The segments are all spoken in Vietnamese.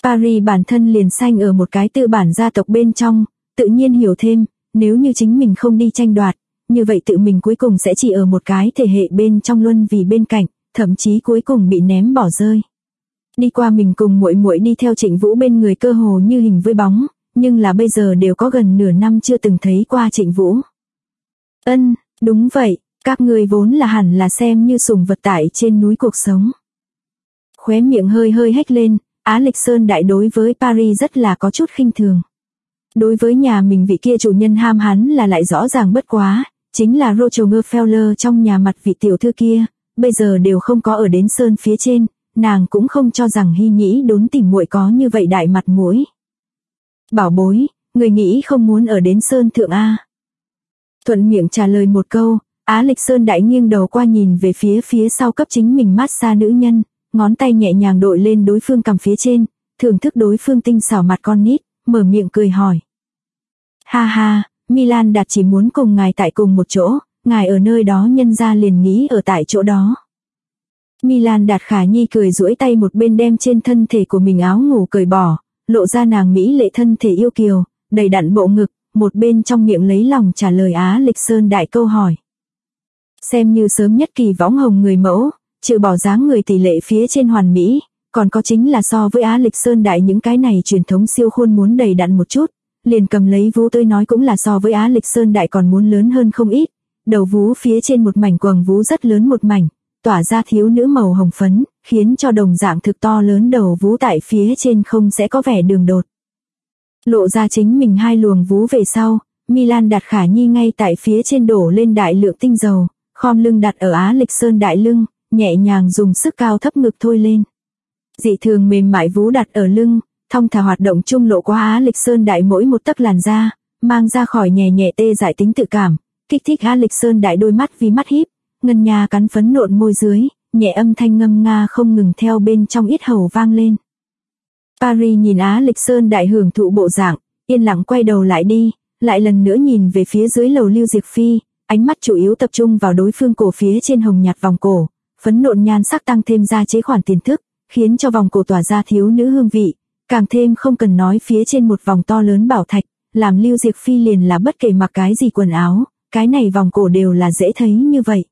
Paris bản thân liền sanh ở một cái tư bản gia tộc bên trong, tự nhiên hiểu thêm, nếu như chính mình không đi tranh đoạt, như vậy tự mình cuối cùng sẽ chỉ ở một cái thể hệ bên trong luân vì bên cạnh, thậm chí cuối cùng bị ném bỏ rơi. Đi qua mình cùng muội muội đi theo Trịnh Vũ bên người cơ hồ như hình với bóng, nhưng là bây giờ đều có gần nửa năm chưa từng thấy qua Trịnh Vũ. Ân, đúng vậy, các người vốn là hẳn là xem như sủng vật tại trên núi cuộc sống. Khóe miệng hơi hơi hếch lên, Á Lịch Sơn Đại đối với Paris rất là có chút khinh thường. Đối với nhà mình vị kia chủ nhân ham hắn là lại rõ ràng bất quá, chính là Rockefeller trong nhà mặt vị tiểu thư kia, bây giờ đều không có ở đến sơn phía trên, nàng cũng không cho rằng Hy Nhĩ Đốn tìm muội có như vậy đại mặt mũi. Bảo bối, người nghĩ không muốn ở đến sơn thượng a? Thuận miệng trả lời một câu, Á Lịch Sơn Đại nghiêng đầu qua nhìn về phía sau cấp chính mình massage nữ nhân, ngón tay nhẹ nhàng đội lên đối phương cằm phía trên, thưởng thức đối phương tinh xảo mặt con nít, mở miệng cười hỏi. Ha ha, Milan Đạt chỉ muốn cùng ngài tại cùng một chỗ, ngài ở nơi đó nhân ra liền nghĩ ở tại chỗ đó. Milan Đạt khả nhi cười duỗi tay một bên đem trên thân thể của mình áo ngủ cởi bỏ, lộ ra nàng mỹ lệ thân thể yêu kiều, đầy đặn bộ ngực, một bên trong miệng lấy lòng trả lời Á Lịch Sơn Đại câu hỏi. Xem như sớm nhất kỳ võng hồng người mẫu, trừ bỏ dáng người tỷ lệ phía trên hoàn mỹ, còn có chính là so với Á Lịch Sơn Đại những cái này truyền thống siêu khuôn muốn đầy đặn một chút, liền cầm lấy vú tới nói cũng là so với Á Lịch Sơn Đại còn muốn lớn hơn không ít, đầu vú phía trên một mảnh quầng vú rất lớn một mảnh, tỏa ra thiếu nữ màu hồng phấn, khiến cho đồng dạng thực to lớn đầu vú tại phía trên không sẽ có vẻ đường đột. Lộ ra chính mình hai luồng vú về sau, Milan Đạt khả nhi ngay tại phía trên đổ lên đại lượng tinh dầu, khom lưng đặt ở Á Lịch Sơn Đại lưng, nhẹ nhàng dùng sức cao thấp ngực thôi lên. Dị thường mềm mại vú đặt ở lưng, thong thả hoạt động chung lộ qua Á Lịch Sơn Đại mỗi một tấc làn da, mang ra khỏi nhẹ nhẹ tê dại tính tự cảm, kích thích Á Lịch Sơn Đại đôi mắt vì mắt híp, ngân nha cắn phấn nộn môi dưới, nhẹ âm thanh ngâm nga không ngừng theo bên trong yết hầu vang lên. Paris nhìn Á Lịch Sơn Đại hưởng thụ bộ dạng, yên lặng quay đầu lại đi, lại lần nữa nhìn về phía dưới lầu Lưu Diệc Phi, ánh mắt chủ yếu tập trung vào đối phương cổ phía trên hồng nhạt vòng cổ, phấn nộn nhan sắc tăng thêm ra chế khoản tiền thức, khiến cho vòng cổ tỏa ra thiếu nữ hương vị, càng thêm không cần nói phía trên một vòng to lớn bảo thạch, làm Lưu Diệc Phi liền là bất kể mặc cái gì quần áo, cái này vòng cổ đều là dễ thấy như vậy.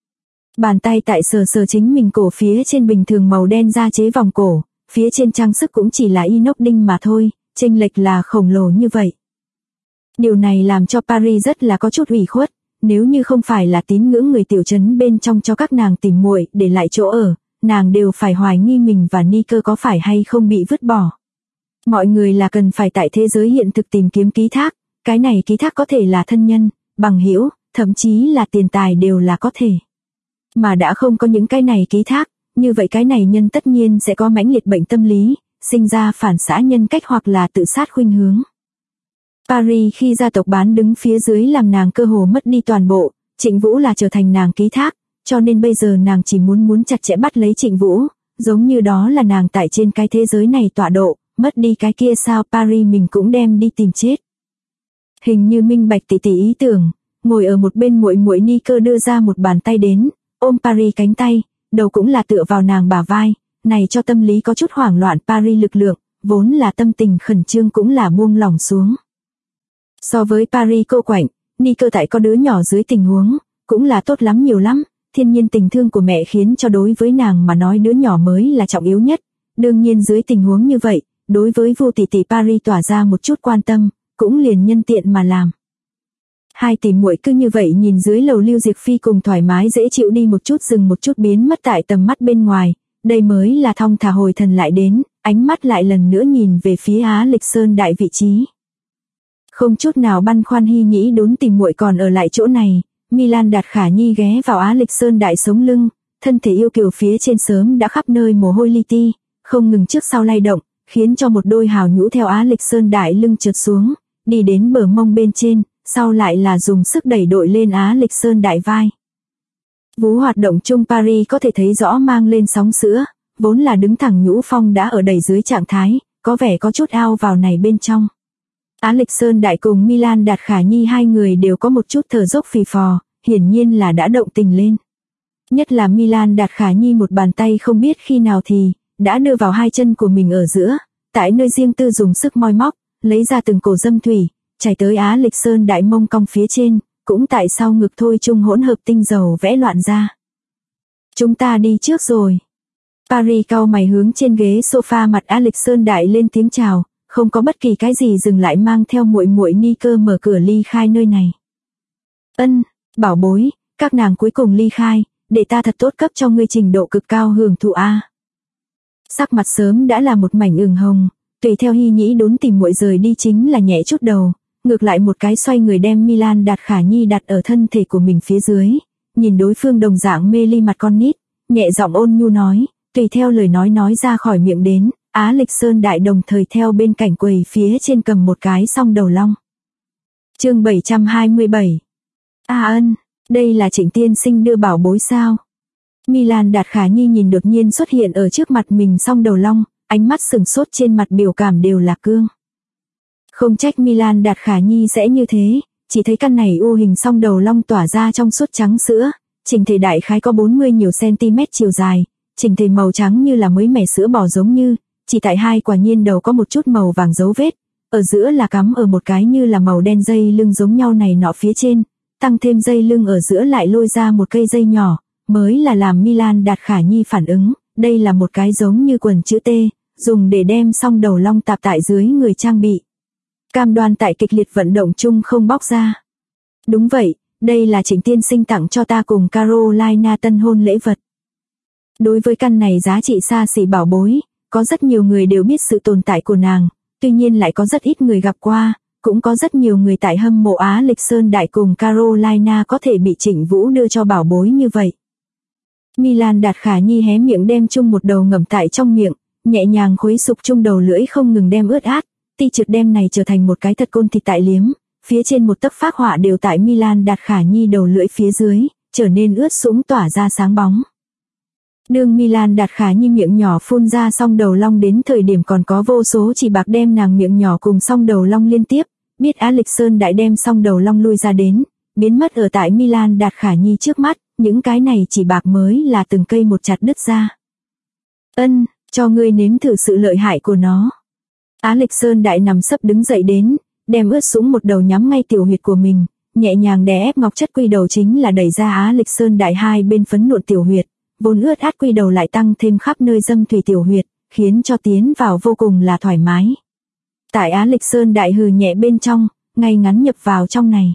Bàn tay tại sờ chính mình cổ phía trên bình thường màu đen da chế vòng cổ, phía trên trang sức cũng chỉ là inox đinh mà thôi, chênh lệch là khổng lồ như vậy. Điều này làm cho Paris rất là có chút ủy khuất, nếu như không phải là tín ngưỡng người tiểu trấn bên trong cho các nàng tìm muội để lại chỗ ở, nàng đều phải hoài nghi mình và Nicker có phải hay không bị vứt bỏ. Mọi người là cần phải tại thế giới hiện thực tìm kiếm ký thác, cái này ký thác có thể là thân nhân, bằng hữu, thậm chí là tiền tài đều là có thể. Mà đã không có những cái này ký thác, như vậy cái này nhân tất nhiên sẽ có mãnh liệt bệnh tâm lý, sinh ra phản xạ nhân cách hoặc là tự sát khuynh hướng. Paris khi gia tộc bán đứng phía dưới làm nàng cơ hồ mất đi toàn bộ, Trịnh Vũ là trở thành nàng ký thác, cho nên bây giờ nàng chỉ muốn chặt chẽ bắt lấy Trịnh Vũ, giống như đó là nàng tại trên cái thế giới này tọa độ, mất đi cái kia sao Paris mình cũng đem đi tìm chết. Hình như minh bạch tỉ ý tưởng, ngồi ở một bên muội muội Nicker đưa ra một bàn tay đến, ôm Paris cánh tay, đầu cũng là tựa vào nàng bả vai, này cho tâm lý có chút hoảng loạn Paris lực lượng, vốn là tâm tình khẩn trương cũng là buông lỏng xuống. So với Paris cô quạnh, Nicker tại có đứa nhỏ dưới tình huống, cũng là tốt lắm nhiều lắm, thiên nhiên tình thương của mẹ khiến cho đối với nàng mà nói đứa nhỏ mới là trọng yếu nhất, đương nhiên dưới tình huống như vậy, đối với Vu tỷ tỷ Paris tỏa ra một chút quan tâm, cũng liền nhân tiện mà làm. Hai tỷ muội cứ như vậy nhìn dưới lầu Lưu Diệc Phi cùng thoải mái dễ chịu đi một chút dừng một chút biến mất tại tầm mắt bên ngoài, đây mới là thong thả hồi thần lại đến, ánh mắt lại lần nữa nhìn về phía Á Lịch Sơn Đại vị trí. Không chút nào băn khoăn Hy Nhĩ Đốn tìm muội còn ở lại chỗ này, Milan Đạt khả nhi ghé vào Á Lịch Sơn Đại sống lưng, thân thể yêu kiều phía trên sớm đã khắp nơi mồ hôi li ti, không ngừng trước sau lay động, khiến cho một đôi hào nhũ theo Á Lịch Sơn Đại lưng trượt xuống, đi đến bờ mông bên trên, sau lại là dùng sức đẩy đội lên Á Lịch Sơn Đại vai. Vú hoạt động chung Paris có thể thấy rõ mang lên sóng sữa, vốn là đứng thẳng nhũ phong đã ở đẩy dưới trạng thái, có vẻ có chút ao vào này bên trong. Á Lịch Sơn Đại cùng Milan Đạt khả nhi hai người đều có một chút thở dốc phì phò, hiển nhiên là đã động tình lên. Nhất là Milan Đạt khả nhi một bàn tay không biết khi nào thì đã đưa vào hai chân của mình ở giữa, tại nơi riêng tư dùng sức moi móc, lấy ra từng cổ dâm thủy, chảy tới Á Lịch Sơn Đại mông cong phía trên, cũng tại sau ngực thôi chung hỗn hợp tinh dầu vẽ loạn ra. Chúng ta đi trước rồi. Paris cau mày hướng trên ghế sofa mặt Á Lịch Sơn Đại lên tiếng chào, không có bất kỳ cái gì dừng lại mang theo muội muội ni cơ mở cửa ly khai nơi này. Ân, bảo bối, các nàng cuối cùng ly khai, để ta thật tốt cấp cho ngươi trình độ cực cao hưởng thụ a. Sắc mặt sớm đã là một mảnh ửng hồng, tùy theo Hy Nhĩ đốn tìm muội rời đi chính là nhẹ chút đầu, ngược lại một cái xoay người đem Milan Đạt Khả Nhi đặt ở thân thể của mình phía dưới, nhìn đối phương đồng dạng mê ly mặt con nít, nhẹ giọng ôn nhu nói, tùy theo lời nói ra khỏi miệng đến, Á Lịch Sơn Đại đồng thời theo bên cạnh quầy phía trên cầm một cái song đầu long. Chương 727. Ân, đây là Trịnh tiên sinh đưa bảo bối sao? Milan Đạt Khả Nhi nhìn đột nhiên xuất hiện ở trước mặt mình song đầu long, ánh mắt sừng sốt trên mặt biểu cảm đều là cương. Không trách Milan Đạt Khả Nhi sẽ như thế, chỉ thấy căn này u hình song đầu long tỏa ra trong suốt trắng sữa, chỉnh thể đại khái có 40 nhiều cm chiều dài, chỉnh thể màu trắng như là mới mẻ sữa bò giống như, chỉ tại hai quả nhiên đầu có một chút màu vàng dấu vết, ở giữa là cắm ở một cái như là màu đen dây lưng giống nhau này nọ phía trên, tăng thêm dây lưng ở giữa lại lôi ra một cây dây nhỏ, mới là làm Milan Đạt Khả Nhi phản ứng, đây là một cái giống như quần chữ T, dùng để đem song đầu long tạp tại dưới người trang bị. Cam đoan tại kịch liệt vận động chung không bóc ra. Đúng vậy, đây là Trịnh tiên sinh tặng cho ta cùng Carolina tân hôn lễ vật. Đối với căn này giá trị xa xỉ bảo bối, có rất nhiều người đều biết sự tồn tại của nàng, tuy nhiên lại có rất ít người gặp qua, cũng có rất nhiều người tại hâm mộ Á Lịch Sơn Đại cùng Carolina có thể bị Trịnh Vũ đưa cho bảo bối như vậy. Milan Đạt Khả Nhi hé miệng đem chung một đầu ngậm tại trong miệng, nhẹ nhàng khuấy sục chung đầu lưỡi không ngừng đem ướt át, ti trượt đem này trở thành một cái thật côn thịt tại liếm, phía trên một tấc phác họa đều tại Milan Đạt Khả Nhi đầu lưỡi phía dưới, trở nên ướt sũng tỏa ra sáng bóng. Đương Milan Đạt Khả Nhi miệng nhỏ phun ra song đầu long đến thời điểm còn có vô số chỉ bạc đem nàng miệng nhỏ cùng song đầu long liên tiếp, biết Á Lịch Sơn Đại đem song đầu long lui ra đến, biến mất ở tại Milan Đạt Khả Nhi trước mắt, những cái này chỉ bạc mới là từng cây một chặt đứt ra. Ân, cho ngươi nếm thử sự lợi hại của nó. Á Lịch Sơn Đại nằm sấp đứng dậy đến, đem ướt sũng một đầu nhắm ngay tiểu huyệt của mình, nhẹ nhàng đè ép ngọc chất quy đầu chính là đẩy ra Á Lịch Sơn Đại hai bên phấn nộn tiểu huyệt, vốn ướt át quy đầu lại tăng thêm khắp nơi dâm thủy tiểu huyệt, khiến cho tiến vào vô cùng là thoải mái. Tại Á Lịch Sơn Đại hừ nhẹ bên trong, ngay ngắn nhập vào trong này.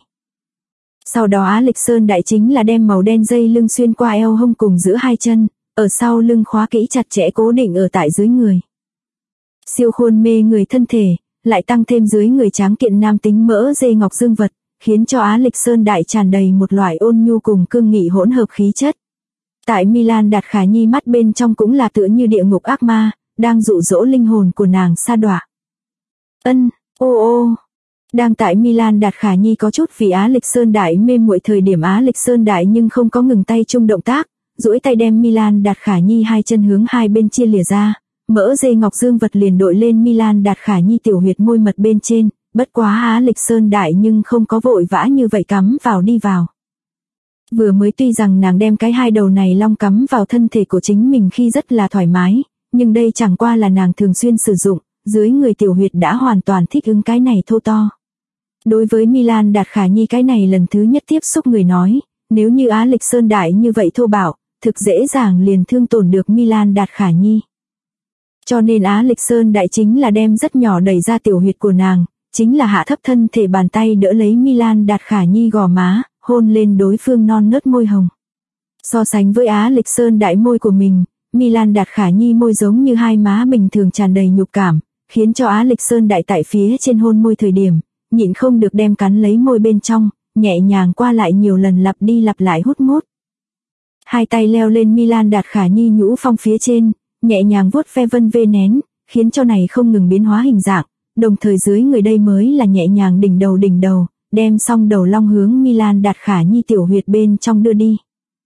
Sau đó Á Lịch Sơn Đại chính là đem màu đen dây lưng xuyên qua eo hông cùng giữa hai chân, ở sau lưng khóa kỹ chặt chẽ cố định ở tại dưới người. Siêu khôn mê người thân thể, lại tăng thêm dưới người tráng kiện nam tính mỡ dê ngọc dương vật, khiến cho Á Lịch Sơn Đại tràn đầy một loại ôn nhu cùng cương nghị hỗn hợp khí chất. Tại Milan Đạt Khả Nhi mắt bên trong cũng là tựa như địa ngục ác ma, đang dụ dỗ linh hồn của nàng sa đọa. Ân, ô. Đang tại Milan Đạt Khả Nhi có chút vì Á Lịch Sơn Đại mê muội thời điểm Á Lịch Sơn Đại nhưng không có ngừng tay chung động tác, duỗi tay đem Milan Đạt Khả Nhi hai chân hướng hai bên chia lìa ra, mỡ dê ngọc dương vật liền đội lên Milan Đạt Khả Nhi tiểu huyệt môi mật bên trên, bất quá Á Lịch Sơn Đại nhưng không có vội vã như vậy cắm vào đi vào. Vừa mới tuy rằng nàng đem cái hai đầu này long cắm vào thân thể của chính mình khi rất là thoải mái, nhưng đây chẳng qua là nàng thường xuyên sử dụng, dưới người tiểu huyệt đã hoàn toàn thích ứng cái này thô to. Đối với Milan Đạt Khả Nhi cái này lần thứ nhất tiếp xúc người nói, nếu như Á Lịch Sơn Đại như vậy thô bạo, thực dễ dàng liền thương tổn được Milan Đạt Khả Nhi. Cho nên Á Lịch Sơn Đại chính là đem rất nhỏ đẩy ra tiểu huyệt của nàng, chính là hạ thấp thân thể bàn tay đỡ lấy Milan Đạt Khả Nhi gò má, hôn lên đối phương non nớt môi hồng. So sánh với Á Lịch Sơn Đại môi của mình, Milan Đạt Khả Nhi môi giống như hai má bình thường tràn đầy nhục cảm, khiến cho Á Lịch Sơn Đại tại phía trên hôn môi thời điểm, nhịn không được đem cắn lấy môi bên trong, nhẹ nhàng qua lại nhiều lần lặp đi lặp lại hút mút. Hai tay leo lên Milan Đạt Khả Nhi nhũ phong phía trên, nhẹ nhàng vuốt ve vân vê nén, khiến cho này không ngừng biến hóa hình dạng, đồng thời dưới người đây mới là nhẹ nhàng đỉnh đầu, đem song đầu long hướng Milan Đạt Khả Nhi tiểu huyệt bên trong đưa đi.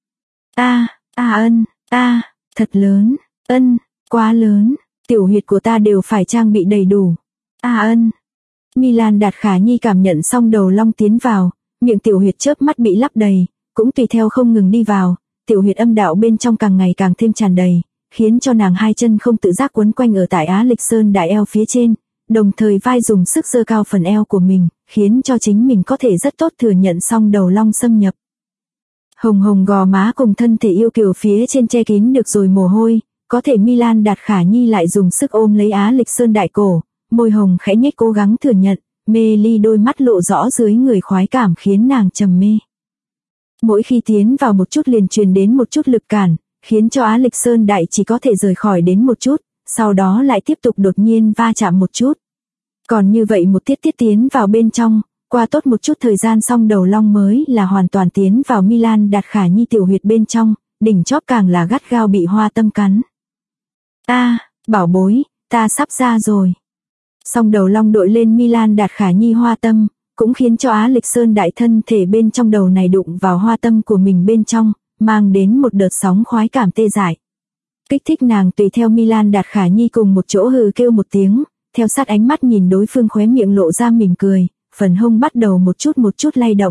Thật lớn, quá lớn, tiểu huyệt của ta đều phải trang bị đầy đủ. Milan Đạt Khả Nhi cảm nhận song đầu long tiến vào, miệng tiểu huyệt chớp mắt bị lấp đầy, cũng tùy theo không ngừng đi vào, tiểu huyệt âm đạo bên trong càng ngày càng thêm tràn đầy, khiến cho nàng hai chân không tự giác quấn quanh ở tại Á Lịch Sơn đại eo phía trên, đồng thời vai dùng sức giơ cao phần eo của mình, khiến cho chính mình có thể rất tốt thừa nhận song đầu long xâm nhập. Hồng hồng gò má cùng thân thể yêu kiều phía trên che kín được rồi mồ hôi, có thể Milan Đạt Khả Nhi lại dùng sức ôm lấy Á Lịch Sơn đại cổ, môi hồng khẽ nhếch cố gắng thừa nhận, mê ly đôi mắt lộ rõ dưới người khoái cảm khiến nàng trầm mê. Mỗi khi tiến vào một chút liền truyền đến một chút lực cản, khiến cho Á Lịch Sơn đại chỉ có thể rời khỏi đến một chút, sau đó lại tiếp tục đột nhiên va chạm một chút. Còn như vậy một tiết tiến vào bên trong, qua tốt một chút thời gian xong đầu long mới là hoàn toàn tiến vào Milan Đạt Khả Nhi tiểu huyệt bên trong, đỉnh chóp càng là gắt gao bị hoa tâm cắn. Bảo bối, ta sắp ra rồi. Song đầu long đội lên Milan Đạt Khả Nhi hoa tâm, cũng khiến cho Á Lịch Sơn đại thân thể bên trong đầu này đụng vào hoa tâm của mình bên trong, mang đến một đợt sóng khoái cảm tê dại. Kích thích nàng tùy theo Milan Đạt Khả Nhi cùng một chỗ hừ kêu một tiếng, theo sát ánh mắt nhìn đối phương khóe miệng lộ ra mỉm cười, phần hông bắt đầu một chút lay động.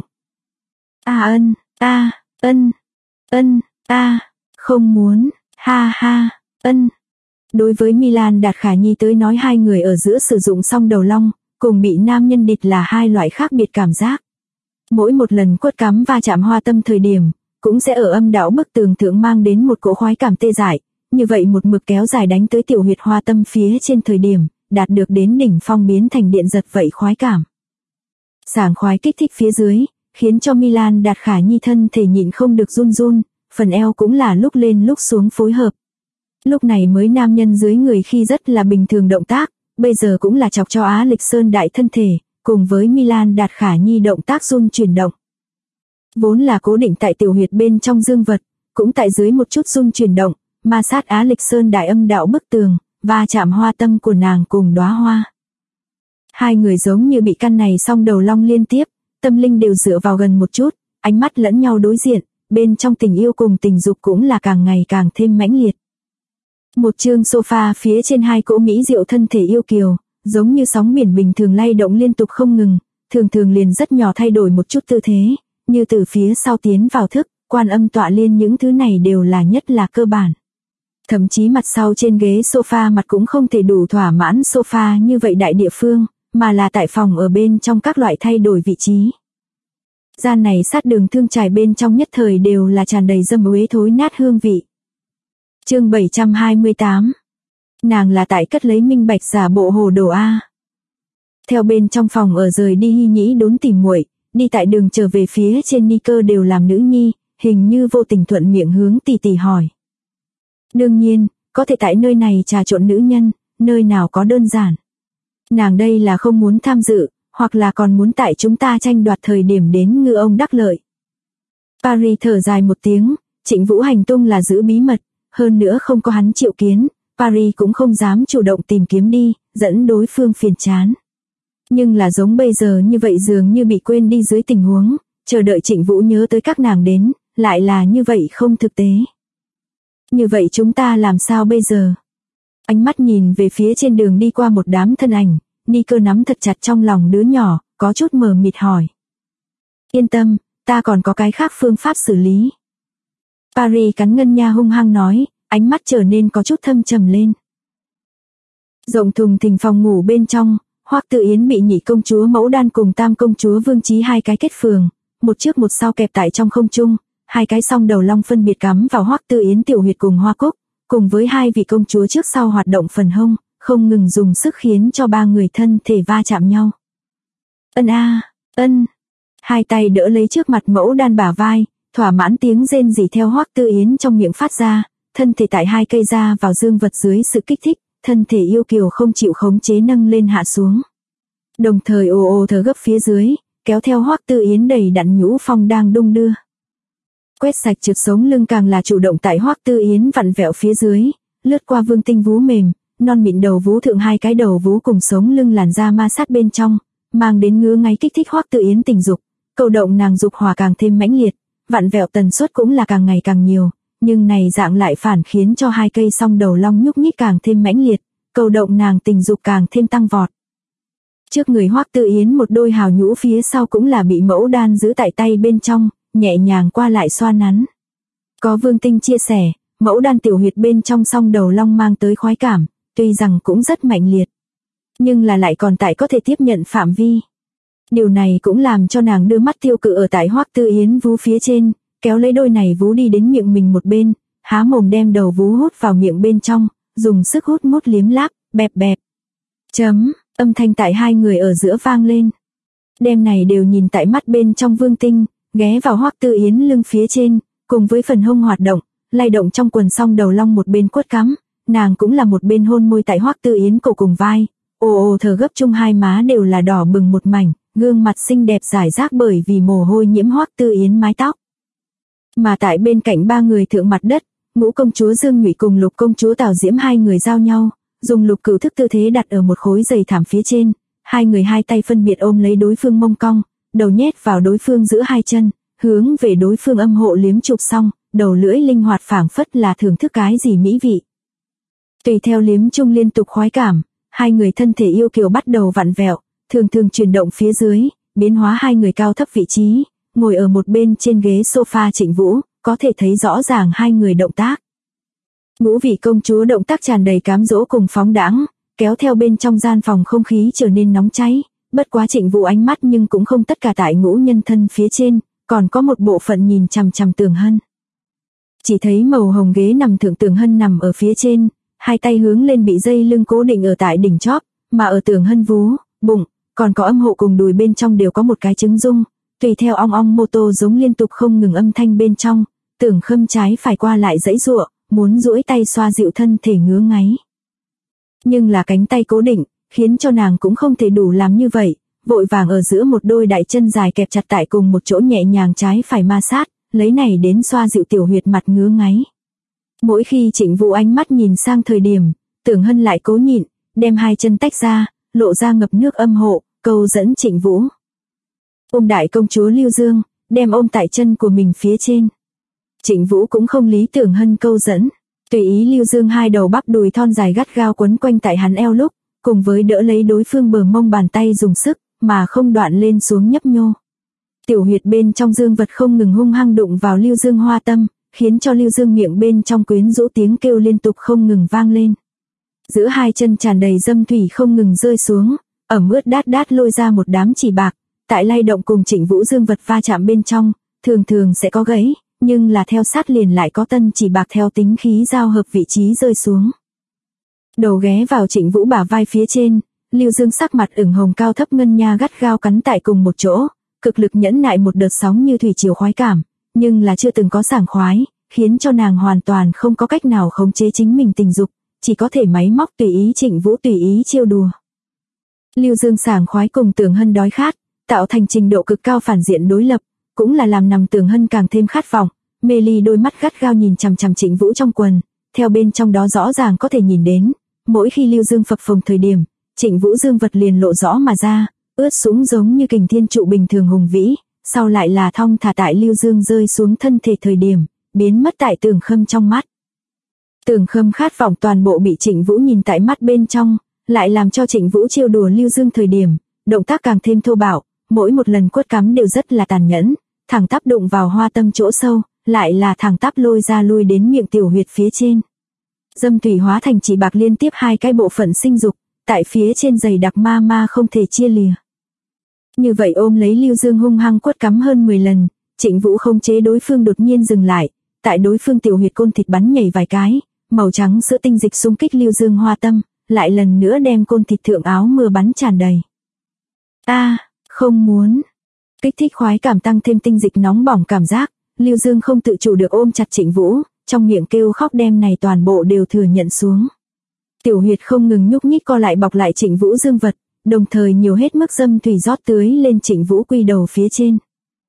Không muốn, Đối với Milan Đạt Khả Nhi tới nói hai người ở giữa sử dụng song đầu long, cùng bị nam nhân địch là hai loại khác biệt cảm giác. Mỗi một lần quất cắm va chạm hoa tâm thời điểm, cũng sẽ ở âm đạo bức tường thượng mang đến một cỗ khoái cảm tê dại, như vậy một mực kéo dài đánh tới tiểu huyệt hoa tâm phía trên thời điểm, đạt được đến đỉnh phong biến thành điện giật vậy khoái cảm. Sảng khoái kích thích phía dưới, khiến cho Milan Đạt Khả Nhi thân thể nhịn không được run run, phần eo cũng là lúc lên lúc xuống phối hợp. Lúc này mới nam nhân dưới người khi rất là bình thường động tác, bây giờ cũng là chọc cho Á Lịch Sơn đại thân thể, cùng với Milan Đạt Khả Nhi động tác run chuyển động. Vốn là cố định tại tiểu huyệt bên trong dương vật, cũng tại dưới một chút run chuyển động, ma sát Á Lịch Sơn đại âm đạo bức tường, va chạm hoa tâm của nàng cùng đóa hoa. Hai người giống như bị căn này song đầu long liên tiếp, tâm linh đều dựa vào gần một chút, ánh mắt lẫn nhau đối diện, bên trong tình yêu cùng tình dục cũng là càng ngày càng thêm mãnh liệt. Một chương sofa phía trên hai cỗ mỹ diệu thân thể yêu kiều, giống như sóng biển bình thường lay động liên tục không ngừng, thường thường liền rất nhỏ thay đổi một chút tư thế, như từ phía sau tiến vào thức, quan âm tọa liên những thứ này đều là nhất là cơ bản. Thậm chí mặt sau trên ghế sofa mặt cũng không thể đủ thỏa mãn sofa như vậy đại địa phương, mà là tại phòng ở bên trong các loại thay đổi vị trí. Gian này sát đường thương trải bên trong nhất thời đều là tràn đầy dâm uế thối nát hương vị. Chương 728. Nàng là tại cất lấy minh bạch giả bộ hồ đồ A. Theo bên trong phòng ở rời đi Hy Nhĩ đốn tìm muội, đi tại đường trở về phía trên ni cơ đều làm nữ nhi, hình như vô tình thuận miệng hướng tỷ tỷ hỏi. Đương nhiên, có thể tại nơi này trà trộn nữ nhân, nơi nào có đơn giản. Nàng đây là không muốn tham dự, hoặc là còn muốn tại chúng ta tranh đoạt thời điểm đến ngư ông đắc lợi. Paris thở dài một tiếng, Trịnh Vũ hành tung là giữ bí mật, hơn nữa không có hắn triệu kiến, Paris cũng không dám chủ động tìm kiếm đi, dẫn đối phương phiền chán. Nhưng là giống bây giờ như vậy dường như bị quên đi dưới tình huống, chờ đợi Trịnh Vũ nhớ tới các nàng đến, lại là như vậy không thực tế. Như vậy chúng ta làm sao bây giờ? Ánh mắt nhìn về phía trên đường đi qua một đám thân ảnh, ni cơ nắm thật chặt trong lòng đứa nhỏ, có chút mờ mịt hỏi. Yên tâm, ta còn có cái khác phương pháp xử lý. Paris cắn ngân nha hung hăng nói, ánh mắt trở nên có chút thâm trầm lên. Rộng thùng thình phòng ngủ bên trong, Hoắc Tự Yến bị nhị công chúa Mẫu Đan cùng tam công chúa Vương Chí hai cái kết phường, một trước một sau kẹp tại trong không trung, hai cái song đầu long phân biệt cắm vào Hoắc Tự Yến tiểu huyệt cùng Hoa Cúc, cùng với hai vị công chúa trước sau hoạt động phần hông, không ngừng dùng sức khiến cho ba người thân thể va chạm nhau. Hai tay đỡ lấy trước mặt Mẫu Đan bả vai, thỏa mãn tiếng rên rỉ theo Hoắc Tự Yến trong miệng phát ra, thân thể tại hai cây da vào dương vật dưới sự kích thích, thân thể yêu kiều không chịu khống chế nâng lên hạ xuống. Đồng thời ồ ồ thở gấp phía dưới, kéo theo Hoắc Tự Yến đầy đặn nhũ phong đang đung đưa. Quét sạch trượt sống lưng càng là chủ động tại Hoắc Tự Yến vặn vẹo phía dưới, lướt qua vương tinh vú mềm, non mịn đầu vú thượng hai cái đầu vú cùng sống lưng làn da ma sát bên trong, mang đến ngứa ngáy kích thích Hoắc Tự Yến tình dục, cầu động nàng dục hỏa càng thêm mãnh liệt, vặn vẹo tần suất cũng là càng ngày càng nhiều, nhưng này dạng lại phản khiến cho hai cây song đầu long nhúc nhích càng thêm mãnh liệt, cầu động nàng tình dục càng thêm tăng vọt. Trước người Hoắc Tự Yến một đôi hào nhũ phía sau cũng là bị Mẫu Đan giữ tại tay bên trong, nhẹ nhàng qua lại xoa nắn. Có Vương Tinh chia sẻ, mẫu đan tiểu huyệt bên trong song đầu long mang tới khoái cảm, tuy rằng cũng rất mạnh liệt, nhưng là lại còn tại có thể tiếp nhận phạm vi. Điều này cũng làm cho nàng đưa mắt tiêu cự ở tại Hoắc Tư Yến vú phía trên, kéo lấy đôi này vú đi đến miệng mình một bên, há mồm đem đầu vú hút vào miệng bên trong, dùng sức hút mút liếm láp, bẹp bẹp. Âm thanh tại hai người ở giữa vang lên. Đêm này đều nhìn tại mắt bên trong Vương Tinh, ghé vào Hoắc Tư Yến lưng phía trên, cùng với phần hông hoạt động, lay động trong quần song đầu long một bên quất cắm, nàng cũng là một bên hôn môi tại Hoắc Tư Yến cổ cùng vai, ồ thở gấp chung hai má đều là đỏ bừng một mảnh, gương mặt xinh đẹp rải rác bởi vì mồ hôi nhiễm Hoắc Tư Yến mái tóc. Mà tại bên cạnh ba người thượng mặt đất, Ngũ công chúa Dương Nhụy cùng Lục công chúa Tào Diễm hai người giao nhau, dùng Lục Cửu thức tư thế đặt ở một khối giày thảm phía trên, hai người hai tay phân biệt ôm lấy đối phương mông cong, đầu nhét vào đối phương giữa hai chân, hướng về đối phương âm hộ liếm chụp xong, đầu lưỡi linh hoạt phảng phất là thưởng thức cái gì mỹ vị. Tùy theo liếm chung liên tục khoái cảm, hai người thân thể yêu kiều bắt đầu vặn vẹo, thường thường chuyển động phía dưới, biến hóa hai người cao thấp vị trí, ngồi ở một bên trên ghế sofa Trịnh Vũ, có thể thấy rõ ràng hai người động tác. Ngũ vị công chúa động tác tràn đầy cám dỗ cùng phóng đãng, kéo theo bên trong gian phòng không khí trở nên nóng cháy, bất quá Trịnh Vũ ánh mắt nhưng cũng không tất cả tại Ngũ nhân thân phía trên, còn có một bộ phận nhìn chằm chằm Tường Hân. Chỉ thấy màu hồng ghế nằm thượng Tường Hân nằm ở phía trên, hai tay hướng lên bị dây lưng cố định ở tại đỉnh chóp, mà ở Tường Hân vú, bụng, còn có âm hộ cùng đùi bên trong đều có một cái trứng dung, tùy theo ong ong mô tô giống liên tục không ngừng âm thanh bên trong, Tưởng Khâm trái phải qua lại giãy giụa, muốn duỗi tay xoa dịu thân thể ngứa ngáy. Nhưng là cánh tay cố định, khiến cho nàng cũng không thể đủ làm như vậy, vội vàng ở giữa một đôi đại chân dài kẹp chặt tại cùng một chỗ nhẹ nhàng trái phải ma sát, lấy này đến xoa dịu tiểu huyệt mặt ngứa ngáy. Mỗi khi Trịnh Vũ ánh mắt nhìn sang thời điểm, Tưởng Hân lại cố nhịn, đem hai chân tách ra, lộ ra ngập nước âm hộ, câu dẫn Trịnh Vũ. Ôm đại công chúa Lưu Dương, đem ôm tại chân của mình phía trên. Trịnh Vũ cũng không lý Tưởng Hân câu dẫn, tùy ý Lưu Dương hai đầu bắp đùi thon dài gắt gao quấn quanh tại hắn eo lúc, cùng với đỡ lấy đối phương bờ mông bàn tay dùng sức, mà không đoạn lên xuống nhấp nhô. Tiểu huyệt bên trong dương vật không ngừng hung hăng đụng vào Lưu Dương hoa tâm, khiến cho Lưu Dương miệng bên trong quyến rũ tiếng kêu liên tục không ngừng vang lên. Giữa hai chân tràn đầy dâm thủy không ngừng rơi xuống, ẩm ướt đát đát lôi ra một đám chỉ bạc, tại lay động cùng Trịnh Vũ dương vật va chạm bên trong, thường thường sẽ có gãy, nhưng là theo sát liền lại có tân chỉ bạc theo tính khí giao hợp vị trí rơi xuống. Đầu ghé vào Trịnh Vũ bả vai phía trên, Lưu Dương sắc mặt ửng hồng cao thấp ngân nha gắt gao cắn tại cùng một chỗ, cực lực nhẫn nại một đợt sóng như thủy triều khoái cảm, nhưng là chưa từng có sảng khoái, khiến cho nàng hoàn toàn không có cách nào khống chế chính mình tình dục, chỉ có thể máy móc tùy ý Trịnh Vũ tùy ý trêu đùa. Lưu Dương sảng khoái cùng Tưởng Hân đói khát, tạo thành trình độ cực cao phản diện đối lập, cũng là làm nằm Tưởng Hân càng thêm khát vọng, mê ly đôi mắt gắt gao nhìn chằm chằm Trịnh Vũ trong quần, theo bên trong đó rõ ràng có thể nhìn đến, mỗi khi Lưu Dương phập phồng thời điểm, Trịnh Vũ dương vật liền lộ rõ mà ra, ướt sũng giống như kình thiên trụ bình thường hùng vĩ, sau lại là thong thả tại Lưu Dương rơi xuống thân thể thời điểm, biến mất tại Tưởng Khâm trong mắt. Tưởng Khâm khát vọng toàn bộ bị Trịnh Vũ nhìn tại mắt bên trong, lại làm cho Trịnh Vũ trêu đùa Lưu Dương thời điểm, động tác càng thêm thô bạo, mỗi một lần quất cắm đều rất là tàn nhẫn, thẳng tắp đụng vào hoa tâm chỗ sâu, lại là thẳng tắp lôi ra lui đến miệng tiểu huyệt phía trên. Dâm thủy hóa thành chỉ bạc liên tiếp hai cái bộ phận sinh dục, tại phía trên dày đặc ma không thể chia lìa. Như vậy ôm lấy Lưu Dương hung hăng quất cắm hơn 10 lần, Trịnh Vũ không chế đối phương đột nhiên dừng lại, tại đối phương tiểu huyệt côn thịt bắn nhảy vài cái, màu trắng sữa tinh dịch xung kích Lưu Dương hoa tâm, lại lần nữa đem côn thịt thượng áo mưa bắn tràn đầy. Không muốn. Kích thích khoái cảm tăng thêm tinh dịch nóng bỏng cảm giác, Lưu Dương không tự chủ được ôm chặt Trịnh Vũ, trong miệng kêu khóc đem này toàn bộ đều thừa nhận xuống. Tiểu huyệt không ngừng nhúc nhích co lại bọc lại Trịnh Vũ dương vật, đồng thời nhiều hết mức dâm thủy rót tưới lên Trịnh Vũ quy đầu phía trên.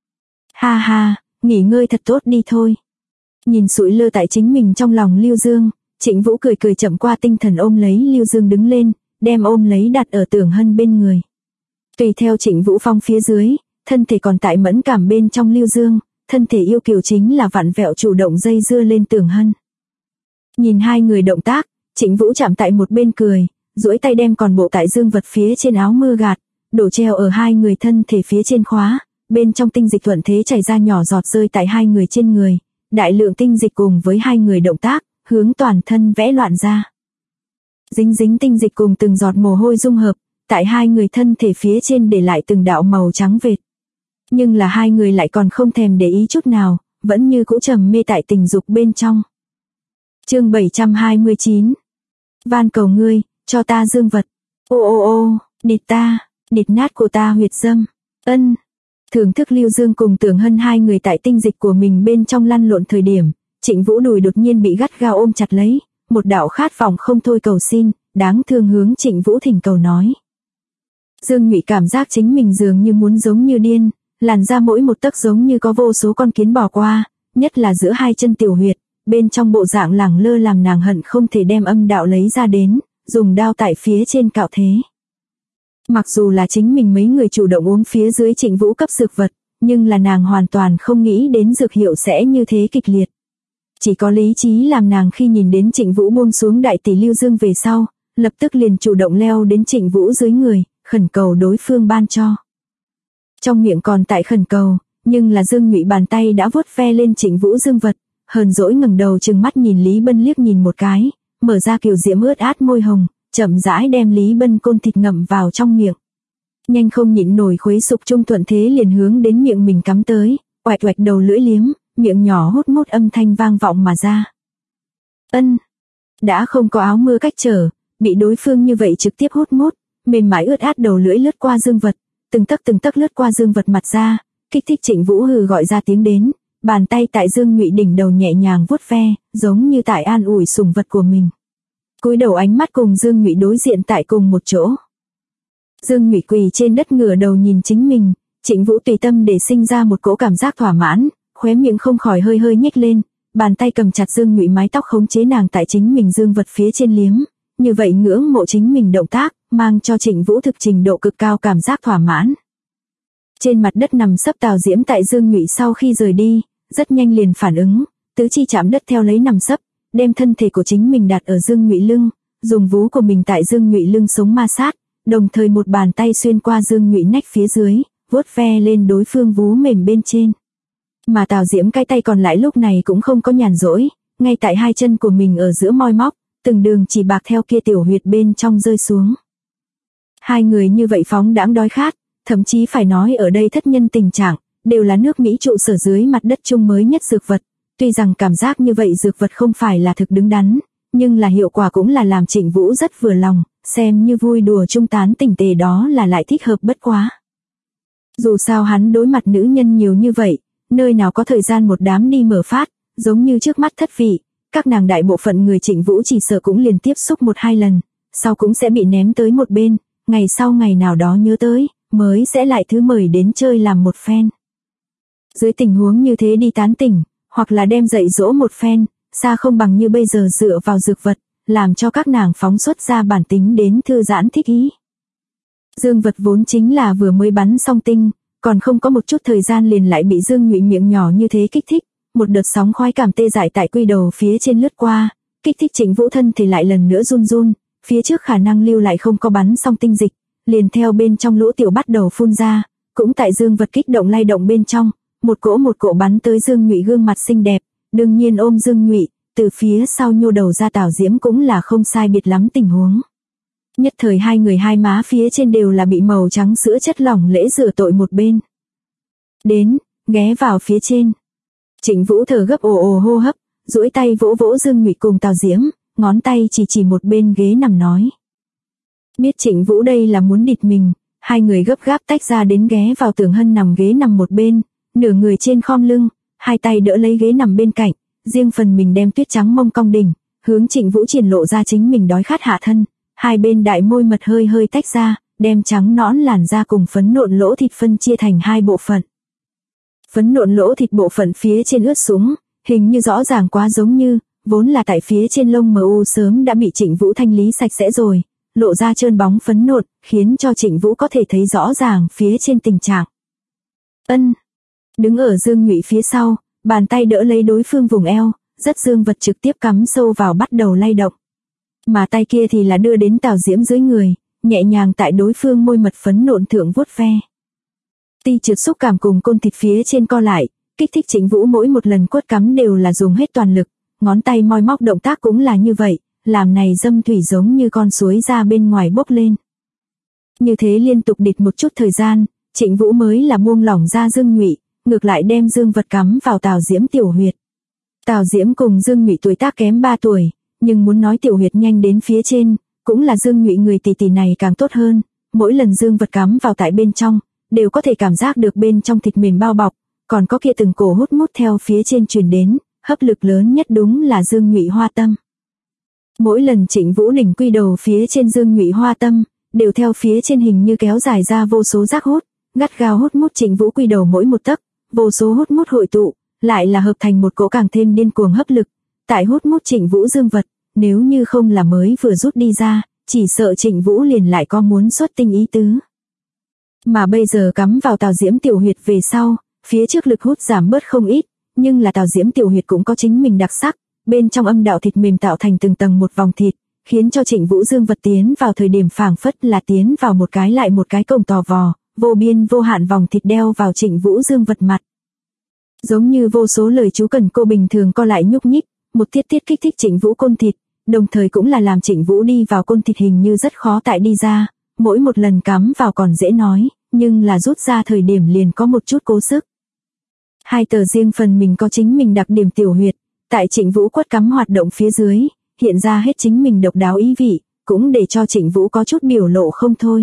Ha, nghỉ ngơi thật tốt đi thôi. Nhìn sụi lơ tại chính mình trong lòng Lưu Dương, Trịnh Vũ cười cười chậm qua tinh thần ôm lấy Lưu Dương đứng lên, đem ôm lấy đặt ở Tưởng Hân bên người. Tùy theo Trịnh Vũ phong phía dưới, thân thể còn tại mẫn cảm bên trong Lưu Dương, thân thể yêu kiều chính là vặn vẹo chủ động dây dưa lên Tưởng Hân. Nhìn hai người động tác, Trịnh Vũ chạm tại một bên cười, duỗi tay đem còn bộ tại dương vật phía trên áo mưa gạt, đổ treo ở hai người thân thể phía trên khóa, bên trong tinh dịch thuận thế chảy ra nhỏ giọt rơi tại hai người trên người, đại lượng tinh dịch cùng với hai người động tác, hướng toàn thân vẽ loạn ra. Dính dính tinh dịch cùng từng giọt mồ hôi dung hợp, tại hai người thân thể phía trên để lại từng đạo màu trắng vệt. Nhưng là hai người lại còn không thèm để ý chút nào, vẫn như cũ trầm mê tại tình dục bên trong. Chương 729. Van cầu ngươi, cho ta dương vật. Ô ô ô, địt nát của ta huyệt dâm. Ân. Thưởng thức Lưu Dương cùng Tưởng Hân hai người tại tinh dịch của mình bên trong lăn lộn thời điểm, Trịnh Vũ đùi đột nhiên bị gắt gao ôm chặt lấy, một đạo khát vọng không thôi cầu xin, đáng thương hướng Trịnh Vũ thỉnh cầu nói. Dương Nhụy cảm giác chính mình dường như muốn giống như điên, làn da mỗi một tấc giống như có vô số con kiến bò qua, nhất là giữa hai chân tiểu huyệt, bên trong bộ dạng lẳng lơ làm nàng hận không thể đem âm đạo lấy ra đến, dùng đao tại phía trên cạo thế. Mặc dù là chính mình mấy người chủ động uống phía dưới Trịnh Vũ cấp dược vật, nhưng là nàng hoàn toàn không nghĩ đến dược hiệu sẽ như thế kịch liệt. Chỉ có lý trí làm nàng khi nhìn đến Trịnh Vũ buông xuống đại tỷ Lưu Dương về sau, lập tức liền chủ động leo đến Trịnh Vũ dưới người, khẩn cầu đối phương ban cho. Trong miệng còn tại khẩn cầu, nhưng là Dương Nhụy bàn tay đã vuốt ve lên Trịnh Vũ dương vật, hờn dỗi ngẩng đầu trừng mắt nhìn Lý Bân liếc nhìn một cái, mở ra kiều diễm ướt át môi hồng, chậm rãi đem Lý Bân côn thịt ngậm vào trong miệng. Nhanh không nhịn nổi khuấy sục trung thuận thế liền hướng đến miệng mình cắm tới, oạch oạch đầu lưỡi liếm, miệng nhỏ hút mút âm thanh vang vọng mà ra. Ân. Đã không có áo mưa cách trở, bị đối phương như vậy trực tiếp hút mút, mềm mại ướt át đầu lưỡi lướt qua dương vật, từng tấc lướt qua dương vật mặt ra, kích thích Trịnh Vũ hừ gọi ra tiếng đến, bàn tay tại Dương Nhụy đỉnh đầu nhẹ nhàng vuốt ve, giống như tại an ủi sủng vật của mình. Cúi đầu ánh mắt cùng Dương Nhụy đối diện tại cùng một chỗ. Dương Nhụy quỳ trên đất ngửa đầu nhìn chính mình, Trịnh Vũ tùy tâm để sinh ra một cỗ cảm giác thỏa mãn, khóe miệng không khỏi hơi hơi nhếch lên, bàn tay cầm chặt Dương Nhụy mái tóc khống chế nàng tại chính mình dương vật phía trên liếm, như vậy ngưỡng mộ chính mình động tác, mang cho Trịnh Vũ thực trình độ cực cao cảm giác thỏa mãn. Trên mặt đất nằm sấp Tào Diễm tại Dương Nhụy sau khi rời đi, rất nhanh liền phản ứng, tứ chi chạm đất theo lấy nằm sấp, đem thân thể của chính mình đặt ở Dương Nhụy lưng, dùng vú của mình tại Dương Nhụy lưng sống ma sát, đồng thời một bàn tay xuyên qua Dương Nhụy nách phía dưới, vuốt ve lên đối phương vú mềm bên trên. Mà Tào Diễm cái tay còn lại lúc này cũng không có nhàn rỗi, ngay tại hai chân của mình ở giữa moi móc, từng đường chỉ bạc theo kia tiểu huyệt bên trong rơi xuống. Hai người như vậy phóng đãng đói khát, thậm chí phải nói ở đây thất nhân tình trạng, đều là nước Mỹ trụ sở dưới mặt đất chung mới nhất dược vật. Tuy rằng cảm giác như vậy dược vật không phải là thực đứng đắn, nhưng là hiệu quả cũng là làm Trịnh Vũ rất vừa lòng, xem như vui đùa chung tán tình tề đó là lại thích hợp bất quá. Dù sao hắn đối mặt nữ nhân nhiều như vậy, nơi nào có thời gian một đám đi mở phát, giống như trước mắt thất vị, các nàng đại bộ phận người Trịnh Vũ chỉ sợ cũng liền tiếp xúc 1-2 lần, sau cũng sẽ bị ném tới một bên, ngày sau ngày nào đó nhớ tới, mới sẽ lại thứ mời đến chơi làm một phen. Dưới tình huống như thế đi tán tỉnh, hoặc là đem dạy dỗ một phen, xa không bằng như bây giờ dựa vào dược vật, làm cho các nàng phóng xuất ra bản tính đến thư giãn thích ý. Dương vật vốn chính là vừa mới bắn xong tinh, còn không có một chút thời gian liền lại bị Dương Nhụy miệng nhỏ như thế kích thích, một đợt sóng khoái cảm tê dại tại quy đầu phía trên lướt qua, kích thích Trịnh Vũ thân thì lại lần nữa run run, phía trước khả năng lưu lại không có bắn xong tinh dịch, liền theo bên trong lỗ tiểu bắt đầu phun ra, cũng tại dương vật kích động lay động bên trong, một cỗ bắn tới Dương Nhụy gương mặt xinh đẹp, đương nhiên ôm Dương Nhụy, từ phía sau nhô đầu ra Tào Diễm cũng là không sai biệt lắm tình huống. Nhất thời hai người hai má phía trên đều là bị màu trắng sữa chất lỏng lễ rửa tội một bên. Đến, ghé vào phía trên. Trịnh Vũ thở gấp ồ ồ hô hấp, duỗi tay vỗ vỗ Dương Nhụy cùng Tào Diễm, ngón tay chỉ một bên ghế nằm nói. Biết Trịnh Vũ đây là muốn địt mình, hai người gấp gáp tách ra đến ghé vào Tưởng Hân nằm ghế nằm một bên, nửa người trên khom lưng, hai tay đỡ lấy ghế nằm bên cạnh, riêng phần mình đem tuyết trắng mông cong đỉnh, hướng Trịnh Vũ triển lộ ra chính mình đói khát hạ thân, hai bên đại môi mật hơi hơi tách ra, đem trắng nõn làn da cùng phấn nộn lỗ thịt phân chia thành hai bộ phận. Phấn nộn lỗ thịt bộ phận phía trên ướt sũng, hình như rõ ràng quá giống như, vốn là tại phía trên lông mờ u sớm đã bị Trịnh Vũ thanh lý sạch sẽ rồi, lộ ra trơn bóng phấn nộn, khiến cho Trịnh Vũ có thể thấy rõ ràng phía trên tình trạng. Ân. Đứng ở Dương Nhụy phía sau, bàn tay đỡ lấy đối phương vùng eo, rất dương vật trực tiếp cắm sâu vào bắt đầu lay động. Mà tay kia thì là đưa đến Tào Diễm dưới người, nhẹ nhàng tại đối phương môi mật phấn nộn thượng vuốt ve. Ti trượt xúc cảm cùng côn thịt phía trên co lại, kích thích Trịnh Vũ mỗi một lần quất cắm đều là dùng hết toàn lực, ngón tay moi móc động tác cũng là như vậy, làm này dâm thủy giống như con suối ra bên ngoài bốc lên. Như thế liên tục địt một chút thời gian, Trịnh Vũ mới là buông lỏng ra Dương Nhụy, ngược lại đem dương vật cắm vào Tào Diễm tiểu huyệt. Tào Diễm cùng Dương Nhụy tuổi tác kém 3 tuổi, nhưng muốn nói tiểu huyệt nhanh đến phía trên, cũng là Dương Nhụy người tỷ tỷ này càng tốt hơn, mỗi lần dương vật cắm vào tại bên trong, đều có thể cảm giác được bên trong thịt mềm bao bọc, còn có kia từng cổ hút mút theo phía trên truyền đến, hấp lực lớn nhất đúng là Dương Nhụy hoa tâm. Mỗi lần Trịnh Vũ đỉnh quy đầu phía trên Dương Nhụy hoa tâm, đều theo phía trên hình như kéo dài ra vô số rác hút, gắt gao hút mút Trịnh Vũ quy đầu mỗi một tấc, vô số hút mút hội tụ, lại là hợp thành một cỗ càng thêm điên cuồng hấp lực, tại hút mút Trịnh Vũ dương vật, nếu như không là mới vừa rút đi ra, chỉ sợ Trịnh Vũ liền lại có muốn xuất tinh ý tứ. Mà bây giờ cắm vào Tào Diễm tiểu huyệt về sau, phía trước lực hút giảm bớt không ít, nhưng là Tào Diễm tiểu huyệt cũng có chính mình đặc sắc, bên trong âm đạo thịt mềm tạo thành từng tầng một vòng thịt, khiến cho Trịnh Vũ dương vật tiến vào thời điểm phảng phất là tiến vào một cái lại một cái cổng tò vò, vô biên vô hạn vòng thịt đeo vào Trịnh Vũ dương vật mặt. Giống như vô số lời chú cần cô bình thường co lại nhúc nhích, một tiết tiết kích thích Trịnh Vũ côn thịt, đồng thời cũng là làm Trịnh Vũ đi vào côn thịt hình như rất khó tại đi ra, mỗi một lần cắm vào còn dễ nói, nhưng là rút ra thời điểm liền có một chút cố sức. Hai tờ riêng phần mình có chính mình đặc điểm tiểu huyệt, tại Trịnh Vũ quất cắm hoạt động phía dưới, hiện ra hết chính mình độc đáo ý vị, cũng để cho Trịnh Vũ có chút biểu lộ không thôi.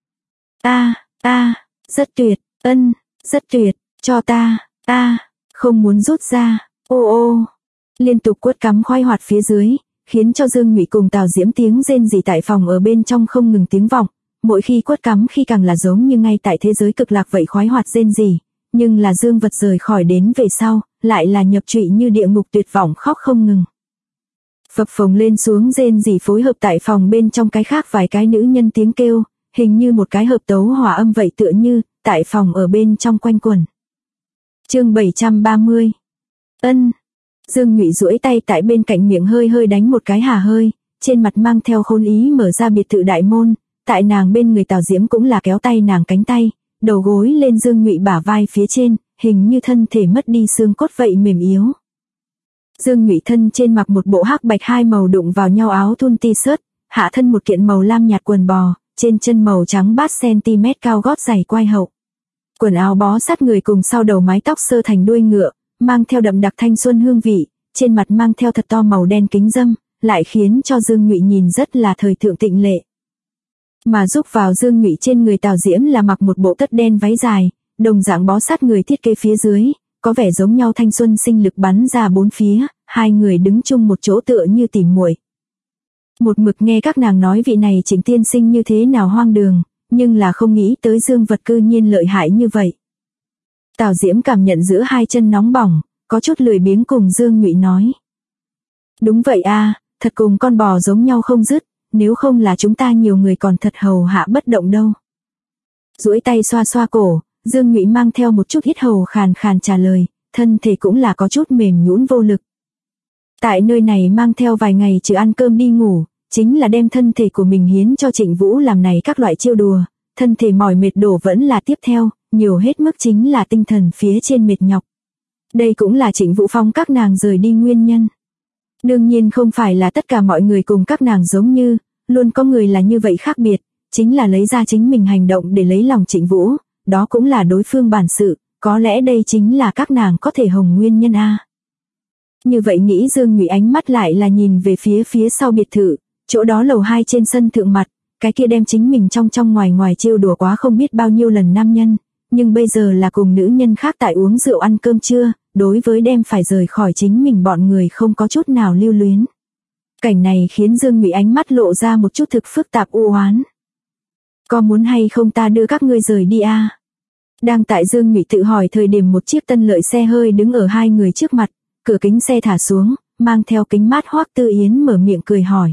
Rất tuyệt, rất tuyệt, cho ta, không muốn rút ra, ô. Liên tục quất cắm khoái hoạt phía dưới, khiến cho Dương Nhụy cùng Tào Diễm tiếng rên rỉ tại phòng ở bên trong không ngừng tiếng vọng, mỗi khi quất cắm khi càng là giống như ngay tại thế giới cực lạc vậy khoái hoạt rên rỉ, nhưng là dương vật rời khỏi đến về sau, lại là nhập trụy như địa ngục tuyệt vọng khóc không ngừng. Phập phồng lên xuống rên rỉ phối hợp tại phòng bên trong cái khác vài cái nữ nhân tiếng kêu, hình như một cái hợp tấu hòa âm vậy tựa như, tại phòng ở bên trong quanh quẩn. Chương 730. Dương Nhụy duỗi tay tại bên cạnh miệng hơi hơi đánh một cái hà hơi, trên mặt mang theo khôn ý mở ra biệt thự đại môn, tại nàng bên người Tào Diễm cũng là kéo tay nàng cánh tay, đầu gối lên Dương Nhụy bả vai phía trên, hình như thân thể mất đi xương cốt vậy mềm yếu. Dương Nhụy thân trên mặc một bộ hắc bạch hai màu đụng vào nhau áo thun t-shirt, hạ thân một kiện màu lam nhạt quần bò, trên chân màu trắng 3 cm cao gót giày quai hậu. Quần áo bó sát người cùng sau đầu mái tóc sơ thành đuôi ngựa, mang theo đậm đặc thanh xuân hương vị, trên mặt mang theo thật to màu đen kính dâm, lại khiến cho Dương Nhụy nhìn rất là thời thượng tịnh lệ. Mà giúp vào Dương Nhụy trên người Tào Diễm là mặc một bộ tất đen váy dài, đồng dạng bó sát người thiết kế phía dưới, có vẻ giống nhau thanh xuân sinh lực bắn ra bốn phía, hai người đứng chung một chỗ tựa như tỉ muội. Một mực nghe các nàng nói vị này Trịnh tiên sinh như thế nào hoang đường, nhưng là không nghĩ tới dương vật cư nhiên lợi hại như vậy. Tào Diễm cảm nhận giữa hai chân nóng bỏng, có chút lười biếng cùng Dương Nhụy nói. Đúng vậy thật cùng con bò giống nhau không dứt, nếu không là chúng ta nhiều người còn thật hầu hạ bất động đâu. Duỗi tay xoa xoa cổ, Dương Nhụy mang theo một chút hít hầu khàn khàn trả lời, thân thể cũng là có chút mềm nhũn vô lực. Tại nơi này mang theo vài ngày trừ ăn cơm đi ngủ, chính là đem thân thể của mình hiến cho Trịnh Vũ làm này các loại chiêu đùa, thân thể mỏi mệt đổ vẫn là tiếp theo, nhiều hết mức chính là tinh thần phía trên mệt nhọc. Đây cũng là Trịnh Vũ phong các nàng rời đi nguyên nhân. Đương nhiên không phải là tất cả mọi người cùng các nàng giống như, luôn có người là như vậy khác biệt, chính là lấy ra chính mình hành động để lấy lòng Trịnh Vũ, đó cũng là đối phương bản sự, có lẽ đây chính là các nàng có thể hồng nguyên nhân Như vậy nghĩ Dương Nhụy ánh mắt lại là nhìn về phía sau biệt thự, chỗ đó lầu 2 trên sân thượng mặt, cái kia đem chính mình trong ngoài trêu đùa quá không biết bao nhiêu lần nam nhân, nhưng bây giờ là cùng nữ nhân khác tại uống rượu ăn cơm trưa, đối với đem phải rời khỏi chính mình bọn người không có chút nào lưu luyến. Cảnh này khiến Dương Nhụy ánh mắt lộ ra một chút thực phức tạp u oán. Có muốn hay không ta đưa các ngươi rời đi Đang tại Dương Nhụy tự hỏi thời điểm một chiếc tân lợi xe hơi đứng ở hai người trước mặt, cửa kính xe thả xuống, mang theo kính mát Hoắc Tư Yến mở miệng cười hỏi.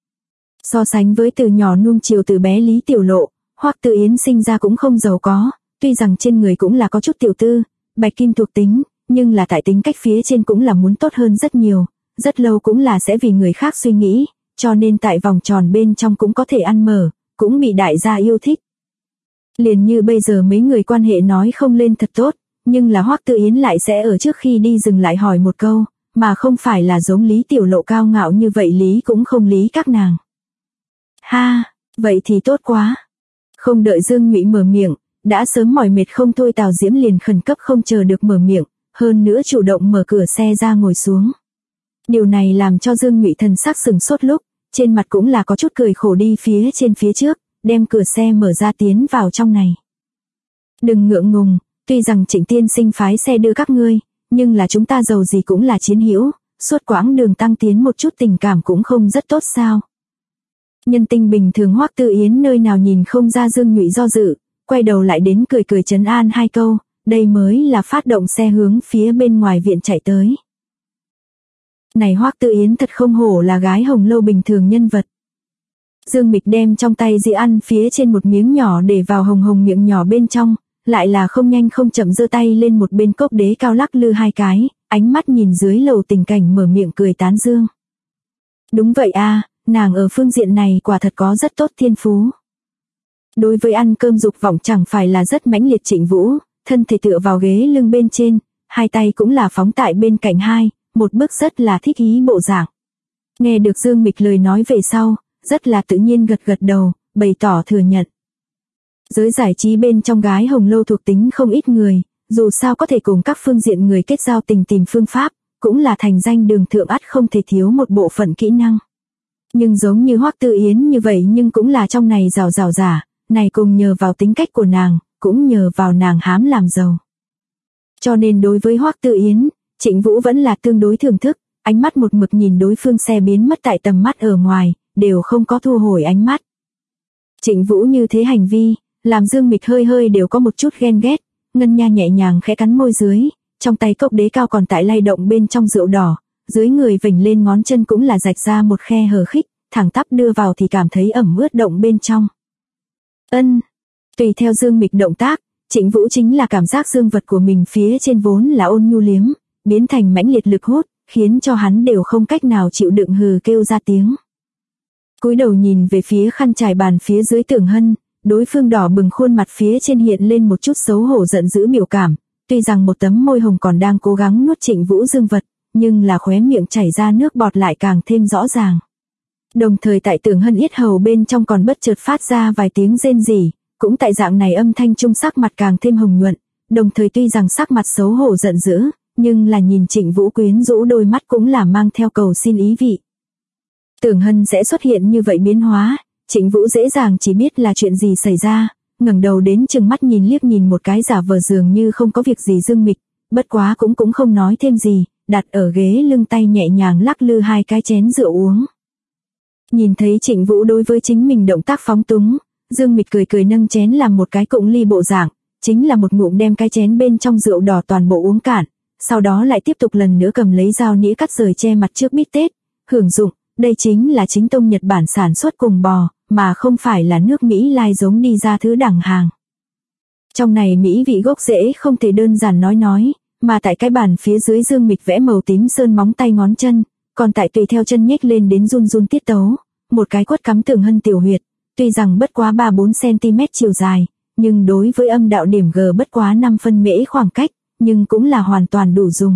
So sánh với từ nhỏ nuông chiều từ bé Lý Tiểu Lộ, Hoắc Tư Yến sinh ra cũng không giàu có, tuy rằng trên người cũng là có chút tiểu tư, bạch kim thuộc tính, nhưng là tại tính cách phía trên cũng là muốn tốt hơn rất nhiều, rất lâu cũng là sẽ vì người khác suy nghĩ, cho nên tại vòng tròn bên trong cũng có thể ăn mở, cũng bị đại gia yêu thích. Liền như bây giờ mấy người quan hệ nói không lên thật tốt, nhưng là Hoắc Tư Yến lại sẽ ở trước khi đi dừng lại hỏi một câu, mà không phải là giống Lý Tiểu Lộ cao ngạo như vậy Lý cũng không lý các nàng. Ha, vậy thì tốt quá. Không đợi Dương Nhụy mở miệng, đã sớm mỏi mệt không thôi Tào Diễm liền khẩn cấp không chờ được mở miệng, hơn nữa chủ động mở cửa xe ra ngồi xuống. Điều này làm cho Dương Nhụy thần sắc sừng sốt lúc, trên mặt cũng là có chút cười khổ đi phía trước, đem cửa xe mở ra tiến vào trong này. Đừng ngượng ngùng, tuy rằng Trịnh tiên sinh phái xe đưa các ngươi, nhưng là chúng ta dầu gì cũng là chiến hữu, suốt quãng đường tăng tiến một chút tình cảm cũng không rất tốt sao. Nhân tình bình thường Hoắc Tư Yến nơi nào nhìn không ra Dương Nhụy do dự, quay đầu lại đến cười trấn an hai câu, đây mới là phát động xe hướng phía bên ngoài viện chạy tới. Này Hoắc Tư Yến thật không hổ là gái hồng lâu bình thường nhân vật. Dương Mịch đem trong tay dĩa ăn phía trên một miếng nhỏ để vào hồng miệng nhỏ bên trong, lại là không nhanh không chậm giơ tay lên một bên cốc đế cao lắc lư hai cái, ánh mắt nhìn dưới lầu tình cảnh mở miệng cười tán dương. Đúng vậy a, nàng ở phương diện này quả thật có rất tốt thiên phú. Đối với ăn cơm dục vọng chẳng phải là rất mãnh liệt Trịnh Vũ, thân thể tựa vào ghế lưng bên trên, hai tay cũng là phóng tại bên cạnh một bước rất là thích ý bộ dạng. Nghe được Dương Mịch lời nói về sau, rất là tự nhiên gật đầu, bày tỏ thừa nhận. Giới giải trí bên trong gái hồng lâu thuộc tính không ít người, dù sao có thể cùng các phương diện người kết giao tình tìm phương pháp, cũng là thành danh đường thượng ắt không thể thiếu một bộ phận kỹ năng. Nhưng giống như Hoắc Tư Yến như vậy nhưng cũng là trong này rào giả, này cùng nhờ vào tính cách của nàng, cũng nhờ vào nàng hám làm giàu. Cho nên đối với Hoắc Tư Yến, Trịnh Vũ vẫn là tương đối thưởng thức, ánh mắt một mực nhìn đối phương xe biến mất tại tầm mắt ở ngoài, đều không có thu hồi ánh mắt. Trịnh Vũ như thế hành vi, làm Dương Mịch hơi đều có một chút ghen ghét, Ngân Nha nhẹ nhàng khẽ cắn môi dưới, trong tay cốc đế cao còn tại lay động bên trong rượu đỏ, dưới người vểnh lên ngón chân cũng là rạch ra một khe hở khích, thẳng tắp đưa vào thì cảm thấy ẩm ướt động bên trong. Tùy theo Dương Mịch động tác, Trịnh Vũ chính là cảm giác dương vật của mình phía trên vốn là ôn nhu liếm, biến thành mãnh liệt lực hút, khiến cho hắn đều không cách nào chịu đựng hừ kêu ra tiếng. Cúi đầu nhìn về phía khăn trải bàn phía dưới Tưởng Hân, đối phương đỏ bừng khuôn mặt phía trên hiện lên một chút xấu hổ giận dữ biểu cảm, tuy rằng một tấm môi hồng còn đang cố gắng nuốt Trịnh Vũ dương vật, nhưng là khóe miệng chảy ra nước bọt lại càng thêm rõ ràng. Đồng thời tại Tưởng Hân yết hầu bên trong còn bất chợt phát ra vài tiếng rên rỉ, cũng tại dạng này âm thanh trung sắc mặt càng thêm hồng nhuận, đồng thời tuy rằng sắc mặt xấu hổ giận dữ, nhưng là nhìn Trịnh Vũ quyến rũ đôi mắt cũng là mang theo cầu xin ý vị. Tưởng Hân sẽ xuất hiện như vậy biến hóa, Trịnh Vũ dễ dàng chỉ biết là chuyện gì xảy ra, ngẩng đầu đến chừng mắt liếc nhìn một cái giả vờ dường như không có việc gì Dương Mịch, bất quá cũng không nói thêm gì, đặt ở ghế lưng tay nhẹ nhàng lắc lư hai cái chén rượu uống. Nhìn thấy Trịnh Vũ đối với chính mình động tác phóng túng, Dương Mịch cười nâng chén làm một cái cụng ly bộ dạng, chính là một ngụm đem cái chén bên trong rượu đỏ toàn bộ uống cạn, sau đó lại tiếp tục lần nữa cầm lấy dao nĩa cắt rời che mặt trước bít tết, hưởng dụng, đây chính là chính tông Nhật Bản sản xuất cùng bò, mà không phải là nước Mỹ lai giống đi ra thứ đẳng hàng. Trong này Mỹ vị gốc rễ không thể đơn giản nói, mà tại cái bàn phía dưới Dương Mịch vẽ màu tím sơn móng tay ngón chân, còn tại tùy theo chân nhếch lên đến run tiết tấu, một cái quất cắm Tưởng Hân tiểu huyệt, tuy rằng bất quá 3-4 cm chiều dài, nhưng đối với âm đạo điểm G bất quá 5 phân mễ khoảng cách, nhưng cũng là hoàn toàn đủ dùng.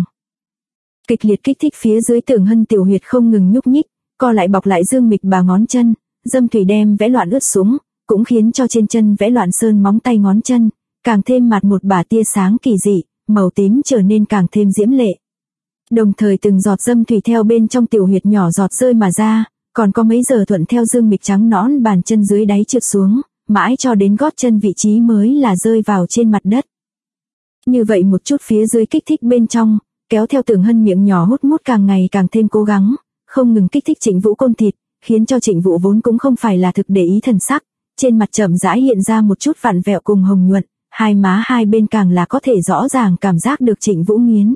Kịch liệt kích thích phía dưới Tưởng Hân tiểu huyệt không ngừng nhúc nhích, co lại bọc lại Dương Mịch bà ngón chân, dâm thủy đem vẽ loạn ướt xuống, cũng khiến cho trên chân vẽ loạn sơn móng tay ngón chân, càng thêm mặt một bả tia sáng kỳ dị, màu tím trở nên càng thêm diễm lệ. Đồng thời từng giọt dâm thủy theo bên trong tiểu huyệt nhỏ giọt rơi mà ra, còn có mấy giờ thuận theo Dương Mịch trắng nõn bàn chân dưới đáy trượt xuống, mãi cho đến gót chân vị trí mới là rơi vào trên mặt đất. Như vậy một chút phía dưới kích thích bên trong, kéo theo Tưởng Hân miệng nhỏ hút mút càng ngày càng thêm cố gắng, không ngừng kích thích Trịnh Vũ côn thịt, khiến cho Trịnh Vũ vốn cũng không phải là thực để ý thần sắc, trên mặt chậm rãi hiện ra một chút vặn vẹo cùng hồng nhuận, hai má hai bên càng là có thể rõ ràng cảm giác được Trịnh Vũ nghiến.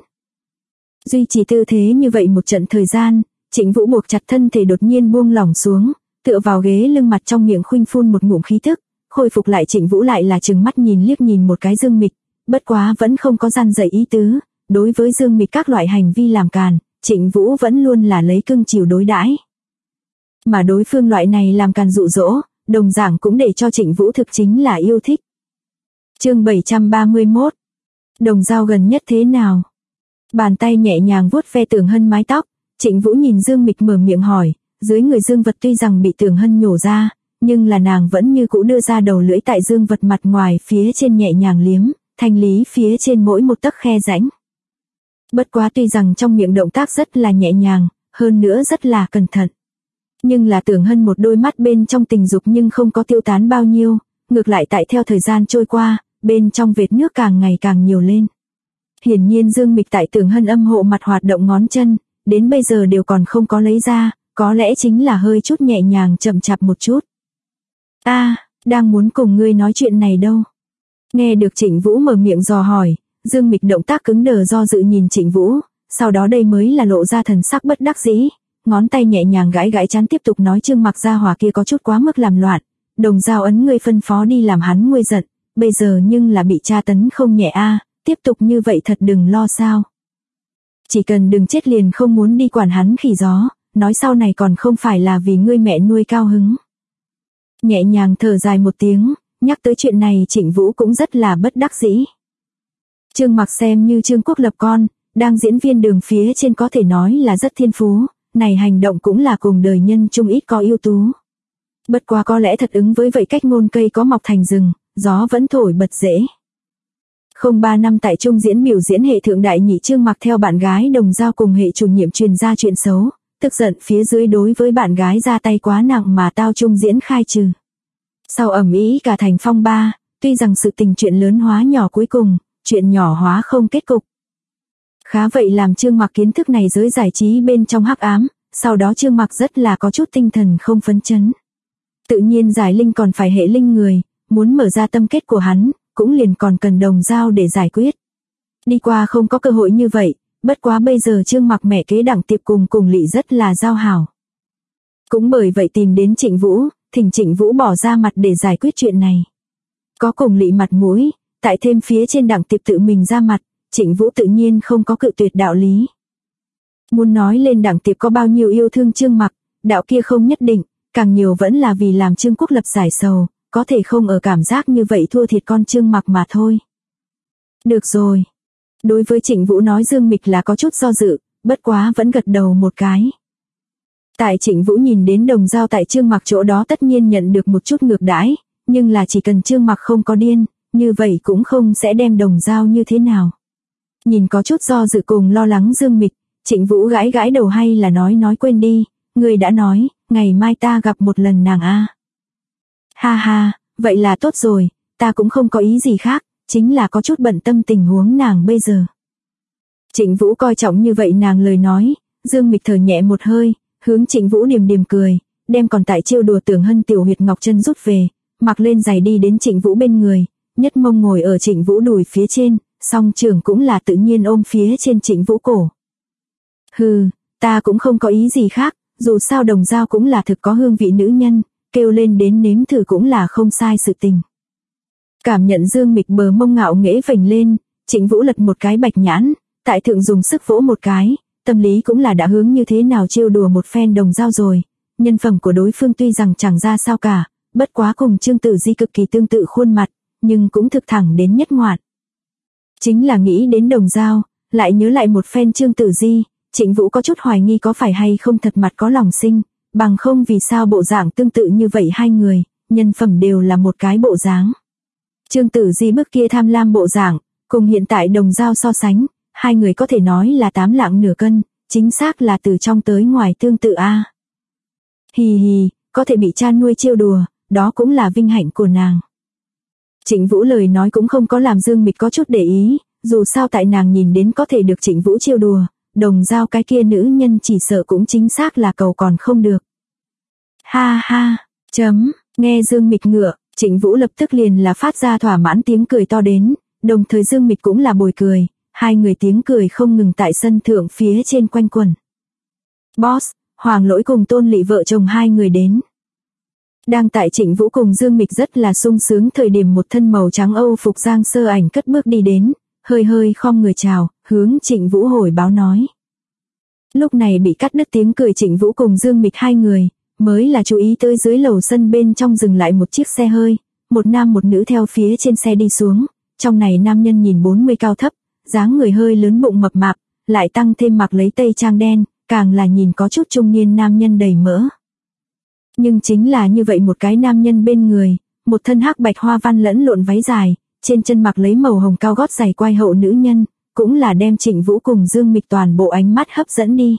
Duy trì tư thế như vậy một trận thời gian, Trịnh Vũ buộc chặt thân thể đột nhiên buông lỏng xuống, tựa vào ghế lưng mặt trong miệng khuynh phun một ngụm khí tức, khôi phục lại Trịnh Vũ lại là trừng mắt liếc nhìn một cái Dương Mịch, bất quá vẫn không có gian dậy ý tứ, đối với Dương Mịch các loại hành vi làm càn, Trịnh Vũ vẫn luôn là lấy cưng chiều đối đãi. Mà đối phương loại này làm càn dụ dỗ, đồng dạng cũng để cho Trịnh Vũ thực chính là yêu thích. Chương 731. Đồng dao gần nhất thế nào? Bàn tay nhẹ nhàng vuốt ve Tưởng Hân mái tóc, Trịnh Vũ nhìn Dương Mịch mở miệng hỏi, dưới người Dương Vật tuy rằng bị Tưởng Hân nhổ ra, nhưng là nàng vẫn như cũ đưa ra đầu lưỡi tại Dương Vật mặt ngoài phía trên nhẹ nhàng liếm, thanh lý phía trên mỗi một tấc khe rãnh. Bất quá tuy rằng trong miệng động tác rất là nhẹ nhàng, hơn nữa rất là cẩn thận. Nhưng là Tưởng Hân một đôi mắt bên trong tình dục nhưng không có tiêu tán bao nhiêu, ngược lại tại theo thời gian trôi qua, bên trong vệt nước càng ngày càng nhiều lên. Hiển nhiên Dương Mịch tại Tưởng Hân âm hộ mặt hoạt động ngón chân, đến bây giờ đều còn không có lấy ra, có lẽ chính là hơi chút nhẹ nhàng chậm chạp một chút. Đang muốn cùng ngươi nói chuyện này đâu. Nghe được Trịnh Vũ mở miệng dò hỏi, Dương Mịch động tác cứng đờ do dự nhìn Trịnh Vũ, sau đó đây mới là lộ ra thần sắc bất đắc dĩ, ngón tay nhẹ nhàng gãi gãi trán tiếp tục nói Trương Mặc gia hỏa kia có chút quá mức làm loạn, Đồng Dao ấn ngươi phân phó đi làm hắn nguôi giận, bây giờ nhưng là bị tra tấn không nhẹ tiếp tục như vậy thật đừng lo sao. Chỉ cần đừng chết liền không muốn đi quản hắn khỉ gió, nói sau này còn không phải là vì ngươi mẹ nuôi cao hứng. Nhẹ nhàng thở dài một tiếng, nhắc tới chuyện này Trịnh Vũ cũng rất là bất đắc dĩ. Trương Mặc xem như Trương Quốc Lập con, đang diễn viên đường phía trên có thể nói là rất thiên phú, này hành động cũng là cùng đời nhân chung ít có ưu tú. Bất quá có lẽ thật ứng với vậy cách ngôn cây có mọc thành rừng, gió vẫn thổi bật dễ. 03 năm tại Trung diễn biểu diễn hệ thượng đại nhị Trương Mặc theo bạn gái Đồng Dao cùng hệ chủ nhiệm truyền ra chuyện xấu, tức giận phía dưới đối với bạn gái ra tay quá nặng mà tao Trung diễn khai trừ. Sau ầm ĩ cả thành phong ba, tuy rằng sự tình chuyện lớn hóa nhỏ cuối cùng, chuyện nhỏ hóa không kết cục. Khá vậy làm Trương Mặc kiến thức này giới giải trí bên trong hắc ám, sau đó Trương Mặc rất là có chút tinh thần không phấn chấn. Tự nhiên giải linh còn phải hệ linh người, muốn mở ra tâm kết của hắn, cũng liền còn cần Đồng Dao để giải quyết. Đi qua không có cơ hội như vậy, bất quá bây giờ Trương Mặc mẹ kế Đặng Tiệp cùng Lị rất là giao hảo. Cũng bởi vậy tìm đến Trịnh Vũ, thỉnh Trịnh Vũ bỏ ra mặt để giải quyết chuyện này. Có cùng Lị mặt mũi, tại thêm phía trên Đặng Tiệp tự mình ra mặt, Trịnh Vũ tự nhiên không có cự tuyệt đạo lý. Muốn nói lên Đặng Tiệp có bao nhiêu yêu thương Trương Mặc, đạo kia không nhất định, càng nhiều vẫn là vì làm Trương Quốc Lập giải sầu, có thể không ở cảm giác như vậy thua thiệt con Trương Mặc mà thôi. Được rồi. Đối với Trịnh Vũ nói Dương Mịch là có chút do dự, bất quá vẫn gật đầu một cái. Tại Trịnh Vũ nhìn đến Đồng Dao tại Trương Mặc chỗ đó tất nhiên nhận được một chút ngược đãi, nhưng là chỉ cần Trương Mặc không có điên, như vậy cũng không sẽ đem Đồng Dao như thế nào. Nhìn có chút do dự cùng lo lắng Dương Mịch, Trịnh Vũ gãi gãi đầu hay là nói quên đi, người đã nói, ngày mai ta gặp một lần nàng Ha ha, vậy là tốt rồi, ta cũng không có ý gì khác, chính là có chút bận tâm tình huống nàng bây giờ. Trịnh Vũ coi trọng như vậy nàng lời nói, Dương Mịch thở nhẹ một hơi, hướng Trịnh Vũ điềm điềm cười, đem còn tại trêu đùa Tưởng Hân tiểu huyệt ngọc chân rút về, mặc lên giày đi đến Trịnh Vũ bên người, nhất mông ngồi ở Trịnh Vũ đùi phía trên, song trưởng cũng là tự nhiên ôm phía trên Trịnh Vũ cổ. Hừ, ta cũng không có ý gì khác, dù sao Đồng Dao cũng là thực có hương vị nữ nhân, kêu lên đến nếm thử cũng là không sai sự tình. Cảm nhận Dương Mịch bờ mông ngạo nghễ vểnh lên, Trịnh Vũ lật một cái bạch nhãn, tại thượng dùng sức vỗ một cái, tâm lý cũng là đã hướng như thế nào trêu đùa một phen Đồng Dao rồi. Nhân phẩm của đối phương tuy rằng chẳng ra sao cả, bất quá cùng Trương Tử Di cực kỳ tương tự khuôn mặt, nhưng cũng thực thẳng đến nhất ngoạn. Chính là nghĩ đến Đồng Dao, lại nhớ lại một phen Trương Tử Di, Trịnh Vũ có chút hoài nghi có phải hay không thật mặt có lòng sinh, bằng không vì sao bộ dạng tương tự như vậy hai người, nhân phẩm đều là một cái bộ dáng. Trương Tử Di bức kia tham lam bộ dạng, cùng hiện tại Đồng Dao so sánh, hai người có thể nói là 8 lạng nửa cân, chính xác là từ trong tới ngoài tương tự Hì hì, có thể bị cha nuôi trêu đùa, đó cũng là vinh hạnh của nàng. Trịnh Vũ lời nói cũng không có làm Dương Mịch có chút để ý, dù sao tại nàng nhìn đến có thể được Trịnh Vũ trêu đùa, Đồng Dao cái kia nữ nhân chỉ sợ cũng chính xác là cầu còn không được. Ha ha, nghe Dương Mịch ngựa, Trịnh Vũ lập tức liền là phát ra thỏa mãn tiếng cười to đến, đồng thời Dương Mịch cũng là bồi cười, hai người tiếng cười không ngừng tại sân thượng phía trên quanh quẩn. Boss, Hoàng Lỗi cùng Tôn Lị vợ chồng hai người đến. Đang tại Trịnh Vũ cùng Dương Mịch rất là sung sướng thời điểm một thân màu trắng Âu phục Giang Sơ Ảnh cất bước đi đến, hơi khom người chào, hướng Trịnh Vũ hồi báo nói. Lúc này bị cắt đứt tiếng cười Trịnh Vũ cùng Dương Mịch hai người, mới là chú ý tới dưới lầu sân bên trong dừng lại một chiếc xe hơi, một nam một nữ theo phía trên xe đi xuống, trong này nam nhân nhìn 40 cao thấp, dáng người hơi lớn bụng mập mạp, lại tăng thêm mặc lấy tây trang đen, càng là nhìn có chút trung niên nam nhân đầy mỡ. Nhưng chính là như vậy một cái nam nhân bên người, một thân hắc bạch hoa văn lẫn lộn váy dài, trên chân mặc lấy màu hồng cao gót giày quai hậu nữ nhân, cũng là đem Trịnh Vũ cùng Dương Mịch toàn bộ ánh mắt hấp dẫn đi.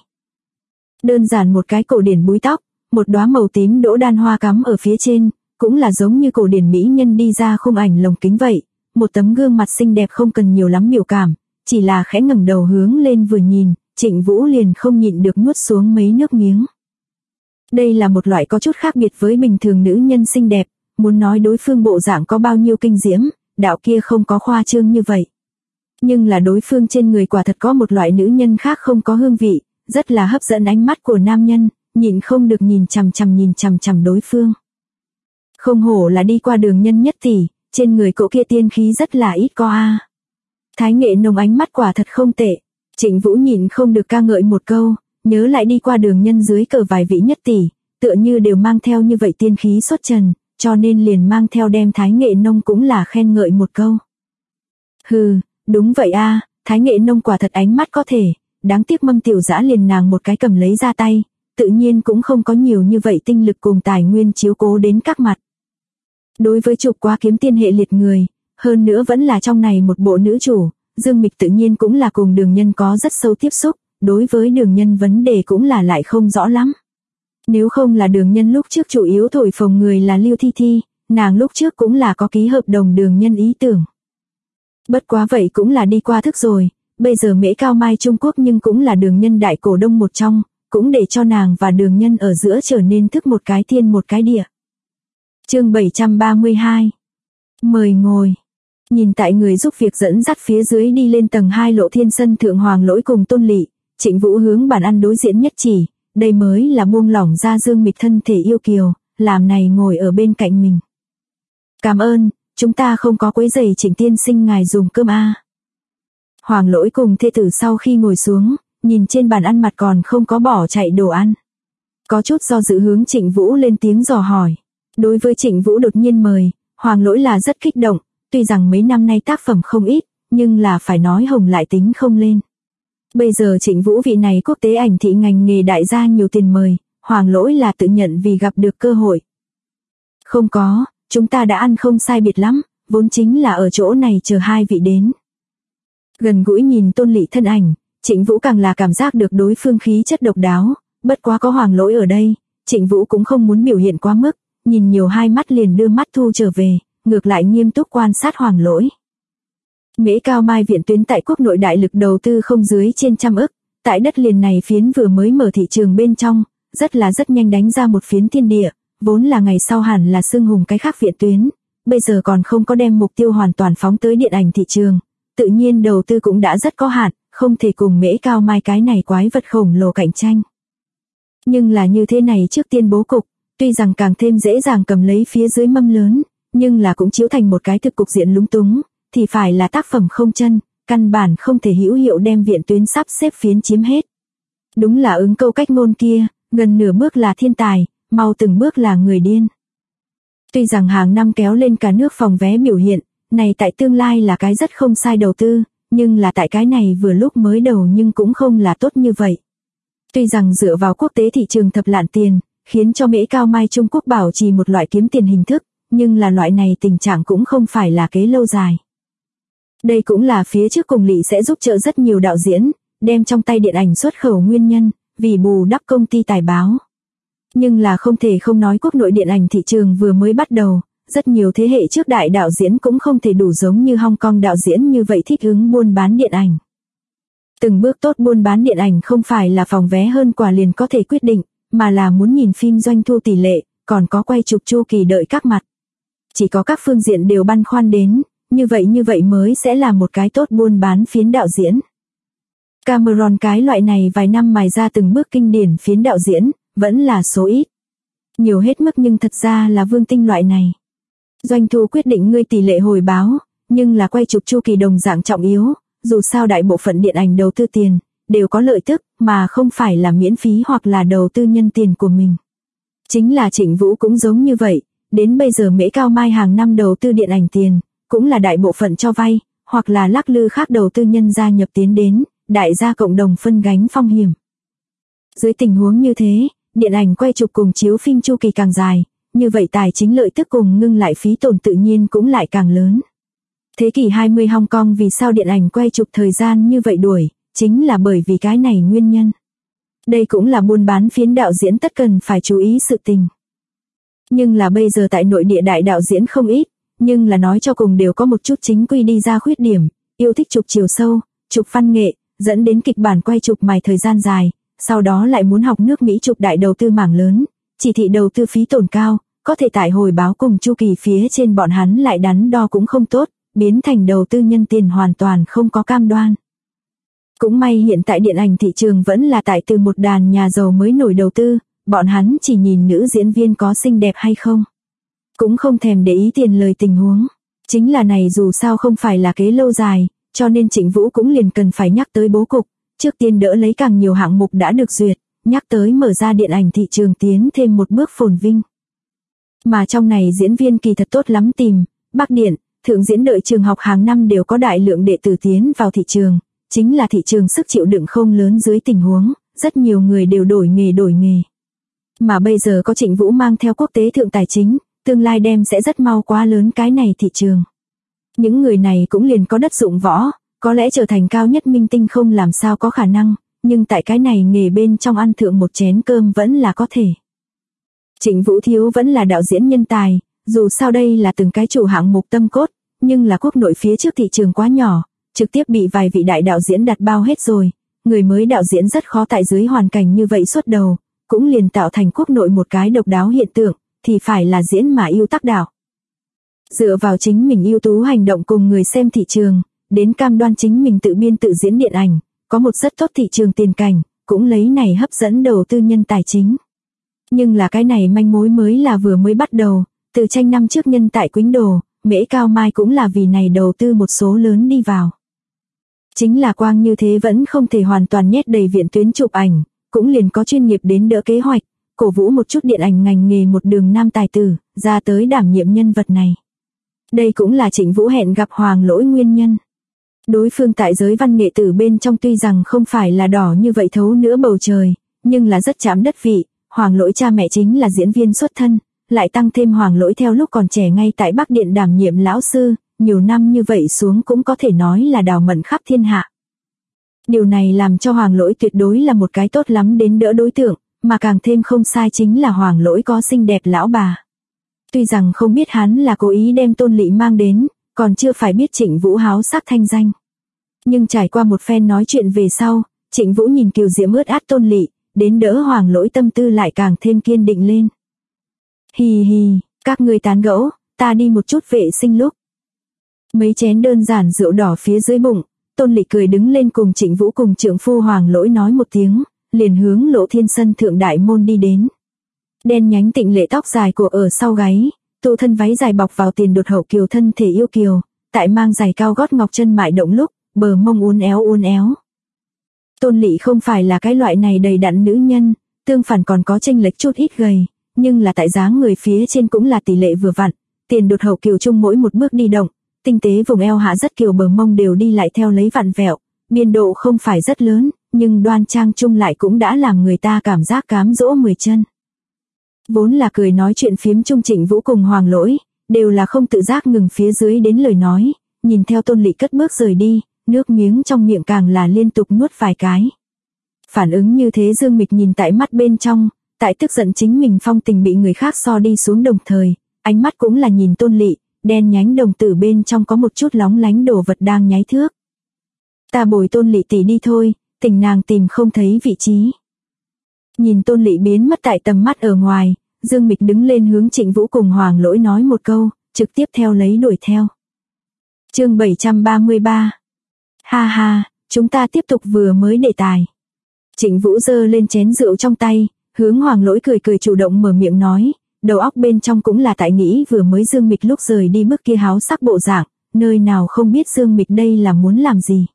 Đơn giản một cái cổ điển búi tóc, một đóa màu tím đỗ đan hoa cắm ở phía trên, cũng là giống như cổ điển mỹ nhân đi ra khung ảnh lồng kính vậy, một tấm gương mặt xinh đẹp không cần nhiều lắm biểu cảm, chỉ là khẽ ngẩng đầu hướng lên vừa nhìn, Trịnh Vũ liền không nhịn được nuốt xuống mấy nước miếng. Đây là một loại có chút khác biệt với bình thường nữ nhân xinh đẹp, muốn nói đối phương bộ dạng có bao nhiêu kinh diễm, đạo kia không có khoa trương như vậy. Nhưng là đối phương trên người quả thật có một loại nữ nhân khác không có hương vị, rất là hấp dẫn ánh mắt của nam nhân, nhịn không được nhìn chằm chằm đối phương. Không hổ là đi qua đường nhân nhất tỷ, trên người cậu kia tiên khí rất là ít có a. Thái Nghệ Nông ánh mắt quả thật không tệ, Trịnh Vũ nhịn không được ca ngợi một câu, nhớ lại đi qua đường nhân dưới cờ vài vị nhất tỷ, tựa như đều mang theo như vậy tiên khí xuất trần, cho nên liền mang theo đem Thái Nghệ Nông cũng là khen ngợi một câu. Hừ, đúng vậy a, Thái Nghệ Nông quả thật ánh mắt có thể, đáng tiếc Mâm Tiểu Dã liền nàng một cái cầm lấy ra tay, tự nhiên cũng không có nhiều như vậy tinh lực cùng tài nguyên chiếu cố đến các mặt. Đối với chụp quá kiếm tiên hệ liệt người, hơn nữa vẫn là trong này một bộ nữ chủ, Dương Mịch tự nhiên cũng là cùng đường nhân có rất sâu tiếp xúc, đối với đường nhân vấn đề cũng là lại không rõ lắm. Nếu không là đường nhân lúc trước chủ yếu thổi phồng người là Lưu Thi Thi, nàng lúc trước cũng là có ký hợp đồng đường nhân ý tưởng. Bất quá vậy cũng là đi qua thức rồi, bây giờ Mễ Cao Mai Trung Quốc nhưng cũng là đường nhân đại cổ đông một trong, cũng để cho nàng và đường nhân ở giữa trở nên thức một cái thiên một cái địa. Chương 732. Mời ngồi. Nhìn tại người giúp việc dẫn dắt phía dưới đi lên tầng 2 Lộ Thiên sân thượng Hoàng Lỗi cùng Tôn Lị, Trịnh Vũ hướng bàn ăn đối diện nhất chỉ, đây mới là buông lỏng ra Dương Mịch thân thể yêu kiều, làm này ngồi ở bên cạnh mình. Cảm ơn, chúng ta không có quấy rầy Trịnh tiên sinh ngài dùng cơm a. Hoàng Lỗi cùng thê tử sau khi ngồi xuống, nhìn trên bàn ăn mặt còn không có bỏ chạy đồ ăn. Có chút do dự hướng Trịnh Vũ lên tiếng dò hỏi. Đối với Trịnh Vũ đột nhiên mời, Hoàng Lỗi là rất kích động, tuy rằng mấy năm nay tác phẩm không ít, nhưng là phải nói hồng lại tính không lên. Bây giờ Trịnh Vũ vị này quốc tế ảnh thị ngành nghề đại gia nhiều tiền mời, Hoàng Lỗi là tự nhận vì gặp được cơ hội. Không có, chúng ta đã ăn không sai biệt lắm, vốn chính là ở chỗ này chờ hai vị đến. Gần gũi nhìn Tôn Lị thân ảnh, Trịnh Vũ càng là cảm giác được đối phương khí chất độc đáo, bất quá có Hoàng Lỗi ở đây, Trịnh Vũ cũng không muốn biểu hiện quá mức, nhìn nhiều hai mắt liền đưa mắt thu trở về, ngược lại nghiêm túc quan sát Hoàng Lỗi. Mễ Cao Mai viện tuyến tại quốc nội đại lực đầu tư không dưới trên 100 ức, tại đất liền này phiến vừa mới mở thị trường bên trong, rất nhanh đánh ra một phiến thiên địa, vốn là ngày sau hẳn là xưng hùng cái khác viện tuyến, bây giờ còn không có đem mục tiêu hoàn toàn phóng tới điện ảnh thị trường, tự nhiên đầu tư cũng đã rất có hạn, không thể cùng Mễ Cao Mai cái này quái vật khổng lồ cạnh tranh. Nhưng là như thế này trước tiên bố cục, tuy rằng càng thêm dễ dàng cầm lấy phía dưới mâm lớn, nhưng là cũng chiếu thành một cái thực cục diện lúng túng, thì phải là tác phẩm không chân, căn bản không thể hữu hiệu đem viện tuyến sắp xếp phiến chiếm hết. Đúng là ứng câu cách ngôn kia, gần nửa bước là thiên tài, mau từng bước là người điên. Tuy rằng hàng năm kéo lên cả nước phòng vé biểu hiện, này tại tương lai là cái rất không sai đầu tư, nhưng là tại cái này vừa lúc mới đầu nhưng cũng không là tốt như vậy. Tuy rằng dựa vào quốc tế thị trường thập lạn tiền, khiến cho Mễ Cao Mai Trung Quốc bảo trì một loại kiếm tiền hình thức, nhưng là loại này tình trạng cũng không phải là kế lâu dài. Đây cũng là phía trước cùng Lị sẽ giúp trợ rất nhiều đạo diễn, đem trong tay điện ảnh xuất khẩu nguyên nhân, vì bù đắp công ty tài báo. Nhưng là không thể không nói quốc nội điện ảnh thị trường vừa mới bắt đầu, rất nhiều thế hệ trước đại đạo diễn cũng không thể đủ giống như Hong Kong đạo diễn như vậy thích ứng buôn bán điện ảnh. Từng bước tốt buôn bán điện ảnh không phải là phòng vé hơn quả liền có thể quyết định, mà là muốn nhìn phim doanh thu tỷ lệ, còn có quay chụp chu kỳ đợi các mặt. Chỉ có các phương diện đều băn khoăn đến, như vậy mới sẽ là một cái tốt buôn bán phiến đạo diễn. Cameron cái loại này vài năm mài ra từng bước kinh điển phiến đạo diễn, vẫn là số ít. Nhiều hết mức nhưng thật ra là Vương Tinh loại này. Doanh thu quyết định ngươi tỷ lệ hồi báo, nhưng là quay chụp chu kỳ đồng dạng trọng yếu, dù sao đại bộ phận điện ảnh đầu tư tiền, đều có lợi tức, mà không phải là miễn phí hoặc là đầu tư nhân tiền của mình. Chính là Trịnh Vũ cũng giống như vậy, đến bây giờ Mễ Cao Mai hàng năm đầu tư điện ảnh tiền, cũng là đại bộ phận cho vay, hoặc là lắc lư khác đầu tư nhân gia nhập tiến đến, đại gia cộng đồng phân gánh phong hiểm. Dưới tình huống như thế, điện ảnh quay chụp cùng chiếu phim chu kỳ càng dài, như vậy tài chính lợi tức cùng ngưng lại phí tổn tự nhiên cũng lại càng lớn. Thế kỷ 20 Hong Kong vì sao điện ảnh quay chụp thời gian như vậy đuổi, chính là bởi vì cái này nguyên nhân. Đây cũng là buôn bán phiến đạo diễn tất cần phải chú ý sự tình. Nhưng là bây giờ tại nội địa đại đạo diễn không ít, nhưng là nói cho cùng đều có một chút chính quy đi ra khuyết điểm, yêu thích chụp chiều sâu, chụp văn nghệ, dẫn đến kịch bản quay chụp mài thời gian dài, sau đó lại muốn học nước Mỹ chụp đại đầu tư mảng lớn, chỉ thị đầu tư phí tổn cao, có thể tại hồi báo cùng chu kỳ phía trên bọn hắn lại đắn đo cũng không tốt, biến thành đầu tư nhân tiền hoàn toàn không có cam đoan. Cũng may hiện tại điện ảnh thị trường vẫn là tại từ một đàn nhà giàu mới nổi đầu tư, bọn hắn chỉ nhìn nữ diễn viên có xinh đẹp hay không. Cũng không thèm để ý tiền lời tình huống. Chính là này dù sao không phải là kế lâu dài, cho nên Trịnh Vũ cũng liền cần phải nhắc tới bố cục, trước tiên đỡ lấy càng nhiều hạng mục đã được duyệt, nhắc tới mở ra điện ảnh thị trường tiến thêm một bước phồn vinh. Mà trong này diễn viên kỳ thật tốt lắm tìm, Bắc Điện, Thượng Diễn đợi trường học hàng năm đều có đại lượng đệ tử tiến vào thị trường, chính là thị trường sức chịu đựng không lớn dưới tình huống, rất nhiều người đều đổi nghề. Mà bây giờ có Trịnh Vũ mang theo quốc tế thượng tài chính, tương lai đem sẽ rất mau quá lớn cái này thị trường. Những người này cũng liền có đất dụng võ, có lẽ trở thành cao nhất minh tinh không làm sao có khả năng, nhưng tại cái này nghề bên trong ăn thượng một chén cơm vẫn là có thể. Trịnh Vũ thiếu vẫn là đạo diễn nhân tài, dù sao đây là từng cái chủ hạng mục tâm cốt, nhưng là quốc nội phía trước thị trường quá nhỏ, trực tiếp bị vài vị đại đạo diễn đặt bao hết rồi, người mới đạo diễn rất khó tại dưới hoàn cảnh như vậy xuất đầu, cũng liền tạo thành quốc nội một cái độc đáo hiện tượng, thì phải là diễn mà yêu tác đạo. Dựa vào chính mình ưu tú hành động cùng người xem thị trường, đến cam đoan chính mình tự biên tự diễn điện ảnh, có một rất tốt thị trường tiền cảnh, cũng lấy này hấp dẫn đầu tư nhân tài chính. Nhưng là cái này manh mối mới là vừa mới bắt đầu, từ tranh năm trước nhân tại Quýnh Đồ, Mễ Cao Mai cũng là vì này đầu tư một số lớn đi vào. Chính là quang như thế vẫn không thể hoàn toàn nhét đầy viện tuyến chụp ảnh, cũng liền có chuyên nghiệp đến đỡ kế hoạch, cổ vũ một chút điện ảnh ngành nghề một đường nam tài tử, ra tới đảm nhiệm nhân vật này. Đây cũng là Trịnh Vũ hẹn gặp Hoàng Lỗi nguyên nhân. Đối phương tại giới văn nghệ tử bên trong tuy rằng không phải là đỏ như vậy thấu nữa bầu trời, nhưng là rất chạm đất vị, Hoàng Lỗi cha mẹ chính là diễn viên xuất thân, lại tăng thêm Hoàng Lỗi theo lúc còn trẻ ngay tại Bắc Điện đảm nhiệm lão sư, nhiều năm như vậy xuống cũng có thể nói là đào mận khắp thiên hạ. Điều này làm cho Hoàng Lỗi tuyệt đối là một cái tốt lắm đến đỡ đối tượng, mà càng thêm không sai chính là Hoàng Lỗi có xinh đẹp lão bà. Tuy rằng không biết hắn là cố ý đem Tôn Lị mang đến, còn chưa phải biết Trịnh Vũ háo sắc thanh danh. Nhưng trải qua một phen nói chuyện về sau, Trịnh Vũ nhìn kiều diễm ướt át Tôn Lị, đến đỡ Hoàng Lỗi tâm tư lại càng thêm kiên định lên. Hì hì, các người tán gẫu, ta đi một chút vệ sinh lúc. Mấy chén đơn giản rượu đỏ phía dưới bụng, Tôn Lị cười đứng lên cùng Trịnh Vũ cùng trượng phu Hoàng Lỗi nói một tiếng, liền hướng Lộ Thiên sân thượng đại môn đi đến. Đen nhánh tịnh lệ tóc dài của ở sau gáy, tu thân váy dài bọc vào tiền đột hậu kiều thân thể yêu kiều, tại mang giày cao gót ngọc chân mại động lúc, bờ mông uốn éo. Tôn Lị không phải là cái loại này đầy đặn nữ nhân, tương phản còn có chênh lệch chút ít gầy, nhưng là tại dáng người phía trên cũng là tỷ lệ vừa vặn, tiền đột hậu kiều chung mỗi một bước đi động, tinh tế vùng eo hạ rất kiều bờ mông đều đi lại theo lấy vặn vẹo, biên độ không phải rất lớn, nhưng đoan trang chung lại cũng đã làm người ta cảm giác cám dỗ 10 chân. Vốn là cười nói chuyện phiếm chung Trịnh Vũ cùng Hoàng Lỗi, đều là không tự giác ngừng phía dưới đến lời nói, nhìn theo Tôn Lị cất bước rời đi, nước miếng trong miệng càng là liên tục nuốt vài cái. Phản ứng như thế Dương Mịch nhìn tại mắt bên trong, tại tức giận chính mình phong tình bị người khác so đi xuống đồng thời, ánh mắt cũng là nhìn Tôn Lị, đen nhánh đồng tử bên trong có một chút lóng lánh đồ vật đang nháy thước. Ta bồi Tôn Lị tỷ đi thôi, tình nàng tìm không thấy vị trí. Nhìn Tôn Lị biến mất tại tầm mắt ở ngoài, Dương Mịch đứng lên hướng Trịnh Vũ cùng Hoàng Lỗi nói một câu, trực tiếp theo lấy đuổi theo. Chương 733. Ha ha, chúng ta tiếp tục vừa mới đề tài. Trịnh Vũ giơ lên chén rượu trong tay, hướng Hoàng Lỗi cười chủ động mở miệng nói, đầu óc bên trong cũng là tại nghĩ vừa mới Dương Mịch lúc rời đi bước kia háo sắc bộ dạng, nơi nào không biết Dương Mịch đây là muốn làm gì.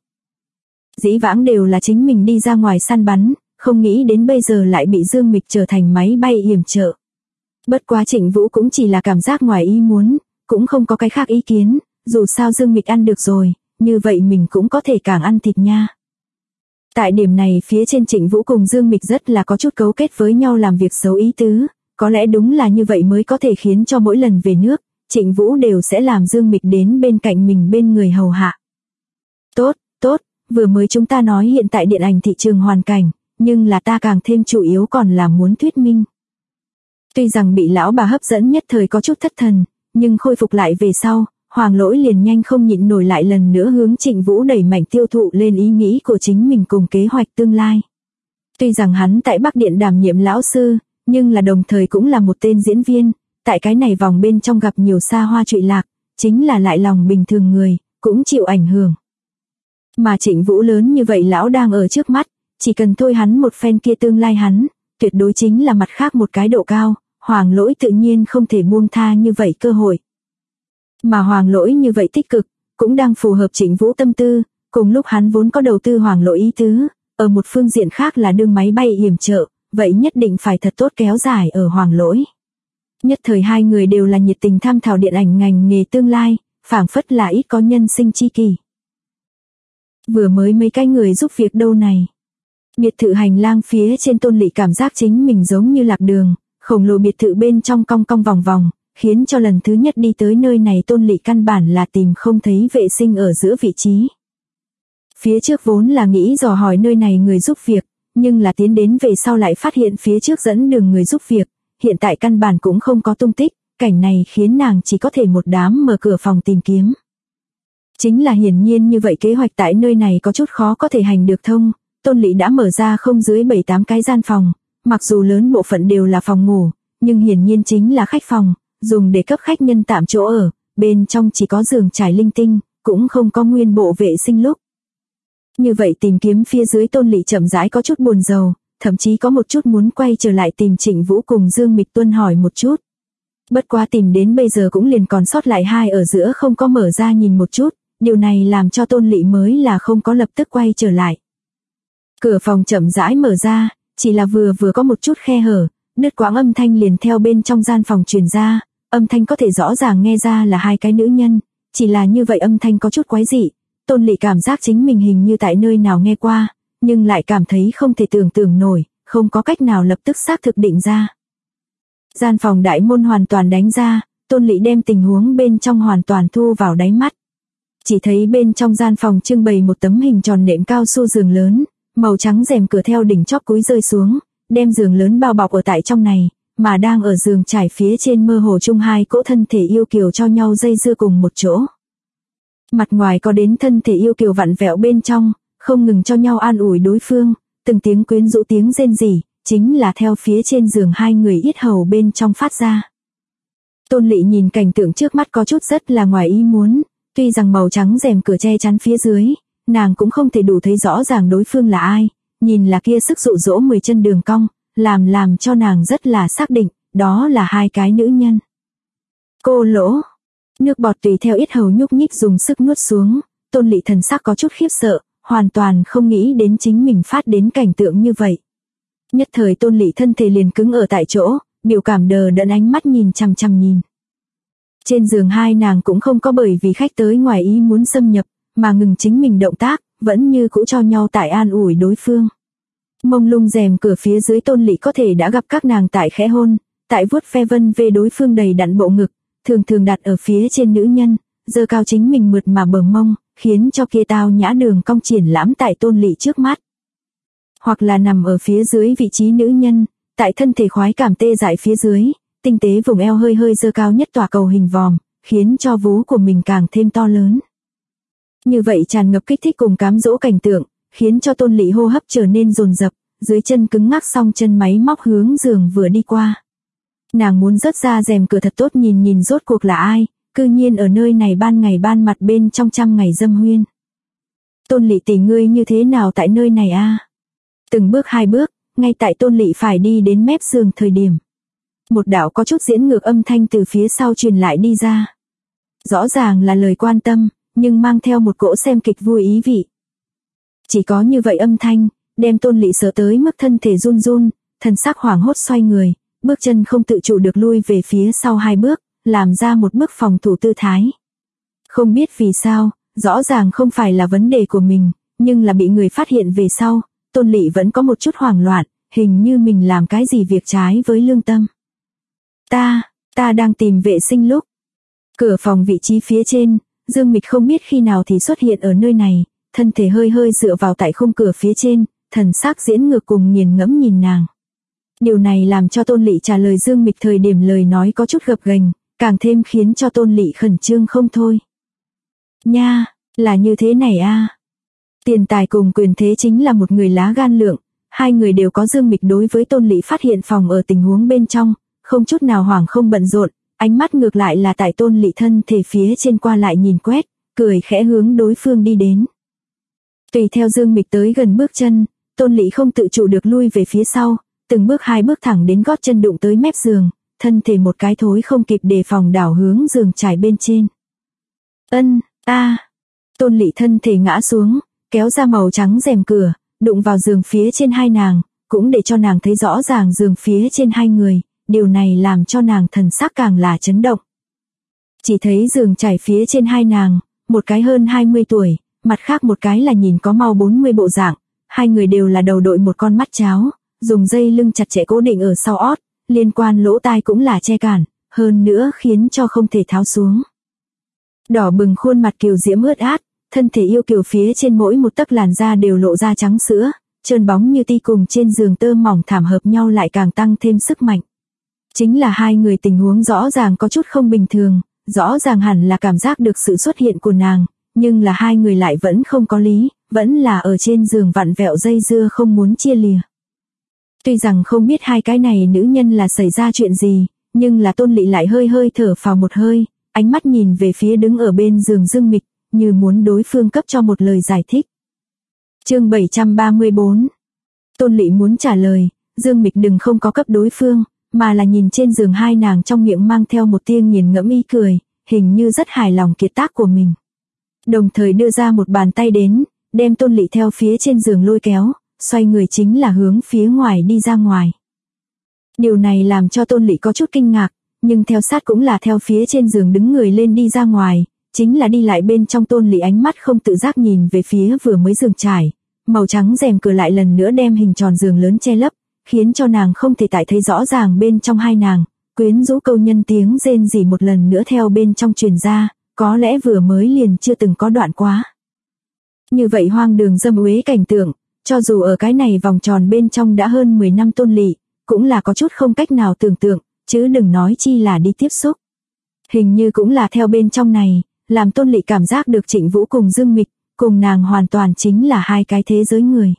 Dĩ vãng đều là chính mình đi ra ngoài săn bắn, không nghĩ đến bây giờ lại bị Dương Mịch trở thành máy bay yểm trợ. Bất quá Trịnh Vũ cũng chỉ là cảm giác ngoài ý muốn, cũng không có cái khác ý kiến, dù sao Dương Mịch ăn được rồi, như vậy mình cũng có thể càng ăn thịt nha. Tại điểm này phía trên Trịnh Vũ cùng Dương Mịch rất là có chút cấu kết với nhau làm việc xấu ý tứ, có lẽ đúng là như vậy mới có thể khiến cho mỗi lần về nước, Trịnh Vũ đều sẽ làm Dương Mịch đến bên cạnh mình bên người hầu hạ. Tốt, tốt, vừa mới chúng ta nói hiện tại điện ảnh thị trường hoàn cảnh, nhưng là ta càng thêm chủ yếu còn là muốn thuyết minh. Tuy rằng bị lão bà hấp dẫn nhất thời có chút thất thần, nhưng khôi phục lại về sau, Hoàng Lỗi liền nhanh không nhịn nổi lại lần nữa hướng Trịnh Vũ đẩy mạnh tiêu thụ lên ý nghĩ của chính mình cùng kế hoạch tương lai. Tuy rằng hắn tại Bắc Điện đảm nhiệm lão sư, nhưng là đồng thời cũng là một tên diễn viên, tại cái này vòng bên trong gặp nhiều xa hoa trụy lạc, chính là lại lòng bình thường người, cũng chịu ảnh hưởng. Mà Trịnh Vũ lớn như vậy lão đang ở trước mắt, chỉ cần thôi hắn một phen kia tương lai hắn, tuyệt đối chính là mặt khác một cái độ cao, Hoàng Lỗi tự nhiên không thể buông tha như vậy cơ hội. Mà Hoàng Lỗi như vậy tích cực, cũng đang phù hợp Trịnh Vũ tâm tư, cùng lúc hắn vốn có đầu tư Hoàng Lỗi ý tứ, ở một phương diện khác là đương máy bay yểm trợ, vậy nhất định phải thật tốt kéo dài ở Hoàng Lỗi. Nhất thời hai người đều là nhiệt tình tham thảo điện ảnh ngành nghề tương lai, phảng phất là ít có nhân sinh chi kỷ. Vừa mới mấy cái người giúp việc đâu này. Biệt thự hành lang phía trên Tôn Lị cảm giác chính mình giống như lạc đường, khổng lồ biệt thự bên trong cong cong vòng vòng, khiến cho lần thứ nhất đi tới nơi này Tôn Lị căn bản là tìm không thấy vệ sinh ở giữa vị trí. Phía trước vốn là nghĩ dò hỏi nơi này người giúp việc, nhưng là tiến đến về sau lại phát hiện phía trước dẫn đường người giúp việc, hiện tại căn bản cũng không có tung tích, cảnh này khiến nàng chỉ có thể một đám mở cửa phòng tìm kiếm. Chính là hiển nhiên như vậy kế hoạch tại nơi này có chút khó có thể hành được thông, Tôn Lị đã mở ra không dưới 7-8 cái gian phòng, mặc dù lớn bộ phận đều là phòng ngủ, nhưng hiển nhiên chính là khách phòng, dùng để cấp khách nhân tạm chỗ ở, bên trong chỉ có giường trải linh tinh, cũng không có nguyên bộ vệ sinh lúc. Như vậy tìm kiếm phía dưới Tôn Lị chậm rãi có chút buồn rầu, thậm chí có một chút muốn quay trở lại tìm Trịnh Vũ cùng Dương Mịch Tuân hỏi một chút. Bất quá tìm đến bây giờ cũng liền còn sót lại hai ở giữa không có mở ra nhìn một chút, điều này làm cho Tôn Lị mới là không có lập tức quay trở lại. Cửa phòng chậm rãi mở ra, chỉ là vừa có một chút khe hở, đứt quãng âm thanh liền theo bên trong gian phòng truyền ra, âm thanh có thể rõ ràng nghe ra là hai cái nữ nhân, chỉ là như vậy âm thanh có chút quái dị, Tôn Lị cảm giác chính mình hình như tại nơi nào nghe qua, nhưng lại cảm thấy không thể tưởng tượng nổi, không có cách nào lập tức xác thực định ra. Gian phòng đại môn hoàn toàn đánh ra, Tôn Lị đem tình huống bên trong hoàn toàn thu vào đáy mắt. Chỉ thấy bên trong gian phòng trưng bày một tấm hình tròn nệm cao su giường lớn, màu trắng rèm cửa theo đỉnh chóp cúi rơi xuống, đem giường lớn bao bọc ở tại trong này, mà đang ở giường trải phía trên mơ hồ chung hai cỗ thân thể yêu kiều cho nhau dây dưa cùng một chỗ. Mặt ngoài có đến thân thể yêu kiều vặn vẹo bên trong, không ngừng cho nhau an ủi đối phương, từng tiếng quyến rũ tiếng rên rỉ, chính là theo phía trên giường hai người yết hầu bên trong phát ra. Tôn Lị nhìn cảnh tượng trước mắt có chút rất là ngoài ý muốn, tuy rằng màu trắng rèm cửa che chắn phía dưới, nàng cũng không thể đủ thấy rõ ràng đối phương là ai, nhìn là kia sức dụ dỗ 10 chân đường cong, làm cho nàng rất là xác định, đó là hai cái nữ nhân. Cô lỗ, nước bọt tùy theo yết hầu nhúc nhích dùng sức nuốt xuống, Tôn Lị thần sắc có chút khiếp sợ, hoàn toàn không nghĩ đến chính mình phát đến cảnh tượng như vậy. Nhất thời Tôn Lị thân thể liền cứng ở tại chỗ, biểu cảm đờ đẫn ánh mắt nhìn chằm chằm nhìn. Trên giường hai nàng cũng không có bởi vì khách tới ngoài ý muốn xâm nhập, mà ngừng chính mình động tác, vẫn như cũ cho nhau tại an ủi đối phương. Mông lung rèm cửa phía dưới Tôn Lị có thể đã gặp các nàng tại khẽ hôn, tại vuốt ve vân về đối phương đầy đặn bộ ngực, thường đặt ở phía trên nữ nhân, giơ cao chính mình mượt mà bờ mông, khiến cho kia tao nhã đường cong triển lãm tại Tôn Lị trước mắt. Hoặc là nằm ở phía dưới vị trí nữ nhân, tại thân thể khoái cảm tê dại phía dưới, tinh tế vùng eo hơi giơ cao nhất tỏa cầu hình vòm, khiến cho vú của mình càng thêm to lớn. Như vậy tràn ngập kích thích cùng cám dỗ cảnh tượng, khiến cho Tôn Lị hô hấp trở nên dồn dập, dưới chân cứng ngắc song chân máy móc hướng giường vừa đi qua. Nàng muốn rớt ra rèm cửa thật tốt nhìn rốt cuộc là ai, cư nhiên ở nơi này ban ngày ban mặt bên trong trăm ngày dâm huyên. Tôn Lị tỷ ngươi như thế nào tại nơi này a? Từng bước hai bước, ngay tại Tôn Lị phải đi đến mép giường thời điểm. Một đạo có chút diễn ngược âm thanh từ phía sau truyền lại đi ra. Rõ ràng là lời quan tâm, nhưng mang theo một cỗ xem kịch vui ý vị. Chỉ có như vậy âm thanh, đem Tôn Lị sợ tới mức thân thể run run, thần sắc hoảng hốt xoay người, bước chân không tự chủ được lui về phía sau hai bước, làm ra một bước phòng thủ tư thái. Không biết vì sao, rõ ràng không phải là vấn đề của mình, Nhưng là bị người phát hiện về sau, Tôn Lị vẫn có một chút hoảng loạn, hình như mình làm cái gì việc trái với lương tâm. Ta đang tìm vệ sinh lúc. Cửa phòng vị trí phía trên, Dương Mịch không biết khi nào thì xuất hiện ở nơi này, thân thể hơi hơi dựa vào tại khung cửa phía trên, thần sắc diễn ngược cùng nghiền ngẫm nhìn nàng. Điều này làm cho Tôn Lị trả lời Dương Mịch thời điểm lời nói có chút gập ghềnh, càng thêm khiến cho Tôn Lị khẩn trương không thôi. Nha, là như thế này a. Tiền tài cùng quyền thế chính là một người lá gan lượng, hai người đều có. Dương Mịch đối với Tôn Lị phát hiện phòng ở tình huống bên trong, không chút nào hoảng không bận rộn, ánh mắt ngược lại là tại Tôn Lị thân thể phía trên qua lại nhìn quét, cười khẽ hướng đối phương đi đến. Tùy theo Dương Mịch tới gần bước chân, Tôn Lị không tự chủ được lui về phía sau, từng bước hai bước thẳng đến gót chân đụng tới mép giường, thân thể một cái thối không kịp đề phòng đảo hướng giường trải bên trên. Tôn Lị thân thể ngã xuống, kéo ra màu trắng rèm cửa, đụng vào giường phía trên hai nàng, cũng để cho nàng thấy rõ ràng giường phía trên hai người, điều này làm cho nàng thần sắc càng là chấn động. Chỉ thấy giường trải phía trên hai nàng, một cái hơn 20 tuổi, mặt khác một cái là nhìn có mau 40 bộ dạng, hai người đều là đầu đội một con mắt cháo, dùng dây lưng chặt chẽ cố định ở sau ót, liên quan lỗ tai cũng là che cản, hơn nữa khiến cho không thể tháo xuống. Đỏ bừng khuôn mặt kiều diễm ướt át, thân thể yêu kiều phía trên mỗi một tấc làn da đều lộ ra trắng sữa, trơn bóng như ti cùng trên giường tơ mỏng thảm hợp nhau lại càng tăng thêm sức mạnh. Chính là hai người tình huống rõ ràng có chút không bình thường, rõ ràng hẳn là cảm giác được sự xuất hiện của nàng, nhưng là hai người lại vẫn không có lý, vẫn là ở trên giường vặn vẹo dây dưa không muốn chia lìa. Tuy rằng không biết hai cái này nữ nhân là xảy ra chuyện gì, nhưng là Tôn Lị lại hơi hơi thở phào một hơi, ánh mắt nhìn về phía đứng ở bên giường Dương Mịch, như muốn đối phương cấp cho một lời giải thích. Chương 734. Tôn Lị muốn trả lời, Dương Mịch đừng không có cấp đối phương, mà là nhìn trên giường hai nàng trong miệng mang theo một tia nghiền ngẫm ý cười, hình như rất hài lòng kiệt tác của mình. Đồng thời đưa ra một bàn tay đến, đem Tôn Lị theo phía trên giường lôi kéo, xoay người chính là hướng phía ngoài đi ra ngoài. Điều này làm cho Tôn Lị có chút kinh ngạc, nhưng theo sát cũng là theo phía trên giường đứng người lên đi ra ngoài, chính là đi lại bên trong. Tôn Lị ánh mắt không tự giác nhìn về phía vừa mới giường trải, màu trắng rèm cửa lại lần nữa đem hình tròn giường lớn che lấp, khiến cho nàng không thể tại thấy rõ ràng bên trong hai nàng, quyến rũ câu nhân tiếng rên rỉ một lần nữa theo bên trong truyền ra, có lẽ vừa mới liền chưa từng có đoạn quá. Như vậy hoang đường dâm uế cảnh tượng, cho dù ở cái này vòng tròn bên trong đã hơn 10 năm Tôn Lị, cũng là có chút không cách nào tưởng tượng, chứ đừng nói chi là đi tiếp xúc. Hình như cũng là theo bên trong này, làm Tôn Lị cảm giác được Trịnh Vũ cùng Dương Mịch, cùng nàng hoàn toàn chính là hai cái thế giới người.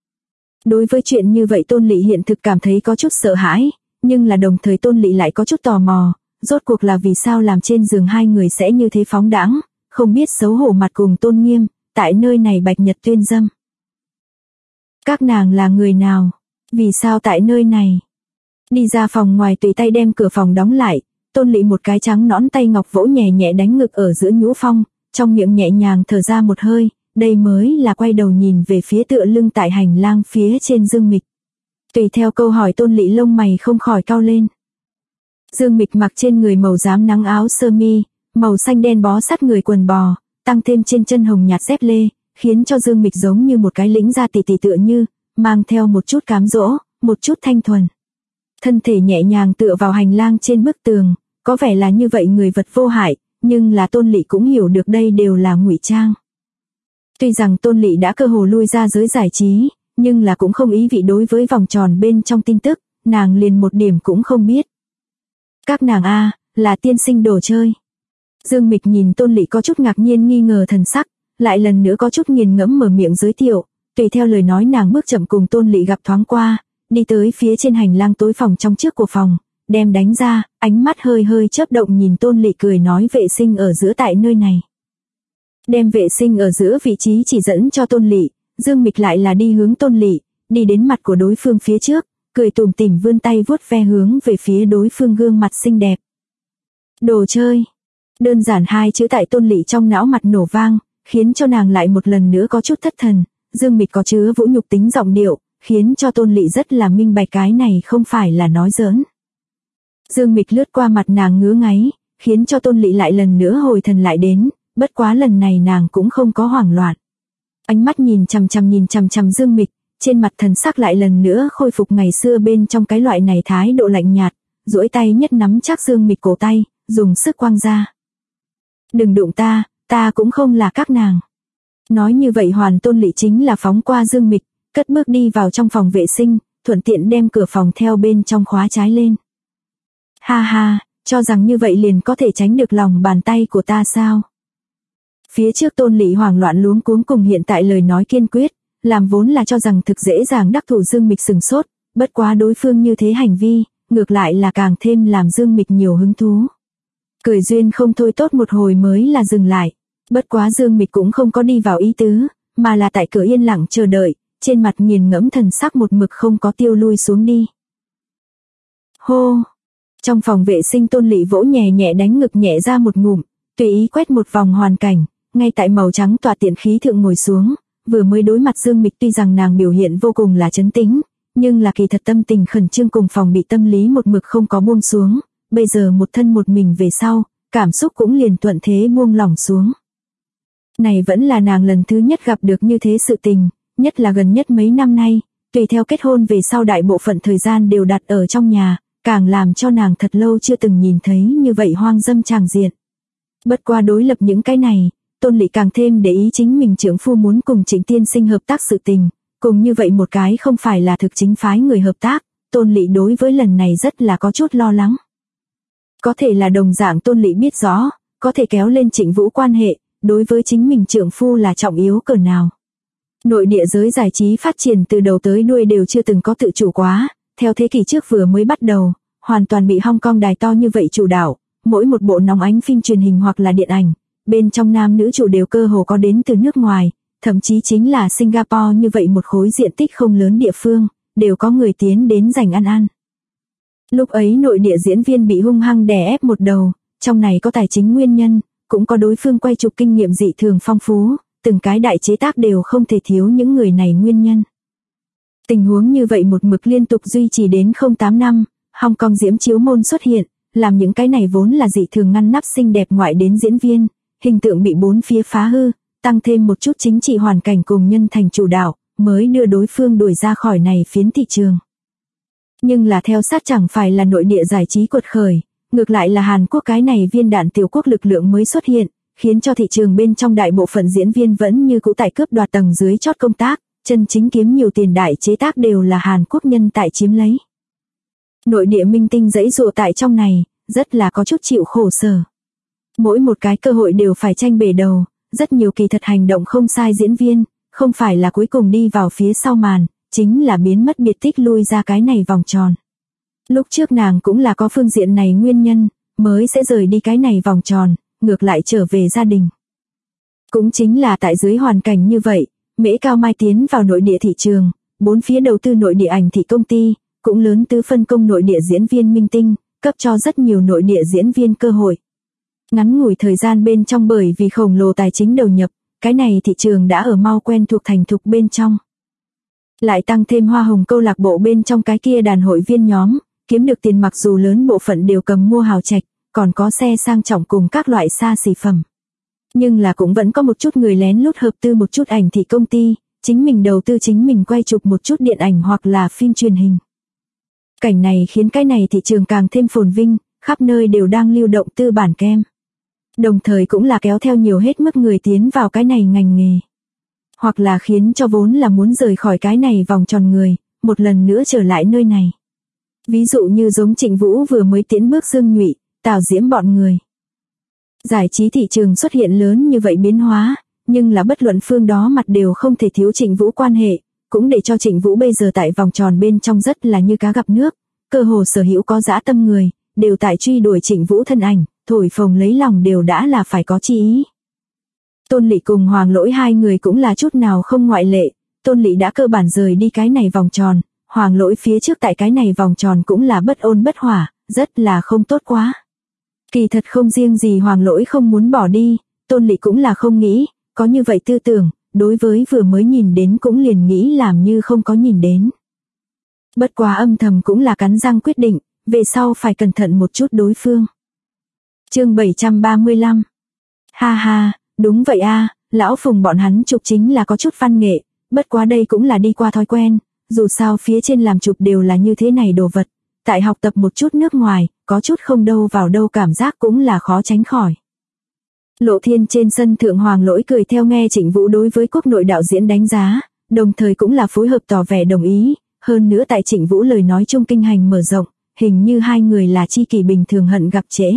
Đối với chuyện như vậy Tôn Lị hiện thực cảm thấy có chút sợ hãi, nhưng là đồng thời Tôn Lị lại có chút tò mò, rốt cuộc là vì sao làm trên giường hai người sẽ như thế phóng đãng, không biết xấu hổ mặt cùng tôn nghiêm, tại nơi này bạch nhật tuyên dâm. Các nàng là người nào? Vì sao tại nơi này? Đi ra phòng ngoài tùy tay đem cửa phòng đóng lại, Tôn Lị một cái trắng nõn tay ngọc vỗ nhẹ nhẹ đánh ngực ở giữa nhũ phong, trong miệng nhẹ nhàng thở ra một hơi, đây mới là quay đầu nhìn về phía tựa lưng tại hành lang phía trên Dương Mịch. Tùy theo câu hỏi Tôn Lị lông mày không khỏi cau lên. Dương Mịch mặc trên người màu rám nắng áo sơ mi, màu xanh đen bó sát người quần bò, tăng thêm trên chân hồng nhạt dép lê, khiến cho Dương Mịch giống như một cái lĩnh gia tỷ tỷ tựa như, mang theo một chút cám dỗ, một chút thanh thuần. Thân thể nhẹ nhàng tựa vào hành lang trên bức tường, có vẻ là như vậy người vật vô hại, nhưng là Tôn Lị cũng hiểu được đây đều là ngụy trang. Tuy rằng Tôn Lị đã cơ hồ lui ra giới giải trí, nhưng là cũng không ý vị đối với vòng tròn bên trong tin tức, nàng liền một điểm cũng không biết. Các nàng là tiên sinh đồ chơi. Dương Mịch nhìn Tôn Lị có chút ngạc nhiên nghi ngờ thần sắc, lại lần nữa có chút nghiền ngẫm mở miệng giới thiệu, tùy theo lời nói nàng bước chậm cùng Tôn Lị gặp thoáng qua, đi tới phía trên hành lang tối phòng trong trước của phòng, đem đánh ra, ánh mắt hơi hơi chớp động nhìn Tôn Lị cười nói vệ sinh ở giữa tại nơi này. Đem vệ sinh ở giữa vị trí chỉ dẫn cho Tôn Lị, Dương Mịch lại là đi hướng Tôn Lị, đi đến mặt của đối phương phía trước, cười tủm tỉm vươn tay vuốt ve hướng về phía đối phương gương mặt xinh đẹp. Đồ chơi. Đơn giản hai chữ tại Tôn Lị trong não mặt nổ vang, khiến cho nàng lại một lần nữa có chút thất thần. Dương Mịch có chứa vũ nhục tính giọng điệu, khiến cho Tôn Lị rất là minh bạch cái này không phải là nói giỡn. Dương Mịch lướt qua mặt nàng ngứa ngáy, khiến cho Tôn Lị lại lần nữa hồi thần lại đến, bất quá lần này nàng cũng không có hoảng loạn. Ánh mắt nhìn chằm chằm Dương Mịch, trên mặt thần sắc lại lần nữa khôi phục ngày xưa bên trong cái loại này thái độ lạnh nhạt, duỗi tay nhất nắm chắc Dương Mịch cổ tay, dùng sức quăng ra. Đừng đụng ta, ta cũng không là các nàng. Nói như vậy Hoàn Tôn Lị chính là phóng qua Dương Mịch, cất bước đi vào trong phòng vệ sinh, thuận tiện đem cửa phòng theo bên trong khóa trái lên. Ha ha, cho rằng như vậy liền có thể tránh được lòng bàn tay của ta sao? Phía trước Tôn Lị hoảng loạn luống cuống cùng hiện tại lời nói kiên quyết, làm vốn là cho rằng thực dễ dàng đắc thủ Dương Mịch sừng sốt, bất quá đối phương như thế hành vi, ngược lại là càng thêm làm Dương Mịch nhiều hứng thú. Cười duyên không thôi tốt một hồi mới là dừng lại, bất quá Dương Mịch cũng không có đi vào ý tứ, mà là tại cửa yên lặng chờ đợi, trên mặt nghiền ngẫm thần sắc một mực không có tiêu lui xuống đi. Hô! Trong phòng vệ sinh Tôn Lị vỗ nhẹ nhẹ đánh ngực nhẹ ra một ngụm, tùy ý quét một vòng hoàn cảnh, ngay tại màu trắng tỏa tiện khí thượng ngồi xuống, vừa mới đối mặt Dương Mịch tuy rằng nàng biểu hiện vô cùng là trấn tĩnh, nhưng là kỳ thật tâm tình khẩn trương cùng phòng bị tâm lý một mực không có buông xuống, bây giờ một thân một mình về sau, cảm xúc cũng liền thuận thế buông lỏng xuống. Này vẫn là nàng lần thứ nhất gặp được như thế sự tình, nhất là gần nhất mấy năm nay, tùy theo kết hôn về sau đại bộ phận thời gian đều đặt ở trong nhà, càng làm cho nàng thật lâu chưa từng nhìn thấy như vậy hoang dâm tràng diện. Bất qua đối lập những cái này, Tôn Lị càng thêm để ý chính mình trưởng phu muốn cùng Trịnh tiên sinh hợp tác sự tình, cùng như vậy một cái không phải là thực chính phái người hợp tác, Tôn Lị đối với lần này rất là có chút lo lắng. Có thể là đồng dạng Tôn Lị biết rõ, có thể kéo lên Trịnh Vũ quan hệ, đối với chính mình trưởng phu là trọng yếu cỡ nào. Nội địa giới giải trí phát triển từ đầu tới đuôi đều chưa từng có tự chủ quá, theo thế kỷ trước vừa mới bắt đầu, hoàn toàn bị Hong Kong đài to như vậy chủ đạo, mỗi một bộ nóng ánh phim truyền hình hoặc là điện ảnh, bên trong nam nữ chủ đều cơ hồ có đến từ nước ngoài, thậm chí chính là Singapore như vậy một khối diện tích không lớn địa phương, đều có người tiến đến giành ăn. Lúc ấy nội địa diễn viên bị hung hăng đè ép một đầu, trong này có tài chính nguyên nhân, cũng có đối phương quay chụp kinh nghiệm dị thường phong phú, từng cái đại chế tác đều không thể thiếu những người này nguyên nhân. Tình huống như vậy một mực liên tục duy trì đến 08 năm, Hong Kong diễm chiếu môn xuất hiện, làm những cái này vốn là dị thường ngăn nắp xinh đẹp ngoại đến diễn viên, hình tượng bị bốn phía phá hư, tăng thêm một chút chính trị hoàn cảnh cùng nhân thành chủ đạo, mới đưa đối phương đuổi ra khỏi này phiến thị trường. Nhưng là theo sát chẳng phải là nội địa giải trí quật khởi, ngược lại là Hàn Quốc cái này viên đạn tiểu quốc lực lượng mới xuất hiện, khiến cho thị trường bên trong đại bộ phận diễn viên vẫn như cũ tại cướp đoạt tầng dưới chót công tác, chân chính kiếm nhiều tiền đại chế tác đều là Hàn Quốc nhân tại chiếm lấy. Nội địa minh tinh giãy giụa tại trong này, rất là có chút chịu khổ sở. Mỗi một cái cơ hội đều phải tranh bể đầu, rất nhiều kỳ thật hành động không sai diễn viên, không phải là cuối cùng đi vào phía sau màn, chính là biến mất biệt tích lui ra cái này vòng tròn. Lúc trước nàng cũng là có phương diện này nguyên nhân, mới sẽ rời đi cái này vòng tròn, ngược lại trở về gia đình. Cũng chính là tại dưới hoàn cảnh như vậy, Mễ Cao Mai tiến vào nội địa thị trường, bốn phía đầu tư nội địa ảnh thị công ty, cũng lớn tứ phân công nội địa diễn viên minh tinh, cấp cho rất nhiều nội địa diễn viên cơ hội. Ngắn ngủi thời gian bên trong bởi vì khổng lồ tài chính đầu nhập, cái này thị trường đã ở mau quen thuộc thành thục bên trong. Lại tăng thêm hoa hồng câu lạc bộ bên trong cái kia đàn hội viên nhóm, kiếm được tiền mặc dù lớn bộ phận đều cầm mua hào trạch, còn có xe sang trọng cùng các loại xa xỉ phẩm. Nhưng là cũng vẫn có một chút người lén lút hợp tư một chút ảnh thị công ty, chính mình đầu tư chính mình quay chụp một chút điện ảnh hoặc là phim truyền hình. Cảnh này khiến cái này thị trường càng thêm phồn vinh, khắp nơi đều đang lưu động tư bản kem. Đồng thời cũng là kéo theo nhiều hết mức người tiến vào cái này ngành nghề. Hoặc là khiến cho vốn là muốn rời khỏi cái này vòng tròn người, một lần nữa trở lại nơi này. Ví dụ như giống Trịnh Vũ vừa mới tiến bước Dương Nhụy, Tào Diễm bọn người. Giải trí thị trường xuất hiện lớn như vậy biến hóa, nhưng là bất luận phương đó mặt đều không thể thiếu Trịnh Vũ quan hệ, cũng để cho Trịnh Vũ bây giờ tại vòng tròn bên trong rất là như cá gặp nước, cơ hồ sở hữu có dã tâm người, đều tại truy đuổi Trịnh Vũ thân ảnh, thổi phồng lấy lòng đều đã là phải có chi ý. Tôn Lị cùng Hoàng Lỗi hai người cũng là chút nào không ngoại lệ, Tôn Lị đã cơ bản rời đi cái này vòng tròn, Hoàng Lỗi phía trước tại cái này vòng tròn cũng là bất ôn bất hỏa, rất là không tốt quá. Kỳ thật không riêng gì Hoàng Lỗi không muốn bỏ đi, Tôn Lị cũng là không nghĩ, có như vậy tư tưởng, đối với vừa mới nhìn đến cũng liền nghĩ làm như không có nhìn đến. Bất quá âm thầm cũng là cắn răng quyết định, về sau phải cẩn thận một chút đối phương. Chương 735. Ha ha, đúng vậy a, lão Phùng bọn hắn chụp chính là có chút văn nghệ, bất quá đây cũng là đi qua thói quen, dù sao phía trên làm chụp đều là như thế này đồ vật, tại học tập một chút nước ngoài, có chút không đâu vào đâu cảm giác cũng là khó tránh khỏi. Lộ Thiên trên sân thượng Hoàng Lỗi cười theo nghe Trịnh Vũ đối với quốc nội đạo diễn đánh giá, đồng thời cũng là phối hợp tỏ vẻ đồng ý, hơn nữa tại Trịnh Vũ lời nói chung kinh hành mở rộng, hình như hai người là tri kỷ bình thường hận gặp trễ.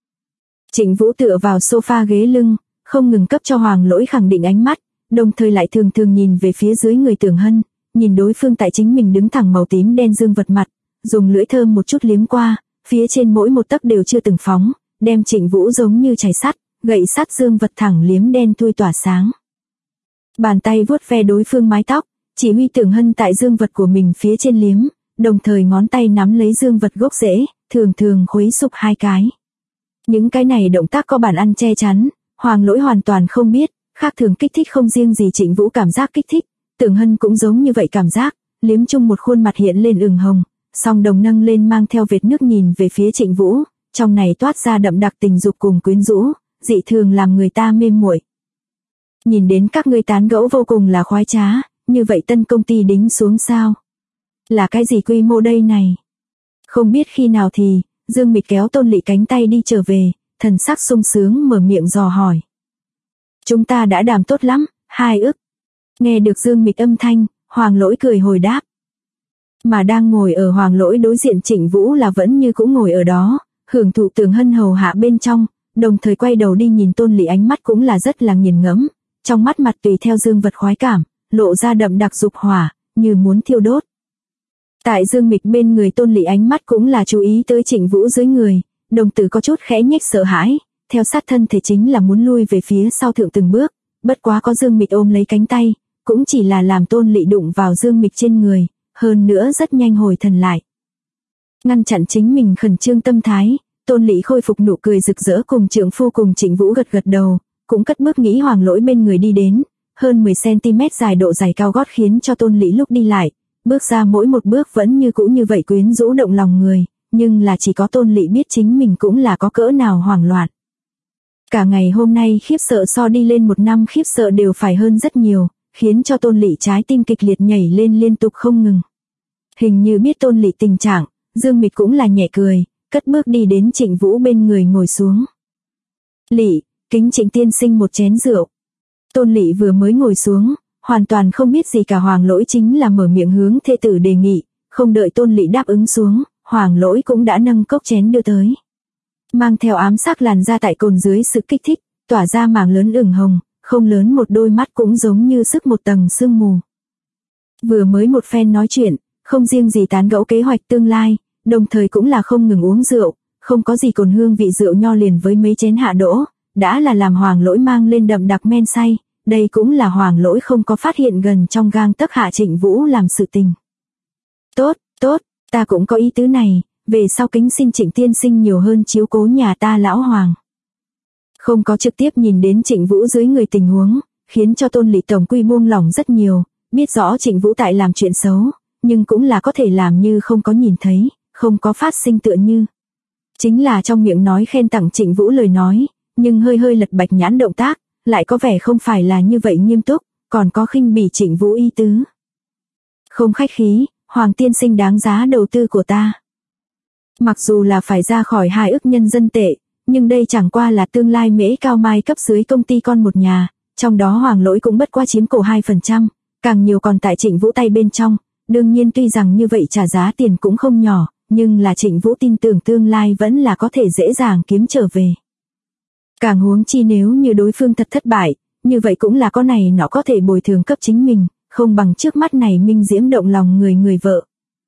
Trịnh Vũ tựa vào sofa ghế lưng, không ngừng cấp cho Hoàng Lỗi khẳng định ánh mắt, đồng thời lại thường thường nhìn về phía dưới người Tưởng Hân, nhìn đối phương tại chính mình đứng thẳng màu tím đen dương vật mặt, dùng lưỡi thơm một chút liếm qua, phía trên mỗi một tấc đều chưa từng phóng, đem Trịnh Vũ giống như chày sắt, gậy sắt dương vật thẳng liếm đen thui tỏa sáng. Bàn tay vuốt ve đối phương mái tóc, chỉ huy Tưởng Hân tại dương vật của mình phía trên liếm, đồng thời ngón tay nắm lấy dương vật gốc rễ, thường thường khuấy sụp hai cái. Những cái này động tác có bản ăn che chắn, Hoàng Lỗi hoàn toàn không biết, khác thường kích thích không riêng gì Trịnh Vũ cảm giác kích thích, Tưởng Hân cũng giống như vậy cảm giác, liếm chung một khuôn mặt hiện lên ửng hồng, song đồng nâng lên mang theo vệt nước nhìn về phía Trịnh Vũ, trong này toát ra đậm đặc tình dục cùng quyến rũ, dị thường làm người ta mê muội. Nhìn đến các ngươi tán gẫu vô cùng là khoái trá, như vậy tân công ty đính xuống sao? Là cái gì quy mô đây này? Không biết khi nào thì, Dương Mịch kéo Tôn Lị cánh tay đi trở về, thần sắc sung sướng mở miệng dò hỏi. Chúng ta đã đàm tốt lắm, 2 ức. Nghe được Dương Mịch âm thanh, Hoàng Lỗi cười hồi đáp. Mà đang ngồi ở Hoàng Lỗi đối diện Trịnh Vũ là vẫn như cũng ngồi ở đó, hưởng thụ Tưởng Hân hầu hạ bên trong, đồng thời quay đầu đi nhìn Tôn Lị ánh mắt cũng là rất là nghiền ngẫm, trong mắt mặt tùy theo dương vật khoái cảm, lộ ra đậm đặc dục hỏa, như muốn thiêu đốt. Tại Dương Mịch bên người Tôn Lị ánh mắt cũng là chú ý tới Trịnh Vũ dưới người, đồng tử có chút khẽ nhếch sợ hãi, theo sát thân thể chính là muốn lui về phía sau thượng từng bước, bất quá có Dương Mịch ôm lấy cánh tay, cũng chỉ là làm Tôn Lị đụng vào Dương Mịch trên người, hơn nữa rất nhanh hồi thần lại. Ngăn chặn chính mình khẩn trương tâm thái, Tôn Lị khôi phục nụ cười rực rỡ cùng trượng phu cùng Trịnh Vũ gật gật đầu, cũng cất bước nghĩ Hoàng Lỗi bên người đi đến, hơn 10cm dài độ giày cao gót khiến cho Tôn Lị lúc đi lại, bước ra mỗi một bước vẫn như cũ như vậy quyến rũ động lòng người, nhưng là chỉ có Tôn Lị biết chính mình cũng là có cỡ nào hoảng loạn. Cả ngày hôm nay khiếp sợ so đi lên một năm khiếp sợ đều phải hơn rất nhiều, khiến cho Tôn Lị trái tim kịch liệt nhảy lên liên tục không ngừng. Hình như biết Tôn Lị tình trạng, Dương Mịch cũng là nhẹ cười, cất bước đi đến Trịnh Vũ bên người ngồi xuống. Lị, kính Trịnh tiên sinh một chén rượu. Tôn Lị vừa mới ngồi xuống, hoàn toàn không biết gì cả Hoàng Lỗi chính là mở miệng hướng thê tử đề nghị, không đợi Tôn Lị đáp ứng xuống, Hoàng Lỗi cũng đã nâng cốc chén đưa tới. Mang theo ám sắc làn da tại cồn dưới sự kích thích, tỏa ra mảng lớn ửng hồng, không lớn một đôi mắt cũng giống như sức một tầng sương mù. Vừa mới một phen nói chuyện, không riêng gì tán gẫu kế hoạch tương lai, đồng thời cũng là không ngừng uống rượu, không có gì cồn hương vị rượu nho liền với mấy chén hạ đỗ, đã là làm Hoàng Lỗi mang lên đậm đặc men say, đây cũng là Hoàng Lỗi không có phát hiện gần trong gang tấc hạ Trịnh Vũ làm sự tình. Tốt, ta cũng có ý tứ này, về sau kính xin Trịnh tiên sinh nhiều hơn chiếu cố nhà ta lão Hoàng. Không có trực tiếp nhìn đến Trịnh Vũ dưới người tình huống, khiến cho Tôn Lị tổng quy buông lỏng rất nhiều, biết rõ Trịnh Vũ tại làm chuyện xấu, nhưng cũng là có thể làm như không có nhìn thấy, không có phát sinh tựa như. Chính là trong miệng nói khen tặng Trịnh Vũ lời nói, nhưng hơi lật bạch nhãn động tác, lại có vẻ không phải là như vậy nghiêm túc, còn có khinh bỉ Trịnh Vũ ý tứ. Không khách khí, Hoàng tiên sinh đáng giá đầu tư của ta. Mặc dù là phải ra khỏi 2 ức nhân dân tệ, nhưng đây chẳng qua là tương lai Mễ Cao Mai cấp dưới công ty con một nhà, trong đó Hoàng Lỗi cũng bất quá chiếm cổ 2%, càng nhiều còn tại Trịnh Vũ tay bên trong, đương nhiên tuy rằng như vậy trả giá tiền cũng không nhỏ, nhưng là Trịnh Vũ tin tưởng tương lai vẫn là có thể dễ dàng kiếm trở về. Càng huống chi nếu như đối phương thật thất bại, như vậy cũng là có này nó có thể bồi thường cấp chính mình, không bằng trước mắt này minh diễm động lòng người vợ.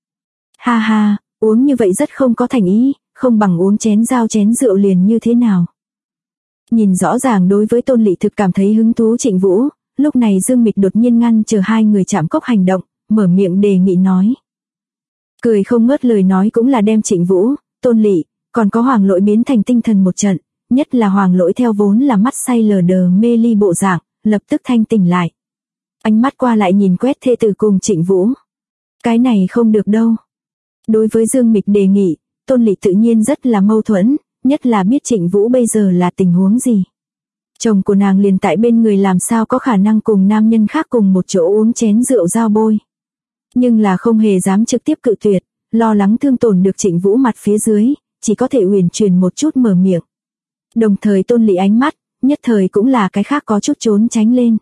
Ha ha, uống như vậy rất không có thành ý, không bằng uống chén rượu liền như thế nào. Nhìn rõ ràng đối với Tôn Lị thực cảm thấy hứng thú Trịnh Vũ, lúc này Dương Mịch đột nhiên ngăn chờ hai người chạm cốc hành động, mở miệng đề nghị nói. Cười không ngớt lời nói cũng là đem Trịnh Vũ, Tôn Lị, còn có Hoàng Lỗi biến thành tinh thần một trận, nhất là Hoàng Lỗi theo vốn là mắt say lờ đờ mê ly bộ dạng, lập tức thanh tỉnh lại. Ánh mắt qua lại nhìn quét thê tử cùng Trịnh Vũ. Cái này không được đâu. Đối với Dương Mịch đề nghị, Tôn Lị tự nhiên rất là mâu thuẫn, nhất là biết Trịnh Vũ bây giờ là tình huống gì. Chồng của nàng liền tại bên người làm sao có khả năng cùng nam nhân khác cùng một chỗ uống chén rượu giao bôi. Nhưng là không hề dám trực tiếp cự tuyệt, lo lắng thương tổn được Trịnh Vũ mặt phía dưới, chỉ có thể uyển chuyển một chút mở miệng. Đồng thời Tôn Lị ánh mắt, nhất thời cũng là cái khác có chút trốn tránh lên.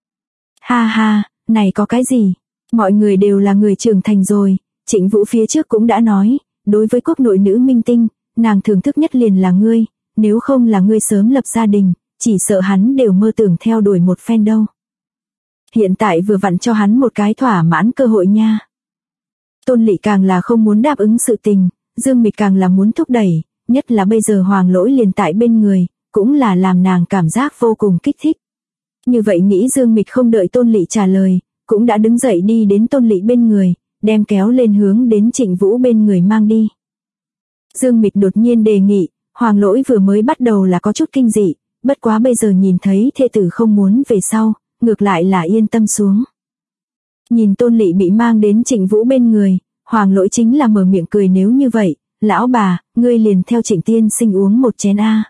Ha ha, này có cái gì? Mọi người đều là người trưởng thành rồi, Trịnh Vũ phía trước cũng đã nói, đối với quốc nội nữ minh tinh, nàng thưởng thức nhất liền là ngươi, nếu không là ngươi sớm lập gia đình, chỉ sợ hắn đều mơ tưởng theo đuổi một phen đâu. Hiện tại vừa vặn cho hắn một cái thỏa mãn cơ hội nha. Tôn Lị càng là không muốn đáp ứng sự tình, Dương Mịch càng là muốn thúc đẩy, nhất là bây giờ Hoàng Lỗi liền tại bên người, cũng là làm nàng cảm giác vô cùng kích thích. Như vậy nghĩ Dương Mịch không đợi Tôn Lị trả lời, cũng đã đứng dậy đi đến Tôn Lị bên người, đem kéo lên hướng đến Trịnh Vũ bên người mang đi. Dương Mịch đột nhiên đề nghị, Hoàng Lỗi vừa mới bắt đầu là có chút kinh dị, bất quá bây giờ nhìn thấy thê tử không muốn về sau, ngược lại là yên tâm xuống. Nhìn Tôn Lị bị mang đến Trịnh Vũ bên người, Hoàng Lỗi chính là mở miệng cười, nếu như vậy, lão bà, ngươi liền theo Trịnh tiên sinh uống một chén a.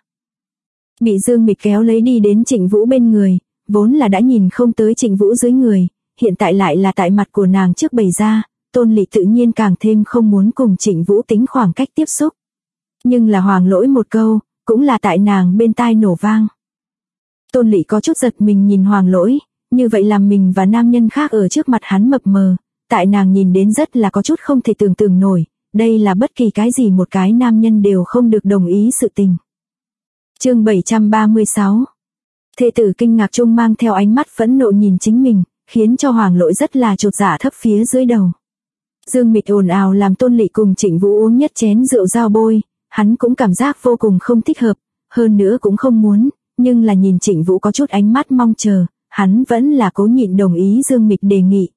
Bị Dương Mịch kéo lấy đi đến Trịnh Vũ bên người, vốn là đã nhìn không tới Trịnh Vũ dưới người, hiện tại lại là tại mặt của nàng trước bày ra, Tôn Lị tự nhiên càng thêm không muốn cùng Trịnh Vũ tính khoảng cách tiếp xúc. Nhưng là Hoàng Lỗi một câu, cũng là tại nàng bên tai nổ vang. Tôn Lị có chút giật mình nhìn Hoàng Lỗi, như vậy làm mình và nam nhân khác ở trước mặt hắn mập mờ, tại nàng nhìn đến rất là có chút không thể tưởng tượng nổi, đây là bất kỳ cái gì một cái nam nhân đều không được đồng ý sự tình. Chương 736. Thê tử kinh ngạc chung mang theo ánh mắt phẫn nộ nhìn chính mình, khiến cho Hoàng Lỗi rất là chột dạ thấp phía dưới đầu. Dương Mịch ồn ào làm Tôn Lị cùng Trịnh Vũ uống nhất chén rượu giao bôi, hắn cũng cảm giác vô cùng không thích hợp, hơn nữa cũng không muốn, nhưng là nhìn Trịnh Vũ có chút ánh mắt mong chờ, hắn vẫn là cố nhịn đồng ý Dương Mịch đề nghị.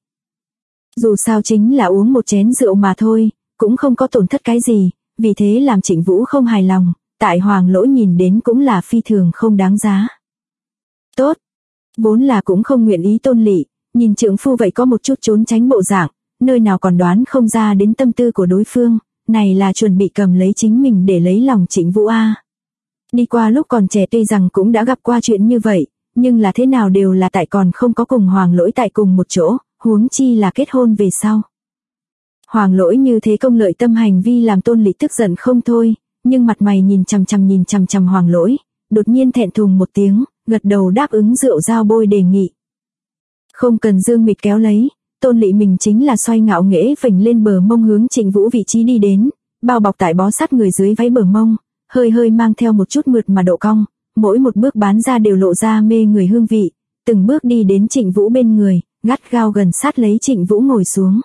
Dù sao chính là uống một chén rượu mà thôi, cũng không có tổn thất cái gì, vì thế làm Trịnh Vũ không hài lòng, tại Hoàng Lỗi nhìn đến cũng là phi thường không đáng giá. Tốt, vốn là cũng không nguyện ý Tôn Lị, nhìn trượng phu vậy có một chút trốn tránh bộ dạng, nơi nào còn đoán không ra đến tâm tư của đối phương, này là chuẩn bị cầm lấy chính mình để lấy lòng Trịnh Vũ a. Đi qua lúc còn trẻ tuy rằng cũng đã gặp qua chuyện như vậy, nhưng là thế nào đều là tại còn không có cùng Hoàng Lỗi tại cùng một chỗ, huống chi là kết hôn về sau. Hoàng Lỗi như thế công lợi tâm hành vi làm Tôn Lị tức giận không thôi, nhưng mặt mày nhìn chằm chằm Hoàng Lỗi, đột nhiên thẹn thùng một tiếng, gật đầu đáp ứng rượu giao bôi đề nghị. Không cần Dương Mịch kéo lấy, Tôn Lị mình chính là xoay ngạo nghễ phình lên bờ mông hướng Trịnh Vũ vị trí đi đến, bao bọc tại bó sát người dưới váy bờ mông, hơi hơi mang theo một chút mượt mà độ cong, mỗi một bước bán ra đều lộ ra mê người hương vị, từng bước đi đến Trịnh Vũ bên người, gắt gao gần sát lấy Trịnh Vũ ngồi xuống.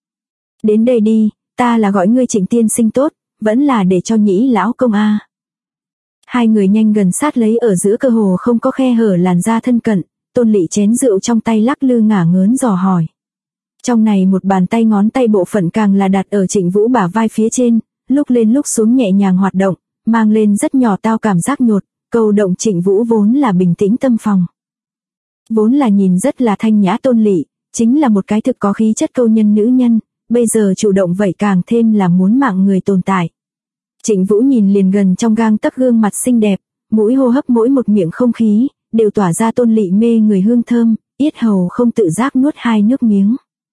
Đến đây đi, ta là gọi ngươi Trịnh tiên sinh tốt, vẫn là để cho nhĩ lão công a. Hai người nhanh gần sát lấy ở giữa cơ hồ không có khe hở làn da thân cận, Tôn Lị chén rượu trong tay lắc lư ngả ngớn dò hỏi. Trong này một bàn tay ngón tay bộ phận càng là đặt ở Trịnh Vũ bả vai phía trên, lúc lên lúc xuống nhẹ nhàng hoạt động, mang lên rất nhỏ tao cảm giác nhột, câu động Trịnh Vũ vốn là bình tĩnh tâm phòng. Vốn là nhìn rất là thanh nhã Tôn Lị, chính là một cái thực có khí chất câu nhân nữ nhân, bây giờ chủ động vậy càng thêm là muốn mạng người tồn tại. Trịnh Vũ nhìn liền gần trong gang tấc gương mặt xinh đẹp, mũi hô hấp mỗi một miệng không khí, đều tỏa ra Tôn Lị mê người hương thơm, yết hầu không tự giác nuốt hai nước miếng.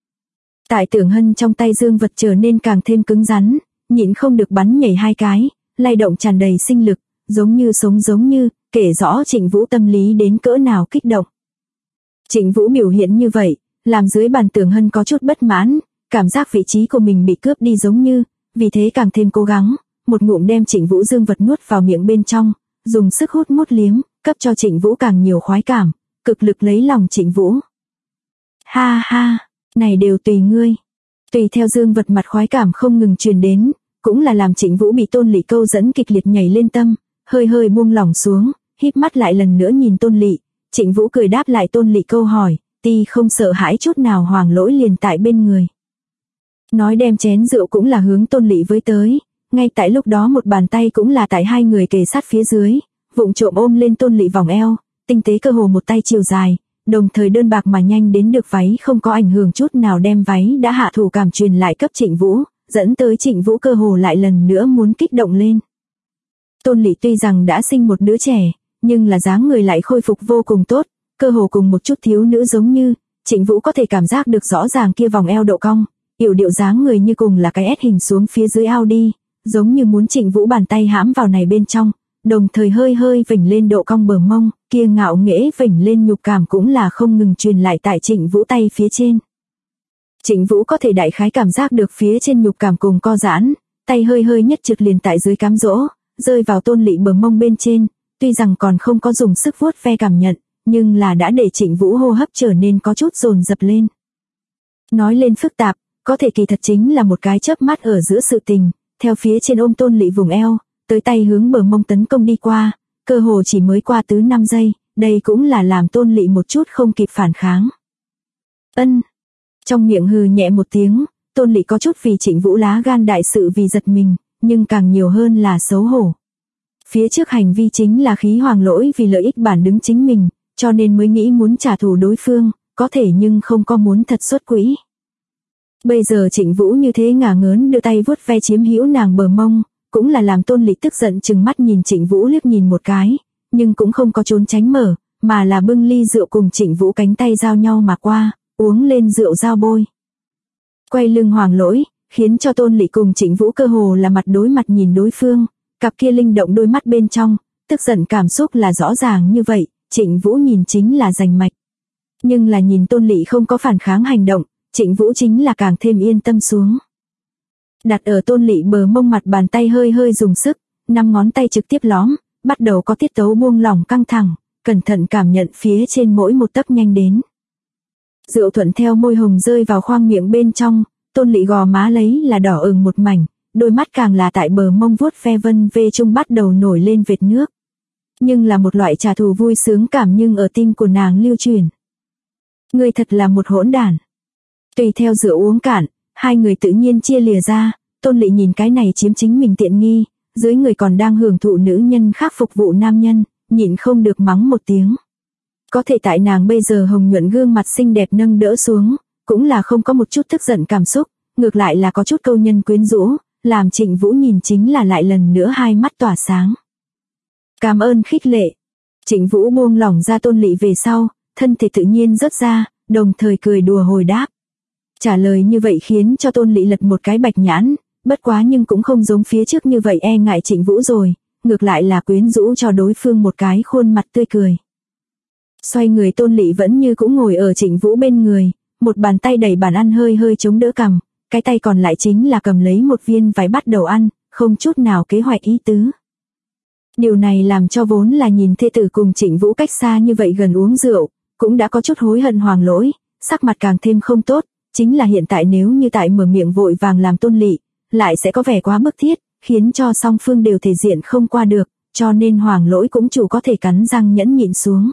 Tại Tưởng Hân trong tay dương vật trở nên càng thêm cứng rắn, nhịn không được bắn nhảy hai cái, lay động tràn đầy sinh lực, giống như sống giống như, kể rõ Trịnh Vũ tâm lý đến cỡ nào kích động. Trịnh Vũ biểu hiện như vậy, làm dưới bàn Tưởng Hân có chút bất mãn, cảm giác vị trí của mình bị cướp đi giống như, vì thế càng thêm cố gắng, một ngụm đem Trịnh Vũ dương vật nuốt vào miệng bên trong, dùng sức hút mút liếm, cấp cho Trịnh Vũ càng nhiều khoái cảm, cực lực lấy lòng Trịnh Vũ. Ha ha, này đều tùy ngươi. Tùy theo dương vật mặt khoái cảm không ngừng truyền đến, cũng là làm Trịnh Vũ bị Tôn Lị câu dẫn kịch liệt nhảy lên tâm, hơi hơi buông lỏng xuống, híp mắt lại lần nữa nhìn Tôn Lị. Trịnh Vũ cười đáp lại Tôn Lị câu hỏi, ti không sợ hãi chút nào. Hoàng Lỗi liền tại bên người. Nói đem chén rượu cũng là hướng Tôn Lị với tới, ngay tại lúc đó một bàn tay cũng là tại hai người kề sát phía dưới, vụng trộm ôm lên Tôn Lị vòng eo, tinh tế cơ hồ một tay chiều dài, đồng thời đơn bạc mà nhanh đến được váy không có ảnh hưởng chút nào đem váy đã hạ thủ cảm truyền lại cấp Trịnh Vũ, dẫn tới Trịnh Vũ cơ hồ lại lần nữa muốn kích động lên. Tôn Lị tuy rằng đã sinh một đứa trẻ, nhưng là dáng người lại khôi phục vô cùng tốt, cơ hồ cùng một chút thiếu nữ giống như. Trịnh Vũ có thể cảm giác được rõ ràng kia vòng eo độ cong, yểu điệu dáng người như cùng là cái S hình xuống phía dưới ao đi, giống như muốn Trịnh Vũ bàn tay hãm vào này bên trong, đồng thời hơi hơi vểnh lên độ cong bờ mông, kia ngạo nghễ vểnh lên nhục cảm cũng là không ngừng truyền lại tại Trịnh Vũ tay phía trên. Trịnh Vũ có thể đại khái cảm giác được phía trên nhục cảm cùng co giãn, tay hơi hơi nhất trượt liền tại dưới cám dỗ, rơi vào Tôn Lị bờ mông bên trên, tuy rằng còn không có dùng sức vuốt ve cảm nhận, nhưng là đã để Trịnh Vũ hô hấp trở nên có chút dồn dập lên. Nói lên phức tạp, có thể kỳ thật chính là một cái chớp mắt ở giữa sự tình, theo phía trên ôm Tôn Lị vùng eo, tới tay hướng bờ mông tấn công đi qua, cơ hồ chỉ mới qua tứ 5 giây, đây cũng là làm Tôn Lị một chút không kịp phản kháng. Ân. Trong miệng hừ nhẹ một tiếng, Tôn Lị có chút vì Trịnh Vũ lá gan đại sự vì giật mình, nhưng càng nhiều hơn là xấu hổ. Phía trước hành vi chính là khí hoàng lỗi vì lợi ích bản đứng chính mình, cho nên mới nghĩ muốn trả thù đối phương, có thể nhưng không có muốn thật xuất quỹ. Bây giờ Trịnh Vũ như thế ngả ngớn đưa tay vuốt ve chiếm hữu nàng bờ mông, cũng là làm Tôn Lị tức giận chừng mắt nhìn Trịnh Vũ liếc nhìn một cái, nhưng cũng không có trốn tránh mở, mà là bưng ly rượu cùng Trịnh Vũ cánh tay giao nhau mà qua, uống lên rượu giao bôi. Quay lưng hoàng lỗi, khiến cho Tôn Lị cùng Trịnh Vũ cơ hồ là mặt đối mặt nhìn đối phương, cặp kia linh động đôi mắt bên trong, tức giận cảm xúc là rõ ràng như vậy, Trịnh Vũ nhìn chính là rành mạch. Nhưng là nhìn Tôn Lị không có phản kháng hành động, Trịnh Vũ chính là càng thêm yên tâm xuống. Đặt ở Tôn Lị bờ mông mặt bàn tay hơi hơi dùng sức, 5 ngón tay trực tiếp lóm, bắt đầu có tiết tấu buông lỏng căng thẳng, cẩn thận cảm nhận phía trên mỗi một tấc nhanh đến. Rượu thuận theo môi hồng rơi vào khoang miệng bên trong, Tôn Lị gò má lấy là đỏ ửng một mảnh, đôi mắt càng là tại bờ mông vuốt ve vân vê chung bắt đầu nổi lên vệt nước. Nhưng là một loại trả thù vui sướng cảm nhưng ở tim của nàng lưu truyền. Ngươi thật là một hỗn đản. Tùy theo rượu uống cạn, hai người tự nhiên chia lìa ra, Tôn Lị nhìn cái này chiếm chính mình tiện nghi, dưới người còn đang hưởng thụ nữ nhân khác phục vụ nam nhân, nhịn không được mắng một tiếng. Có thể tại nàng bây giờ hồng nhuận gương mặt xinh đẹp nâng đỡ xuống, cũng là không có một chút tức giận cảm xúc, ngược lại là có chút câu nhân quyến rũ, làm Trịnh Vũ nhìn chính là lại lần nữa hai mắt tỏa sáng. Cảm ơn khích lệ. Trịnh Vũ buông lỏng ra Tôn Lị về sau, thân thể tự nhiên rớt ra, đồng thời cười đùa hồi đáp. Trả lời như vậy khiến cho Tôn Lị lật một cái bạch nhãn, bất quá nhưng cũng không giống phía trước như vậy e ngại Trịnh Vũ rồi, ngược lại là quyến rũ cho đối phương một cái khuôn mặt tươi cười. Xoay người Tôn Lị vẫn như cũng ngồi ở Trịnh Vũ bên người, một bàn tay đẩy bàn ăn hơi hơi chống đỡ cằm, cái tay còn lại chính là cầm lấy một viên vải bắt đầu ăn, không chút nào kế hoạch ý tứ. Điều này làm cho vốn là nhìn thê tử cùng Trịnh Vũ cách xa như vậy gần uống rượu, cũng đã có chút hối hận hoàng lỗi, sắc mặt càng thêm không tốt, chính là hiện tại nếu như tại mở miệng vội vàng làm Tôn Lị, lại sẽ có vẻ quá bức thiết, khiến cho song phương đều thể diện không qua được, cho nên hoàng lỗi cũng chủ có thể cắn răng nhẫn nhịn xuống.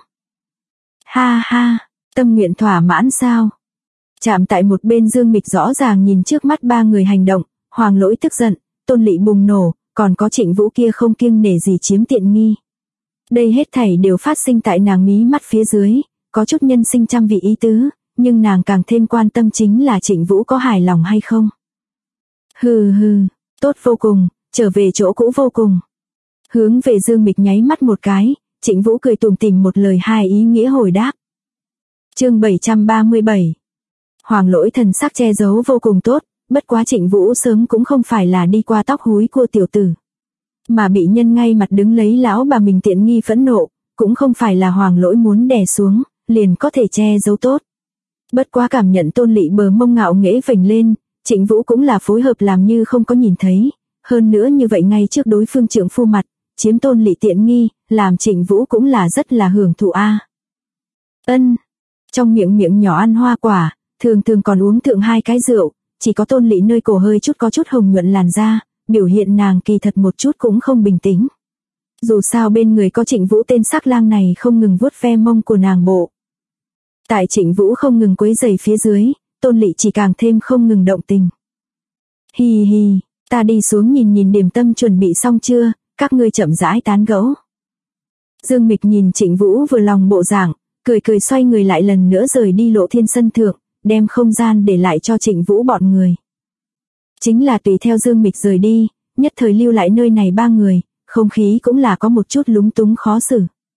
Ha ha, tâm nguyện thỏa mãn sao? Chạm tại một bên Dương Mịch rõ ràng nhìn trước mắt ba người hành động, hoàng lỗi tức giận, Tôn Lị bùng nổ, còn có Trịnh Vũ kia không kiêng nể gì chiếm tiện nghi. Đây hết thảy đều phát sinh tại nàng mí mắt phía dưới, có chút nhân sinh trăm vị ý tứ, nhưng nàng càng thêm quan tâm chính là Trịnh Vũ có hài lòng hay không. Hừ hừ, tốt vô cùng, trở về chỗ cũ vô cùng. Hướng về Dương Mịch nháy mắt một cái, Trịnh Vũ cười tủm tỉm một lời hai ý nghĩa hồi đáp. Chương 737. Hoàng lỗi thần sắc che giấu vô cùng tốt, bất quá Trịnh Vũ sớm cũng không phải là đi qua tóc húi cua tiểu tử, mà bị nhân ngay mặt đứng lấy lão bà mình tiện nghi phẫn nộ, cũng không phải là hoàng lỗi muốn đè xuống, liền có thể che giấu tốt. Bất quá cảm nhận Tôn Lị bờ mông ngạo nghễ vểnh lên, Trịnh Vũ cũng là phối hợp làm như không có nhìn thấy, hơn nữa như vậy ngay trước đối phương trượng phu mặt, chiếm Tôn Lị tiện nghi, làm Trịnh Vũ cũng là rất là hưởng thụ a. Ân, trong miệng nhỏ ăn hoa quả, thường còn uống thượng 2 cái rượu, chỉ có Tôn Lị nơi cổ hơi chút có chút hồng nhuận làn da, biểu hiện nàng kỳ thật một chút cũng không bình tĩnh. Dù sao bên người có Trịnh Vũ tên sắc lang này không ngừng vuốt ve mông của nàng bộ. Tại Trịnh Vũ không ngừng quấy rầy phía dưới, Tôn Lị chỉ càng thêm không ngừng động tình. Hi hi, ta đi xuống nhìn điểm tâm chuẩn bị xong chưa, các ngươi chậm rãi tán gẫu. Dương Mịch nhìn Trịnh Vũ vừa lòng bộ dạng, cười xoay người lại lần nữa rời đi Lộ Thiên sân thượng, đem không gian để lại cho Trịnh Vũ bọn người. Chính là tùy theo Dương Mịch rời đi, nhất thời lưu lại nơi này 3 người, không khí cũng là có một chút lúng túng khó xử.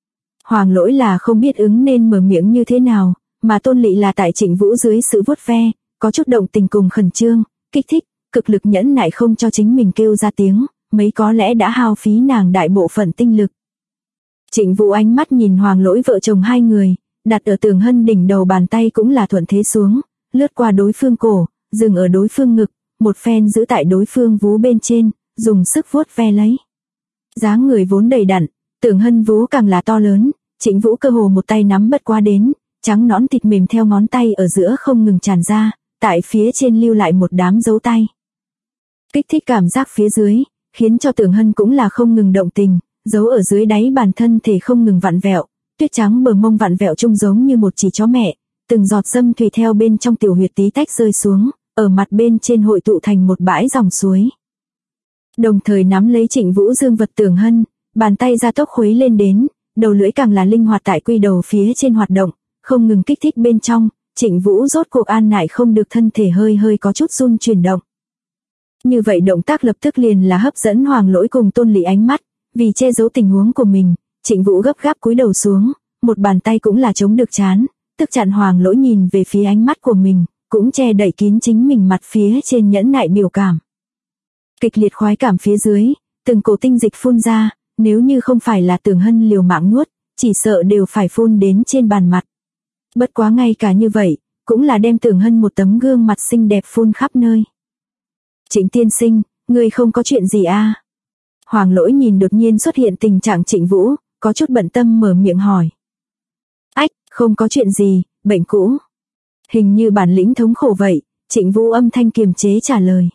Hoàng Lỗi là không biết ứng nên mở miệng như thế nào, mà Tôn Lỵ là tại Trịnh Vũ dưới sự vuốt ve, có chút động tình cùng khẩn trương, kích thích, cực lực nhẫn nại không cho chính mình kêu ra tiếng, mấy có lẽ đã hao phí nàng đại bộ phận tinh lực. Trịnh Vũ ánh mắt nhìn Hoàng Lỗi vợ chồng hai người, đặt ở Tưởng Hân đỉnh đầu, bàn tay cũng là thuận thế xuống, lướt qua đối phương cổ, dừng ở đối phương ngực, một phen giữ tại đối phương vú bên trên, dùng sức vuốt ve lấy. Dáng người vốn đầy đặn, Tưởng Hân vú càng là to lớn, Trịnh Vũ cơ hồ một tay nắm bất qua đến, trắng nõn thịt mềm theo ngón tay ở giữa không ngừng tràn ra, tại phía trên lưu lại một đám dấu tay. Kích thích cảm giác phía dưới, khiến cho Tưởng Hân cũng là không ngừng động tình, dấu ở dưới đáy bàn thân thể không ngừng vặn vẹo, tuyết trắng bờ mông vặn vẹo trông giống như một chỉ chó mẹ, từng giọt dâm thủy theo bên trong tiểu huyệt tí tách rơi xuống, ở mặt bên trên hội tụ thành một bãi dòng suối. Đồng thời nắm lấy Trịnh Vũ dương vật Tưởng Hân, bàn tay ra tốc khuấy lên đến, đầu lưỡi càng là linh hoạt tại quy đầu phía trên hoạt động, không ngừng kích thích bên trong, Trịnh Vũ rốt cuộc an nại không được, thân thể hơi hơi có chút run chuyển động. Như vậy động tác lập tức liền là hấp dẫn Hoàng Lỗi cùng Tôn Lỵ ánh mắt, vì che giấu tình huống của mình, Trịnh Vũ gấp gáp cúi đầu xuống, một bàn tay cũng là chống được trán, tức chặn Hoàng Lỗi nhìn về phía ánh mắt của mình, cũng che đậy kín chính mình mặt phía trên nhẫn nại biểu cảm. Kịch liệt khoái cảm phía dưới, từng cổ tinh dịch phun ra, nếu như không phải là Tưởng Hân liều mạng nuốt, chỉ sợ đều phải phun đến trên bàn mặt. Bất quá ngay cả như vậy, cũng là đem Tưởng Hân một tấm gương mặt xinh đẹp phun khắp nơi. Trịnh tiên sinh, ngươi không có chuyện gì à? Hoàng Lỗi nhìn đột nhiên xuất hiện tình trạng Trịnh Vũ, có chút bận tâm mở miệng hỏi. Ách, không có chuyện gì, bệnh cũ. Hình như bản lĩnh thống khổ vậy, Trịnh Vũ âm thanh kiềm chế trả lời.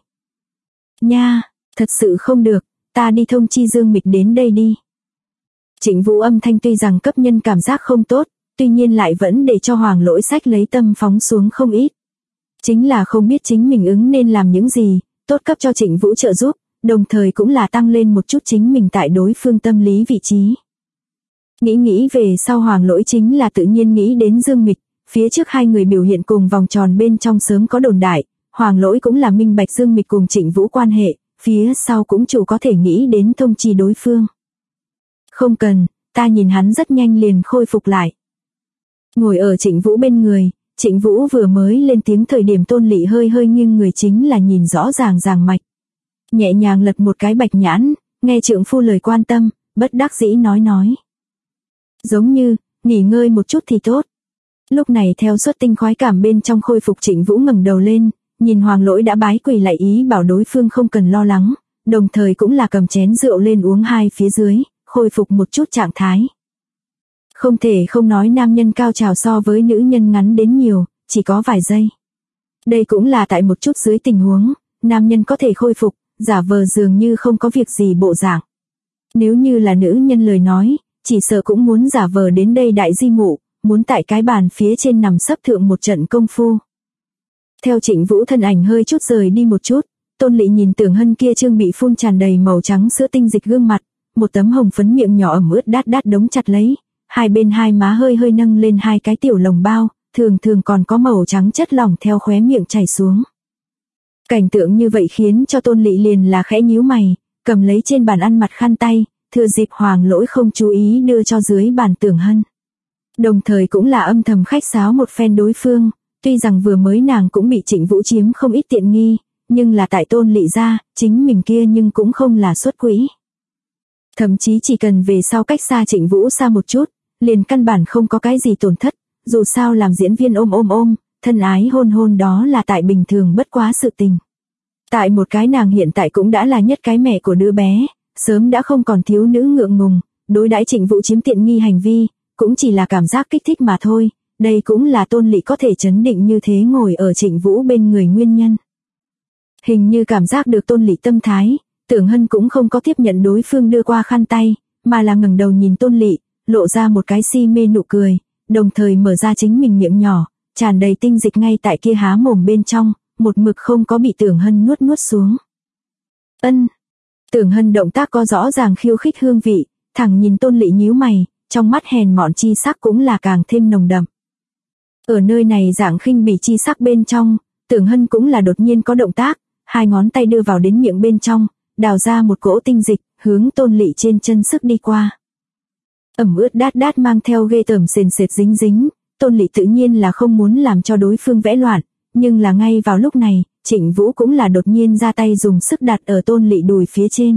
Nha, thật sự không được, ta đi thông chi Dương Mịch đến đây đi. Trịnh Vũ âm thanh tuy rằng cấp nhân cảm giác không tốt, tuy nhiên lại vẫn để cho Hoàng Lỗi sách lấy tâm phóng xuống không ít. Chính là không biết chính mình ứng nên làm những gì, tốt cấp cho Trịnh Vũ trợ giúp, đồng thời cũng là tăng lên một chút chính mình tại đối phương tâm lý vị trí. Nghĩ về sau Hoàng Lỗi chính là tự nhiên nghĩ đến Dương Mịch, phía trước hai người biểu hiện cùng vòng tròn bên trong sớm có đồn đại, Hoàng Lỗi cũng là minh bạch Dương Mịch cùng Trịnh Vũ quan hệ, phía sau cũng chủ có thể nghĩ đến thông chi đối phương. Không cần, ta nhìn hắn rất nhanh liền khôi phục lại. Ngồi ở Trịnh Vũ bên người, Trịnh Vũ vừa mới lên tiếng thời điểm Tôn Lỵ hơi hơi nghiêng người chính là nhìn rõ ràng mạch. Nhẹ nhàng lật một cái bạch nhãn, nghe trượng phu lời quan tâm, bất đắc dĩ nói. Giống như, nghỉ ngơi một chút thì tốt. Lúc này theo xuất tinh khoái cảm bên trong khôi phục Trịnh Vũ ngẩng đầu lên, nhìn Hoàng Lỗi đã bái quỳ lại ý bảo đối phương không cần lo lắng, đồng thời cũng là cầm chén rượu lên uống hai phía dưới, khôi phục một chút trạng thái. Không thể không nói nam nhân cao trào so với nữ nhân ngắn đến nhiều, chỉ có vài giây. Đây cũng là tại một chút dưới tình huống, nam nhân có thể khôi phục, giả vờ dường như không có việc gì bộ dạng. Nếu như là nữ nhân lời nói, chỉ sợ cũng muốn giả vờ đến đây đại di mụ, muốn tại cái bàn phía trên nằm sấp thượng một trận công phu. Theo Trịnh Vũ thân ảnh hơi chút rời đi một chút, Tôn Lỵ nhìn Tưởng Hân kia trương bị phun tràn đầy màu trắng sữa tinh dịch gương mặt, một tấm hồng phấn miệng nhỏ ẩm ướt đát đống chặt lấy, hai bên hai má hơi hơi nâng lên hai cái tiểu lồng bao, thường còn có màu trắng chất lỏng theo khóe miệng chảy xuống. Cảnh tượng như vậy khiến cho Tôn Lỵ liền là khẽ nhíu mày, cầm lấy trên bàn ăn mặt khăn tay, thừa dịp Hoàng Lỗi không chú ý đưa cho dưới bàn Tưởng Hân. Đồng thời cũng là âm thầm khách sáo một phen đối phương, tuy rằng vừa mới nàng cũng bị Trịnh Vũ chiếm không ít tiện nghi, nhưng là tại Tôn Lỵ ra, chính mình kia nhưng cũng không là xuất quỹ. Thậm chí chỉ cần về sau cách xa Trịnh Vũ xa một chút, liền căn bản không có cái gì tổn thất, dù sao làm diễn viên ôm, thân ái hôn đó là tại bình thường bất quá sự tình. Tại một cái nàng hiện tại cũng đã là nhất cái mẹ của đứa bé, sớm đã không còn thiếu nữ ngượng ngùng, đối đãi Trịnh Vũ chiếm tiện nghi hành vi, cũng chỉ là cảm giác kích thích mà thôi, đây cũng là Tôn Lỵ có thể chấn định như thế ngồi ở Trịnh Vũ bên người nguyên nhân. Hình như cảm giác được Tôn Lỵ tâm thái, Tưởng Hân cũng không có tiếp nhận đối phương đưa qua khăn tay, mà là ngẩng đầu nhìn Tôn Lỵ, lộ ra một cái si mê nụ cười, đồng thời mở ra chính mình miệng nhỏ, tràn đầy tinh dịch ngay tại kia há mồm bên trong, một mực không có bị Tưởng Hân nuốt xuống. Tưởng Hân động tác có rõ ràng khiêu khích hương vị, thẳng nhìn Tôn Lỵ nhíu mày, trong mắt hèn mọn chi sắc cũng là càng thêm nồng đậm. Ở nơi này dạng khinh bỉ chi sắc bên trong, Tưởng Hân cũng là đột nhiên có động tác, hai ngón tay đưa vào đến miệng bên trong, đào ra một cỗ tinh dịch, hướng Tôn Lỵ trên chân sức đi qua. ẩm ướt đát đát mang theo ghê tởm sền sệt dính dính, Tôn Lị tự nhiên là không muốn làm cho đối phương vẽ loạn, nhưng là ngay vào lúc này, Trịnh Vũ cũng là đột nhiên ra tay dùng sức đặt ở Tôn Lị đùi phía trên.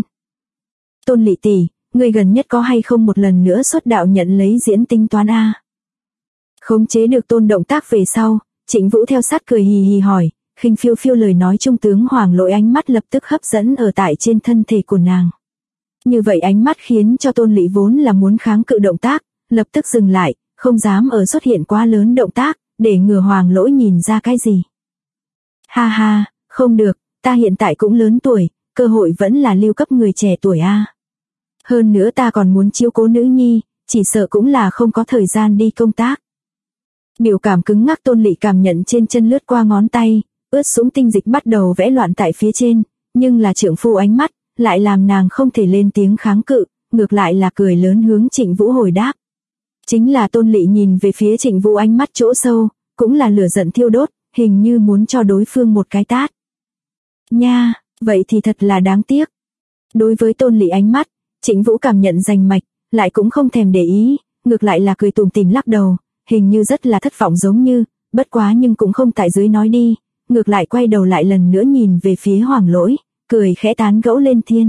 Tôn Lị tỷ, ngươi gần nhất có hay không một lần nữa xuất đạo nhận lấy diễn tính toán a? Khống chế được Tôn động tác về sau, Trịnh Vũ theo sát cười hì hì hỏi, khinh phiêu phiêu lời nói trung tướng Hoàng Lỗi ánh mắt lập tức hấp dẫn ở tại trên thân thể của nàng. Như vậy ánh mắt khiến cho Tôn Lị vốn là muốn kháng cự động tác, lập tức dừng lại, không dám ở xuất hiện quá lớn động tác, để ngừa Hoàng Lỗi nhìn ra cái gì. Ha ha, không được, ta hiện tại cũng lớn tuổi, cơ hội vẫn là lưu cấp người trẻ tuổi a. Hơn nữa ta còn muốn chiếu cố nữ nhi, chỉ sợ cũng là không có thời gian đi công tác. Biểu cảm cứng ngắc Tôn Lị cảm nhận trên chân lướt qua ngón tay, ướt sũng tinh dịch bắt đầu vẽ loạn tại phía trên, nhưng là trượng phu ánh mắt, lại làm nàng không thể lên tiếng kháng cự, ngược lại là cười lớn hướng Trịnh Vũ hồi đáp. Chính là Tôn Lị nhìn về phía Trịnh Vũ ánh mắt chỗ sâu, cũng là lửa giận thiêu đốt, hình như muốn cho đối phương một cái tát. Nha, vậy thì thật là đáng tiếc. Đối với Tôn Lị ánh mắt, Trịnh Vũ cảm nhận rành mạch, lại cũng không thèm để ý, ngược lại là cười tủm tỉm lắc đầu, hình như rất là thất vọng giống như, bất quá nhưng cũng không tại dưới nói đi, ngược lại quay đầu lại lần nữa nhìn về phía Hoàng Lỗi, cười khẽ tán gẫu lên thiên.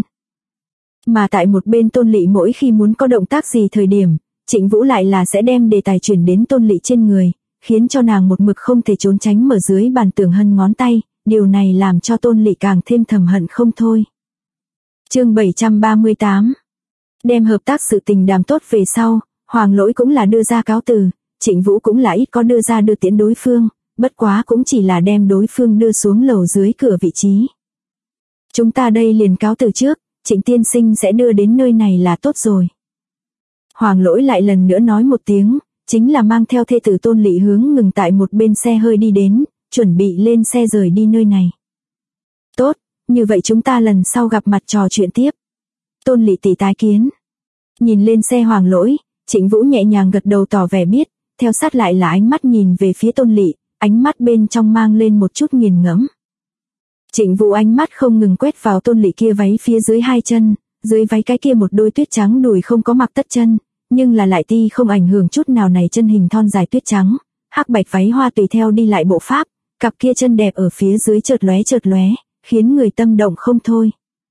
Mà tại một bên Tôn Lị mỗi khi muốn có động tác gì thời điểm, Trịnh Vũ lại là sẽ đem đề tài chuyển đến Tôn Lị trên người, khiến cho nàng một mực không thể trốn tránh mở dưới bàn tường hân ngón tay, điều này làm cho Tôn Lị càng thêm thầm hận không thôi. Chương 738. Đem hợp tác sự tình đàm tốt về sau, Hoàng Lỗi cũng là đưa ra cáo từ, Trịnh Vũ cũng là ít có đưa ra đưa tiễn đối phương, bất quá cũng chỉ là đem đối phương đưa xuống lầu dưới cửa vị trí. Chúng ta đây liền cáo từ trước, Trịnh tiên sinh sẽ đưa đến nơi này là tốt rồi. Hoàng Lỗi lại lần nữa nói một tiếng, chính là mang theo thê tử Tôn Lị hướng ngừng tại một bên xe hơi đi đến, chuẩn bị lên xe rời đi nơi này. Tốt, như vậy chúng ta lần sau gặp mặt trò chuyện tiếp. Tôn Lị tỷ tái kiến. Nhìn lên xe Hoàng Lỗi, Trịnh Vũ nhẹ nhàng gật đầu tỏ vẻ biết, theo sát lại là ánh mắt nhìn về phía Tôn Lị, ánh mắt bên trong mang lên một chút nghiền ngẫm. Trịnh Vũ ánh mắt không ngừng quét vào Tôn Lị kia váy phía dưới hai chân, dưới váy cái kia một đôi tuyết trắng đùi không có mặc tất chân, nhưng là lại ti không ảnh hưởng chút nào này chân hình thon dài tuyết trắng, hắc bạch váy hoa tùy theo đi lại bộ pháp, cặp kia chân đẹp ở phía dưới chợt lóe, khiến người tâm động không thôi.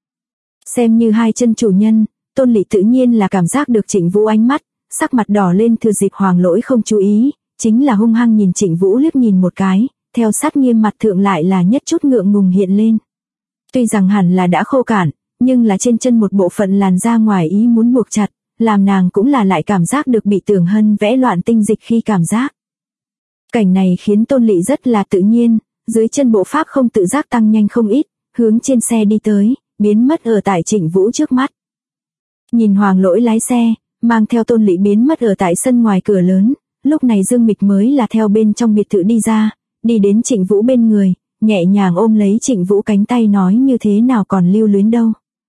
Xem như hai chân chủ nhân, Tôn Lị tự nhiên là cảm giác được Trịnh Vũ ánh mắt, sắc mặt đỏ lên thừa dịp Hoàng Lỗi không chú ý, chính là hung hăng nhìn Trịnh Vũ liếc nhìn một cái, theo sát nghiêm mặt thượng lại là nhất chút ngượng ngùng hiện lên. Tuy rằng hẳn là đã khô cạn, nhưng là trên chân một bộ phận làn da ngoài ý muốn buộc chặt, làm nàng cũng là lại cảm giác được bị Tưởng Hân vẽ loạn tinh dịch khi cảm giác. Cảnh này khiến Tôn Lị rất là tự nhiên, dưới chân bộ pháp không tự giác tăng nhanh không ít, hướng trên xe đi tới, biến mất ở tại Trịnh Vũ trước mắt. Nhìn Hoàng Lỗi lái xe, mang theo Tôn Lị biến mất ở tại sân ngoài cửa lớn, lúc này Dương Mịch mới là theo bên trong biệt thự đi ra, đi đến Trịnh Vũ bên người, nhẹ nhàng ôm lấy Trịnh Vũ cánh tay nói như thế nào còn lưu luyến đâu.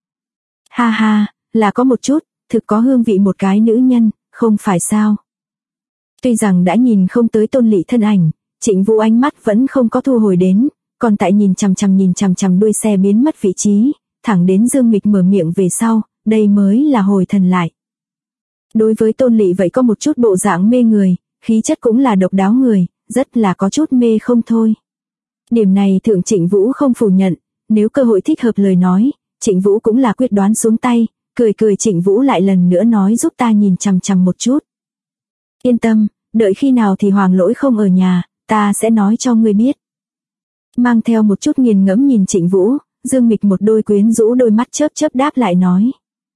Ha ha, là có một chút, thực có hương vị một cái nữ nhân, không phải sao. Tuy rằng đã nhìn không tới Tôn Lị thân ảnh, Trịnh Vũ ánh mắt vẫn không có thu hồi đến, còn tại nhìn chằm chằm đuôi xe biến mất vị trí, thẳng đến Dương Mịch mở miệng về sau, đây mới là hồi thần lại. Đối với Tôn Lị vậy có một chút bộ dạng mê người, khí chất cũng là độc đáo người, rất là có chút mê không thôi. Điểm này thượng Trịnh Vũ không phủ nhận, nếu cơ hội thích hợp lời nói, Trịnh Vũ cũng là quyết đoán xuống tay, cười Trịnh Vũ lại lần nữa nói giúp ta nhìn chằm một chút. Yên tâm, đợi khi nào thì Hoàng Lỗi không ở nhà, ta sẽ nói cho ngươi biết. Mang theo một chút nghiền ngẫm nhìn Trịnh Vũ, Dương Mịch một đôi quyến rũ đôi mắt chớp đáp lại nói.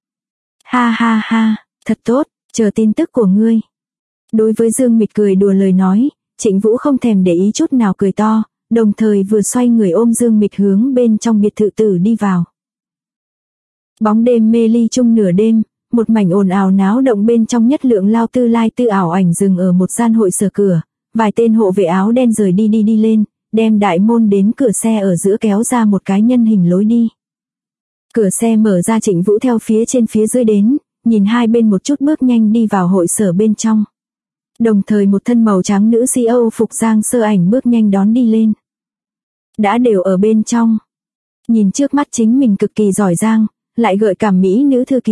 Ha ha ha, thật tốt, chờ tin tức của ngươi. Đối với Dương Mịch cười đùa lời nói, Trịnh Vũ không thèm để ý chút nào cười to, đồng thời vừa xoay người ôm Dương Mịch hướng bên trong biệt thự tử đi vào. Bóng đêm mê ly chung nửa đêm, một mảnh ồn ào náo động bên trong nhất lượng lao tư lai tư ảo ảnh dừng ở một gian hội sở cửa, vài tên hộ vệ áo đen rời đi lên, đem đại môn đến cửa xe ở giữa kéo ra một cái nhân hình lối đi. Cửa xe mở ra, Trịnh Vũ theo phía trên phía dưới đến, nhìn hai bên một chút bước nhanh đi vào hội sở bên trong. Đồng thời một thân màu trắng nữ si Âu phục Giang Sơ Ảnh bước nhanh đón đi lên. Đã đều ở bên trong. Nhìn trước mắt chính mình cực kỳ giỏi giang, lại gợi cảm mỹ nữ thư ký,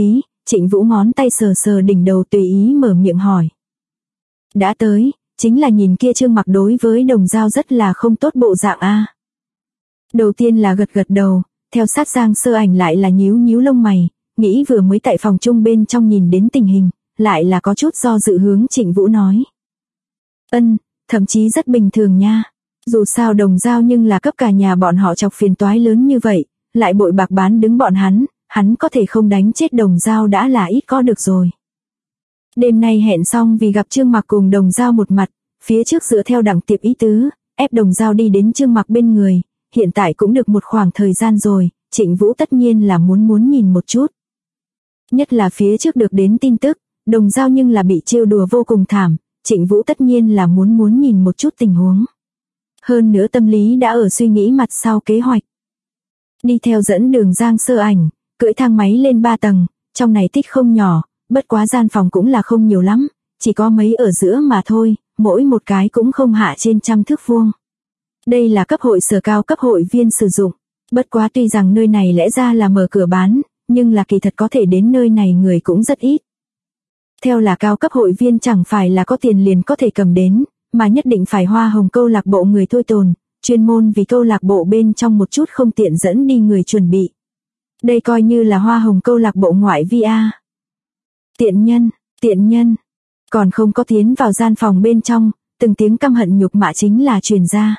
Trịnh Vũ ngón tay sờ sờ đỉnh đầu tùy ý mở miệng hỏi. Đã tới, chính là nhìn kia Trương Mặc đối với Đồng Dao rất là không tốt bộ dạng a. Đầu tiên là gật gật đầu, theo sát Giang Sơ Ảnh lại là nhíu nhíu lông mày, nghĩ vừa mới tại phòng chung bên trong nhìn đến tình hình, lại là có chút do dự hướng Trịnh Vũ nói. Thậm chí rất bình thường nha. Dù sao Đồng Dao nhưng là cấp cả nhà bọn họ chọc phiền toái lớn như vậy, lại bội bạc bán đứng bọn hắn có thể không đánh chết Đồng Dao đã là ít có được rồi. Đêm nay hẹn xong vì gặp Trương Mặc cùng Đồng Dao một mặt, phía trước dựa theo đẳng tiệp ý tứ, ép Đồng Dao đi đến Trương Mặc bên người, hiện tại cũng được một khoảng thời gian rồi, Trịnh Vũ tất nhiên là muốn nhìn một chút. Nhất là phía trước được đến tin tức, Đồng Dao nhưng là bị trêu đùa vô cùng thảm, Trịnh Vũ tất nhiên là muốn nhìn một chút tình huống. Hơn nữa tâm lý đã ở suy nghĩ mặt sau kế hoạch. Đi theo dẫn đường Giang Sơ Ảnh, cưỡi thang máy lên 3 tầng, trong này tích không nhỏ, bất quá gian phòng cũng là không nhiều lắm, chỉ có mấy ở giữa mà thôi, mỗi một cái cũng không hạ trên 100 thước vuông. Đây là cấp hội sở cao cấp hội viên sử dụng, bất quá tuy rằng nơi này lẽ ra là mở cửa bán, nhưng là kỳ thật có thể đến nơi này người cũng rất ít. Theo là cao cấp hội viên chẳng phải là có tiền liền có thể cầm đến, mà nhất định phải hoa hồng câu lạc bộ người thôi tồn, chuyên môn vì câu lạc bộ bên trong một chút không tiện dẫn đi người chuẩn bị. Đây coi như là hoa hồng câu lạc bộ ngoại vi a. Tiện nhân, còn không có tiến vào gian phòng bên trong, từng tiếng căm hận nhục mạ chính là truyền ra.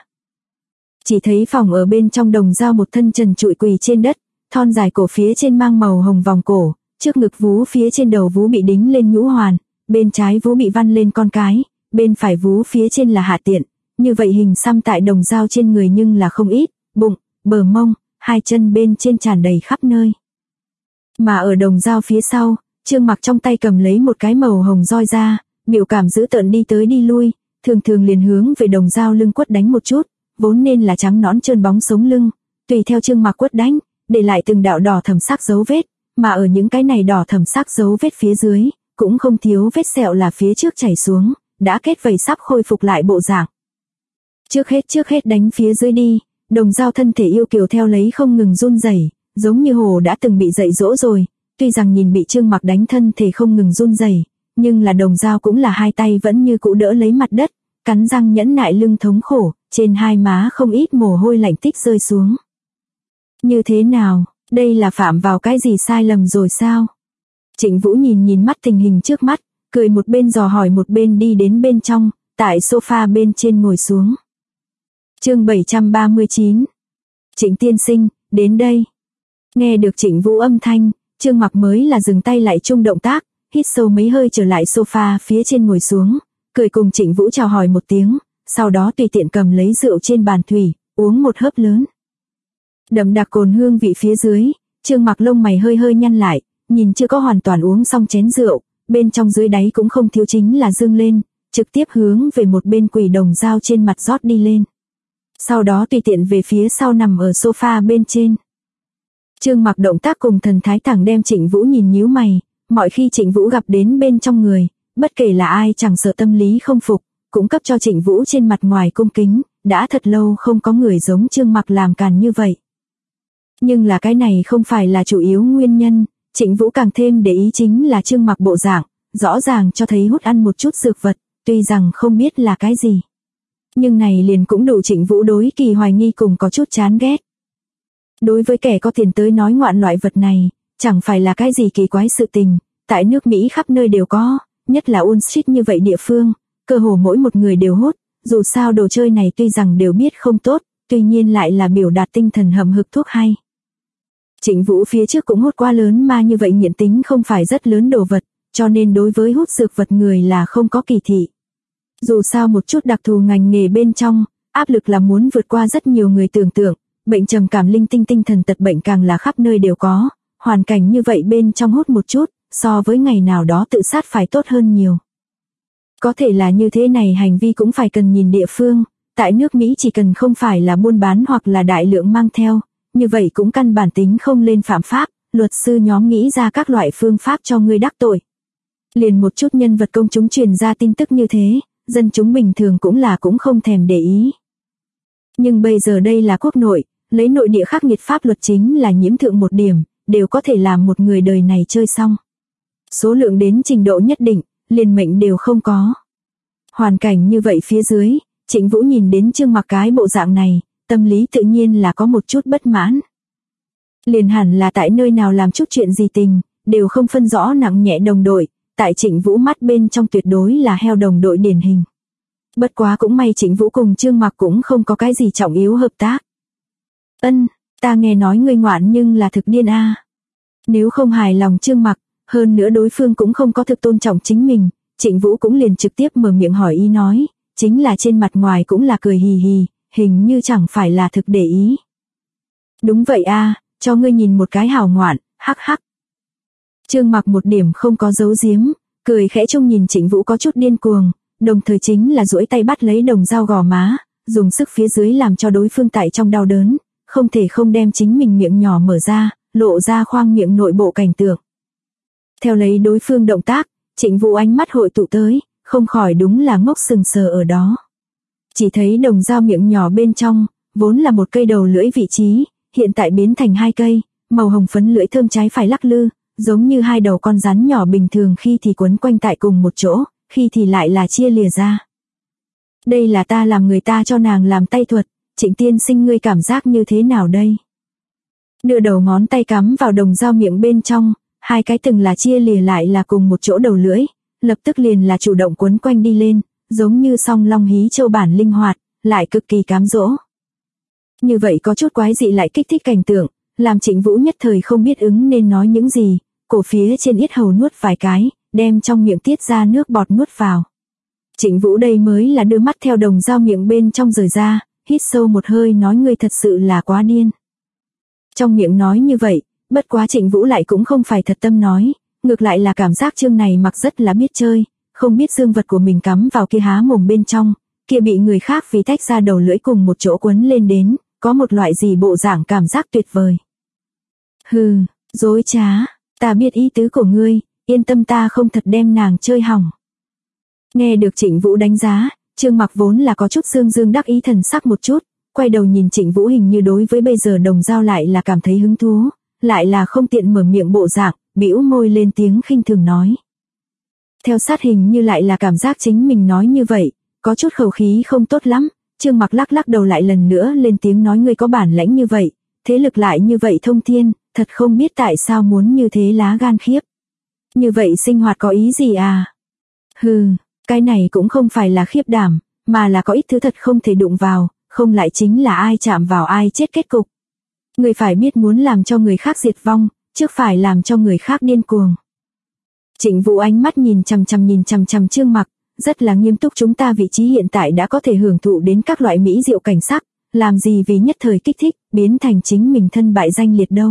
Chỉ thấy phòng ở bên trong Đồng Dao một thân trần trụi quỳ trên đất, thon dài cổ phía trên mang màu hồng vòng cổ, trước ngực vú phía trên đầu vú bị đính lên nhũ hoàn, bên trái vú bị văn lên con cái, bên phải vú phía trên là hạ tiện, như vậy hình xăm tại Đồng Dao trên người nhưng là không ít, bụng, bờ mông, hai chân bên trên tràn đầy khắp nơi. Mà ở Đồng Dao phía sau, Trương Mặc trong tay cầm lấy một cái màu hồng roi ra, biểu cảm dữ tợn đi tới đi lui, thường liền hướng về Đồng Dao lưng quất đánh một chút, vốn nên là trắng nõn trơn bóng sống lưng, tùy theo Trương Mặc quất đánh, để lại từng đạo đỏ thẫm sắc dấu vết, mà ở những cái này đỏ thẫm sắc dấu vết phía dưới, cũng không thiếu vết sẹo là phía trước chảy xuống, đã kết vảy sắp khôi phục lại bộ dạng. Trước hết đánh phía dưới đi, Đồng Dao thân thể yêu kiều theo lấy không ngừng run rẩy, giống như hồ đã từng bị dạy dỗ rồi, tuy rằng nhìn bị Trương Mặc đánh thân thể không ngừng run rẩy, nhưng là Đồng Dao cũng là hai tay vẫn như cũ đỡ lấy mặt đất, cắn răng nhẫn nại lưng thống khổ, trên hai má không ít mồ hôi lạnh tích rơi xuống. Như thế nào, đây là phạm vào cái gì sai lầm rồi sao? Trịnh Vũ nhìn mắt tình hình trước mắt, cười một bên dò hỏi một bên đi đến bên trong, tại sofa bên trên ngồi xuống. Chương 739. Trịnh tiên sinh, đến đây. Nghe được Trịnh Vũ âm thanh, Trương Mặc mới là dừng tay lại chung động tác, hít sâu mấy hơi trở lại sofa phía trên ngồi xuống, cười cùng Trịnh Vũ chào hỏi một tiếng, sau đó tùy tiện cầm lấy rượu trên bàn thủy, uống một hớp lớn. Đậm đặc cồn hương vị phía dưới, Trương Mặc lông mày hơi nhăn lại, nhìn chưa có hoàn toàn uống xong chén rượu, bên trong dưới đáy cũng không thiếu chính là dương lên, trực tiếp hướng về một bên quỳ Đồng Dao trên mặt rót đi lên. Sau đó tùy tiện về phía sau nằm ở sofa bên trên. Trương Mặc động tác cùng thần thái thẳng đem Trịnh Vũ nhìn nhíu mày, mọi khi Trịnh Vũ gặp đến bên trong người, bất kể là ai chẳng sợ tâm lý không phục, cũng cấp cho Trịnh Vũ trên mặt ngoài cung kính, đã thật lâu không có người giống Trương Mặc làm càn như vậy. Nhưng là cái này không phải là chủ yếu nguyên nhân, Trịnh Vũ càng thêm để ý chính là Trương Mặc bộ dạng, rõ ràng cho thấy hút ăn một chút dược vật, tuy rằng không biết là cái gì. Nhưng này liền cũng đủ Trịnh Vũ đối kỳ hoài nghi cùng có chút chán ghét. Đối với kẻ có tiền tới nói ngoạn loại vật này, chẳng phải là cái gì kỳ quái sự tình, tại nước Mỹ khắp nơi đều có, nhất là Wall Street như vậy địa phương, cơ hồ mỗi một người đều hút, dù sao đồ chơi này tuy rằng đều biết không tốt, tuy nhiên lại là biểu đạt tinh thần hầm hực thuốc hay. Trịnh Vũ phía trước cũng hút quá lớn mà như vậy nghiện tính không phải rất lớn đồ vật, cho nên đối với hút dược vật người là không có kỳ thị. Dù sao một chút đặc thù ngành nghề bên trong, áp lực là muốn vượt qua rất nhiều người tưởng tượng, bệnh trầm cảm linh tinh tinh thần tật bệnh càng là khắp nơi đều có, hoàn cảnh như vậy bên trong hút một chút, so với ngày nào đó tự sát phải tốt hơn nhiều. Có thể là như thế này hành vi cũng phải cần nhìn địa phương, tại nước Mỹ chỉ cần không phải là buôn bán hoặc là đại lượng mang theo, như vậy cũng căn bản tính không lên phạm pháp, luật sư nhóm nghĩ ra các loại phương pháp cho người đắc tội. Liền một chút nhân vật công chúng truyền ra tin tức như thế, dân chúng bình thường cũng không thèm để ý. Nhưng bây giờ đây là quốc nội, lấy nội địa khắc nghiệt pháp luật chính là nhiễm thượng một điểm, đều có thể làm một người đời này chơi xong. Số lượng đến trình độ nhất định, liền mệnh đều không có. Hoàn cảnh như vậy phía dưới, Trịnh Vũ nhìn đến Trương Mặc cái bộ dạng này, tâm lý tự nhiên là có một chút bất mãn. Liền hẳn là tại nơi nào làm chút chuyện gì tình, đều không phân rõ nặng nhẹ đồng đội, tại Trịnh Vũ mắt bên trong tuyệt đối là heo đồng đội điển hình. Bất quá cũng may Trịnh Vũ cùng Trương Mặc cũng không có cái gì trọng yếu hợp tác. Ta nghe nói ngươi ngoạn nhưng là thực điên a. Nếu không hài lòng Trương Mặc, hơn nữa đối phương cũng không có thực tôn trọng chính mình, Trịnh Vũ cũng liền trực tiếp mở miệng hỏi ý nói, chính là trên mặt ngoài cũng là cười hì hì, hình như chẳng phải là thực để ý. Đúng vậy a, cho ngươi nhìn một cái hào ngoạn, hắc hắc. Trương Mặc một điểm không có giấu giếm, cười khẽ trông nhìn Trịnh Vũ có chút điên cuồng, đồng thời chính là duỗi tay bắt lấy đồng dao gò má, dùng sức phía dưới làm cho đối phương tại trong đau đớn, không thể không đem chính mình miệng nhỏ mở ra, lộ ra khoang miệng nội bộ cảnh tượng. Theo lấy đối phương động tác, Trịnh Vũ ánh mắt hội tụ tới, không khỏi đúng là ngốc sừng sờ ở đó. Chỉ thấy đồng dao miệng nhỏ bên trong, vốn là một cây đầu lưỡi vị trí, hiện tại biến thành hai cây, màu hồng phấn lưỡi thơm trái phải lắc lư, giống như hai đầu con rắn nhỏ bình thường khi thì quấn quanh tại cùng một chỗ, khi thì lại là chia lìa ra. Đây là ta làm người ta cho nàng làm tay thuật, Trịnh tiên sinh ngươi cảm giác như thế nào đây? Đưa đầu ngón tay cắm vào đồng dao miệng bên trong, hai cái từng là chia lìa lại là cùng một chỗ đầu lưỡi, lập tức liền là chủ động quấn quanh đi lên, giống như song long hí châu bản linh hoạt, lại cực kỳ cám dỗ. Như vậy có chút quái dị lại kích thích cảnh tượng, làm Trịnh Vũ nhất thời không biết ứng nên nói những gì, cổ phía trên yết hầu nuốt vài cái, đem trong miệng tiết ra nước bọt nuốt vào. Trịnh Vũ đây mới là đưa mắt theo đồng dao miệng bên trong rời ra, hít sâu một hơi nói ngươi thật sự là quá điên. Trong miệng nói như vậy, bất quá Trịnh Vũ lại cũng không phải thật tâm nói, ngược lại là cảm giác Trương này mặc rất là biết chơi, không biết dương vật của mình cắm vào kia há mồm bên trong, kia bị người khác vì tách ra đầu lưỡi cùng một chỗ quấn lên đến, có một loại gì bộ dạng cảm giác tuyệt vời. Hừ, dối trá, ta biết ý tứ của ngươi, yên tâm ta không thật đem nàng chơi hỏng. Nghe được Trịnh Vũ đánh giá, Trương Mặc vốn là có chút dương dương đắc ý thần sắc một chút, quay đầu nhìn Trịnh Vũ hình như đối với bây giờ đồng dao lại là cảm thấy hứng thú, lại là không tiện mở miệng bộ dạng, bĩu môi lên tiếng khinh thường nói. Theo sát hình như lại là cảm giác chính mình nói như vậy, có chút khẩu khí không tốt lắm, Trương Mặc lắc lắc đầu lại lần nữa lên tiếng nói ngươi có bản lãnh như vậy, thế lực lại như vậy thông thiên, thật không biết tại sao muốn như thế lá gan khiếp. Như vậy sinh hoạt có ý gì à? Hừ, cái này cũng không phải là khiếp đảm, mà là có ít thứ thật không thể đụng vào, không lại chính là ai chạm vào ai chết kết cục. Người phải biết muốn làm cho người khác diệt vong, trước phải làm cho người khác điên cuồng. Trịnh Vũ ánh mắt nhìn chằm chằm Trương Mặc, rất là nghiêm túc chúng ta vị trí hiện tại đã có thể hưởng thụ đến các loại mỹ diệu cảnh sắc, làm gì vì nhất thời kích thích, biến thành chính mình thân bại danh liệt đâu.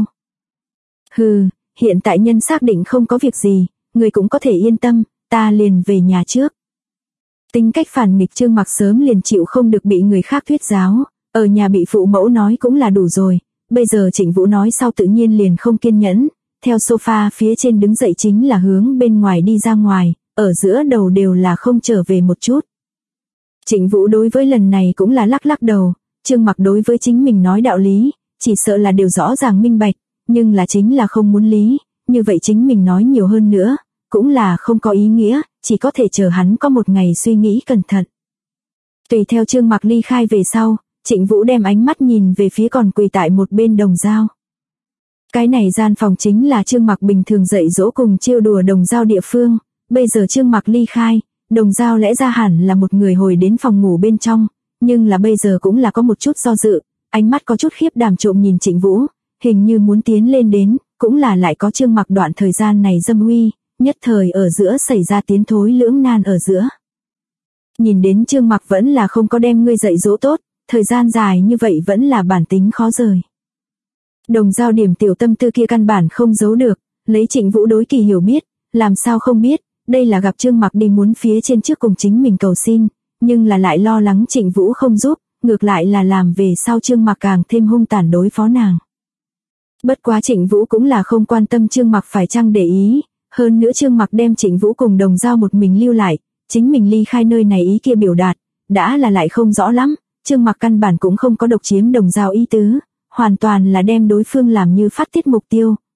Hừ, hiện tại nhân xác định không có việc gì, người cũng có thể yên tâm, ta liền về nhà trước. Tính cách phản nghịch Trương Mặc sớm liền chịu không được bị người khác thuyết giáo, ở nhà bị phụ mẫu nói cũng là đủ rồi, bây giờ Trịnh Vũ nói sau tự nhiên liền không kiên nhẫn, theo sofa phía trên đứng dậy chính là hướng bên ngoài đi ra ngoài, ở giữa đầu đều là không trở về một chút. Trịnh Vũ đối với lần này cũng là lắc lắc đầu, Trương Mặc đối với chính mình nói đạo lý, chỉ sợ là đều rõ ràng minh bạch, nhưng là chính là không muốn lý, như vậy chính mình nói nhiều hơn nữa, cũng là không có ý nghĩa, chỉ có thể chờ hắn có một ngày suy nghĩ cẩn thận. Tùy theo Trương Mặc ly khai về sau, Trịnh Vũ đem ánh mắt nhìn về phía còn quỳ tại một bên đồng dao. Cái này gian phòng chính là Trương Mặc bình thường dạy dỗ cùng trêu đùa đồng dao địa phương, bây giờ Trương Mặc ly khai, đồng dao lẽ ra hẳn là một người hồi đến phòng ngủ bên trong, nhưng là bây giờ cũng là có một chút do dự, ánh mắt có chút khiếp đảm trộm nhìn Trịnh Vũ, hình như muốn tiến lên đến, cũng là lại có Trương Mặc đoạn thời gian này dâm uy, nhất thời ở giữa xảy ra tiến thối lưỡng nan ở giữa. Nhìn đến Trương Mặc vẫn là không có đem ngươi dạy dỗ tốt, thời gian dài như vậy vẫn là bản tính khó rời. Đồng dao điểm tiểu tâm tư kia căn bản không giấu được, lấy Trịnh Vũ đối kỳ hiểu biết, làm sao không biết, đây là gặp Trương Mặc đi muốn phía trên trước cùng chính mình cầu xin, nhưng là lại lo lắng Trịnh Vũ không giúp, ngược lại là làm về sau Trương Mặc càng thêm hung tàn đối phó nàng. Bất quá Trịnh Vũ cũng là không quan tâm Trương Mặc phải chăng để ý, hơn nữa Trương Mặc đem Trịnh Vũ cùng đồng dao một mình lưu lại, chính mình ly khai nơi này ý kia biểu đạt, đã là lại không rõ lắm, Trương Mặc căn bản cũng không có độc chiếm đồng dao ý tứ, hoàn toàn là đem đối phương làm như phát tiết mục tiêu,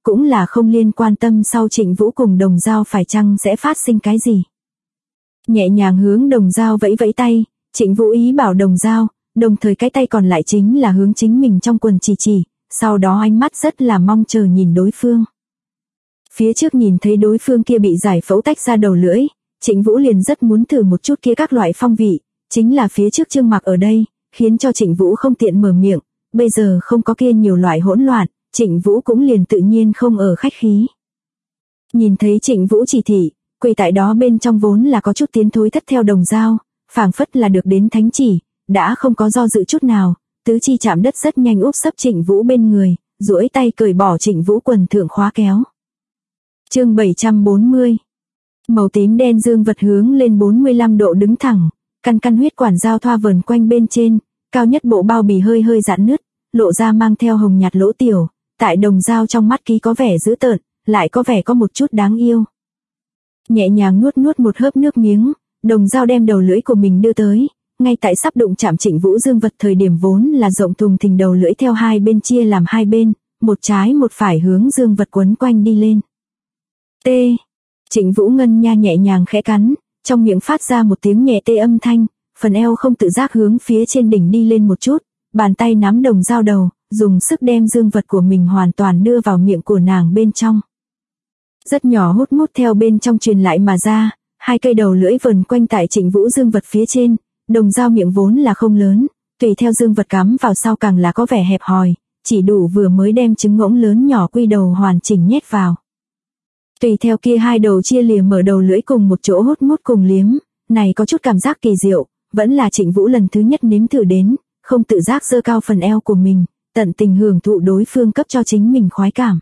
cũng là không liên quan tâm sau Trịnh Vũ cùng Đồng Dao phải chăng sẽ phát sinh cái gì. Nhẹ nhàng hướng Đồng Dao vẫy vẫy tay, Trịnh Vũ ý bảo Đồng Dao, đồng thời cái tay còn lại chính là hướng chính mình trong quần chỉ, sau đó ánh mắt rất là mong chờ nhìn đối phương. Phía trước nhìn thấy đối phương kia bị giải phẫu tách ra đầu lưỡi, Trịnh Vũ liền rất muốn thử một chút kia các loại phong vị, chính là phía trước Trương Mặc ở đây, khiến cho Trịnh Vũ không tiện mở miệng, bây giờ không có kia nhiều loại hỗn loạn, Trịnh Vũ cũng liền tự nhiên không ở khách khí. Nhìn thấy Trịnh Vũ chỉ thị, quỳ tại đó bên trong vốn là có chút tiến thối thất theo Đồng Dao, phảng phất là được đến thánh chỉ, đã không có do dự chút nào, tứ chi chạm đất rất nhanh úp sấp Trịnh Vũ bên người, duỗi tay cởi bỏ Trịnh Vũ quần thượng khóa kéo. Chương 740. Màu tím đen dương vật hướng lên 45 độ đứng thẳng, căn huyết quản giao thoa vờn quanh bên trên, cao nhất bộ bao bì hơi hơi giãn nứt, lộ ra mang theo hồng nhạt lỗ tiểu, tại Đồng Dao trong mắt ký có vẻ dữ tợn, lại có vẻ có một chút đáng yêu. Nhẹ nhàng nuốt một hớp nước miếng, Đồng Dao đem đầu lưỡi của mình đưa tới, ngay tại sắp đụng chạm Trịnh Vũ dương vật thời điểm vốn là rộng thùng thình đầu lưỡi theo hai bên chia làm hai bên, một trái một phải hướng dương vật quấn quanh đi lên. T. Trịnh Vũ ngân nha nhẹ nhàng khẽ cắn, trong miệng phát ra một tiếng nhẹ tê âm thanh, phần eo không tự giác hướng phía trên đỉnh đi lên một chút, bàn tay nắm Đồng Dao đầu, dùng sức đem dương vật của mình hoàn toàn đưa vào miệng của nàng bên trong. Rất nhỏ hút mút theo bên trong truyền lại mà ra, hai cây đầu lưỡi vần quanh tại Trịnh Vũ dương vật phía trên, Đồng Dao miệng vốn là không lớn, tùy theo dương vật cắm vào sau càng là có vẻ hẹp hòi, chỉ đủ vừa mới đem trứng ngỗng lớn nhỏ quy đầu hoàn chỉnh nhét vào. Tùy theo kia hai đầu chia lìa mở đầu lưỡi cùng một chỗ hút mút cùng liếm, này có chút cảm giác kỳ diệu, vẫn là Trịnh Vũ lần thứ nhất nếm thử đến, không tự giác giơ cao phần eo của mình, tận tình hưởng thụ đối phương cấp cho chính mình khoái cảm.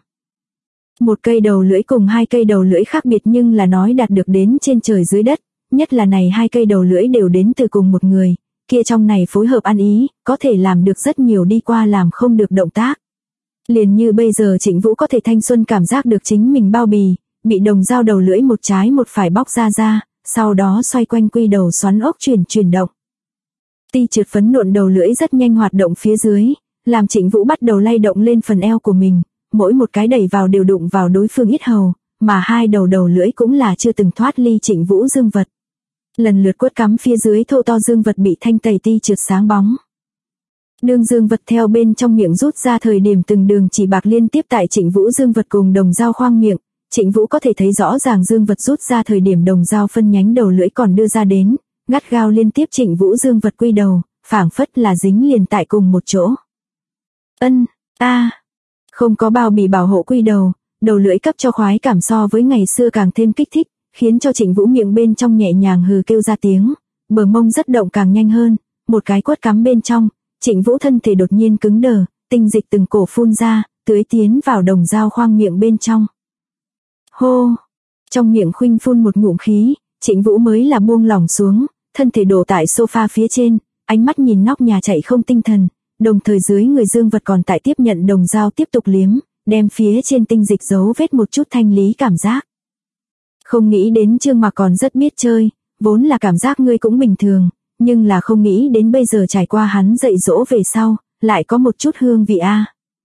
Một cây đầu lưỡi cùng hai cây đầu lưỡi khác biệt nhưng là nói đạt được đến trên trời dưới đất, nhất là này hai cây đầu lưỡi đều đến từ cùng một người, kia trong này phối hợp ăn ý, có thể làm được rất nhiều đi qua làm không được động tác. Liền như bây giờ Trịnh Vũ có thể thanh xuân cảm giác được chính mình bao bì, bị Đồng Dao đầu lưỡi một trái một phải bóc ra, sau đó xoay quanh quy đầu xoắn ốc chuyển động. Ti trượt phấn nộn đầu lưỡi rất nhanh hoạt động phía dưới, làm Trịnh Vũ bắt đầu lay động lên phần eo của mình, mỗi một cái đẩy vào đều đụng vào đối phương yết hầu, mà hai đầu lưỡi cũng là chưa từng thoát ly Trịnh Vũ dương vật. Lần lượt quất cắm phía dưới thô to dương vật bị thanh tẩy ti trượt sáng bóng. Đường dương vật theo bên trong miệng rút ra thời điểm từng đường chỉ bạc liên tiếp tại Trịnh Vũ dương vật cùng Đồng Dao khoang miệng, Trịnh Vũ có thể thấy rõ ràng dương vật rút ra thời điểm Đồng Dao phân nhánh đầu lưỡi còn đưa ra đến, gắt gao liên tiếp Trịnh Vũ dương vật quy đầu, phảng phất là dính liền tại cùng một chỗ. Không có bao bì bảo hộ quy đầu, đầu lưỡi cấp cho khoái cảm so với ngày xưa càng thêm kích thích, khiến cho Trịnh Vũ miệng bên trong nhẹ nhàng hừ kêu ra tiếng, bờ mông rất động càng nhanh hơn, một cái quất cắm bên trong, Trịnh Vũ thân thể đột nhiên cứng đờ, tinh dịch từng cổ phun ra, tưới tiến vào Đồng Dao khoang miệng bên trong. Hô! Trong miệng khuynh phun một ngụm khí, Trịnh Vũ mới là buông lỏng xuống, thân thể đổ tại sofa phía trên, ánh mắt nhìn nóc nhà chạy không tinh thần, đồng thời dưới người dương vật còn tại tiếp nhận Đồng Dao tiếp tục liếm, đem phía trên tinh dịch dấu vết một chút thanh lý cảm giác. Không nghĩ đến Trương Mặc còn rất biết chơi, vốn là cảm giác ngươi cũng bình thường, nhưng là không nghĩ đến bây giờ trải qua hắn dạy dỗ về sau, lại có một chút hương vị a.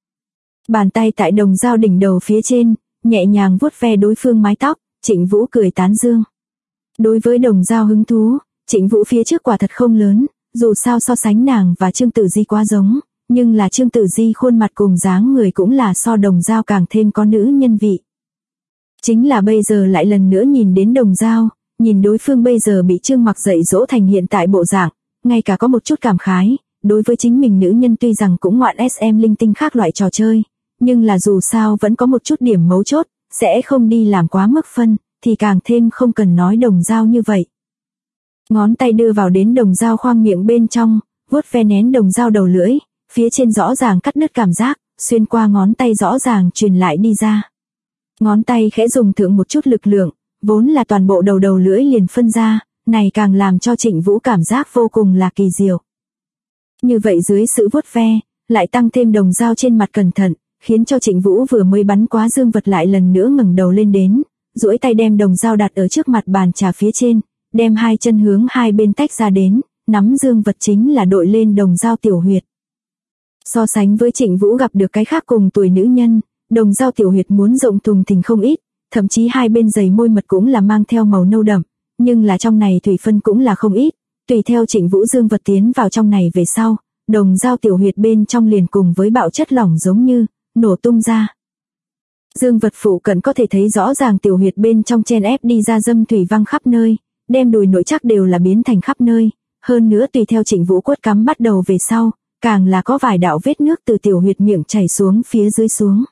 Bàn tay tại Đồng Dao đỉnh đầu phía trên, nhẹ nhàng vuốt ve đối phương mái tóc, Trịnh Vũ cười tán dương. Đối với Đồng Dao hứng thú, Trịnh Vũ phía trước quả thật không lớn, dù sao so sánh nàng và Trương Tử Di quá giống, nhưng là Trương Tử Di khuôn mặt cùng dáng người cũng là so Đồng Dao càng thêm có nữ nhân vị. Chính là bây giờ lại lần nữa nhìn đến Đồng Dao, nhìn đối phương bây giờ bị Trương Mặc dạy dỗ thành hiện tại bộ dạng, ngay cả có một chút cảm khái, đối với chính mình nữ nhân tuy rằng cũng ngoạn SM linh tinh khác loại trò chơi, nhưng là dù sao vẫn có một chút điểm mấu chốt, sẽ không đi làm quá mức phân, thì càng thêm không cần nói Đồng Dao như vậy. Ngón tay đưa vào đến Đồng Dao khoang miệng bên trong, vuốt ve nén Đồng Dao đầu lưỡi, phía trên rõ ràng cắt đứt cảm giác, xuyên qua ngón tay rõ ràng truyền lại đi ra. Ngón tay khẽ dùng thượng một chút lực lượng, vốn là toàn bộ đầu lưỡi liền phân ra, này càng làm cho Trịnh Vũ cảm giác vô cùng là kỳ diệu. Như vậy dưới sự vuốt ve, lại tăng thêm Đồng Dao trên mặt cẩn thận, khiến cho Trịnh Vũ vừa mới bắn quá dương vật lại lần nữa ngẩng đầu lên đến, duỗi tay đem Đồng Dao đặt ở trước mặt bàn trà phía trên, đem hai chân hướng hai bên tách ra đến, nắm dương vật chính là đội lên Đồng Dao tiểu huyệt. So sánh với Trịnh Vũ gặp được cái khác cùng tuổi nữ nhân, đồng dao tiểu huyệt muốn rộng thùng thình không ít, thậm chí hai bên dày môi mật cũng là mang theo màu nâu đậm, nhưng là trong này thủy phân cũng là không ít, tùy theo Trịnh Vũ dương vật tiến vào trong này về sau, đồng dao tiểu huyệt bên trong liền cùng với bạo chất lỏng giống như nổ tung ra. Dương vật phụ cận có thể thấy rõ ràng tiểu huyệt bên trong chen ép đi ra dâm thủy văng khắp nơi, đem đùi nội chắc đều là biến thành khắp nơi, hơn nữa tùy theo Trịnh Vũ quất cắm bắt đầu về sau, càng là có vài đạo vết nước từ tiểu huyệt miệng chảy xuống phía dưới xuống.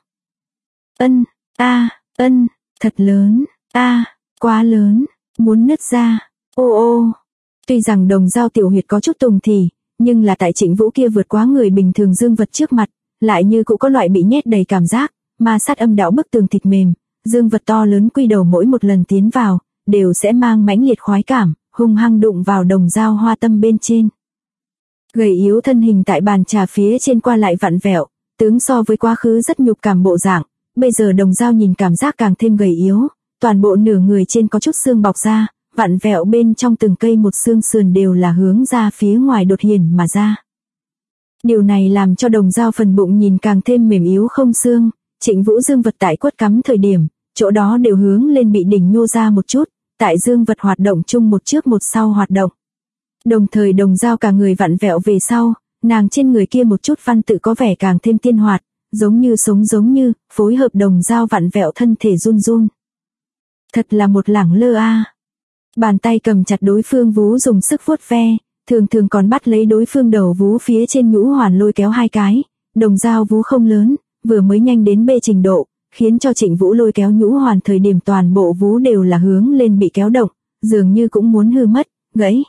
Thật lớn, quá lớn, muốn nứt ra, ô. Tuy rằng đồng dao tiểu huyệt có chút tùng thì, nhưng là tại Trịnh Vũ kia vượt quá người bình thường dương vật trước mặt, lại như cũng có loại bị nhét đầy cảm giác, mà sát âm đạo bức tường thịt mềm, dương vật to lớn quy đầu mỗi một lần tiến vào, đều sẽ mang mãnh liệt khoái cảm, hung hăng đụng vào đồng dao hoa tâm bên trên. Gầy yếu thân hình tại bàn trà phía trên qua lại vặn vẹo, tướng so với quá khứ rất nhục cảm bộ dạng, bây giờ đồng dao nhìn cảm giác càng thêm gầy yếu, toàn bộ nửa người trên có chút xương bọc ra, vặn vẹo bên trong từng cây một xương sườn đều là hướng ra phía ngoài đột hiển mà ra. Điều này làm cho đồng dao phần bụng nhìn càng thêm mềm yếu không xương, Trịnh Vũ dương vật tại quất cắm thời điểm, chỗ đó đều hướng lên bị đỉnh nhô ra một chút, tại dương vật hoạt động chung một trước một sau hoạt động. Đồng thời đồng dao cả người vặn vẹo về sau, nàng trên người kia một chút văn tự có vẻ càng thêm tiên hoạt, giống như sống giống như, phối hợp đồng dao vặn vẹo thân thể run run. Thật là một lẳng lơ a. Bàn tay cầm chặt đối phương vú dùng sức vuốt ve, thường thường còn bắt lấy đối phương đầu vú phía trên nhũ hoàn lôi kéo hai cái, đồng dao vú không lớn, vừa mới nhanh đến bê trình độ, khiến cho Trịnh Vũ lôi kéo nhũ hoàn thời điểm toàn bộ vú đều là hướng lên bị kéo động, dường như cũng muốn hư mất, gãy.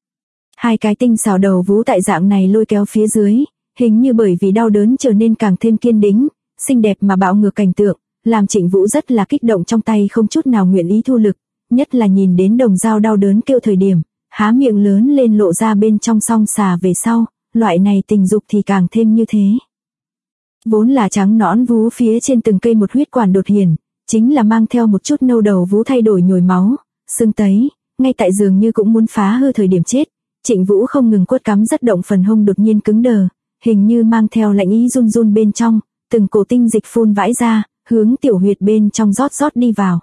Hai cái tinh xảo đầu vú tại dạng này lôi kéo phía dưới, hình như bởi vì đau đớn trở nên càng thêm kiên đĩnh, xinh đẹp mà bạo ngược cảnh tượng, làm Trịnh Vũ rất là kích động trong tay không chút nào nguyện ý thu lực, nhất là nhìn đến đồng dao đau đớn kêu thời điểm, há miệng lớn lên lộ ra bên trong song xà về sau, loại này tình dục thì càng thêm như thế. Vốn là trắng nõn vú phía trên từng cây một huyết quản đột hiển, chính là mang theo một chút nâu đầu vú thay đổi nhồi máu, sưng tấy, ngay tại giường như cũng muốn phá hư thời điểm chết, Trịnh Vũ không ngừng quất cắm rất động phần hông đột nhiên cứng đờ, hình như mang theo lạnh ý run run bên trong, từng cổ tinh dịch phun vãi ra, hướng tiểu huyệt bên trong rót đi vào.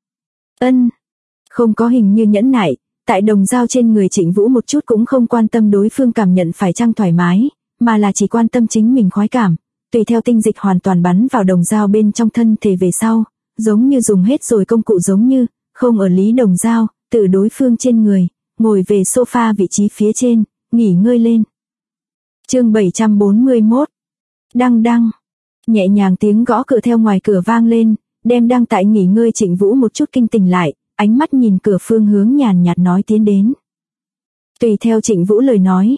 Không có hình như nhẫn nại, tại đồng dao trên người Trịnh Vũ một chút cũng không quan tâm đối phương cảm nhận phải chăng thoải mái, mà là chỉ quan tâm chính mình khoái cảm, tùy theo tinh dịch hoàn toàn bắn vào đồng dao bên trong thân thể về sau, giống như dùng hết rồi công cụ giống như, không ở lý đồng dao, từ đối phương trên người, ngồi về sofa vị trí phía trên, nghỉ ngơi lên. Chương 741. Đăng, nhẹ nhàng tiếng gõ cửa theo ngoài cửa vang lên, đem đang tại nghỉ ngơi Trịnh Vũ một chút kinh tỉnh lại, ánh mắt nhìn cửa phương hướng nhàn nhạt nói tiến đến. Tùy theo Trịnh Vũ lời nói,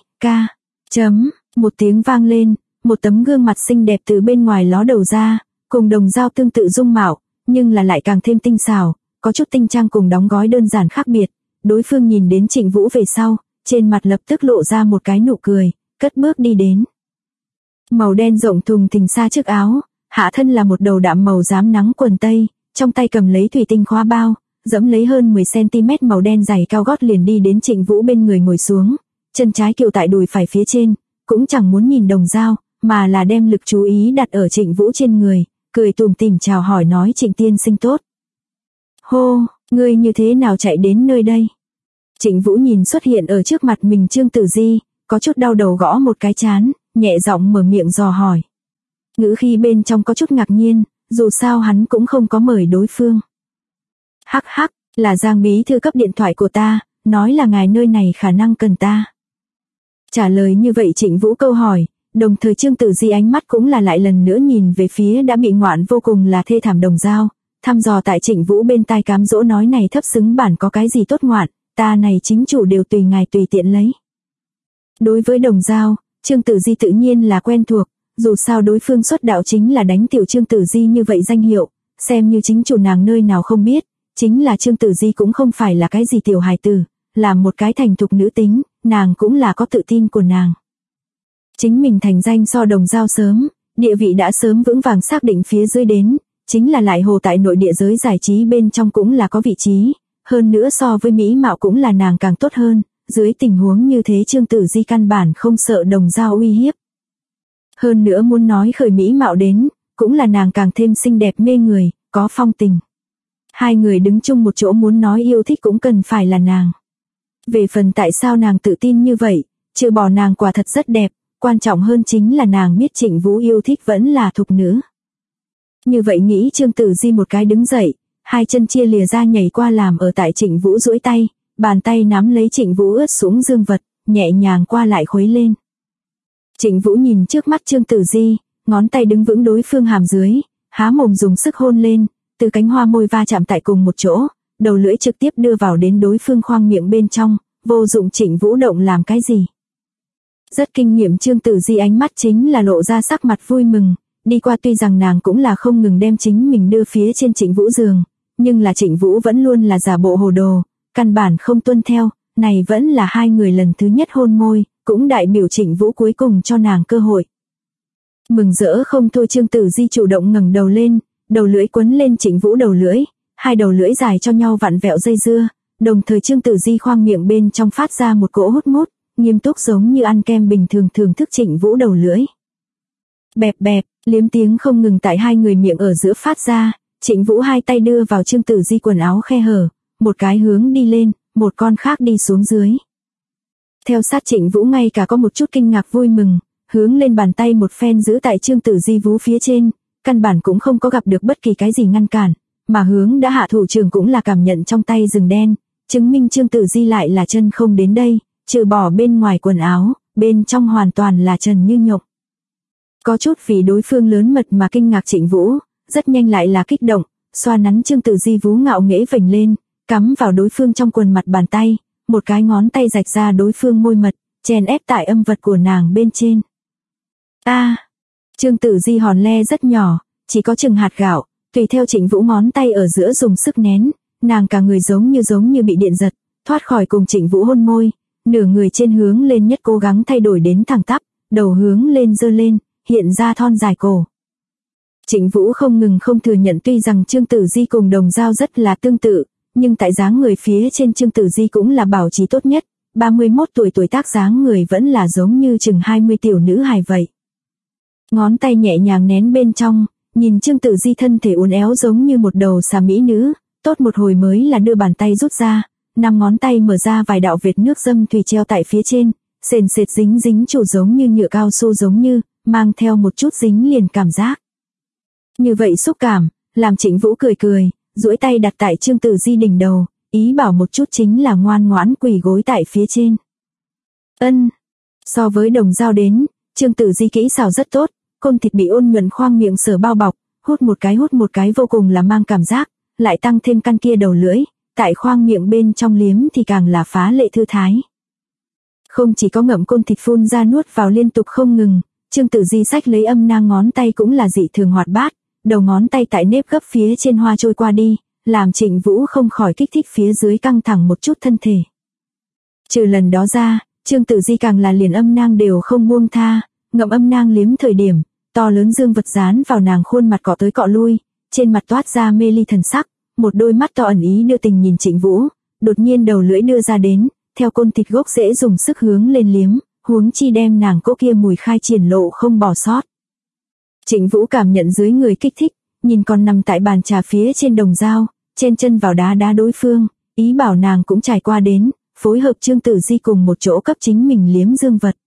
một tiếng vang lên, một tấm gương mặt xinh đẹp từ bên ngoài ló đầu ra, cùng đồng dao tương tự dung mạo, nhưng là lại càng thêm tinh xảo, có chút tinh trang cùng đóng gói đơn giản khác biệt. Đối phương nhìn đến Trịnh Vũ về sau, trên mặt lập tức lộ ra một cái nụ cười, cất bước đi đến. Màu đen rộng thùng thình xa trước áo, hạ thân là một đầu đạm màu rám nắng quần tây, trong tay cầm lấy thủy tinh khóa bao, dẫm lấy hơn 10cm màu đen giày cao gót liền đi đến Trịnh Vũ bên người ngồi xuống, chân trái kiệu tại đùi phải phía trên, cũng chẳng muốn nhìn đồng dao, mà là đem lực chú ý đặt ở Trịnh Vũ trên người, cười tủm tỉm chào hỏi nói Trịnh tiên sinh tốt. Hô, ngươi như thế nào chạy đến nơi đây? Trịnh Vũ nhìn xuất hiện ở trước mặt mình Trương Tử Di, có chút đau đầu gõ một cái trán, nhẹ giọng mở miệng dò hỏi. Ngữ khi bên trong có chút ngạc nhiên, dù sao hắn cũng không có mời đối phương. Hắc, là Giang bí thư cấp điện thoại của ta, nói là ngài nơi này khả năng cần ta. Trả lời như vậy Trịnh Vũ câu hỏi, đồng thời Trương Tử Di ánh mắt cũng là lại lần nữa nhìn về phía đã bị ngoạn vô cùng là thê thảm đồng dao, thăm dò tại Trịnh Vũ bên tai cám dỗ nói này thấp xứng bản có cái gì tốt ngoạn, ta này chính chủ đều tùy ngài tùy tiện lấy. Đối với đồng dao, Trương Tử Di tự nhiên là quen thuộc, dù sao đối phương xuất đạo chính là đánh tiểu Trương Tử Di như vậy danh hiệu, xem như chính chủ nàng nơi nào không biết, chính là Trương Tử Di cũng không phải là cái gì tiểu hài tử, là một cái thành thục nữ tính, nàng cũng là có tự tin của nàng. Chính mình thành danh so đồng dao sớm, địa vị đã sớm vững vàng xác định phía dưới đến, chính là lại hồ tại nội địa giới giải trí bên trong cũng là có vị trí, hơn nữa so với mỹ mạo cũng là nàng càng tốt hơn, dưới tình huống như thế Trương Tử Di căn bản không sợ đồng dao uy hiếp. Hơn nữa muốn nói khởi mỹ mạo đến, cũng là nàng càng thêm xinh đẹp mê người, có phong tình. Hai người đứng chung một chỗ muốn nói yêu thích cũng cần phải là nàng. Về phần tại sao nàng tự tin như vậy, trừ bỏ nàng quả thật rất đẹp, quan trọng hơn chính là nàng biết Trịnh Vũ yêu thích vẫn là thục nữ. Như vậy nghĩ Trương Tử Di một cái đứng dậy, hai chân chia lìa ra nhảy qua làm ở tại Trịnh Vũ duỗi tay, bàn tay nắm lấy Trịnh Vũ ướt sũng dương vật, nhẹ nhàng qua lại khuấy lên. Trịnh Vũ nhìn trước mắt Trương Tử Di, ngón tay đứng vững đối phương hàm dưới, há mồm dùng sức hôn lên, từ cánh hoa môi va chạm tại cùng một chỗ, đầu lưỡi trực tiếp đưa vào đến đối phương khoang miệng bên trong, vô dụng Trịnh Vũ động làm cái gì. Rất kinh nghiệm Trương Tử Di ánh mắt chính là lộ ra sắc mặt vui mừng, đi qua tuy rằng nàng cũng là không ngừng đem chính mình đưa phía trên Trịnh Vũ giường, nhưng là Trịnh Vũ vẫn luôn là giả bộ hồ đồ, căn bản không tuân theo, này vẫn là hai người lần thứ nhất hôn môi, cũng đại biểu Trịnh Vũ cuối cùng cho nàng cơ hội. Mừng rỡ không thôi Trương Tử Di chủ động ngẩng đầu lên, đầu lưỡi quấn lên Trịnh Vũ đầu lưỡi, hai đầu lưỡi dài cho nhau vặn vẹo dây dưa, đồng thời Trương Tử Di khoang miệng bên trong phát ra một cỗ hút mút, nghiêm túc giống như ăn kem bình thường thưởng thức Trịnh Vũ đầu lưỡi. Bẹp bẹp, liếm tiếng không ngừng tại hai người miệng ở giữa phát ra, Trịnh Vũ hai tay đưa vào Trương Tử Di quần áo khe hở, một cái hướng đi lên, một con khác đi xuống dưới. Theo sát Trịnh Vũ ngay cả có một chút kinh ngạc vui mừng, hướng lên bàn tay một phen giữ tại Trương Tử Di vú phía trên, căn bản cũng không có gặp được bất kỳ cái gì ngăn cản, mà hướng đã hạ thủ trưởng cũng là cảm nhận trong tay rừng đen, chứng minh Trương Tử Di lại là chân không đến đây, trừ bỏ bên ngoài quần áo, bên trong hoàn toàn là trần như nhộng. Có chút vì đối phương lớn mật mà kinh ngạc Trịnh Vũ, rất nhanh lại là kích động, xoa nắn Trương Tử Di vú ngạo nghễ vểnh lên, cắm vào đối phương trong quần mặt bàn tay, một cái ngón tay rạch ra đối phương môi mật, chèn ép tại âm vật của nàng bên trên. Trương Tử Di hòn le rất nhỏ, chỉ có chừng hạt gạo, tùy theo Trịnh Vũ ngón tay ở giữa dùng sức nén, nàng cả người giống như bị điện giật, thoát khỏi cùng Trịnh Vũ hôn môi, nửa người trên hướng lên nhất cố gắng thay đổi đến thẳng tắp, đầu hướng lên giơ lên, hiện ra thon dài cổ. Trịnh Vũ không ngừng không thừa nhận tuy rằng Trương Tử Di cùng Đồng Dao rất là tương tự, nhưng tại dáng người phía trên Trương Tử Di cũng là bảo trì tốt nhất, 31 tuổi tác dáng người vẫn là giống như chừng 20 tiểu nữ hài vậy. Ngón tay nhẹ nhàng nén bên trong, nhìn Trương Tử Di thân thể uốn éo giống như một đầu xà mỹ nữ, tốt một hồi mới là đưa bàn tay rút ra, 5 ngón tay mở ra vài đạo vệt nước dâm thủy treo tại phía trên, sền sệt dính dính chủ giống như nhựa cao su giống như, mang theo một chút dính liền cảm giác. Như vậy xúc cảm, làm Trịnh Vũ cười, duỗi tay đặt tại Trương Tử Di đỉnh đầu, ý bảo một chút chính là ngoan ngoãn quỳ gối tại phía trên. So với Đồng Dao đến, Trương Tử Di kỹ xảo rất tốt, côn thịt bị ôn nhuận khoang miệng sở bao bọc, hút một cái vô cùng là mang cảm giác, lại tăng thêm căn kia đầu lưỡi, tại khoang miệng bên trong liếm thì càng là phá lệ thư thái. Không chỉ có ngậm côn thịt phun ra nuốt vào liên tục không ngừng, Trương Tử Di xách lấy âm nang ngón tay cũng là dị thường hoạt bát, đầu ngón tay tại nếp gấp phía trên hoa trôi qua đi, làm Trịnh Vũ không khỏi kích thích phía dưới căng thẳng một chút thân thể. Trừ lần đó ra, Trương Tử Di càng là liền âm nang đều không buông tha, ngậm âm nang liếm thời điểm, to lớn dương vật dán vào nàng khuôn mặt cọ tới cọ lui, trên mặt toát ra mê ly thần sắc, một đôi mắt to ẩn ý đưa tình nhìn Trịnh Vũ, đột nhiên đầu lưỡi đưa ra đến, theo côn thịt gốc rễ dùng sức hướng lên liếm, huống chi đem nàng cỗ kia mùi khai triển lộ không bỏ sót. Trịnh Vũ cảm nhận dưới người kích thích, nhìn còn nằm tại bàn trà phía trên Đồng Dao, chen chân vào đá đối phương, ý bảo nàng cũng trải qua đến, phối hợp Trương Tử Di cùng một chỗ cấp chính mình liếm dương vật.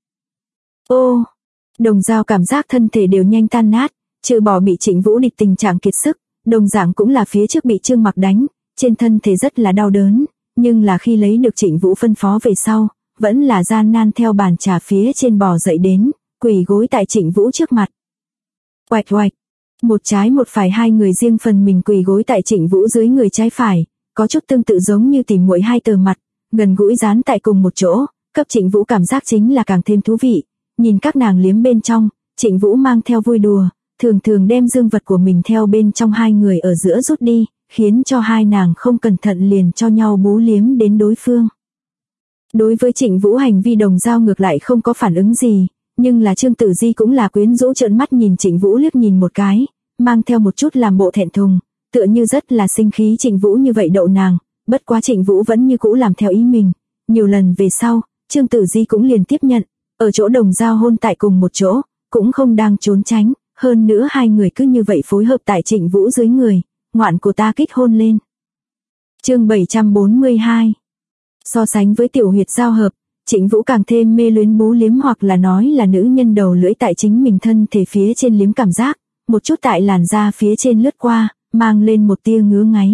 Đồng Dao cảm giác thân thể đều nhanh tan nát, trừ bỏ bị Trịnh Vũ địch tình trạng kiệt sức, đồng dạng cũng là phía trước bị Trương Mặc đánh, trên thân thể rất là đau đớn, nhưng là khi lấy được Trịnh Vũ phân phó về sau, vẫn là gian nan theo bàn trà phía trên bò dậy đến, quỳ gối tại Trịnh Vũ trước mặt. Oạch, một trái một phải hai người riêng phần mình quỳ gối tại Trịnh Vũ dưới người trái phải, có chút tương tự giống như tỉ muội hai tờ mặt, gần gũi dán tại cùng một chỗ, cấp Trịnh Vũ cảm giác chính là càng thêm thú vị. Nhìn các nàng liếm bên trong, Trịnh Vũ mang theo vui đùa, thường đem dương vật của mình theo bên trong hai người ở giữa rút đi, khiến cho hai nàng không cẩn thận liền cho nhau bú liếm đến đối phương. Đối với Trịnh Vũ hành vi Đồng Dao ngược lại không có phản ứng gì, nhưng là Trương Tử Di cũng là quyến rũ trợn mắt nhìn Trịnh Vũ liếc nhìn một cái, mang theo một chút làm bộ thẹn thùng, tựa như rất là sinh khí Trịnh Vũ như vậy đậu nàng, bất quá Trịnh Vũ vẫn như cũ làm theo ý mình. Nhiều lần về sau, Trương Tử Di cũng liền tiếp nhận, ở chỗ Đồng Dao hôn tại cùng một chỗ, cũng không đang trốn tránh, hơn nữa hai người cứ như vậy phối hợp tại Trịnh Vũ dưới người, ngoạn của ta kích hôn lên. Chương 742. So sánh với tiểu huyệt giao hợp, Trịnh Vũ càng thêm mê luyến bú liếm, hoặc là nói là nữ nhân đầu lưỡi tại chính mình thân thể phía trên liếm cảm giác, một chút tại làn da phía trên lướt qua, mang lên một tia ngứa ngáy.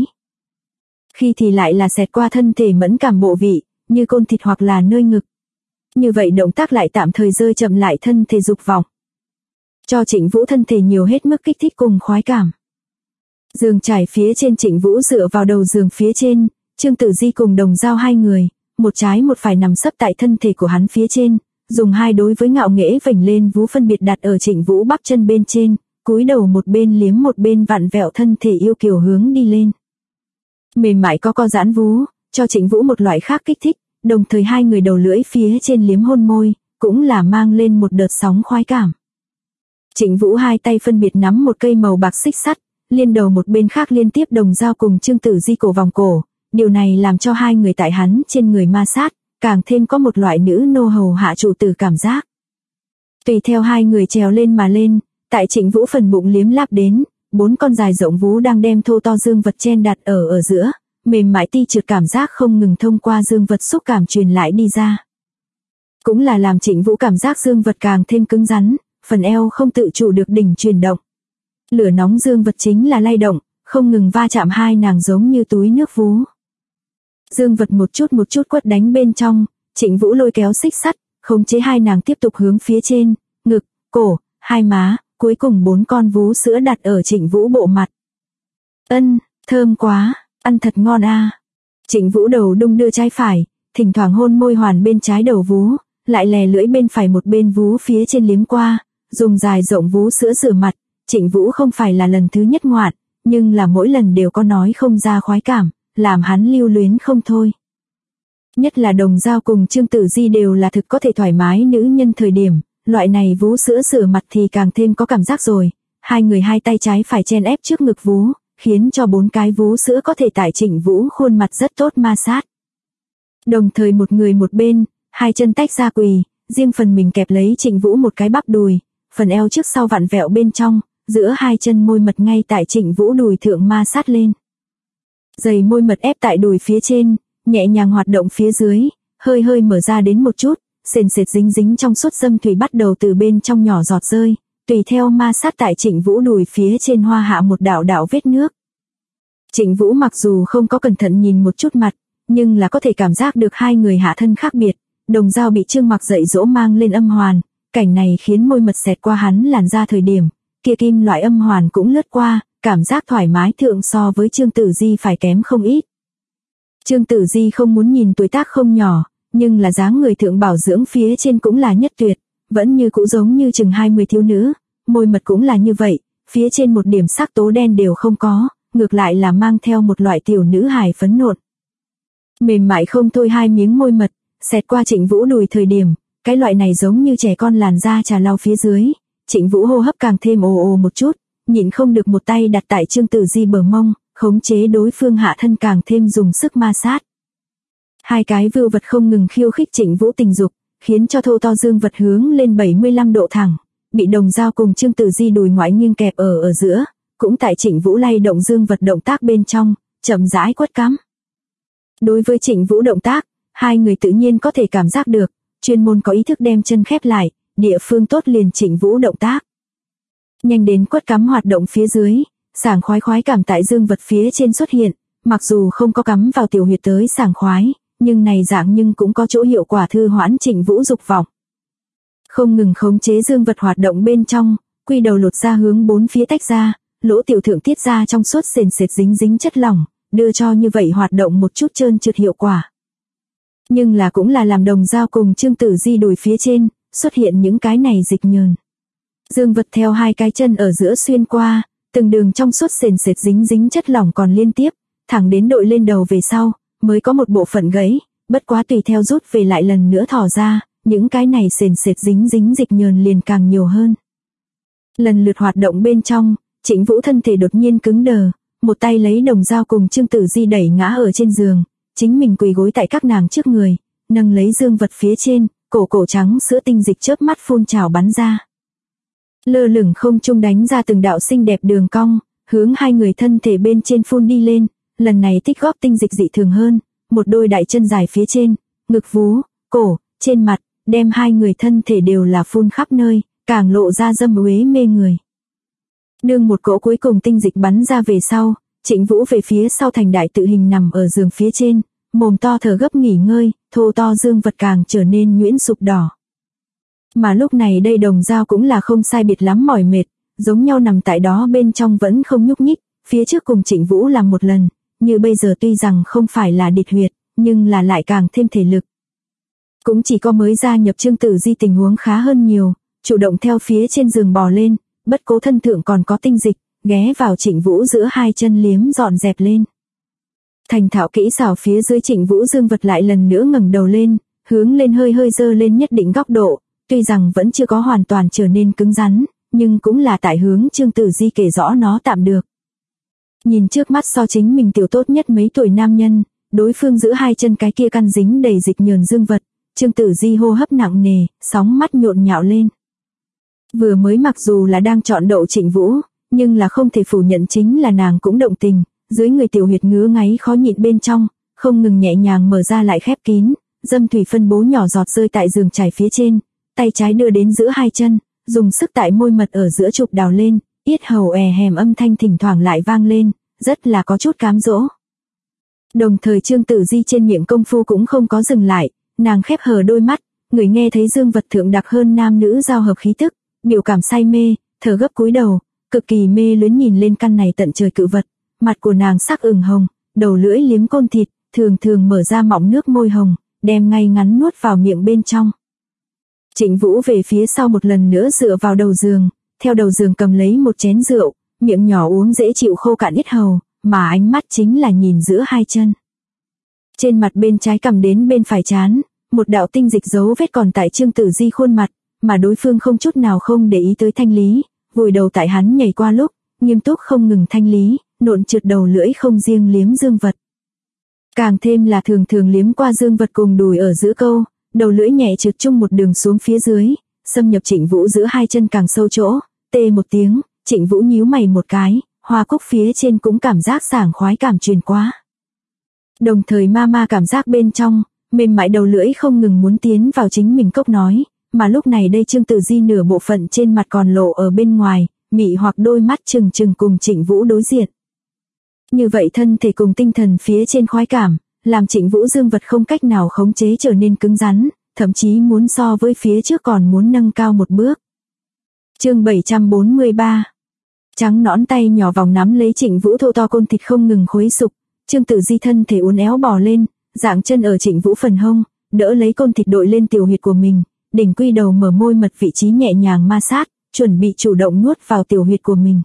Khi thì lại là xẹt qua thân thể mẫn cảm bộ vị, như côn thịt hoặc là nơi ngực. Như vậy động tác lại tạm thời rơi chậm lại thân thể dục vọng, cho Trịnh Vũ thân thể nhiều hết mức kích thích cùng khoái cảm. Giường trải phía trên, Trịnh Vũ dựa vào đầu giường phía trên, Trương Tử Di cùng Đồng Dao hai người, một trái một phải nằm sấp tại thân thể của hắn phía trên, dùng hai đối với ngạo nghễ vểnh lên vú phân biệt đặt ở Trịnh Vũ bắp chân bên trên, cúi đầu một bên liếm một bên vặn vẹo thân thể yêu kiều hướng đi lên. Mềm mại co giãn vú, cho Trịnh Vũ một loại khác kích thích, đồng thời hai người đầu lưỡi phía trên liếm hôn môi, cũng là mang lên một đợt sóng khoái cảm. Trịnh Vũ hai tay phân biệt nắm một cây màu bạc xích sắt, liên đầu một bên khác liên tiếp Đồng Dao cùng Trương Tử Di cổ vòng cổ, điều này làm cho hai người tại hắn trên người ma sát, càng thêm có một loại nữ nô hầu hạ chủ tử cảm giác. Tùy theo hai người trèo lên mà lên, tại Trịnh Vũ phần bụng liếm láp đến, 4 con dài rộng vú đang đem thô to dương vật chen đặt ở giữa, mềm mại ti trượt cảm giác không ngừng thông qua dương vật xúc cảm truyền lại đi ra. Cũng là làm Trịnh Vũ cảm giác dương vật càng thêm cứng rắn, phần eo không tự chủ được đỉnh chuyển động. Lửa nóng dương vật chính là lay động, không ngừng va chạm hai nàng giống như túi nước vú. Dương vật một chút quất đánh bên trong, Trịnh Vũ lôi kéo xích sắt, khống chế hai nàng tiếp tục hướng phía trên, ngực, cổ, hai má, cuối cùng 4 con vú sữa đặt ở Trịnh Vũ bộ mặt. Ân, thơm quá, ăn thật ngon a. Trịnh Vũ đầu đung đưa trái phải, thỉnh thoảng hôn môi hoàn bên trái đầu vú, lại lè lưỡi bên phải một bên vú phía trên liếm qua, dùng dài rộng vú sữa rửa mặt. Trịnh Vũ không phải là lần thứ nhất ngoạn, nhưng là mỗi lần đều có nói không ra khoái cảm, làm hắn lưu luyến không thôi. Nhất là Đồng Dao cùng Trương Tử Di đều là thực có thể thoải mái nữ nhân thời điểm, loại này vú sữa rửa mặt thì càng thêm có cảm giác rồi. Hai người hai tay trái phải chen ép trước ngực vú, khiến cho 4 cái vú sữa có thể tại Trịnh Vũ khuôn mặt rất tốt ma sát. Đồng thời một người một bên, hai chân tách ra quỳ, riêng phần mình kẹp lấy Trịnh Vũ một cái bắp đùi, phần eo trước sau vặn vẹo bên trong, giữa hai chân môi mật ngay tại Trịnh Vũ đùi thượng ma sát lên. Dày môi mật ép tại đùi phía trên, nhẹ nhàng hoạt động phía dưới, hơi hơi mở ra đến một chút, sền sệt dính dính trong suốt dâm thủy bắt đầu từ bên trong nhỏ giọt rơi, tùy theo ma sát tại Trịnh Vũ đùi phía trên hoa hạ một đạo đạo vết nước. Trịnh Vũ mặc dù không có cẩn thận nhìn một chút mặt, nhưng là có thể cảm giác được hai người hạ thân khác biệt. Đồng Dao bị Trương Mặc dạy dỗ mang lên âm hoàn, cảnh này khiến môi mật xẹt qua hắn làn da thời điểm, kia kim loại âm hoàn cũng lướt qua, cảm giác thoải mái thượng so với Trương Tử Di phải kém không ít. Trương Tử Di không muốn nhìn tuổi tác không nhỏ, nhưng là dáng người thượng bảo dưỡng phía trên cũng là nhất tuyệt, vẫn như cũ giống như chừng 20 thiếu nữ, môi mật cũng là như vậy, phía trên một điểm sắc tố đen đều không có, ngược lại là mang theo một loại tiểu nữ hài phấn nộn. Mềm mại không thôi hai miếng môi mật, xẹt qua Trịnh Vũ đùi thời điểm, cái loại này giống như trẻ con làn da trà lau phía dưới, Trịnh Vũ hô hấp càng thêm ồ ồ một chút, nhịn không được một tay đặt tại Trương Tử Di bờ mông, khống chế đối phương hạ thân càng thêm dùng sức ma sát. Hai cái vưu vật không ngừng khiêu khích Trịnh Vũ tình dục, khiến cho thô to dương vật hướng lên 75 độ thẳng, bị Đồng Dao cùng Trương Tử Di đùi ngoại nghiêng kẹp ở giữa, cũng tại Trịnh Vũ lay động dương vật động tác bên trong, chậm rãi quất cắm. Đối với Trịnh Vũ động tác, hai người tự nhiên có thể cảm giác được, chuyên môn có ý thức đem chân khép lại, địa phương tốt liền Trịnh Vũ động tác. Nhanh đến quất cắm hoạt động phía dưới, sảng khoái cảm tại dương vật phía trên xuất hiện, mặc dù không có cắm vào tiểu huyệt tới sảng khoái, nhưng này dạng nhưng cũng có chỗ hiệu quả thư hoãn Trịnh Vũ dục vọng. Không ngừng khống chế dương vật hoạt động bên trong, quy đầu lột ra hướng bốn phía tách ra, lỗ tiểu thượng tiết ra trong suốt sền sệt dính dính chất lỏng, đưa cho như vậy hoạt động một chút trơn trượt hiệu quả. Nhưng là cũng là làm Đồng Dao cùng Trương Tử Di đùi phía trên, xuất hiện những cái này dịch nhờn. Dương vật theo hai cái chân ở giữa xuyên qua, từng đường trong suốt sền sệt dính dính chất lỏng còn liên tiếp, thẳng đến đội lên đầu về sau, mới có một bộ phận gãy, bất quá tùy theo rút về lại lần nữa thỏ ra, những cái này sền sệt dính dính dịch nhờn liền càng nhiều hơn. Lần lượt hoạt động bên trong, Trịnh Vũ thân thể đột nhiên cứng đờ, một tay lấy Đồng Dao cùng Trương Tử Di đẩy ngã ở trên giường, chính mình quỳ gối tại các nàng trước người, nâng lấy dương vật phía trên, cổ trắng sữa tinh dịch chớp mắt phun trào bắn ra. lơ lửng không trung đánh ra từng đạo xinh đẹp đường cong, hướng hai người thân thể bên trên phun đi lên, lần này tích góp tinh dịch dị thường hơn, một đôi đại chân dài phía trên, ngực vú, cổ, trên mặt, đem hai người thân thể đều là phun khắp nơi, càng lộ ra dâm uế mê người. Đương một cỗ cuối cùng tinh dịch bắn ra về sau, Trịnh Vũ về phía sau thành đại tự hình nằm ở giường phía trên, mồm to thở gấp nghỉ ngơi, thô to dương vật càng trở nên nhuyễn sụp đỏ. Mà lúc này đây Đồng Dao cũng là không sai biệt lắm mỏi mệt, giống nhau nằm tại đó bên trong vẫn không nhúc nhích, phía trước cùng Trịnh Vũ làm một lần, như bây giờ tuy rằng không phải là địch huyệt, nhưng là lại càng thêm thể lực. Cũng chỉ có mới gia nhập Trương Tử Di tình huống khá hơn nhiều, chủ động theo phía trên giường bò lên, bất cố thân thượng còn có tinh dịch, ghé vào Trịnh Vũ giữa hai chân liếm dọn dẹp lên. Thành thạo kỹ xảo phía dưới Trịnh Vũ dương vật lại lần nữa ngẩng đầu lên, hướng lên hơi hơi dơ lên nhất định góc độ, tuy rằng vẫn chưa có hoàn toàn trở nên cứng rắn, nhưng cũng là tại hướng Trương Tử Di kể rõ nó tạm được. Nhìn trước mắt so chính mình tiểu tốt nhất mấy tuổi nam nhân, đối phương giữ hai chân cái kia căn dính đầy dịch nhờn dương vật, Trương Tử Di hô hấp nặng nề, sóng mắt nhộn nhạo lên. Vừa mới mặc dù là đang chọn đậu Trịnh Vũ, nhưng là không thể phủ nhận chính là nàng cũng động tình, dưới người tiểu huyệt ngứa ngáy khó nhịn bên trong, không ngừng nhẹ nhàng mở ra lại khép kín, dâm thủy phân bố nhỏ giọt rơi tại giường trải phía trên, tay trái đưa đến giữa hai chân, dùng sức tại môi mật ở giữa chụp đào lên, yết hầu è hèm âm thanh thỉnh thoảng lại vang lên, rất là có chút cám dỗ. Đồng thời Trương Tử Di trên miệng công phu cũng không có dừng lại, nàng khép hờ đôi mắt, người nghe thấy dương vật thượng đặc hơn nam nữ giao hợp khí tức, biểu cảm say mê, thở gấp cúi đầu, cực kỳ mê luyến nhìn lên căn này tận trời cự vật, mặt của nàng sắc ửng hồng, đầu lưỡi liếm côn thịt, thường thường mở ra mọng nước môi hồng, đem ngay ngắn nuốt vào miệng bên trong. Trịnh Vũ về phía sau một lần nữa dựa vào đầu giường, theo đầu giường cầm lấy một chén rượu, miệng nhỏ uống dễ chịu khô cạn yết hầu, mà ánh mắt chính là nhìn giữa hai chân. Trên mặt bên trái cầm đến bên phải trán, một đạo tinh dịch dấu vết còn tại Trương Tử Di khuôn mặt, mà đối phương không chút nào không để ý tới thanh lý, vùi đầu tại hắn nhảy qua lúc, nghiêm túc không ngừng thanh lý, nộn trượt đầu lưỡi không riêng liếm dương vật. Càng thêm là thường thường liếm qua dương vật cùng đùi ở giữa câu, đầu lưỡi nhẹ trượt chung một đường xuống phía dưới, xâm nhập Trịnh Vũ giữa hai chân càng sâu chỗ, tê một tiếng, Trịnh Vũ nhíu mày một cái, hoa cúc phía trên cũng cảm giác sảng khoái cảm truyền quá. Đồng thời ma cảm giác bên trong, mềm mại đầu lưỡi không ngừng muốn tiến vào chính mình cốc nói, mà lúc này đây Trương Tử Di nửa bộ phận trên mặt còn lộ ở bên ngoài, mị hoặc đôi mắt trừng trừng cùng Trịnh Vũ đối diện. Như vậy thân thể cùng tinh thần phía trên khoái cảm, làm Trịnh Vũ dương vật không cách nào khống chế trở nên cứng rắn, thậm chí muốn so với phía trước còn muốn nâng cao một bước. Chương 743. Trắng nõn tay nhỏ vòng nắm lấy Trịnh Vũ thô to côn thịt không ngừng khuấy sục, Trương Tử Di thân thể uốn éo bò lên, dạng chân ở Trịnh Vũ phần hông, đỡ lấy côn thịt đội lên tiểu huyệt của mình, đỉnh quy đầu mở môi mật vị trí nhẹ nhàng ma sát, chuẩn bị chủ động nuốt vào tiểu huyệt của mình.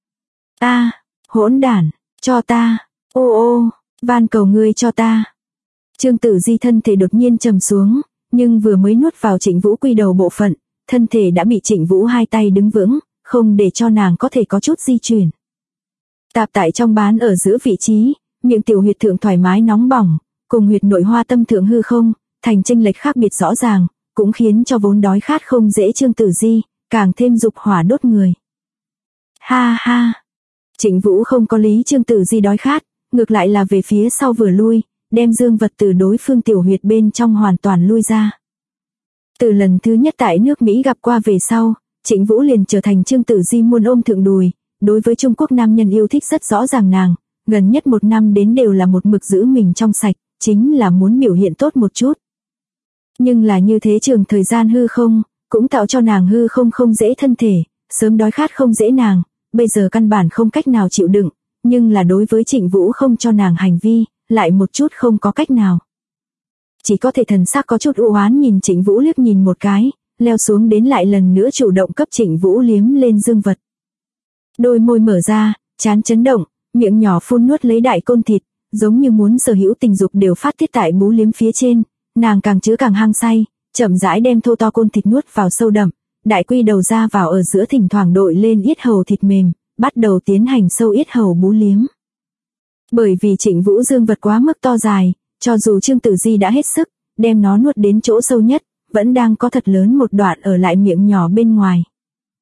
Hỗn đản, cho ta, ô, van cầu ngươi cho ta. Trương Tử Di thân thể đột nhiên trầm xuống, nhưng vừa mới nuốt vào Trịnh Vũ quy đầu bộ phận, thân thể đã bị Trịnh Vũ hai tay đứng vững, không để cho nàng có thể có chút di chuyển. Tạp tại trong bán ở giữa vị trí, miệng tiểu huyệt thượng thoải mái nóng bỏng, cùng huyệt nội hoa tâm thượng hư không, thành chênh lệch khác biệt rõ ràng, cũng khiến cho vốn đói khát không dễ Trương Tử Di, càng thêm dục hỏa đốt người. Ha ha! Trịnh Vũ không có lý Trương Tử Di đói khát, ngược lại là về phía sau vừa lui, đem dương vật từ đối phương tiểu huyệt bên trong hoàn toàn lui ra. Từ lần thứ nhất tại nước Mỹ gặp qua về sau, Trịnh Vũ liền trở thành Trương Tử Di muôn ôm thượng đùi, đối với Trung Quốc nam nhân yêu thích rất rõ ràng nàng, gần nhất một năm đến đều là một mực giữ mình trong sạch, chính là muốn biểu hiện tốt một chút. Nhưng là như thế trường thời gian hư không, cũng tạo cho nàng hư không dễ thân thể, sớm đói khát không dễ nàng, bây giờ căn bản không cách nào chịu đựng, nhưng là đối với Trịnh Vũ không cho nàng hành vi, lại một chút không có cách nào. Chỉ có thể thần sắc có chút u oán nhìn Trịnh Vũ liếc nhìn một cái, leo xuống đến lại lần nữa chủ động cấp Trịnh Vũ liếm lên dương vật. Đôi môi mở ra, trán chấn động, miệng nhỏ phun nuốt lấy đại côn thịt, giống như muốn sở hữu tình dục đều phát tiết tại bú liếm phía trên, nàng càng chứa càng hăng say, chậm rãi đem thô to côn thịt nuốt vào sâu đậm, đại quy đầu ra vào ở giữa thỉnh thoảng đội lên yết hầu thịt mềm, bắt đầu tiến hành sâu yết hầu bú liếm. Bởi vì Trịnh Vũ dương vật quá mức to dài, cho dù Trương Tử Di đã hết sức, đem nó nuốt đến chỗ sâu nhất, vẫn đang có thật lớn một đoạn ở lại miệng nhỏ bên ngoài.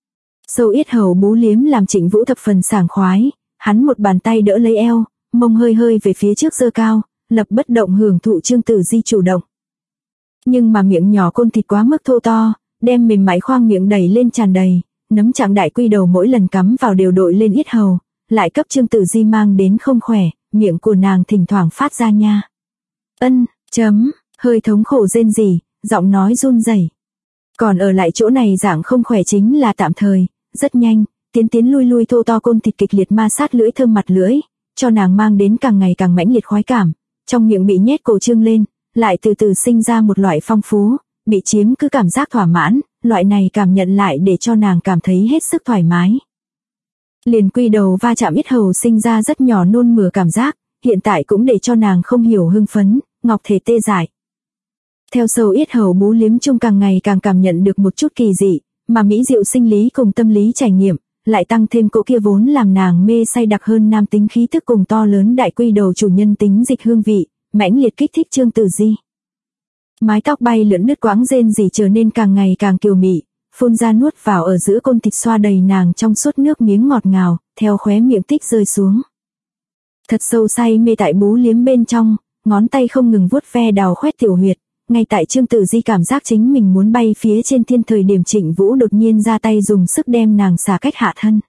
Sâu yết hầu bú liếm làm Trịnh Vũ thập phần sảng khoái, hắn một bàn tay đỡ lấy eo, mông hơi hơi về phía trước giơ cao, lập bất động hưởng thụ Trương Tử Di chủ động. Nhưng mà miệng nhỏ côn thịt quá mức thô to, đem mềm mại khoang miệng đẩy lên tràn đầy, nấm trạng đại quy đầu mỗi lần cắm vào đều đội lên yết hầu, lại cấp Trương Tử Di mang đến không khỏe, miệng của nàng thỉnh thoảng phát ra nha. Hơi thống khổ rên rỉ, giọng nói run rẩy. Còn ở lại chỗ này dạng không khỏe chính là tạm thời, rất nhanh, tiến lui thô to côn thịt kịch liệt ma sát lưỡi thơm mặt lưỡi, cho nàng mang đến càng ngày càng mãnh liệt khoái cảm, trong miệng bị nhét cổ trương lên, lại từ từ sinh ra một loại phong phú, bị chiếm cứ cảm giác thỏa mãn, loại này cảm nhận lại để cho nàng cảm thấy hết sức thoải mái. Liền quy đầu va chạm yết hầu sinh ra rất nhỏ nôn mửa cảm giác, hiện tại cũng để cho nàng không hiểu hưng phấn, ngọc thể tê dại. Theo sâu yết hầu bú liếm chung càng ngày càng cảm nhận được một chút kỳ dị, mà mỹ diệu sinh lý cùng tâm lý trải nghiệm, lại tăng thêm cỗ kia vốn làm nàng mê say đặc hơn nam tính khí thức cùng to lớn đại quy đầu chủ nhân tính dịch hương vị, mãnh liệt kích thích Trương Tử Di. Mái tóc bay lượn đứt quãng rên rỉ trở nên càng ngày càng kiều mị, phun ra nuốt vào ở giữa côn thịt xoa đầy nàng trong suốt nước miếng ngọt ngào, theo khóe miệng tích rơi xuống. Thật sâu say mê tại bú liếm bên trong, ngón tay không ngừng vuốt ve đào khoét tiểu huyệt, ngay tại Trương Tử Di cảm giác chính mình muốn bay phía trên thiên thời điểm Trịnh Vũ đột nhiên ra tay dùng sức đem nàng xả cách hạ thân.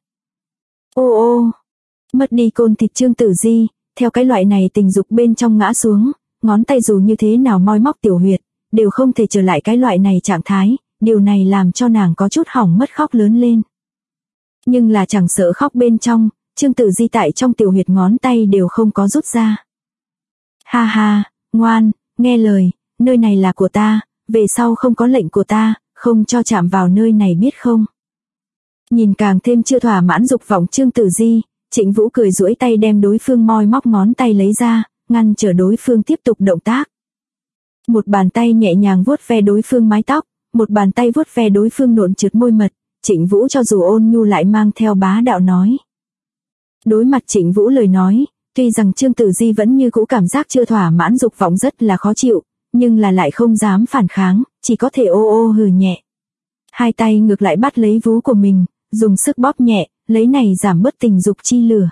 Ô, mất đi côn thịt Trương Tử Di, theo cái loại này tình dục bên trong ngã xuống, ngón tay dù như thế nào moi móc tiểu huyệt, đều không thể trở lại cái loại này trạng thái, điều này làm cho nàng có chút hỏng mất khóc lớn lên. Nhưng là chẳng sợ khóc bên trong, Trương Tử Di tại trong tiểu huyệt ngón tay đều không có rút ra. Ha ha, ngoan, nghe lời, nơi này là của ta, về sau không có lệnh của ta, không cho chạm vào nơi này biết không. Nhìn càng thêm chưa thỏa mãn dục vọng Trương Tử Di, Trịnh Vũ cười duỗi tay đem đối phương moi móc ngón tay lấy ra, ngăn trở đối phương tiếp tục động tác. Một bàn tay nhẹ nhàng vuốt ve đối phương mái tóc, một bàn tay vuốt ve đối phương nộn trượt môi mật, Trịnh Vũ cho dù ôn nhu lại mang theo bá đạo nói. Đối mặt Trịnh Vũ lời nói, tuy rằng Trương Tử Di vẫn như cũ cảm giác chưa thỏa mãn dục vọng rất là khó chịu, nhưng là lại không dám phản kháng, chỉ có thể ô hừ nhẹ. Hai tay ngược lại bắt lấy vú của mình, dùng sức bóp nhẹ, lấy này giảm bớt tình dục chi lửa.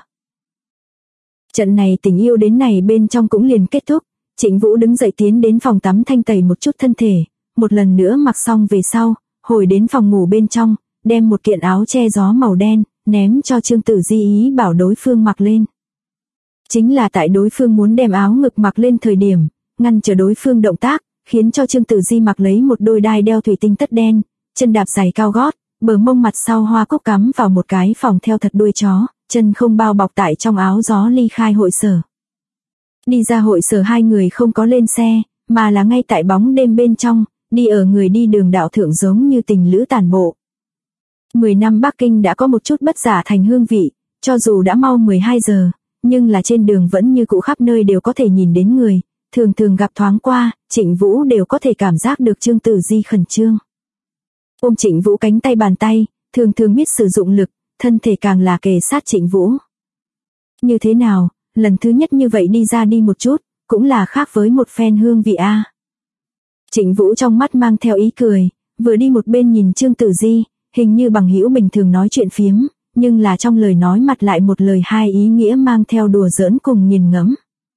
Trận này tình yêu đến này bên trong cũng liền kết thúc, Trịnh Vũ đứng dậy tiến đến phòng tắm thanh tẩy một chút thân thể, một lần nữa mặc xong về sau, hồi đến phòng ngủ bên trong, đem một kiện áo che gió màu đen, ném cho Trương Tử Di ý bảo đối phương mặc lên. Chính là tại đối phương muốn đem áo ngực mặc lên thời điểm, ngăn trở đối phương động tác, khiến cho Trương Tử Di mặc lấy một đôi đai đeo thủy tinh tất đen, chân đạp giày cao gót, bờ mông mặt sau hoa cúc cắm vào một cái phòng theo thật đuôi chó, chân không bao bọc tại trong áo gió ly khai hội sở. Đi ra hội sở hai người không có lên xe, mà là ngay tại bóng đêm bên trong, đi ở người đi đường đạo thượng giống như tình lữ tàn bộ. 10 năm Bắc Kinh đã có một chút bất giả thành hương vị, cho dù đã mau 12 giờ, nhưng là trên đường vẫn như cũ khắp nơi đều có thể nhìn đến người, thường gặp thoáng qua, Trịnh Vũ đều có thể cảm giác được Trương Tử Di khẩn trương. Ôm Trịnh Vũ cánh tay bàn tay, thường biết sử dụng lực, thân thể càng là kề sát Trịnh Vũ. Như thế nào, lần thứ nhất như vậy đi ra đi một chút, cũng là khác với một phen hương vị a. Trịnh Vũ trong mắt mang theo ý cười, vừa đi một bên nhìn Trương Tử Di, hình như bằng hữu bình thường nói chuyện phiếm, nhưng là trong lời nói mặt lại một lời hai ý nghĩa mang theo đùa giỡn cùng nghiền ngẫm.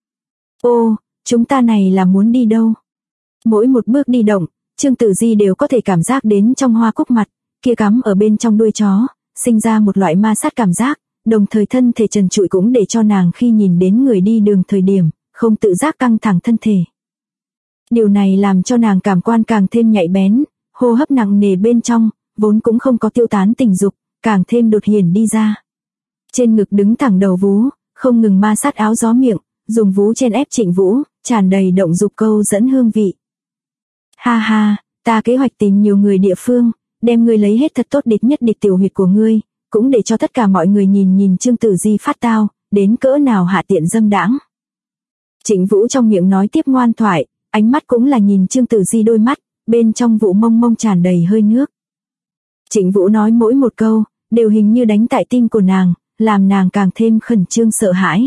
Ô, chúng ta này là muốn đi đâu? Mỗi một bước đi động, Trương Tử Di đều có thể cảm giác đến trong hoa cúc mặt, kia cắm ở bên trong đuôi chó, sinh ra một loại ma sát cảm giác, đồng thời thân thể trần trụi cũng để cho nàng khi nhìn đến người đi đường thời điểm, không tự giác căng thẳng thân thể. Điều này làm cho nàng cảm quan càng thêm nhạy bén, hô hấp nặng nề bên trong, vốn cũng không có tiêu tán tình dục, càng thêm đột hiển đi ra. Trên ngực đứng thẳng đầu vú, không ngừng ma sát áo gió miệng, dùng vú chen ép Trịnh Vũ, tràn đầy động dục câu dẫn hương vị. Ha ha, ta kế hoạch tìm nhiều người địa phương, đem ngươi lấy hết thật tốt địch nhất địch tiểu huyệt của ngươi, cũng để cho tất cả mọi người nhìn Trương Tử Di phát tao, đến cỡ nào hạ tiện dâm đãng. Trịnh Vũ trong miệng nói tiếp ngoan thoại, ánh mắt cũng là nhìn Trương Tử Di đôi mắt, bên trong vụ mông tràn đầy hơi nước. Trịnh Vũ nói mỗi một câu, đều hình như đánh tại tim của nàng, làm nàng càng thêm khẩn trương sợ hãi.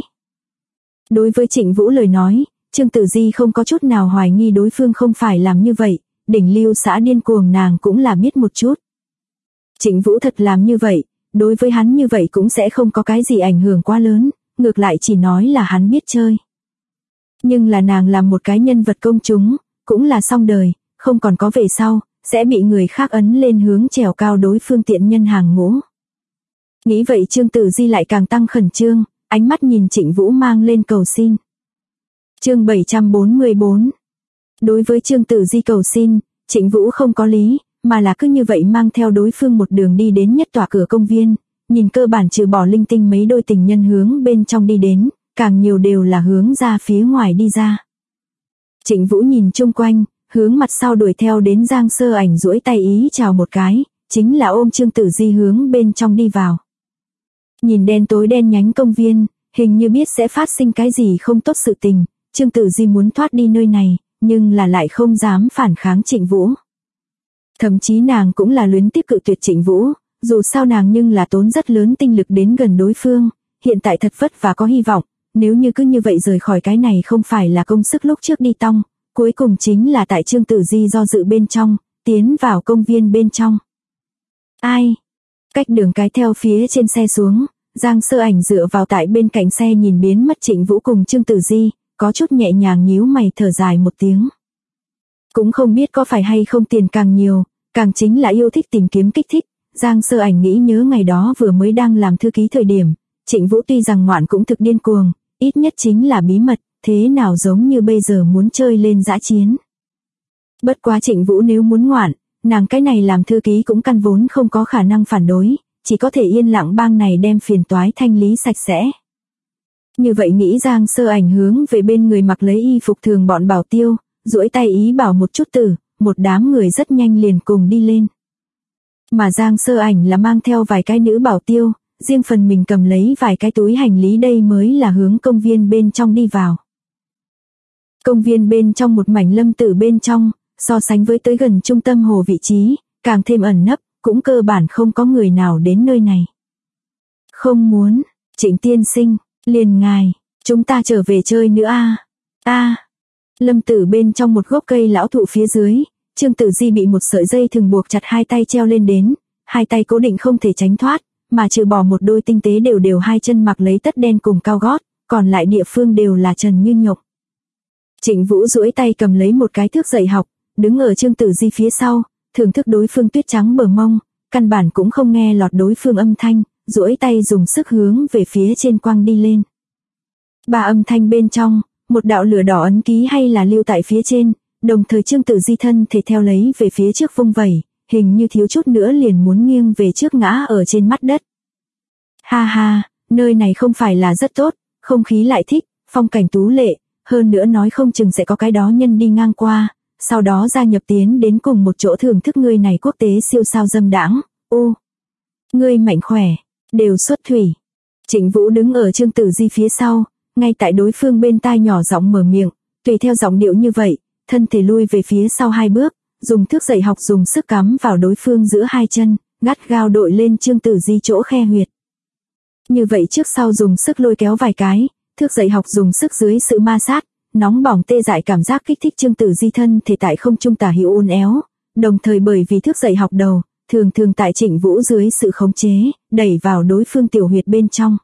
Đối với Trịnh Vũ lời nói, Trương Tử Di không có chút nào hoài nghi đối phương không phải làm như vậy, đỉnh lưu xã điên cuồng nàng cũng là biết một chút. Trịnh Vũ thật làm như vậy, đối với hắn như vậy cũng sẽ không có cái gì ảnh hưởng quá lớn, ngược lại chỉ nói là hắn biết chơi. Nhưng là nàng làm một cái nhân vật công chúng, cũng là xong đời, không còn có về sau, sẽ bị người khác ấn lên hướng trèo cao đối phương tiện nhân hàng ngũ. Nghĩ vậy Trương Tử Di lại càng tăng khẩn trương, ánh mắt nhìn Trịnh Vũ mang lên cầu xin. Chương 744. Đối với Trương Tử Di cầu xin, Trịnh Vũ không có lý, mà là cứ như vậy mang theo đối phương một đường đi đến nhất tòa cửa công viên, nhìn cơ bản trừ bỏ linh tinh mấy đôi tình nhân hướng bên trong đi đến, càng nhiều đều là hướng ra phía ngoài đi ra. Trịnh Vũ nhìn chung quanh, hướng mặt sau đuổi theo đến Giang Sơ Ảnh duỗi tay ý chào một cái, chính là ôm Trương Tử Di hướng bên trong đi vào. Nhìn đen tối đen nhánh công viên, hình như biết sẽ phát sinh cái gì không tốt sự tình, Trương Tử Di muốn thoát đi nơi này, nhưng là lại không dám phản kháng Trịnh Vũ. Thậm chí nàng cũng là luyến tiếc cự tuyệt Trịnh Vũ, dù sao nàng nhưng là tốn rất lớn tinh lực đến gần đối phương, hiện tại thật vất và có hy vọng, nếu như cứ như vậy rời khỏi cái này không phải là công sức lúc trước đi tong, cuối cùng chính là tại Trương Tử Di do dự bên trong, tiến vào công viên bên trong. Ai? Cách đường cái theo phía trên xe xuống, Giang Sơ Ảnh dựa vào tại bên cạnh xe nhìn biến mất Trịnh Vũ cùng Trương Tử Di, có chút nhẹ nhàng nhíu mày thở dài một tiếng. Cũng không biết có phải hay không tiền càng nhiều, càng chính là yêu thích tìm kiếm kích thích, Giang Sơ Ảnh nghĩ nhớ ngày đó vừa mới đang làm thư ký thời điểm, Trịnh Vũ tuy rằng ngoạn cũng thực điên cuồng, ít nhất chính là bí mật, thế nào giống như bây giờ muốn chơi lên dã chiến. Bất quá Trịnh Vũ nếu muốn ngoạn, nàng cái này làm thư ký cũng căn vốn không có khả năng phản đối, chỉ có thể yên lặng bang này đem phiền toái thanh lý sạch sẽ. Như vậy nghĩ Giang Sơ Ảnh hướng về bên người mặc lấy y phục thường bọn bảo tiêu, duỗi tay ý bảo một chút tử, một đám người rất nhanh liền cùng đi lên. Mà Giang Sơ Ảnh là mang theo vài cái nữ bảo tiêu, riêng phần mình cầm lấy vài cái túi hành lý đây mới là hướng công viên bên trong đi vào. Công viên bên trong một mảnh lâm tử bên trong, so sánh với tới gần trung tâm hồ vị trí, càng thêm ẩn nấp, cũng cơ bản không có người nào đến nơi này. Không muốn, Trịnh tiên sinh, liền ngài, chúng ta trở về chơi nữa a. Lâm tử bên trong một gốc cây lão thụ phía dưới, Trương Tử Di bị một sợi dây thừng buộc chặt hai tay treo lên đến, hai tay cố định không thể tránh thoát, mà trừ bỏ một đôi tinh tế đều đều hai chân mặc lấy tất đen cùng cao gót, còn lại địa phương đều là trần như nhộng. Trịnh Vũ duỗi tay cầm lấy một cái thước dạy học, đứng ở Trương Tử Di phía sau, thưởng thức đối phương tuyết trắng bờ mông, căn bản cũng không nghe lọt đối phương âm thanh, duỗi tay dùng sức hướng về phía trên quăng đi lên. Ba âm thanh bên trong, một đạo lửa đỏ ấn ký hay là lưu tại phía trên, đồng thời Trương Tử Di thân thể theo lấy về phía trước vung vẩy, hình như thiếu chút nữa liền muốn nghiêng về trước ngã ở trên mặt đất. Ha ha, nơi này không phải là rất tốt, không khí lại thích, phong cảnh tú lệ, hơn nữa nói không chừng sẽ có cái đó nhân đi ngang qua, sau đó gia nhập tiến đến cùng một chỗ thưởng thức người này quốc tế siêu sao dâm đãng. Ô, ngươi mạnh khỏe, đều xuất thủy. Trịnh Vũ đứng ở Trương Tử Di phía sau, ngay tại đối phương bên tai nhỏ giọng mở miệng, tùy theo giọng điệu như vậy, thân thể lui về phía sau hai bước, dùng thước dạy học dùng sức cắm vào đối phương giữa hai chân, gắt gao đội lên Trương Tử Di chỗ khe huyệt. Như vậy trước sau dùng sức lôi kéo vài cái, thước dạy học dùng sức dưới sự ma sát, nóng bỏng tê dại cảm giác kích thích Trương Tử Di thân thể tại không trung tả hữu uốn éo, đồng thời bởi vì thước dạy học đầu, thường tại Trịnh Vũ dưới sự khống chế, đẩy vào đối phương tiểu huyệt bên trong.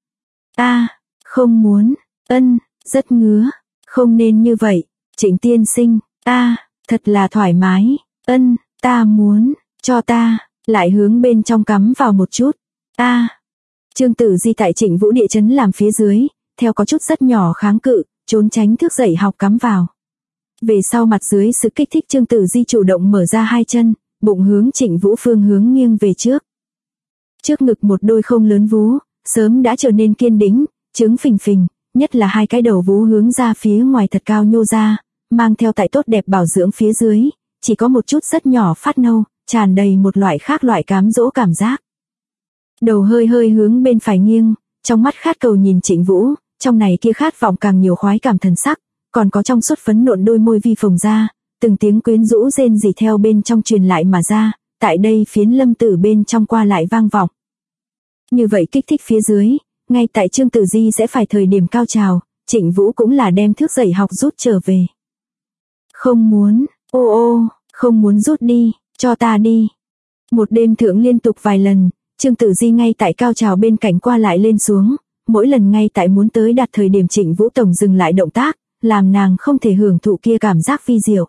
Không muốn, rất ngứa, không nên như vậy, Trịnh tiên sinh, thật là thoải mái, ta muốn, cho ta, lại hướng bên trong cắm vào một chút, Trương Tử Di tại Trịnh Vũ địa chấn làm phía dưới, theo có chút rất nhỏ kháng cự, trốn tránh thước dạy học cắm vào. Về sau mặt dưới sự kích thích Trương Tử Di chủ động mở ra hai chân, bụng hướng Trịnh Vũ phương hướng nghiêng về trước. Trước ngực một đôi không lớn vú, sớm đã trở nên kiên đĩnh, trứng phình phình, nhất là hai cái đầu vú hướng ra phía ngoài thật cao nhô ra, mang theo tại tốt đẹp bảo dưỡng phía dưới, chỉ có một chút rất nhỏ phát nâu, tràn đầy một loại khác loại cám dỗ cảm giác. Đầu hơi hơi hướng bên phải nghiêng, trong mắt khát cầu nhìn Trịnh Vũ, trong này kia khát vọng càng nhiều khoái cảm thần sắc, còn có trong suốt phấn nộn đôi môi vi phồng ra, từng tiếng quyến rũ rên rỉ theo bên trong truyền lại mà ra, tại đây phiến lâm tử bên trong qua lại vang vọng. Như vậy kích thích phía dưới, ngay tại Trương Tử Di sẽ phải thời điểm cao trào, Trịnh Vũ cũng là đem thước dạy học rút trở về. Không muốn, không muốn rút đi, cho ta đi. Một đêm thượng liên tục vài lần, Trương Tử Di ngay tại cao trào bên cạnh qua lại lên xuống, mỗi lần ngay tại muốn tới đạt thời điểm Trịnh Vũ Tổng dừng lại động tác, làm nàng không thể hưởng thụ kia cảm giác vi diệu.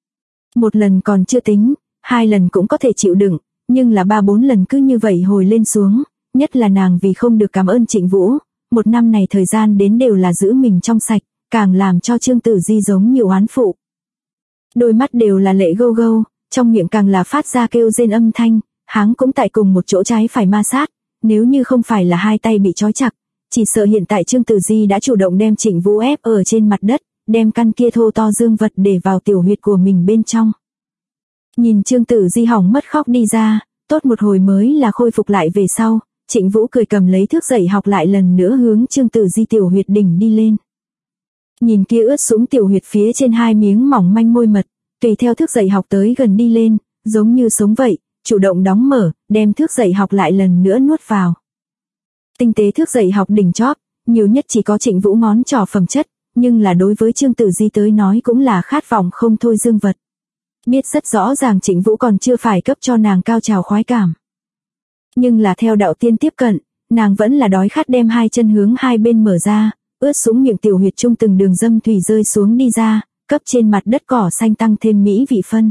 Một lần còn chưa tính, 2 lần cũng có thể chịu đựng, nhưng là 3-4 lần cứ như vậy hồi lên xuống, nhất là nàng vì không được cảm ơn Trịnh Vũ, một năm này thời gian đến đều là giữ mình trong sạch, càng làm cho Trương Tử Di giống như oán phụ. Đôi mắt đều là lệ gâu gâu, trong miệng càng là phát ra kêu rên âm thanh, háng cũng tại cùng một chỗ trái phải ma sát, nếu như không phải là hai tay bị trói chặt, chỉ sợ hiện tại Trương Tử Di đã chủ động đem Trịnh Vũ ép ở trên mặt đất, đem căn kia thô to dương vật để vào tiểu huyệt của mình bên trong. Nhìn Trương Tử Di hỏng mất khóc đi ra, tốt một hồi mới là khôi phục lại về sau, Trịnh Vũ cười cầm lấy thước dậy học lại lần nữa hướng Trương Tử Di tiểu huyệt đỉnh đi lên. Nhìn kia ướt sũng tiểu huyệt phía trên 2 miếng mỏng manh môi mật, tùy theo thước dậy học tới gần đi lên, giống như sống vậy, chủ động đóng mở, đem thước dậy học lại lần nữa nuốt vào. Tinh tế thước dậy học đỉnh chóp, nhiều nhất chỉ có Trịnh Vũ ngón trỏ phẩm chất, nhưng là đối với Trương Tử Di tới nói cũng là khát vọng không thôi dương vật. Biết rất rõ ràng Trịnh Vũ còn chưa phải cấp cho nàng cao trào khoái cảm. Nhưng là theo đạo tiên tiếp cận, nàng vẫn là đói khát đem 2 chân hướng hai bên mở ra, ướt sũng miệng tiểu huyệt trung từng đường dâm thủy rơi xuống đi ra, cấp trên mặt đất cỏ xanh tăng thêm mỹ vị phân.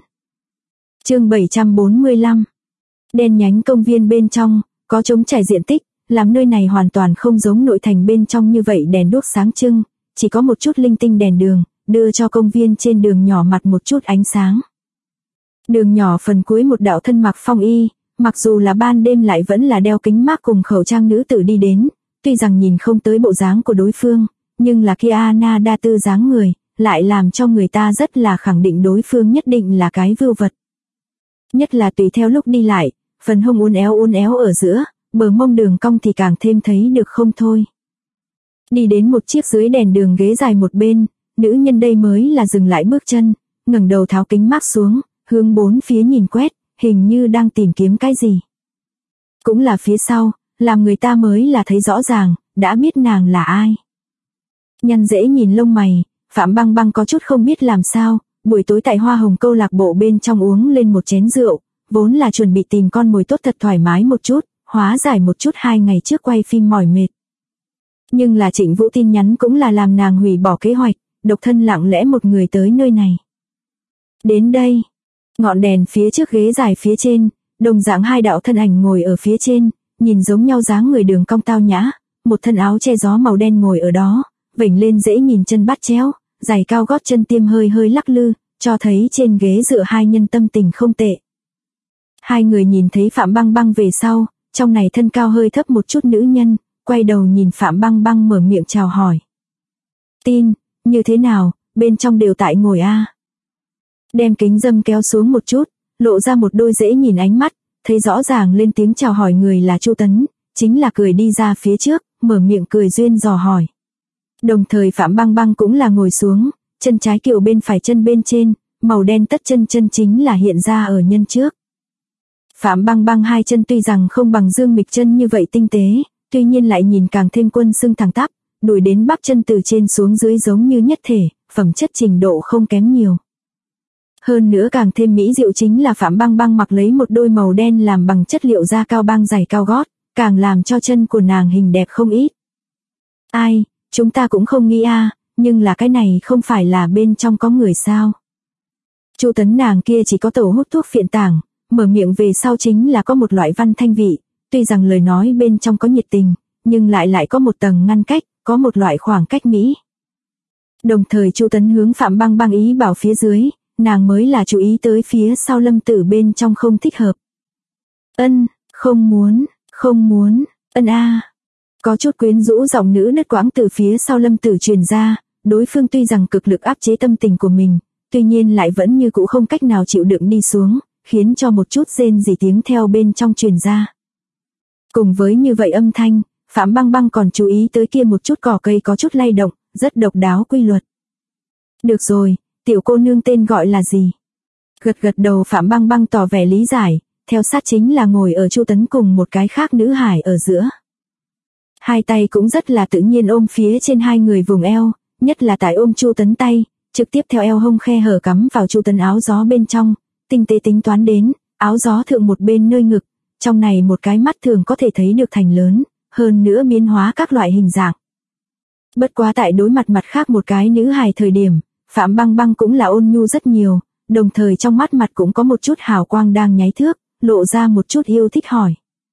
Chương 745. Đen nhánh công viên bên trong, có trống trải diện tích, làm nơi này hoàn toàn không giống nội thành bên trong như vậy đèn đuốc sáng trưng, chỉ có một chút linh tinh đèn đường, đưa cho công viên trên đường nhỏ mặt một chút ánh sáng. Đường nhỏ phần cuối một đạo thân mặc phong y, mặc dù là ban đêm lại vẫn là đeo kính mác cùng khẩu trang nữ tử đi đến, tuy rằng nhìn không tới bộ dáng của đối phương, nhưng là kia Anna đa tư dáng người, lại làm cho người ta rất là khẳng định đối phương nhất định là cái vưu vật. Nhất là tùy theo lúc đi lại, phần hông uốn éo ở giữa, bờ mông đường cong thì càng thêm thấy được không thôi. Đi đến một chiếc dưới đèn đường ghế dài một bên, nữ nhân đây mới là dừng lại bước chân, ngẩng đầu tháo kính mác xuống, hướng bốn phía nhìn quét, hình như đang tìm kiếm cái gì. Cũng là phía sau, làm người ta mới là thấy rõ ràng, đã biết nàng là ai. Nhăn dễ nhìn lông mày, Phạm Băng Băng có chút không biết làm sao, buổi tối tại Hoa Hồng câu lạc bộ bên trong uống lên một chén rượu, vốn là chuẩn bị tìm con mồi tốt thật thoải mái một chút, hóa giải một chút 2 ngày trước quay phim mỏi mệt. Nhưng là Trịnh Vũ tin nhắn cũng là làm nàng hủy bỏ kế hoạch, độc thân lặng lẽ một người tới nơi này. Đến đây, ngọn đèn phía trước ghế dài phía trên, đồng dạng 2 đạo thân ảnh ngồi ở phía trên, nhìn giống nhau dáng người đường cong tao nhã, một thân áo che gió màu đen ngồi ở đó, vểnh lên dễ nhìn chân bắt chéo, giày cao gót chân tiêm hơi hơi lắc lư, cho thấy trên ghế dựa 2 nhân tâm tình không tệ. 2 người nhìn thấy Phạm Băng Băng về sau, trong này thân cao hơi thấp một chút nữ nhân, quay đầu nhìn Phạm Băng Băng mở miệng chào hỏi. Tin, như thế nào, bên trong đều tại ngồi a. Đem kính dâm kéo xuống một chút, lộ ra một đôi dễ nhìn ánh mắt, thấy rõ ràng lên tiếng chào hỏi người là Chu Tấn, chính là cười đi ra phía trước, mở miệng cười duyên dò hỏi. Đồng thời Phạm Băng Băng cũng là ngồi xuống, chân trái kiều bên phải chân bên trên, màu đen tất chân chính là hiện ra ở nhân trước. Phạm Băng Băng 2 chân tuy rằng không bằng Dương Mịch chân như vậy tinh tế, tuy nhiên lại nhìn càng thêm quân xưng thẳng tắp, đùi đến bắp chân từ trên xuống dưới giống như nhất thể, phẩm chất trình độ không kém nhiều. Hơn nữa càng thêm mỹ diệu chính là Phạm Băng Băng mặc lấy một đôi màu đen làm bằng chất liệu da cao băng giày cao gót, càng làm cho chân của nàng hình đẹp không ít. Ai, chúng ta cũng không nghĩ nhưng là cái này không phải là bên trong có người sao. Chu Tấn nàng kia chỉ có tổ hút thuốc phiện tảng, mở miệng về sau chính là có một loại văn thanh vị, tuy rằng lời nói bên trong có nhiệt tình, nhưng lại có một tầng ngăn cách, có một loại khoảng cách mỹ. Đồng thời Chu Tấn hướng Phạm Băng Băng ý bảo phía dưới, nàng mới là chú ý tới phía sau Lâm Tử bên trong không thích hợp. Không muốn, Có chút quyến rũ giọng nữ nứt quãng từ phía sau Lâm Tử truyền ra, đối phương tuy rằng cực lực áp chế tâm tình của mình, tuy nhiên lại vẫn như cũ không cách nào chịu đựng đi xuống, khiến cho một chút rên rỉ tiếng theo bên trong truyền ra. Cùng với như vậy âm thanh, Phạm Băng Băng còn chú ý tới kia một chút cỏ cây có chút lay động, rất độc đáo quy luật. Được rồi, tiểu cô nương tên gọi là gì? Gật đầu Phạm Băng Băng tỏ vẻ lý giải, theo sát chính là ngồi ở Chu Tấn cùng một cái khác nữ hải ở giữa. 2 tay cũng rất là tự nhiên ôm phía trên 2 người vùng eo, nhất là tại ôm Chu Tấn tay, trực tiếp theo eo hông khe hở cắm vào Chu Tấn áo gió bên trong, tinh tế tính toán đến, áo gió thượng một bên nơi ngực, trong này một cái mắt thường có thể thấy được thành lớn, hơn nữa biến hóa các loại hình dạng. Bất quá tại đối mặt mặt khác một cái nữ hài thời điểm, Phạm Băng Băng cũng là ôn nhu rất nhiều, đồng thời trong mắt mặt cũng có một chút hào quang đang nháy thước, lộ ra một chút yêu thích hỏi.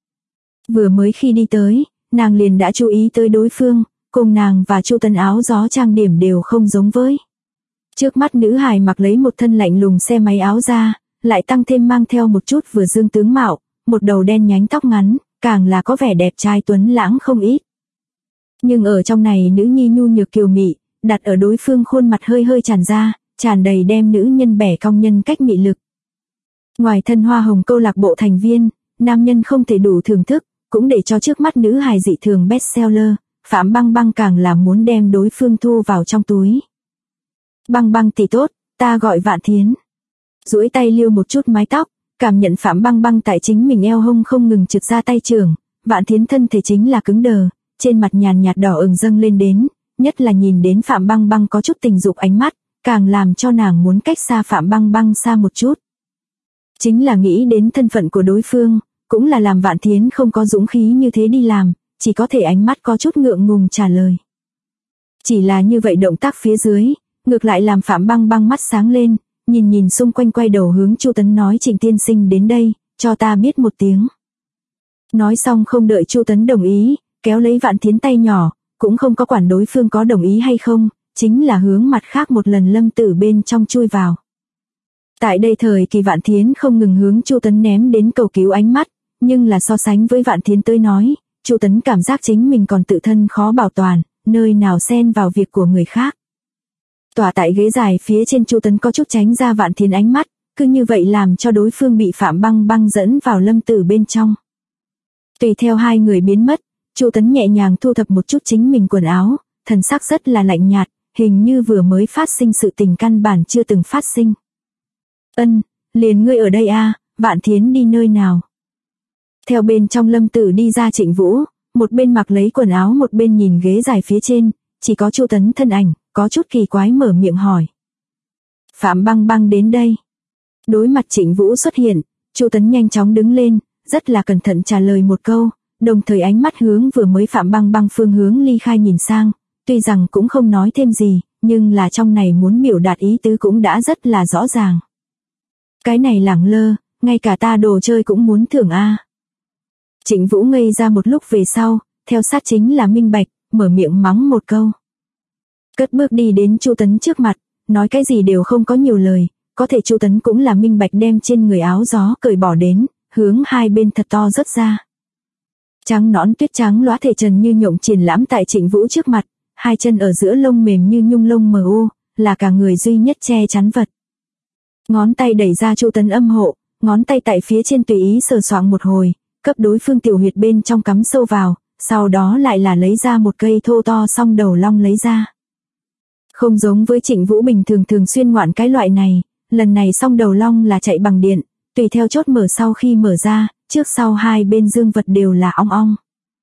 Vừa mới khi đi tới, nàng liền đã chú ý tới đối phương, cùng nàng và Chu Tấn áo gió trang điểm đều không giống với. Trước mắt nữ hài mặc lấy một thân lạnh lùng xe máy áo da, lại tăng thêm mang theo một chút vừa dương tướng mạo, một đầu đen nhánh tóc ngắn, càng là có vẻ đẹp trai tuấn lãng không ít. Nhưng ở trong này nữ nhi nhu nhược kiều mị, đặt ở đối phương khuôn mặt hơi hơi tràn ra, tràn đầy đem nữ nhân bẻ cong nhân cách mị lực. Ngoài thân hoa hồng câu lạc bộ thành viên, nam nhân không thể đủ thưởng thức, cũng để cho trước mắt nữ hài dị thường bestseller, Phạm Băng Băng càng là muốn đem đối phương thu vào trong túi. Băng Băng tỷ tốt, ta gọi Vạn Thiến. Duỗi tay liêu một chút mái tóc, cảm nhận Phạm Băng Băng tại chính mình eo hông không ngừng trượt ra tay trưởng, Vạn Thiến thân thể chính là cứng đờ, trên mặt nhàn nhạt đỏ ửng dâng lên đến, nhất là nhìn đến Phạm Băng Băng có chút tình dục ánh mắt, càng làm cho nàng muốn cách xa Phạm Băng Băng xa một chút. Chính là nghĩ đến thân phận của đối phương, cũng là làm Vạn Thiến không có dũng khí như thế đi làm, chỉ có thể ánh mắt có chút ngượng ngùng trả lời. Chỉ là như vậy động tác phía dưới, ngược lại làm Phạm Băng Băng mắt sáng lên, nhìn xung quanh quay đầu hướng Chu Tấn nói Trịnh tiên sinh đến đây, cho ta biết một tiếng. Nói xong không đợi Chu Tấn đồng ý, kéo lấy Vạn Thiến tay nhỏ, cũng không có quản đối phương có đồng ý hay không, chính là hướng mặt khác một lần lâm tử bên trong chui vào. Tại đây thời kỳ Vạn Thiến không ngừng hướng Chu Tấn ném đến cầu cứu ánh mắt, nhưng là so sánh với Vạn Thiến tới nói, Chu Tấn cảm giác chính mình còn tự thân khó bảo toàn, nơi nào xen vào việc của người khác. Tỏa tại ghế dài phía trên Chu Tấn có chút tránh ra Vạn Thiến ánh mắt, cứ như vậy làm cho đối phương bị Phạm Băng Băng dẫn vào lâm tử bên trong. Tùy theo hai người biến mất, Chu Tấn nhẹ nhàng thu thập một chút chính mình quần áo, thần sắc rất là lạnh nhạt, hình như vừa mới phát sinh sự tình căn bản chưa từng phát sinh. Ân, liền ngươi ở đây a, Vạn Thiến đi nơi nào? Theo bên trong lâm tử đi ra Trịnh Vũ, một bên mặc lấy quần áo một bên nhìn ghế dài phía trên, chỉ có Chu Tấn thân ảnh, có chút kỳ quái mở miệng hỏi. Phạm Băng Băng đến đây. Đối mặt Trịnh Vũ xuất hiện, Chu Tấn nhanh chóng đứng lên, rất là cẩn thận trả lời một câu, đồng thời ánh mắt hướng vừa mới Phạm Băng Băng phương hướng ly khai nhìn sang, tuy rằng cũng không nói thêm gì, nhưng là trong này muốn biểu đạt ý tứ cũng đã rất là rõ ràng. Cái này lẳng lơ, ngay cả ta đồ chơi cũng muốn thưởng a. Trịnh Vũ ngây ra một lúc về sau, theo sát chính là minh bạch, mở miệng mắng một câu. Cất bước đi đến Chu Tấn trước mặt, nói cái gì đều không có nhiều lời, có thể Chu Tấn cũng là minh bạch đem trên người áo gió cởi bỏ đến, hướng hai bên thật to rớt ra. Trắng nõn tuyết trắng lóa thể trần như nhộng triển lãm tại Trịnh Vũ trước mặt, hai chân ở giữa lông mềm như nhung lông mờ u, là cả người duy nhất che chắn vật. Ngón tay đẩy ra Chu Tấn âm hộ, ngón tay tại phía trên tùy ý sờ soạng một hồi, cấp đối phương tiểu huyệt bên trong cắm sâu vào, sau đó lại là lấy ra một cây thô to song đầu long lấy ra. Không giống với Trịnh Vũ bình thường thường xuyên ngoạn cái loại này, lần này song đầu long là chạy bằng điện, tùy theo chốt mở sau khi mở ra, trước sau hai bên dương vật đều là ong ong.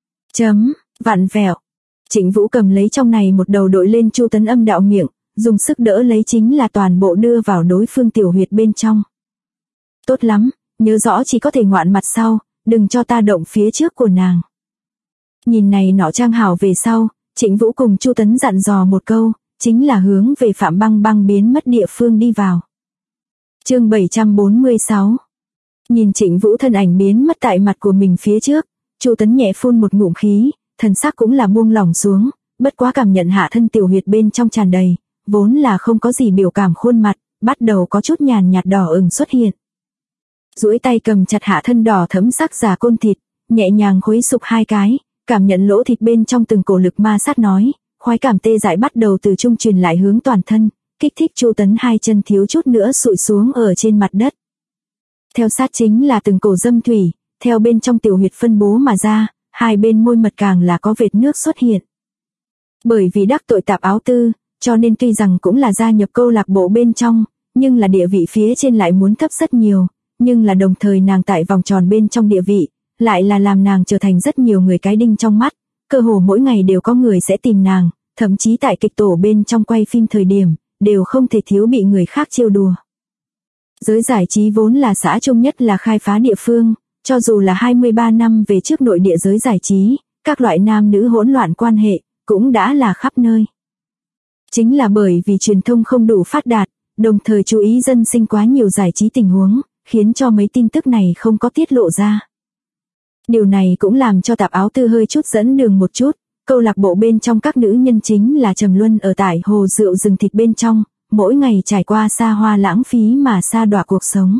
Vặn vẹo. Trịnh Vũ cầm lấy trong này một đầu đội lên Chu Tấn âm đạo miệng, dùng sức đỡ lấy chính là toàn bộ đưa vào đối phương tiểu huyệt bên trong. Tốt lắm, nhớ rõ chỉ có thể ngoạn mặt sau, đừng cho ta động phía trước của nàng. Nhìn này nọ trang hảo về sau, Trịnh Vũ cùng Chu Tấn dặn dò một câu, chính là hướng về Phạm Băng Băng biến mất địa phương đi vào. Chương 746. Nhìn Trịnh Vũ thân ảnh biến mất tại mặt của mình phía trước, Chu Tấn nhẹ phun một ngụm khí, thần sắc cũng là buông lỏng xuống, bất quá cảm nhận hạ thân tiểu huyệt bên trong tràn đầy, vốn là không có gì biểu cảm khuôn mặt, bắt đầu có chút nhàn nhạt đỏ ửng xuất hiện. Duỗi tay cầm chặt hạ thân đỏ thẫm sắc giả côn thịt, nhẹ nhàng khuấy sụp hai cái, cảm nhận lỗ thịt bên trong từng cổ lực ma sát nói, khoái cảm tê dại bắt đầu từ trung truyền lại hướng toàn thân, kích thích Chu Tấn hai chân thiếu chút nữa sụi xuống ở trên mặt đất. Theo sát chính là từng cổ dâm thủy, theo bên trong tiểu huyệt phân bố mà ra, hai bên môi mật càng là có vệt nước xuất hiện. Bởi vì đắc tội tạp áo tư, cho nên tuy rằng cũng là gia nhập câu lạc bộ bên trong, nhưng là địa vị phía trên lại muốn thấp rất nhiều, nhưng là đồng thời nàng tại vòng tròn bên trong địa vị, lại là làm nàng trở thành rất nhiều người cái đinh trong mắt, cơ hồ mỗi ngày đều có người sẽ tìm nàng, thậm chí tại kịch tổ bên trong quay phim thời điểm, đều không thể thiếu bị người khác trêu đùa. Giới giải trí vốn là xã trung nhất là khai phá địa phương, cho dù là 23 năm về trước nội địa giới giải trí, các loại nam nữ hỗn loạn quan hệ, cũng đã là khắp nơi. Chính là bởi vì truyền thông không đủ phát đạt, đồng thời chú ý dân sinh quá nhiều giải trí tình huống, khiến cho mấy tin tức này không có tiết lộ ra. Điều này cũng làm cho tạp áo tư hơi chút dẫn đường một chút, câu lạc bộ bên trong các nữ nhân chính là trầm luân ở tại hồ rượu rừng thịt bên trong, mỗi ngày trải qua xa hoa lãng phí mà sa đọa cuộc sống.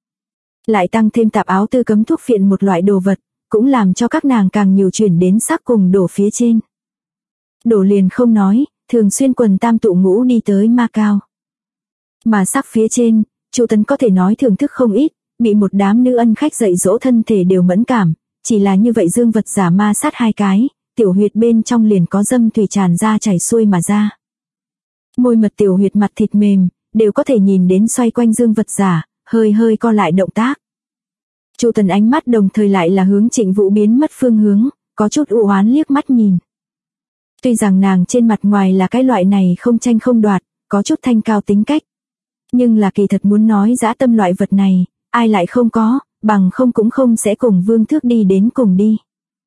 Lại tăng thêm tạp áo tư cấm thuốc phiện một loại đồ vật, cũng làm cho các nàng càng nhiều chuyển đến sắc cùng đổ phía trên. Đổ liền không nói, thường xuyên quần tam tụ ngũ đi tới Macau. Mà sắc phía trên, Chu Tấn có thể nói thưởng thức không ít, bị một đám nữ ân khách dạy dỗ thân thể đều mẫn cảm, chỉ là như vậy dương vật giả ma sát hai cái, tiểu huyệt bên trong liền có dâm thủy tràn ra chảy xuôi mà ra. Môi mật tiểu huyệt mặt thịt mềm, đều có thể nhìn đến xoay quanh dương vật giả, hơi hơi co lại động tác. Chu Tấn ánh mắt đồng thời lại là hướng Trịnh Vũ biến mất phương hướng, có chút u oán liếc mắt nhìn. Tuy rằng nàng trên mặt ngoài là cái loại này không tranh không đoạt, có chút thanh cao tính cách. Nhưng là kỳ thật muốn nói dã tâm loại vật này, ai lại không có, bằng không cũng không sẽ cùng Vương Thước đi đến cùng đi.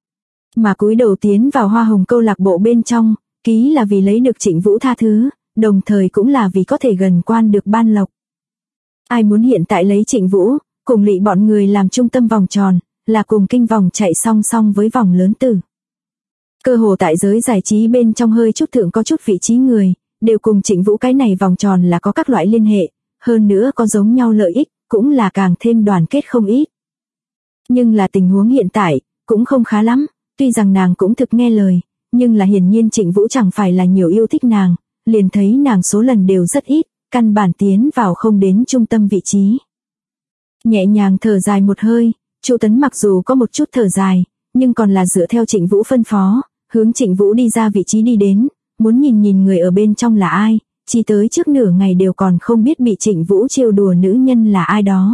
Mà cúi đầu tiến vào hoa hồng câu lạc bộ bên trong, ký là vì lấy được Trịnh Vũ tha thứ, đồng thời cũng là vì có thể gần quan được ban lộc. Ai muốn hiện tại lấy Trịnh Vũ, cùng lị bọn người làm trung tâm vòng tròn, là cùng kinh vòng chạy song song với vòng lớn tử. Cơ hồ tại giới giải trí bên trong hơi chút thượng có chút vị trí người, đều cùng Trịnh Vũ cái này vòng tròn là có các loại liên hệ, hơn nữa có giống nhau lợi ích, cũng là càng thêm đoàn kết không ít. Nhưng là tình huống hiện tại, cũng không khá lắm, tuy rằng nàng cũng thực nghe lời, nhưng là hiển nhiên Trịnh Vũ chẳng phải là nhiều yêu thích nàng, liền thấy nàng số lần đều rất ít, căn bản tiến vào không đến trung tâm vị trí. Nhẹ nhàng thở dài một hơi, Chu Tấn mặc dù có một chút thở dài, nhưng còn là dựa theo Trịnh Vũ phân phó, hướng Trịnh Vũ đi ra vị trí đi đến, muốn nhìn nhìn người ở bên trong là ai, chỉ tới trước nửa ngày đều còn không biết bị Trịnh Vũ trêu đùa nữ nhân là ai đó.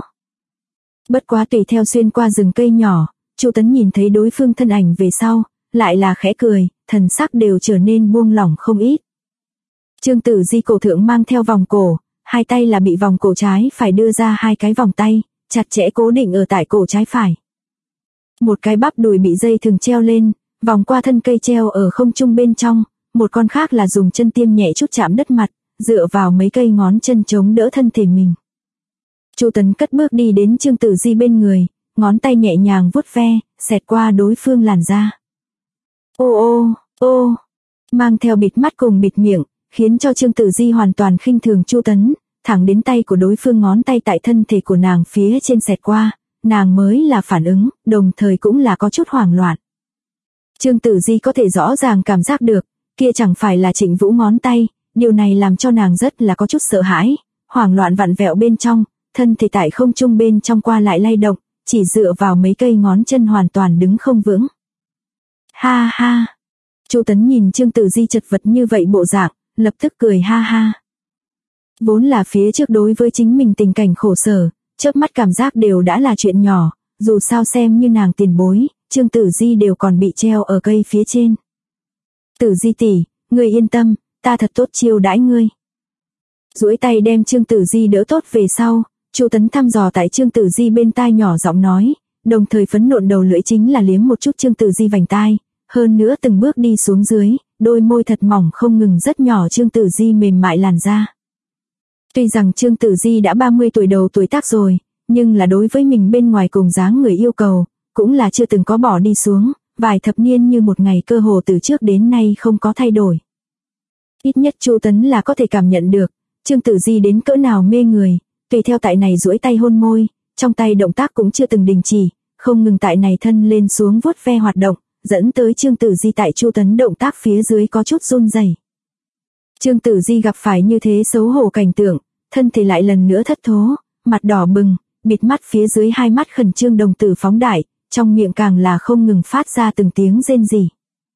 Bất quá tùy theo xuyên qua rừng cây nhỏ, Chu Tấn nhìn thấy đối phương thân ảnh về sau, lại là khẽ cười, thần sắc đều trở nên buông lỏng không ít. Trương Tử Di cổ thượng mang theo vòng cổ, hai tay là bị vòng cổ trái phải đưa ra hai cái vòng tay, chặt chẽ cố định ở tại cổ trái phải. Một cái bắp đùi bị dây thừng treo lên, vòng qua thân cây treo ở không trung bên trong, một con khác là dùng chân tiêm nhẹ chút chạm đất mặt, dựa vào mấy cây ngón chân chống đỡ thân thể mình. Chu Tấn cất bước đi đến Trương Tử Di bên người, ngón tay nhẹ nhàng vuốt ve, xẹt qua đối phương làn da. Ô, mang theo bịt mắt cùng bịt miệng, khiến cho Trương Tử Di hoàn toàn khinh thường Chu Tấn, thẳng đến tay của đối phương ngón tay tại thân thể của nàng phía trên xẹt qua, nàng mới là phản ứng, đồng thời cũng là có chút hoảng loạn. Trương Tử Di có thể rõ ràng cảm giác được, kia chẳng phải là Trịnh Vũ ngón tay, điều này làm cho nàng rất là có chút sợ hãi, hoảng loạn vặn vẹo bên trong, thân thể tại không trung bên trong qua lại lay động, chỉ dựa vào mấy cây ngón chân hoàn toàn đứng không vững. Ha ha. Chu Tấn nhìn Trương Tử Di chật vật như vậy bộ dạng, lập tức cười ha ha. Vốn là phía trước đối với chính mình tình cảnh khổ sở, chớp mắt cảm giác đều đã là chuyện nhỏ, dù sao xem như nàng tiền bối, Trương Tử Di đều còn bị treo ở cây phía trên. Tử Di tỷ, ngươi yên tâm, ta thật tốt chiêu đãi ngươi. Duỗi tay đem Trương Tử Di đỡ tốt về sau, Chu Tấn thăm dò tại Trương Tử Di bên tai nhỏ giọng nói, đồng thời phấn nộn đầu lưỡi chính là liếm một chút Trương Tử Di vành tai, hơn nữa từng bước đi xuống dưới, đôi môi thật mỏng không ngừng rất nhỏ Trương Tử Di mềm mại làn da. Tuy rằng Trương Tử Di đã 30 tuổi đầu tuổi tác rồi, nhưng là đối với mình bên ngoài cùng dáng người yêu cầu, cũng là chưa từng có bỏ đi xuống, vài thập niên như một ngày cơ hồ từ trước đến nay không có thay đổi. Ít nhất Chu Tấn là có thể cảm nhận được, Trương Tử Di đến cỡ nào mê người, tùy theo tại này duỗi tay hôn môi, trong tay động tác cũng chưa từng đình chỉ, không ngừng tại này thân lên xuống vuốt ve hoạt động, dẫn tới Trương Tử Di tại Chu Tấn động tác phía dưới có chút run rẩy. Trương Tử Di gặp phải như thế xấu hổ cảnh tượng, thân thể lại lần nữa thất thố, mặt đỏ bừng, bịt mắt phía dưới hai mắt khẩn trương đồng tử phóng đại, trong miệng càng là không ngừng phát ra từng tiếng rên rỉ.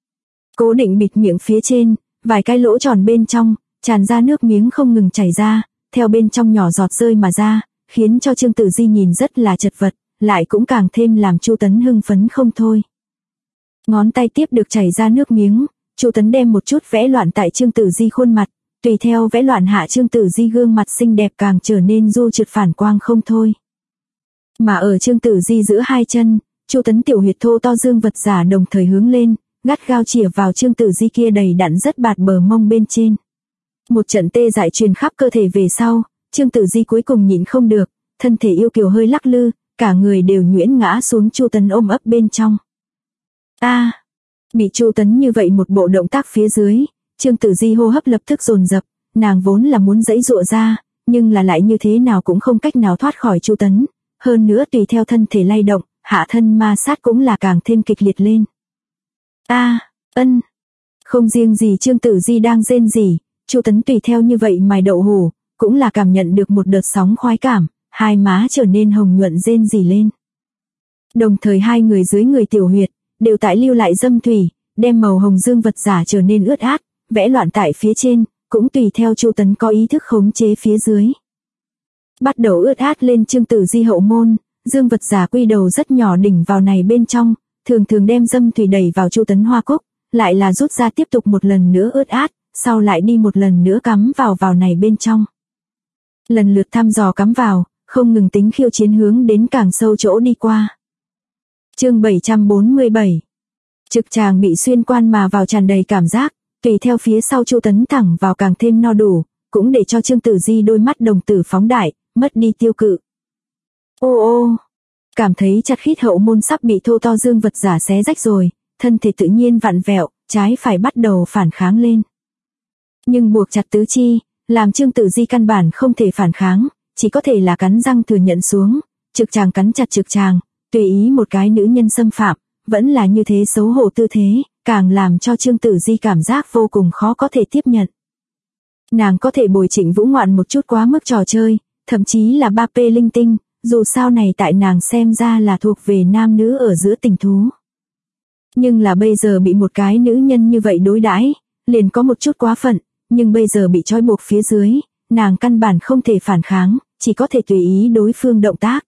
Cố định bịt miệng phía trên, vài cái lỗ tròn bên trong, tràn ra nước miếng không ngừng chảy ra, theo bên trong nhỏ giọt rơi mà ra, khiến cho Trương Tử Di nhìn rất là chật vật, lại cũng càng thêm làm Chu Tấn hưng phấn không thôi. Ngón tay tiếp được chảy ra nước miếng, Chu Tấn đem một chút vẽ loạn tại Trương Tử Di khuôn mặt, tùy theo vẽ loạn hạ Trương Tử Di gương mặt xinh đẹp càng trở nên du trượt phản quang không thôi. Mà ở Trương Tử Di giữa hai chân, Chu Tấn tiểu huyệt thô to dương vật giả đồng thời hướng lên, gắt gao chìa vào Trương Tử Di kia đầy đặn rất bạt bờ mông bên trên. Một trận tê dại truyền khắp cơ thể về sau, Trương Tử Di cuối cùng nhịn không được, thân thể yêu kiều hơi lắc lư, cả người đều nhuyễn ngã xuống Chu Tấn ôm ấp bên trong. Bị Chu Tấn như vậy một bộ động tác phía dưới, Trương Tử Di hô hấp lập tức dồn dập, nàng vốn là muốn giãy giụa ra, nhưng là lại như thế nào cũng không cách nào thoát khỏi Chu Tấn, hơn nữa tùy theo thân thể lay động, hạ thân ma sát cũng là càng thêm kịch liệt lên. Không riêng gì Trương Tử Di đang rên rỉ, Chu Tấn tùy theo như vậy mài đậu hủ, cũng là cảm nhận được một đợt sóng khoái cảm, hai má trở nên hồng nhuận rên rỉ lên. Đồng thời hai người dưới người tiểu huyệt, đều tại lưu lại dâm thủy, đem màu hồng dương vật giả trở nên ướt át, vẽ loạn tại phía trên, cũng tùy theo Chu Tấn có ý thức khống chế phía dưới. Bắt đầu ướt át lên Trương Tử Di hậu môn, dương vật giả quy đầu rất nhỏ đỉnh vào này bên trong, thường thường đem dâm thủy đẩy vào Chu Tấn hoa cúc, lại là rút ra tiếp tục một lần nữa ướt át, sau lại đi một lần nữa cắm vào này bên trong. Lần lượt thăm dò cắm vào, không ngừng tính khiêu chiến hướng đến càng sâu chỗ đi qua. Chương 747. Trực tràng bị xuyên quan mà vào tràn đầy cảm giác, tùy theo phía sau Chu Tấn thẳng vào càng thêm no đủ, cũng để cho Trương Tử Di đôi mắt đồng tử phóng đại, mất đi tiêu cự. Cảm thấy chặt khít hậu môn sắp bị thô to dương vật giả xé rách rồi, thân thể tự nhiên vặn vẹo, trái phải bắt đầu phản kháng lên. Nhưng buộc chặt tứ chi, làm Trương Tử Di căn bản không thể phản kháng, chỉ có thể là cắn răng thừa nhận xuống, trực tràng cắn chặt trực tràng, tùy ý một cái nữ nhân xâm phạm, vẫn là như thế xấu hổ tư thế, càng làm cho Trương Tử Di cảm giác vô cùng khó có thể tiếp nhận. Nàng có thể bồi Trịnh Vũ ngoạn một chút quá mức trò chơi, thậm chí là 3P linh tinh, dù sao này tại nàng xem ra là thuộc về nam nữ ở giữa tình thú. Nhưng là bây giờ bị một cái nữ nhân như vậy đối đãi, liền có một chút quá phận, nhưng bây giờ bị trói buộc phía dưới, nàng căn bản không thể phản kháng, chỉ có thể tùy ý đối phương động tác.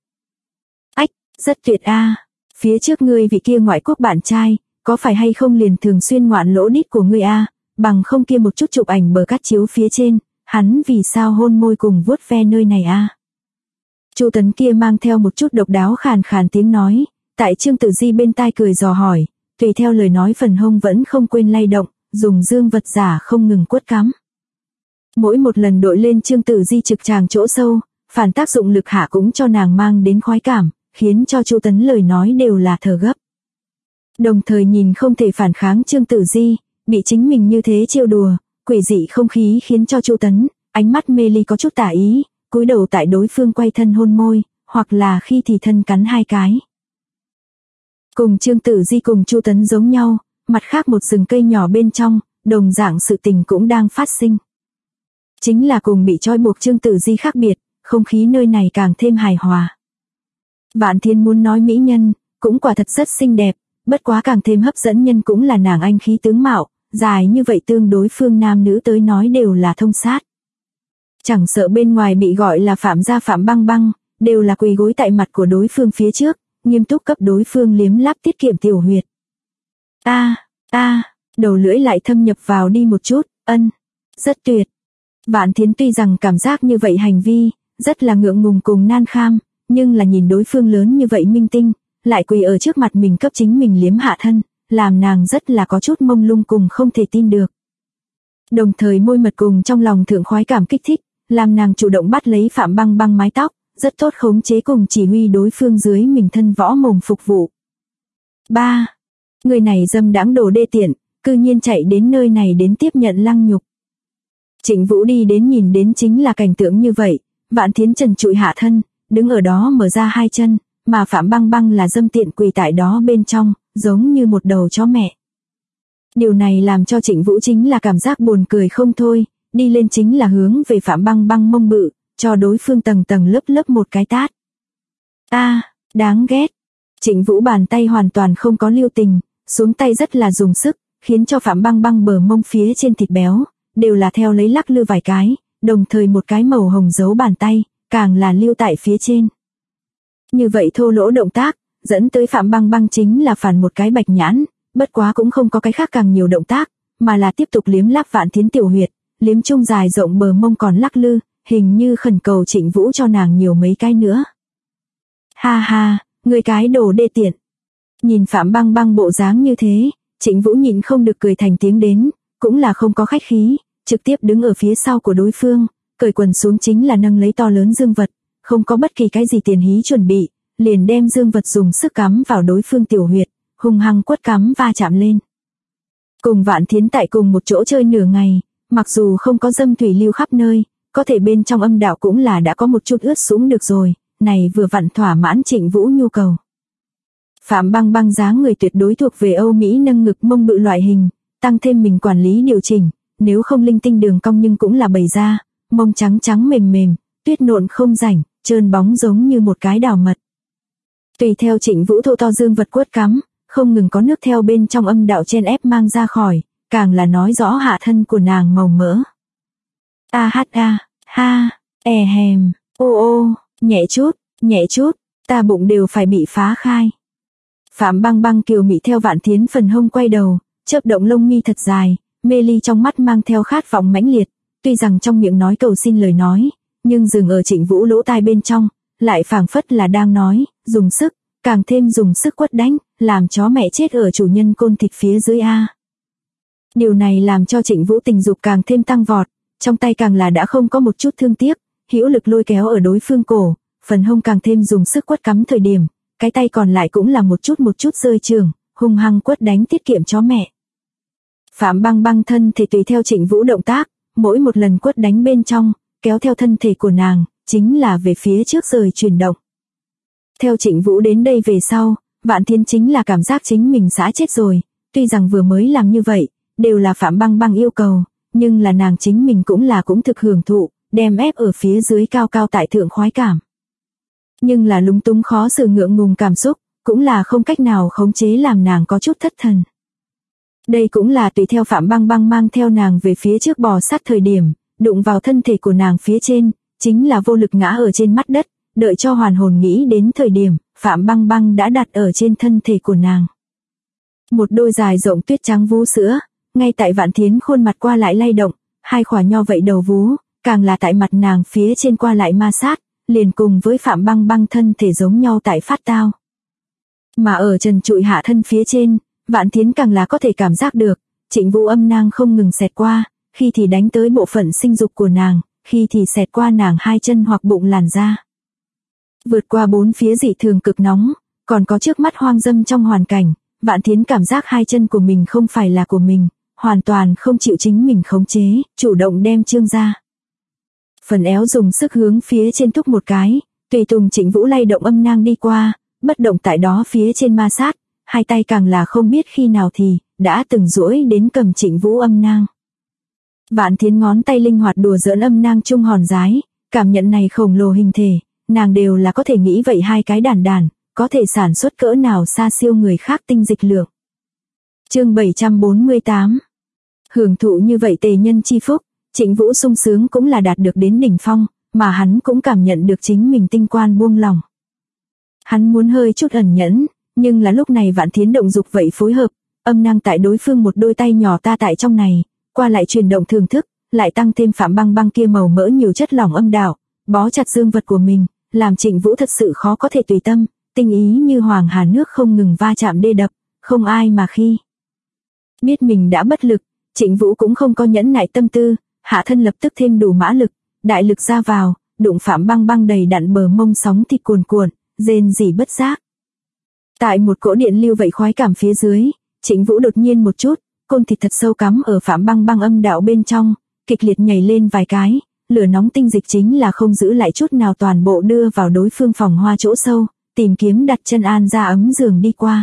Rất tuyệt phía trước ngươi vị kia ngoại quốc bạn trai, có phải hay không liền thường xuyên ngoạn lỗ đít của ngươi bằng không kia một chút chụp ảnh bờ cát chiếu phía trên, hắn vì sao hôn môi cùng vuốt ve nơi này Chu Tấn kia mang theo một chút độc đáo khàn khàn tiếng nói, tại Trương Tử Di bên tai cười dò hỏi, tùy theo lời nói phần hông vẫn không quên lay động, dùng dương vật giả không ngừng quất cắm. Mỗi một lần đội lên Trương Tử Di trực tràng chỗ sâu, phản tác dụng lực hạ cũng cho nàng mang đến khoái cảm, khiến cho Chu Tấn lời nói đều là thở gấp. Đồng thời nhìn không thể phản kháng Trương Tử Di, bị chính mình như thế trêu đùa, quỷ dị không khí khiến cho Chu Tấn, ánh mắt mê ly có chút tả ý, cúi đầu tại đối phương quay thân hôn môi, hoặc là khi thì thân cắn hai cái. Cùng Trương Tử Di cùng Chu Tấn giống nhau, mặt khác một rừng cây nhỏ bên trong, đồng dạng sự tình cũng đang phát sinh. Chính là cùng bị trói buộc Trương Tử Di khác biệt, không khí nơi này càng thêm hài hòa. Vạn Thiên muốn nói mỹ nhân, cũng quả thật rất xinh đẹp, bất quá càng thêm hấp dẫn nhân cũng là nàng anh khí tướng mạo, dài như vậy tương đối phương nam nữ tới nói đều là thông sát. Chẳng sợ bên ngoài bị gọi là Phạm gia Phạm Băng Băng, đều là quỳ gối tại mặt của đối phương phía trước, nghiêm túc cấp đối phương liếm láp tiết kiệm tiểu huyệt. Đầu lưỡi lại thâm nhập vào đi một chút, rất tuyệt. Vạn Thiến tuy rằng cảm giác như vậy hành vi, rất là ngượng ngùng cùng nan kham, nhưng là nhìn đối phương lớn như vậy minh tinh, lại quỳ ở trước mặt mình cấp chính mình liếm hạ thân, làm nàng rất là có chút mông lung cùng không thể tin được. Đồng thời môi mật cùng trong lòng thượng khoái cảm kích thích, làm nàng chủ động bắt lấy Phạm Băng Băng mái tóc, rất tốt khống chế cùng chỉ huy đối phương dưới mình thân võ mồm phục vụ. Người này dâm đãng đồ đê tiện, cư nhiên chạy đến nơi này đến tiếp nhận lăng nhục. Trịnh Vũ đi đến nhìn đến chính là cảnh tượng như vậy, Vạn Thiến trần trụi hạ thân, đứng ở đó mở ra hai chân, mà Phạm Băng Băng là dâm tiện quỳ tại đó bên trong, giống như một đầu chó mẹ. Điều này làm cho Trịnh Vũ chính là cảm giác buồn cười không thôi, đi lên chính là hướng về Phạm Băng Băng mông bự, cho đối phương tầng tầng lớp lớp một cái tát. Đáng ghét. Trịnh Vũ bàn tay hoàn toàn không có lưu tình, xuống tay rất là dùng sức, khiến cho Phạm Băng Băng bờ mông phía trên thịt béo, đều là theo lấy lắc lư vài cái, đồng thời một cái màu hồng dấu bàn tay, càng là lưu tại phía trên. Như vậy thô lỗ động tác, dẫn tới Phạm Băng Băng chính là phản một cái bạch nhãn, bất quá cũng không có cái khác càng nhiều động tác, mà là tiếp tục liếm láp Vạn Thiến tiểu huyệt, liếm chung dài rộng bờ mông còn lắc lư, hình như khẩn cầu Trịnh Vũ cho nàng nhiều mấy cái nữa. Ha ha, người cái đồ đê tiện. Nhìn Phạm Băng Băng bộ dáng như thế, Trịnh Vũ nhịn không được cười thành tiếng đến, cũng là không có khách khí, trực tiếp đứng ở phía sau của đối phương, cởi quần xuống chính là nâng lấy to lớn dương vật, không có bất kỳ cái gì tiền hí chuẩn bị, liền đem dương vật dùng sức cắm vào đối phương tiểu huyệt, hung hăng quất cắm va chạm lên. Cùng Vạn Thiến tại cùng một chỗ chơi nửa ngày, mặc dù không có dâm thủy lưu khắp nơi, có thể bên trong âm đạo cũng là đã có một chút ướt sũng được rồi, này vừa vặn thỏa mãn Trịnh Vũ nhu cầu. Phạm Băng Băng dáng người tuyệt đối thuộc về Âu Mỹ nâng ngực mông bự loại hình, tăng thêm mình quản lý điều chỉnh, nếu không linh tinh đường cong nhưng cũng là bày ra, mông trắng trắng mềm mềm, tuyết nộn không rảnh, trơn bóng giống như một cái đào mật. Tùy theo Trịnh Vũ thô to dương vật quất cắm, không ngừng có nước theo bên trong âm đạo chen ép mang ra khỏi, càng là nói rõ hạ thân của nàng màu mỡ. A hát a, ha, e hèm, ô ô, nhẹ chút, ta bụng đều phải bị phá khai. Phạm Băng Băng kiều mị theo Vạn Thiến phần hông quay đầu, chớp động lông mi thật dài, mê ly trong mắt mang theo khát vọng mãnh liệt, tuy rằng trong miệng nói cầu xin lời nói, nhưng dừng ở Trịnh Vũ lỗ tai bên trong, lại phảng phất là đang nói, dùng sức, càng thêm dùng sức quất đánh, làm chó mẹ chết ở chủ nhân côn thịt phía dưới a. Điều này làm cho Trịnh Vũ tình dục càng thêm tăng vọt, trong tay càng là đã không có một chút thương tiếc, hữu lực lôi kéo ở đối phương cổ, phần hông càng thêm dùng sức quất cắm thời điểm, cái tay còn lại cũng là một chút rơi trường, hung hăng quất đánh tiết kiệm chó mẹ. Phạm Băng Băng thân thể tùy theo Trịnh Vũ động tác, mỗi một lần quất đánh bên trong, kéo theo thân thể của nàng, chính là về phía trước rời chuyển động. Theo Trịnh Vũ đến đây về sau, Vạn Thiến chính là cảm giác chính mình xã chết rồi, tuy rằng vừa mới làm như vậy, đều là Phạm Băng Băng yêu cầu, nhưng là nàng chính mình cũng thực hưởng thụ, đem ép ở phía dưới cao cao tại thượng khoái cảm. Nhưng là lúng túng khó xử ngượng ngùng cảm xúc, cũng là không cách nào khống chế làm nàng có chút thất thần. Đây cũng là tùy theo Phạm Băng Băng mang theo nàng về phía trước bò sát thời điểm, đụng vào thân thể của nàng phía trên, chính là vô lực ngã ở trên mặt đất, đợi cho hoàn hồn nghĩ đến thời điểm, Phạm Băng Băng đã đặt ở trên thân thể của nàng. Một đôi dài rộng tuyết trắng vú sữa, ngay tại Vạn Thiến khuôn mặt qua lại lay động, hai khỏa nho vậy đầu vú, càng là tại mặt nàng phía trên qua lại ma sát, liền cùng với Phạm Băng Băng thân thể giống nhau tại phát tao. Mà ở trần trụi hạ thân phía trên, Vạn Thiến càng là có thể cảm giác được, Trịnh Vũ âm nang không ngừng xẹt qua, khi thì đánh tới bộ phận sinh dục của nàng, khi thì xẹt qua nàng hai chân hoặc bụng làn da. Vượt qua bốn phía dị thường cực nóng, còn có trước mắt hoang dâm trong hoàn cảnh, Vạn Thiến cảm giác hai chân của mình không phải là của mình, hoàn toàn không chịu chính mình khống chế, chủ động đem trương ra. Phần éo dùng sức hướng phía trên thúc một cái, tùy tùng Trịnh Vũ lay động âm nang đi qua, bất động tại đó phía trên ma sát, hai tay càng là không biết khi nào thì, đã từng duỗi đến cầm Trịnh Vũ âm nang. Vạn Thiến ngón tay linh hoạt đùa giỡn âm nang trung hòn rái, cảm nhận này khổng lồ hình thể, nàng đều là có thể nghĩ vậy hai cái đàn, có thể sản xuất cỡ nào xa siêu người khác tinh dịch lượng. Chương 748. Hưởng thụ như vậy tề nhân chi phúc, Trịnh Vũ sung sướng cũng là đạt được đến đỉnh phong, mà hắn cũng cảm nhận được chính mình tinh quan buông lòng. Hắn muốn hơi chút ẩn nhẫn, nhưng là lúc này Vạn Thiến động dục vậy phối hợp, âm năng tại đối phương một đôi tay nhỏ ta tại trong này, qua lại chuyển động thưởng thức, lại tăng thêm Phạm Băng Băng kia màu mỡ nhiều chất lỏng âm đạo, bó chặt dương vật của mình, làm Trịnh Vũ thật sự khó có thể tùy tâm, tinh ý như hoàng hà nước không ngừng va chạm đê đập, không ai mà khi. Biết mình đã bất lực, Trịnh Vũ cũng không có nhẫn nại tâm tư, hạ thân lập tức thêm đủ mã lực, đại lực ra vào, đụng Phạm Băng Băng đầy đặn bờ mông sóng thịt cuồn cuộn, rên rỉ bất giác. Tại một cỗ điện lưu vậy khoái cảm phía dưới, Trịnh Vũ đột nhiên một chút, côn thịt thật sâu cắm ở Phạm Băng Băng âm đạo bên trong, kịch liệt nhảy lên vài cái, lửa nóng tinh dịch chính là không giữ lại chút nào toàn bộ đưa vào đối phương phòng hoa chỗ sâu, tìm kiếm đặt chân an ra ấm giường đi qua.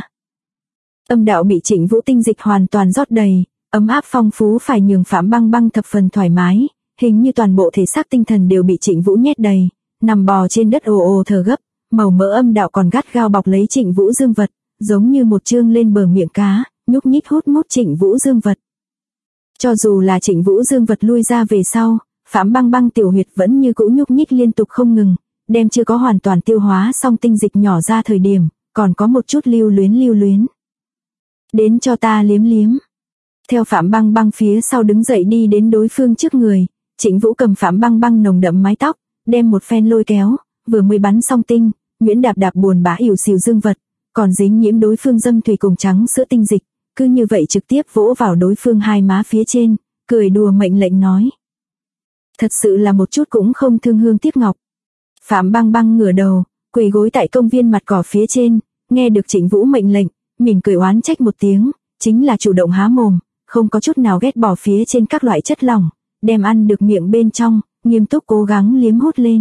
Âm đạo bị Trịnh Vũ tinh dịch hoàn toàn rót đầy, ấm áp phong phú phải nhường Phạm Băng Băng thập phần thoải mái, hình như toàn bộ thể xác tinh thần đều bị Trịnh Vũ nhét đầy, nằm bò trên đất ồ ồ thở gấp, màu mỡ âm đạo còn gắt gao bọc lấy Trịnh Vũ dương vật, giống như một chương lên bờ miệng cá, nhúc nhích hút mút Trịnh Vũ dương vật. Cho dù là Trịnh Vũ dương vật lui ra về sau, Phạm Băng Băng tiểu huyệt vẫn như cũ nhúc nhích liên tục không ngừng, đem chưa có hoàn toàn tiêu hóa xong tinh dịch nhỏ ra thời điểm, còn có một chút lưu luyến. Đến cho ta liếm liếm. Theo Phạm Băng Băng phía sau đứng dậy đi đến đối phương trước người, Trịnh Vũ cầm Phạm Băng Băng nồng đậm mái tóc, đem một phen lôi kéo, vừa mới bắn xong tinh, Nguyễn Đạp Đạp buồn bã ỉu xìu dương vật, còn dính nhiễm đối phương dâm thủy cùng trắng sữa tinh dịch, cứ như vậy trực tiếp vỗ vào đối phương hai má phía trên, cười đùa mệnh lệnh nói. Thật sự là một chút cũng không thương hương tiếc ngọc. Phạm Băng Băng ngửa đầu, quỳ gối tại công viên mặt cỏ phía trên, nghe được Trịnh Vũ mệnh lệnh, mỉm cười oán trách một tiếng, chính là chủ động há mồm, không có chút nào ghét bỏ phía trên các loại chất lỏng, đem ăn được miệng bên trong, nghiêm túc cố gắng liếm hút lên.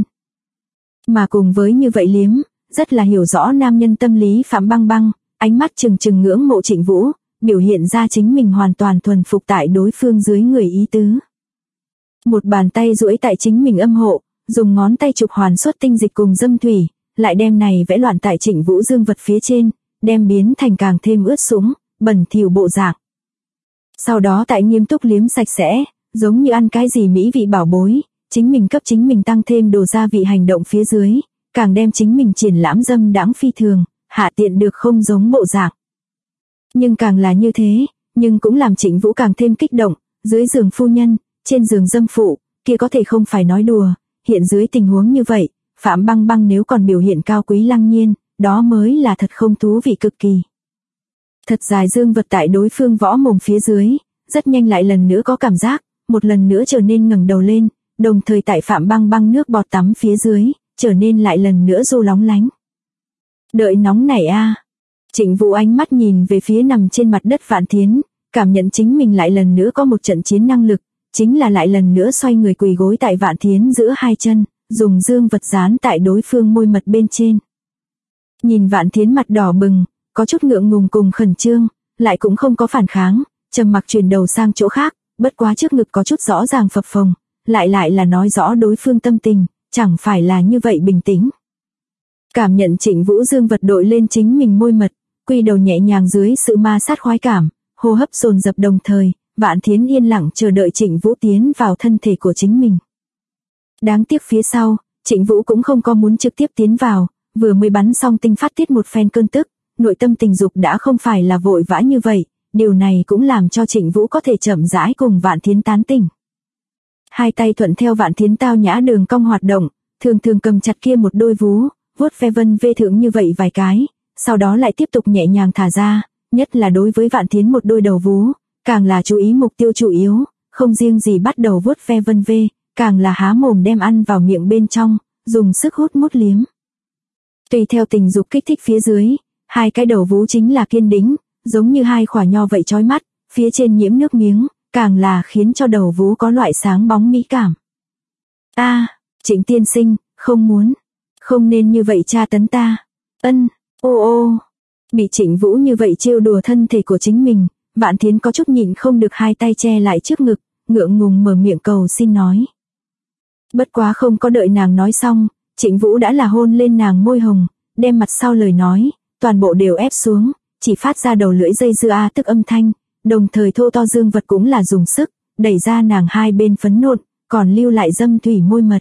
Mà cùng với như vậy liếm, rất là hiểu rõ nam nhân tâm lý Phạm Băng Băng, ánh mắt trừng trừng ngưỡng mộ Trịnh Vũ, biểu hiện ra chính mình hoàn toàn thuần phục tại đối phương dưới người ý tứ. Một bàn tay duỗi tại chính mình âm hộ, dùng ngón tay chụp hoàn suất tinh dịch cùng dâm thủy, lại đem này vẽ loạn tại Trịnh Vũ dương vật phía trên, đem biến thành càng thêm ướt sũng, bẩn thỉu bộ dạng. Sau đó tại nghiêm túc liếm sạch sẽ, giống như ăn cái gì mỹ vị bảo bối, chính mình cấp chính mình tăng thêm đồ gia vị hành động phía dưới, càng đem chính mình triển lãm dâm đãng phi thường, hạ tiện được không giống bộ dạng. Nhưng càng là như thế, nhưng cũng làm Trịnh Vũ càng thêm kích động, dưới giường phu nhân, trên giường dâm phụ, kia có thể không phải nói đùa, hiện dưới tình huống như vậy, Phạm Băng Băng nếu còn biểu hiện cao quý lăng nhiên, đó mới là thật không thú vị cực kỳ. Thật dài dương vật tại đối phương võ mồm phía dưới, rất nhanh lại lần nữa có cảm giác, một lần nữa trở nên ngẩng đầu lên, đồng thời tại Phạm Băng Băng nước bọt tắm phía dưới, trở nên lại lần nữa ru lóng lánh. Đợi nóng nảy a. Trịnh Vũ ánh mắt nhìn về phía nằm trên mặt đất Vạn Thiến, cảm nhận chính mình lại lần nữa có một trận chiến năng lực, chính là lại lần nữa xoay người quỳ gối tại Vạn Thiến giữa hai chân, dùng dương vật dán tại đối phương môi mật bên trên. Nhìn Vạn Thiến mặt đỏ bừng, có chút ngượng ngùng cùng khẩn trương, lại cũng không có phản kháng, trầm mặc chuyển đầu sang chỗ khác, bất quá trước ngực có chút rõ ràng phập phồng, lại là nói rõ đối phương tâm tình, chẳng phải là như vậy bình tĩnh. Cảm nhận Trịnh Vũ dương vật đội lên chính mình môi mật, quy đầu nhẹ nhàng dưới sự ma sát khoái cảm, hô hấp dồn dập đồng thời, Vạn Thiến yên lặng chờ đợi Trịnh Vũ tiến vào thân thể của chính mình. Đáng tiếc phía sau, Trịnh Vũ cũng không có muốn trực tiếp tiến vào, vừa mới bắn xong tinh phát tiết một phen cơn tức, nội tâm tình dục đã không phải là vội vã như vậy, điều này cũng làm cho Trịnh Vũ có thể chậm rãi cùng Vạn Thiến tán tỉnh. Hai tay thuận theo Vạn Thiến tao nhã đường cong hoạt động, thường thường cầm chặt kia một đôi vú, vuốt ve vân vê thượng như vậy vài cái, sau đó lại tiếp tục nhẹ nhàng thả ra, nhất là đối với Vạn Thiến một đôi đầu vú, càng là chú ý mục tiêu chủ yếu, không riêng gì bắt đầu vuốt ve vân vê, càng là há mồm đem ăn vào miệng bên trong, dùng sức hút mút liếm. Tùy theo tình dục kích thích phía dưới, hai cái đầu vú chính là kiên đĩnh, giống như hai khỏa nho vậy chói mắt, phía trên nhiễm nước miếng, càng là khiến cho đầu vú có loại sáng bóng mỹ cảm. Trịnh tiên sinh, không muốn, không nên như vậy tra tấn ta. Ô, bị Trịnh Vũ như vậy trêu đùa thân thể của chính mình, Vạn Thiến có chút nhịn không được hai tay che lại trước ngực, ngượng ngùng mở miệng cầu xin nói. Bất quá không có đợi nàng nói xong, Trịnh Vũ đã là hôn lên nàng môi hồng, đem mặt sau lời nói, toàn bộ đều ép xuống, chỉ phát ra đầu lưỡi dây dưa tức âm thanh, đồng thời thô to dương vật cũng là dùng sức, đẩy ra nàng hai bên phấn nộn, còn lưu lại dâm thủy môi mật.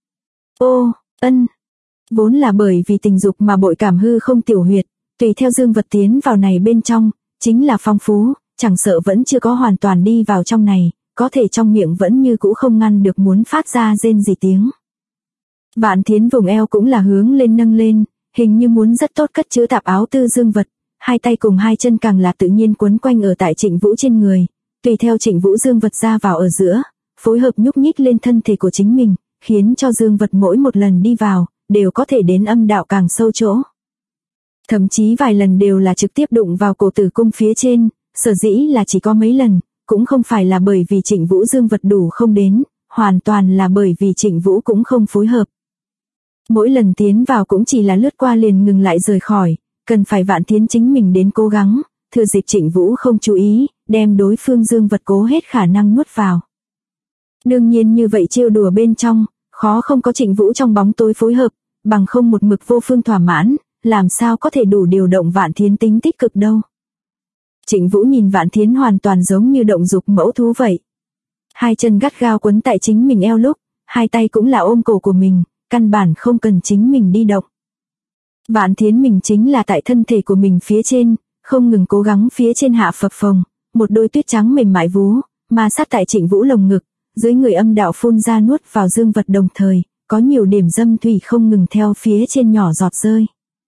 Vốn là bởi vì tình dục mà bội cảm hư không tiểu huyệt, tùy theo dương vật tiến vào này bên trong, chính là phong phú, chẳng sợ vẫn chưa có hoàn toàn đi vào trong này, có thể trong miệng vẫn như cũ không ngăn được muốn phát ra rên gì tiếng. Vạn Thiến vùng eo cũng là hướng lên nâng lên, hình như muốn rất tốt cất chứa tạp áo tư dương vật, hai tay cùng hai chân càng là tự nhiên quấn quanh ở tại Trịnh Vũ trên người, tùy theo Trịnh Vũ dương vật ra vào ở giữa, phối hợp nhúc nhích lên thân thể của chính mình, khiến cho dương vật mỗi một lần đi vào, đều có thể đến âm đạo càng sâu chỗ. Thậm chí vài lần đều là trực tiếp đụng vào cổ tử cung phía trên, sở dĩ là chỉ có mấy lần, cũng không phải là bởi vì Trịnh Vũ dương vật đủ không đến, hoàn toàn là bởi vì Trịnh Vũ cũng không phối hợp. Mỗi lần tiến vào cũng chỉ là lướt qua liền ngừng lại rời khỏi, cần phải Vạn Thiến chính mình đến cố gắng, thừa dịp Trịnh Vũ không chú ý, đem đối phương dương vật cố hết khả năng nuốt vào. Đương nhiên như vậy trêu đùa bên trong, khó không có Trịnh Vũ trong bóng tối phối hợp, bằng không một mực vô phương thỏa mãn, làm sao có thể đủ điều động Vạn Thiến tính tích cực đâu. Trịnh Vũ nhìn Vạn Thiến hoàn toàn giống như động dục mẫu thú vậy. Hai chân gắt gao quấn tại chính mình eo lúc, hai tay cũng là ôm cổ của mình, căn bản không cần chính mình đi động. Vạn Thiến mình chính là tại thân thể của mình phía trên, không ngừng cố gắng phía trên hạ phập phồng, một đôi tuyết trắng mềm mại vú, ma sát tại Trịnh Vũ lồng ngực, dưới người âm đạo phun ra nuốt vào dương vật đồng thời, có nhiều điểm dâm thủy không ngừng theo phía trên nhỏ giọt rơi.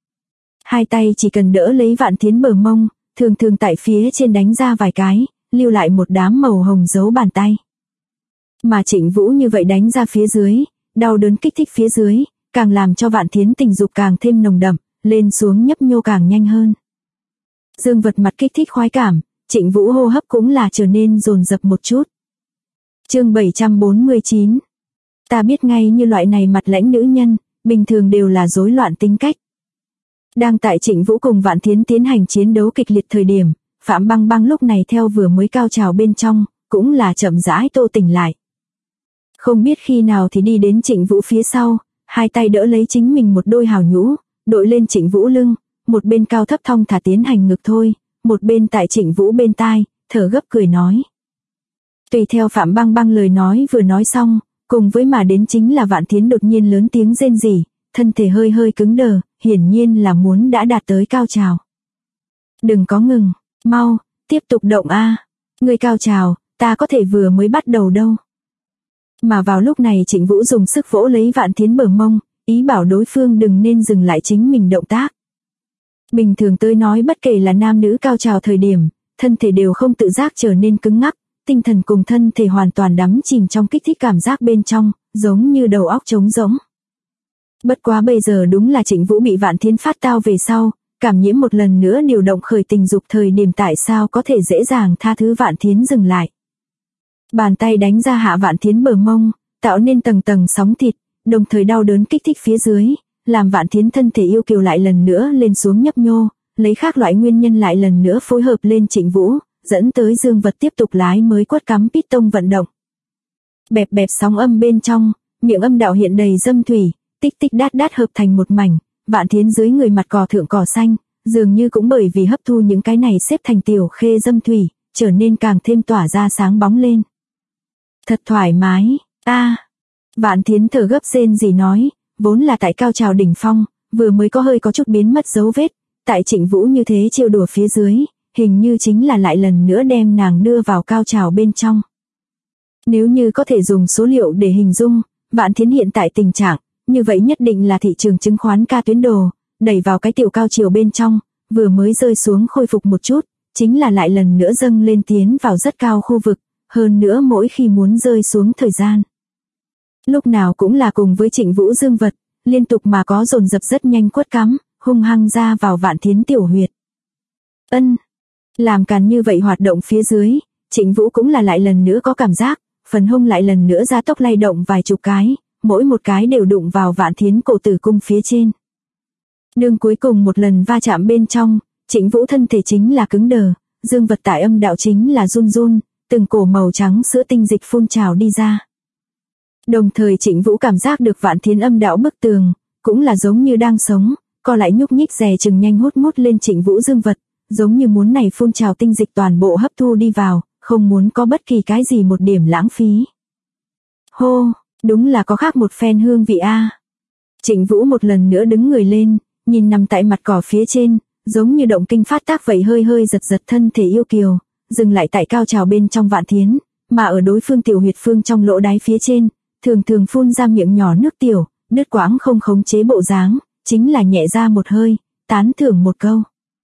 Hai tay chỉ cần đỡ lấy Vạn Thiến bờ mông, thường thường tại phía trên đánh ra vài cái, lưu lại một đám màu hồng dấu bàn tay. Mà Trịnh Vũ như vậy đánh ra phía dưới, đau đớn kích thích phía dưới, càng làm cho Vạn Thiến tình dục càng thêm nồng đậm, lên xuống nhấp nhô càng nhanh hơn. Dương vật mặt kích thích khoái cảm, Trịnh Vũ hô hấp cũng là trở nên dồn dập một chút. Chương 749. Ta biết ngay như loại này mặt lãnh nữ nhân, bình thường đều là rối loạn tính cách. Đang tại Trịnh Vũ cùng Vạn Thiến tiến hành chiến đấu kịch liệt thời điểm, Phạm Băng Băng lúc này theo vừa mới cao trào bên trong, cũng là chậm rãi tô tỉnh lại. Không biết khi nào thì đi đến Trịnh Vũ phía sau, hai tay đỡ lấy chính mình một đôi hào nhũ, đội lên Trịnh Vũ lưng, một bên cao thấp thong thả tiến hành ngực thôi, một bên tại Trịnh Vũ bên tai, thở gấp cười nói. Tùy theo Phạm Băng Băng lời nói vừa nói xong, cùng với mà đến chính là Vạn Thiến đột nhiên lớn tiếng rên rỉ, thân thể hơi hơi cứng đờ, hiển nhiên là muốn đã đạt tới cao trào. Đừng có ngừng, mau, tiếp tục động a. Người cao trào, ta có thể vừa mới bắt đầu đâu. Mà vào lúc này Trịnh Vũ dùng sức vỗ lấy Vạn Thiến bờ mông, ý bảo đối phương đừng nên dừng lại chính mình động tác. Bình thường tôi nói bất kể là nam nữ cao trào thời điểm, thân thể đều không tự giác trở nên cứng ngắc, tinh thần cùng thân thể hoàn toàn đắm chìm trong kích thích cảm giác bên trong, giống như đầu óc trống rỗng. Bất quá bây giờ đúng là Trịnh Vũ bị Vạn Thiến phát tao về sau, cảm nhiễm một lần nữa điều động khởi tình dục thời điểm tại sao có thể dễ dàng tha thứ Vạn Thiến dừng lại. Bàn tay đánh ra hạ Vạn Thiến bờ mông, tạo nên tầng tầng sóng thịt, đồng thời đau đớn kích thích phía dưới, làm Vạn Thiến thân thể yêu kiều lại lần nữa lên xuống nhấp nhô, lấy khác loại nguyên nhân lại lần nữa phối hợp lên Trịnh Vũ, dẫn tới dương vật tiếp tục lái mới quất cắm piston vận động. Bẹp bẹp sóng âm bên trong, miệng âm đạo hiện đầy dâm thủy, tích tích đát đát hợp thành một mảnh, Vạn Thiến dưới người mặt cỏ thượng cỏ xanh, dường như cũng bởi vì hấp thu những cái này xếp thành tiểu khê dâm thủy, trở nên càng thêm tỏa ra sáng bóng lên. Thật thoải mái, a. Vạn Thiến thở gấp rên rỉ nói, vốn là tại cao trào đỉnh phong, vừa mới có hơi có chút biến mất dấu vết, tại Trịnh Vũ như thế trêu đùa phía dưới, hình như chính là lại lần nữa đem nàng đưa vào cao trào bên trong. Nếu như có thể dùng số liệu để hình dung, Vạn Thiến hiện tại tình trạng, như vậy nhất định là thị trường chứng khoán ca tuyến đồ, đẩy vào cái tiểu cao chiều bên trong, vừa mới rơi xuống khôi phục một chút, chính là lại lần nữa dâng lên tiến vào rất cao khu vực, hơn nữa mỗi khi muốn rơi xuống thời gian. Lúc nào cũng là cùng với Trịnh Vũ dương vật, liên tục mà có dồn dập rất nhanh quất cắm, hung hăng ra vào Vạn Thiến tiểu huyệt. Làm càn như vậy hoạt động phía dưới, Trịnh Vũ cũng là lại lần nữa có cảm giác, phần hông lại lần nữa gia tốc lay động vài chục cái, mỗi một cái đều đụng vào Vạn Thiến cổ tử cung phía trên. Nương cuối cùng một lần va chạm bên trong, Trịnh Vũ thân thể chính là cứng đờ, dương vật tại âm đạo chính là run run, từng cổ màu trắng sữa tinh dịch phun trào đi ra. Đồng thời Trịnh Vũ cảm giác được Vạn Thiến âm đạo bức tường, cũng là giống như đang sống, co lại nhúc nhích dè chừng nhanh hút mút lên Trịnh Vũ dương vật, giống như muốn này phun trào tinh dịch toàn bộ hấp thu đi vào, không muốn có bất kỳ cái gì một điểm lãng phí. Hô, đúng là có khác một phen hương vị a. Trịnh Vũ một lần nữa đứng người lên, nhìn nằm tại mặt cỏ phía trên, giống như động kinh phát tác vậy hơi hơi giật giật thân thể yêu kiều, dừng lại tại cao trào bên trong Vạn Thiến, mà ở đối phương tiểu huyệt phương trong lỗ đáy phía trên, thường thường phun ra miệng nhỏ nước tiểu, đứt quãng không khống chế bộ dáng, chính là nhẹ ra một hơi, tán thưởng một câu.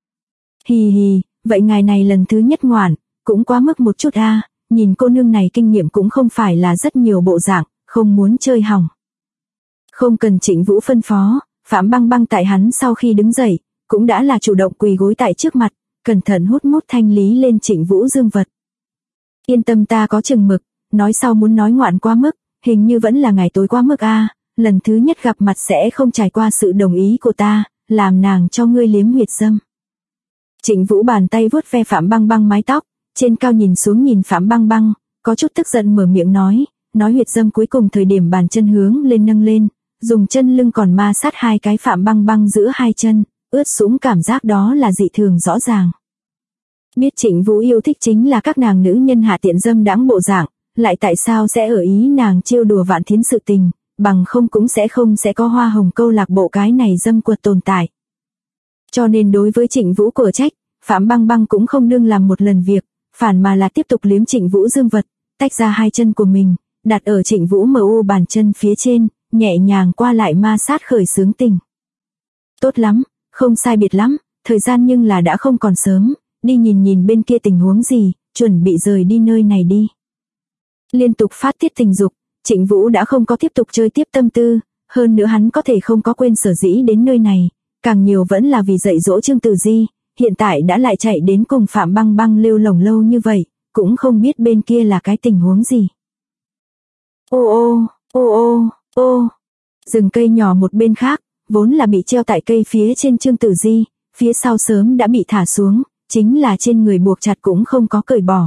Hì hì, vậy ngài này lần thứ nhất ngoạn, cũng quá mức một chút a, nhìn cô nương này kinh nghiệm cũng không phải là rất nhiều bộ dạng, không muốn chơi hỏng. Không cần Trịnh Vũ phân phó, Phạm Băng Băng tại hắn sau khi đứng dậy, cũng đã là chủ động quỳ gối tại trước mặt, cẩn thận hút mút thanh lý lên Trịnh Vũ dương vật. Yên tâm ta có chừng mực, nói sau muốn nói ngoạn quá mức, hình như vẫn là ngày tối quá mức a, lần thứ nhất gặp mặt sẽ không trải qua sự đồng ý của ta, làm nàng cho ngươi liếm huyệt dâm. Trịnh Vũ bàn tay vuốt ve Phạm Băng Băng mái tóc, trên cao nhìn xuống nhìn Phạm Băng Băng, có chút tức giận mở miệng nói huyệt dâm cuối cùng thời điểm bàn chân hướng lên nâng lên, dùng chân lưng còn ma sát hai cái Phạm Băng Băng giữa hai chân, ướt sũng cảm giác đó là dị thường rõ ràng. Biết Trịnh Vũ yêu thích chính là các nàng nữ nhân hạ tiện dâm đãng bộ dạng, lại tại sao sẽ ở ý nàng trêu đùa Vạn Thiến sự tình, bằng không cũng sẽ có hoa hồng câu lạc bộ cái này dâm quật tồn tại. Cho nên đối với Trịnh Vũ của trách, Phạm Băng Băng cũng không đương làm một lần việc, phản mà là tiếp tục liếm Trịnh Vũ dương vật, tách ra hai chân của mình, đặt ở Trịnh Vũ mờ u bàn chân phía trên, nhẹ nhàng qua lại ma sát khởi sướng tình. Tốt lắm, không sai biệt lắm, thời gian nhưng là đã không còn sớm, đi nhìn nhìn bên kia tình huống gì, chuẩn bị rời đi nơi này đi. Liên tục phát tiết tình dục, Trịnh Vũ đã không có tiếp tục chơi tiếp tâm tư, hơn nữa hắn có thể không có quên sở dĩ đến nơi này, càng nhiều vẫn là vì dạy dỗ Trương Tử Di, hiện tại đã lại chạy đến cùng Phạm Băng Băng lêu lổng lâu như vậy, cũng không biết bên kia là cái tình huống gì. Ô ô, ô ô, ô, rừng cây nhỏ một bên khác, vốn là bị treo tại cây phía trên Trương Tử Di, phía sau sớm đã bị thả xuống, chính là trên người buộc chặt cũng không có cởi bỏ.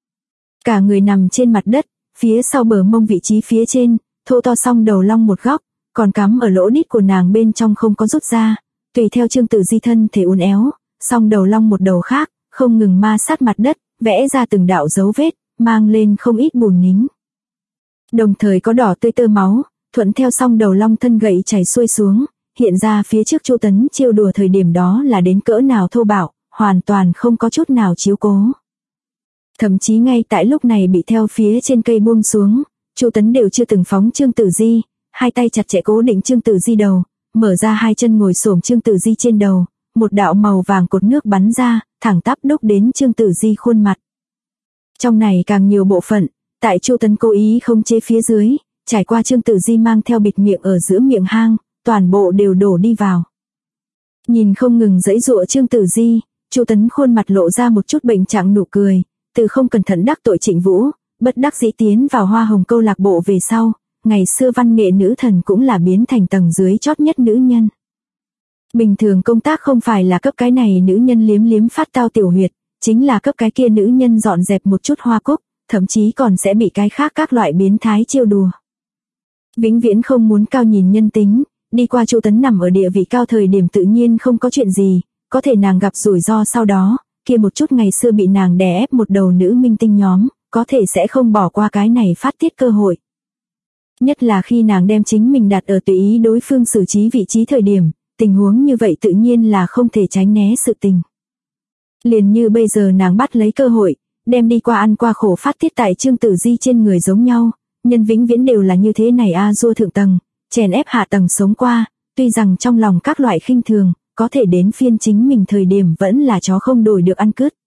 Cả người nằm trên mặt đất, phía sau bờ mông vị trí phía trên, thô to song đầu long một góc, còn cắm ở lỗ đít của nàng bên trong không có rút ra, tùy theo Trương Tử Di thân thể uốn éo, song đầu long một đầu khác, không ngừng ma sát mặt đất, vẽ ra từng đạo dấu vết, mang lên không ít bùn nính. Đồng thời có đỏ tươi tơ máu, thuận theo song đầu long thân gậy chảy xuôi xuống, hiện ra phía trước Chu Tấn trêu đùa thời điểm đó là đến cỡ nào thô bạo, hoàn toàn không có chút nào chiếu cố. Thậm chí ngay tại lúc này bị theo phía trên cây buông xuống, Chu Tấn đều chưa từng phóng Trương Tử Di, hai tay chặt chẽ cố định Trương Tử Di đầu, mở ra hai chân ngồi xổm Trương Tử Di trên đầu, một đạo màu vàng cột nước bắn ra, thẳng tắp đúc đến Trương Tử Di khuôn mặt. Trong này càng nhiều bộ phận, tại Chu Tấn cố ý không chế phía dưới, trải qua Trương Tử Di mang theo bịt miệng ở giữa miệng hang, toàn bộ đều đổ đi vào. Nhìn không ngừng giãy giụa Trương Tử Di, Chu Tấn khuôn mặt lộ ra một chút bệnh trạng nụ cười, từ không cẩn thận đắc tội Trịnh Vũ, bất đắc dĩ tiến vào Hoa Hồng câu lạc bộ về sau, ngày xưa văn nghệ nữ thần cũng là biến thành tầng dưới chót nhất nữ nhân. Bình thường công tác không phải là cấp cái này nữ nhân liếm liếm phát tao tiểu huyệt, chính là cấp cái kia nữ nhân dọn dẹp một chút hoa cúc, thậm chí còn sẽ bị cái khác các loại biến thái trêu đùa. Vĩnh viễn không muốn cao nhìn nhân tính, đi qua Chu Tấn nằm ở địa vị cao thời điểm tự nhiên không có chuyện gì, có thể nàng gặp rủi ro sau đó, kia một chút ngày xưa bị nàng đè ép một đầu nữ minh tinh nhóm, có thể sẽ không bỏ qua cái này phát tiết cơ hội. Nhất là khi nàng đem chính mình đặt ở tùy ý đối phương xử trí vị trí thời điểm, tình huống như vậy tự nhiên là không thể tránh né sự tình. Liền như bây giờ nàng bắt lấy cơ hội, đem đi qua ăn qua khổ phát tiết tại Trương Tử Di trên người giống nhau, nhân vĩnh viễn đều là như thế này a dua thượng tầng, chèn ép hạ tầng sống qua, tuy rằng trong lòng các loại khinh thường, có thể đến phiên chính mình thời điểm vẫn là chó không đổi được ăn cứt.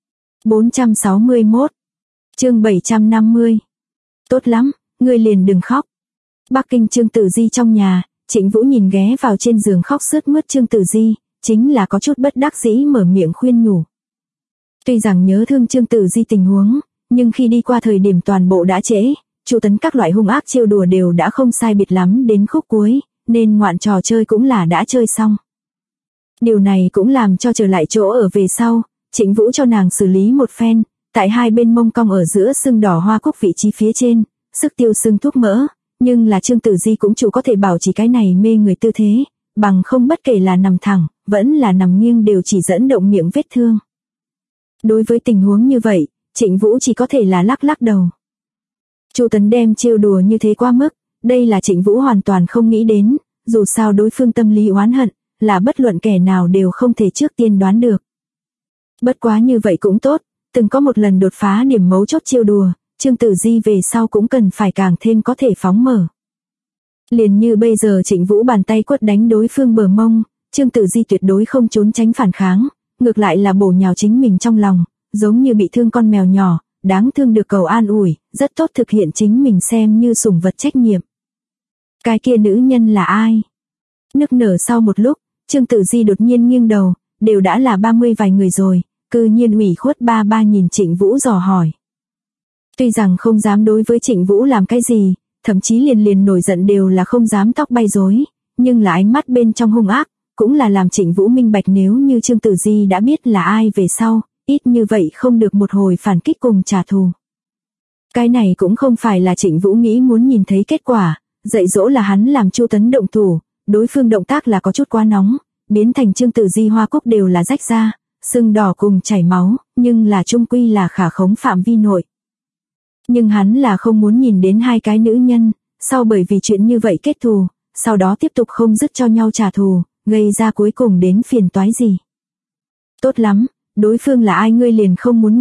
461 chương 750 Tốt lắm, ngươi liền đừng khóc. Bắc Kinh Trương Tử Di trong nhà, Trịnh Vũ nhìn ghé vào trên giường khóc sướt mướt Trương Tử Di, chính là có chút bất đắc dĩ mở miệng khuyên nhủ. Tuy rằng nhớ thương Trương Tử Di tình huống, nhưng khi đi qua thời điểm toàn bộ đã trễ, Chu Tấn các loại hung ác trêu đùa đều đã không sai biệt lắm đến khúc cuối, nên ngoạn trò chơi cũng là đã chơi xong. Điều này cũng làm cho trở lại chỗ ở về sau, Trịnh Vũ cho nàng xử lý một phen, tại hai bên mông cong ở giữa sưng đỏ hoa cúc vị trí phía trên, sức tiêu sưng thuốc mỡ, nhưng là Trương Tử Di cũng chủ có thể bảo trì cái này mê người tư thế, bằng không bất kể là nằm thẳng, vẫn là nằm nghiêng đều chỉ dẫn động miệng vết thương. Đối với tình huống như vậy, Trịnh Vũ chỉ có thể là lắc lắc đầu. Chu Tấn đem trêu đùa như thế quá mức, đây là Trịnh Vũ hoàn toàn không nghĩ đến, dù sao đối phương tâm lý oán hận, là bất luận kẻ nào đều không thể trước tiên đoán được. Bất quá như vậy cũng tốt, từng có một lần đột phá điểm mấu chốt trêu đùa, Trương Tử Di về sau cũng cần phải càng thêm có thể phóng mở. Liền như bây giờ Trịnh Vũ bàn tay quất đánh đối phương bờ mông, Trương Tử Di tuyệt đối không trốn tránh phản kháng, ngược lại là bổ nhào chính mình trong lòng, giống như bị thương con mèo nhỏ, đáng thương được cầu an ủi, rất tốt thực hiện chính mình xem như sủng vật trách nhiệm. Cái kia nữ nhân là ai? Nức nở sau một lúc, Trương Tử Di đột nhiên nghiêng đầu, đều đã là 30 vài người rồi, cư nhiên ủy khuất ba ba nhìn Trịnh Vũ dò hỏi. Tuy rằng không dám đối với Trịnh Vũ làm cái gì, thậm chí liền nổi giận đều là không dám tóc bay rối, nhưng là ánh mắt bên trong hung ác, cũng là làm Trịnh Vũ minh bạch nếu như Trương Tử Di đã biết là ai về sau, ít như vậy không được một hồi phản kích cùng trả thù. Cái này cũng không phải là Trịnh Vũ nghĩ muốn nhìn thấy kết quả, dạy dỗ là hắn làm Chu Tấn động thủ, đối phương động tác là có chút quá nóng, biến thành Trương Tử Di hoa cúc đều là rách ra, sưng đỏ cùng chảy máu, nhưng là chung quy là khả khống phạm vi nội. Nhưng hắn là không muốn nhìn đến hai cái nữ nhân, sau bởi vì chuyện như vậy kết thù, sau đó tiếp tục không dứt cho nhau trả thù, gây ra cuối cùng đến phiền toái gì. Tốt lắm, đối phương là ai ngươi liền không muốn nghe,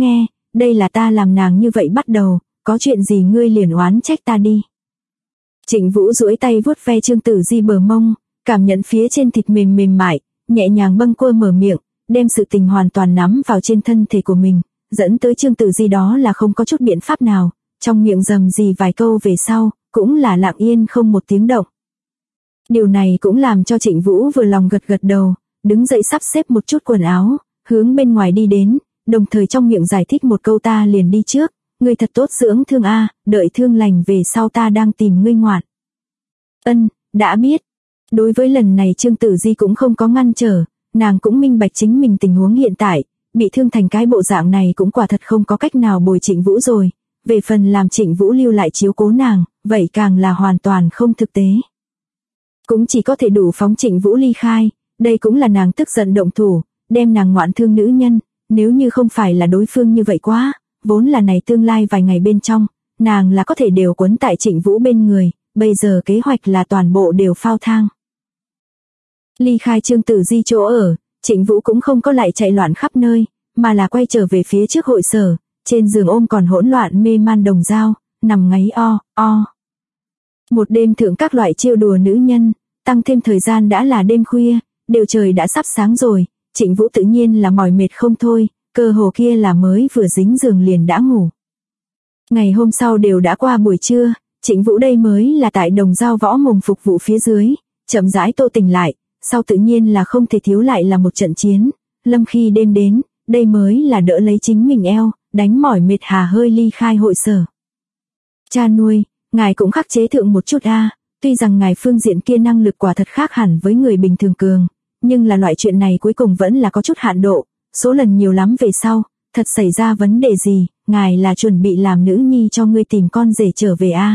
đây là ta làm nàng như vậy bắt đầu, có chuyện gì ngươi liền oán trách ta đi. Trịnh Vũ duỗi tay vuốt ve Trương Tử Di bờ mông, cảm nhận phía trên thịt mềm mềm mại, nhẹ nhàng bâng quơ mở miệng, đem sự tình hoàn toàn nắm vào trên thân thể của mình, dẫn tới Trương Tử Di đó là không có chút biện pháp nào, trong miệng rầm rì vài câu về sau, cũng là lặng yên không một tiếng động. Điều này cũng làm cho Trịnh Vũ vừa lòng gật gật đầu, đứng dậy sắp xếp một chút quần áo, hướng bên ngoài đi đến, đồng thời trong miệng giải thích một câu ta liền đi trước, ngươi thật tốt dưỡng thương a, đợi thương lành về sau ta đang tìm ngươi ngoạn. Ân, đã biết. Đối với lần này Trương Tử Di cũng không có ngăn trở, nàng cũng minh bạch chính mình tình huống hiện tại, bị thương thành cái bộ dạng này cũng quả thật không có cách nào bồi Trịnh Vũ rồi, về phần làm Trịnh Vũ lưu lại chiếu cố nàng, vậy càng là hoàn toàn không thực tế. Cũng chỉ có thể đủ phóng Trịnh Vũ ly khai, đây cũng là nàng tức giận động thủ, đem nàng ngoạn thương nữ nhân, nếu như không phải là đối phương như vậy quá, vốn là này tương lai vài ngày bên trong, nàng là có thể đều quấn tại Trịnh Vũ bên người, bây giờ kế hoạch là toàn bộ đều phao thang. Ly khai Trương Tử Di chỗ ở, Trịnh Vũ cũng không có lại chạy loạn khắp nơi, mà là quay trở về phía trước hội sở, trên giường ôm còn hỗn loạn mê man Đồng Dao, nằm ngáy o. Một đêm thượng các loại trêu đùa nữ nhân, tăng thêm thời gian đã là đêm khuya, đều trời đã sắp sáng rồi, Trịnh Vũ tự nhiên là mỏi mệt không thôi, cơ hồ kia là mới vừa dính giường liền đã ngủ. Ngày hôm sau đều đã qua buổi trưa, Trịnh Vũ đây mới là tại Đồng Dao võ mồm phục vụ phía dưới, chậm rãi tô tỉnh lại, sau tự nhiên là không thể thiếu lại là một trận chiến, lâm khi đêm đến, đây mới là đỡ lấy chính mình eo, đánh mỏi mệt hà hơi ly khai hội sở. Cha nuôi, ngài cũng khắc chế thượng một chút a, tuy rằng ngài phương diện kia năng lực quả thật khác hẳn với người bình thường cường, nhưng là loại chuyện này cuối cùng vẫn là có chút hạn độ, số lần nhiều lắm về sau, thật xảy ra vấn đề gì, ngài là chuẩn bị làm nữ nhi cho ngươi tìm con rể trở về a.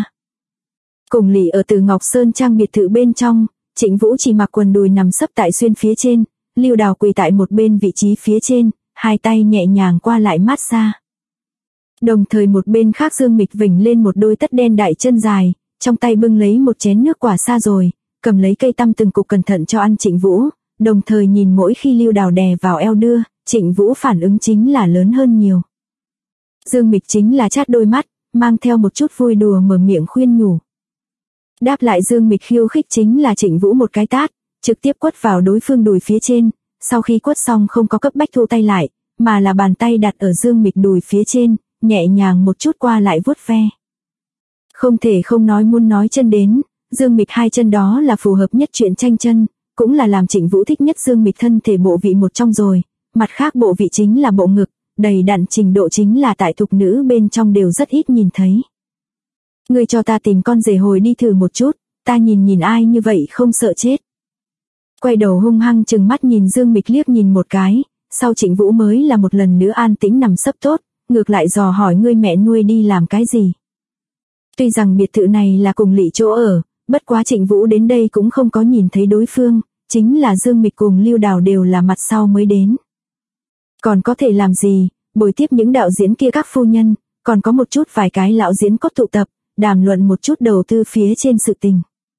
Cùng lì ở Từ Ngọc Sơn trang biệt thự bên trong, Trịnh Vũ chỉ mặc quần đùi nằm sấp tại xuyên phía trên, Lưu Đào quỳ tại một bên vị trí phía trên, hai tay nhẹ nhàng qua lại mát xa. Đồng thời một bên khác Dương Mịch vểnh lên một đôi tất đen đại chân dài, trong tay bưng lấy một chén nước quả xa rồi, cầm lấy cây tăm từng cục cẩn thận cho ăn Trịnh Vũ, đồng thời nhìn mỗi khi Lưu Đào đè vào eo đưa, Trịnh Vũ phản ứng chính là lớn hơn nhiều. Dương Mịch chính là chát đôi mắt, mang theo một chút vui đùa mở miệng khuyên nhủ. Đáp lại Dương Mịch khiêu khích chính là Trịnh Vũ một cái tát, trực tiếp quất vào đối phương đùi phía trên, sau khi quất xong không có cấp bách thu tay lại, mà là bàn tay đặt ở Dương Mịch đùi phía trên, nhẹ nhàng một chút qua lại vuốt ve. Không thể không nói muốn nói chân đến, Dương Mịch hai chân đó là phù hợp nhất chuyện tranh chân, cũng là làm Trịnh Vũ thích nhất Dương Mịch thân thể bộ vị một trong rồi, mặt khác bộ vị chính là bộ ngực, đầy đặn trình độ chính là tại thục nữ bên trong đều rất ít nhìn thấy. Ngươi cho ta tìm con rể hồi đi thử một chút, ta nhìn ai như vậy không sợ chết. Quay đầu hung hăng chừng mắt nhìn Dương Mịch liếc nhìn một cái, sau Trịnh Vũ mới là một lần nữa an tĩnh nằm sấp tốt, ngược lại dò hỏi ngươi mẹ nuôi đi làm cái gì. Tuy rằng biệt thự này là cùng lỵ chỗ ở, bất quá Trịnh Vũ đến đây cũng không có nhìn thấy đối phương, chính là Dương Mịch cùng Lưu Đào đều là mặt sau mới đến. Còn có thể làm gì, bồi tiếp những đạo diễn kia các phu nhân, còn có một chút vài cái lão diễn cốt tụ tập, đàm luận một chút đầu tư phía trên sự tình.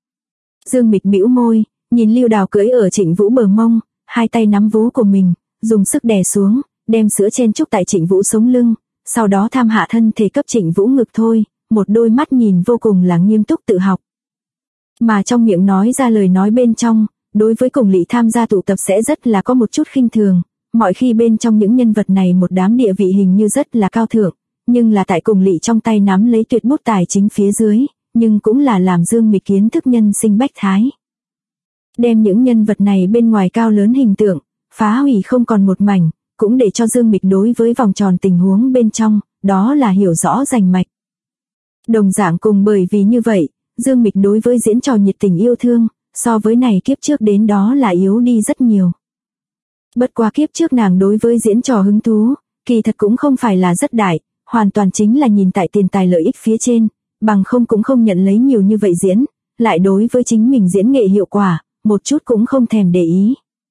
Dương Mịch bĩu môi, nhìn Lưu Đào cưỡi ở Trịnh Vũ bờ mông, hai tay nắm vú của mình, dùng sức đè xuống, đem sữa chen chúc tại Trịnh Vũ sống lưng, sau đó tham hạ thân thể cấp Trịnh Vũ ngực thôi, một đôi mắt nhìn vô cùng là nghiêm túc tự học. Mà trong miệng nói ra lời nói bên trong, đối với cùng lỵ tham gia tụ tập sẽ rất là có một chút khinh thường, mọi khi bên trong những nhân vật này một đám địa vị hình như rất là cao thượng, nhưng là tại cùng lỵ trong tay nắm lấy tuyệt bút tài chính phía dưới, nhưng cũng là làm Dương Mịch kiến thức nhân sinh bách thái. Đem những nhân vật này bên ngoài cao lớn hình tượng, phá hủy không còn một mảnh, cũng để cho Dương Mịch đối với vòng tròn tình huống bên trong, đó là hiểu rõ rành mạch. Đồng dạng cùng bởi vì như vậy, Dương Mịch đối với diễn trò nhiệt tình yêu thương, so với này kiếp trước đến đó là yếu đi rất nhiều. Bất quá kiếp trước nàng đối với diễn trò hứng thú, kỳ thật cũng không phải là rất đại, hoàn toàn chính là nhìn tại tiền tài lợi ích phía trên, bằng không cũng không nhận lấy nhiều như vậy diễn, lại đối với chính mình diễn nghệ hiệu quả, một chút cũng không thèm để ý.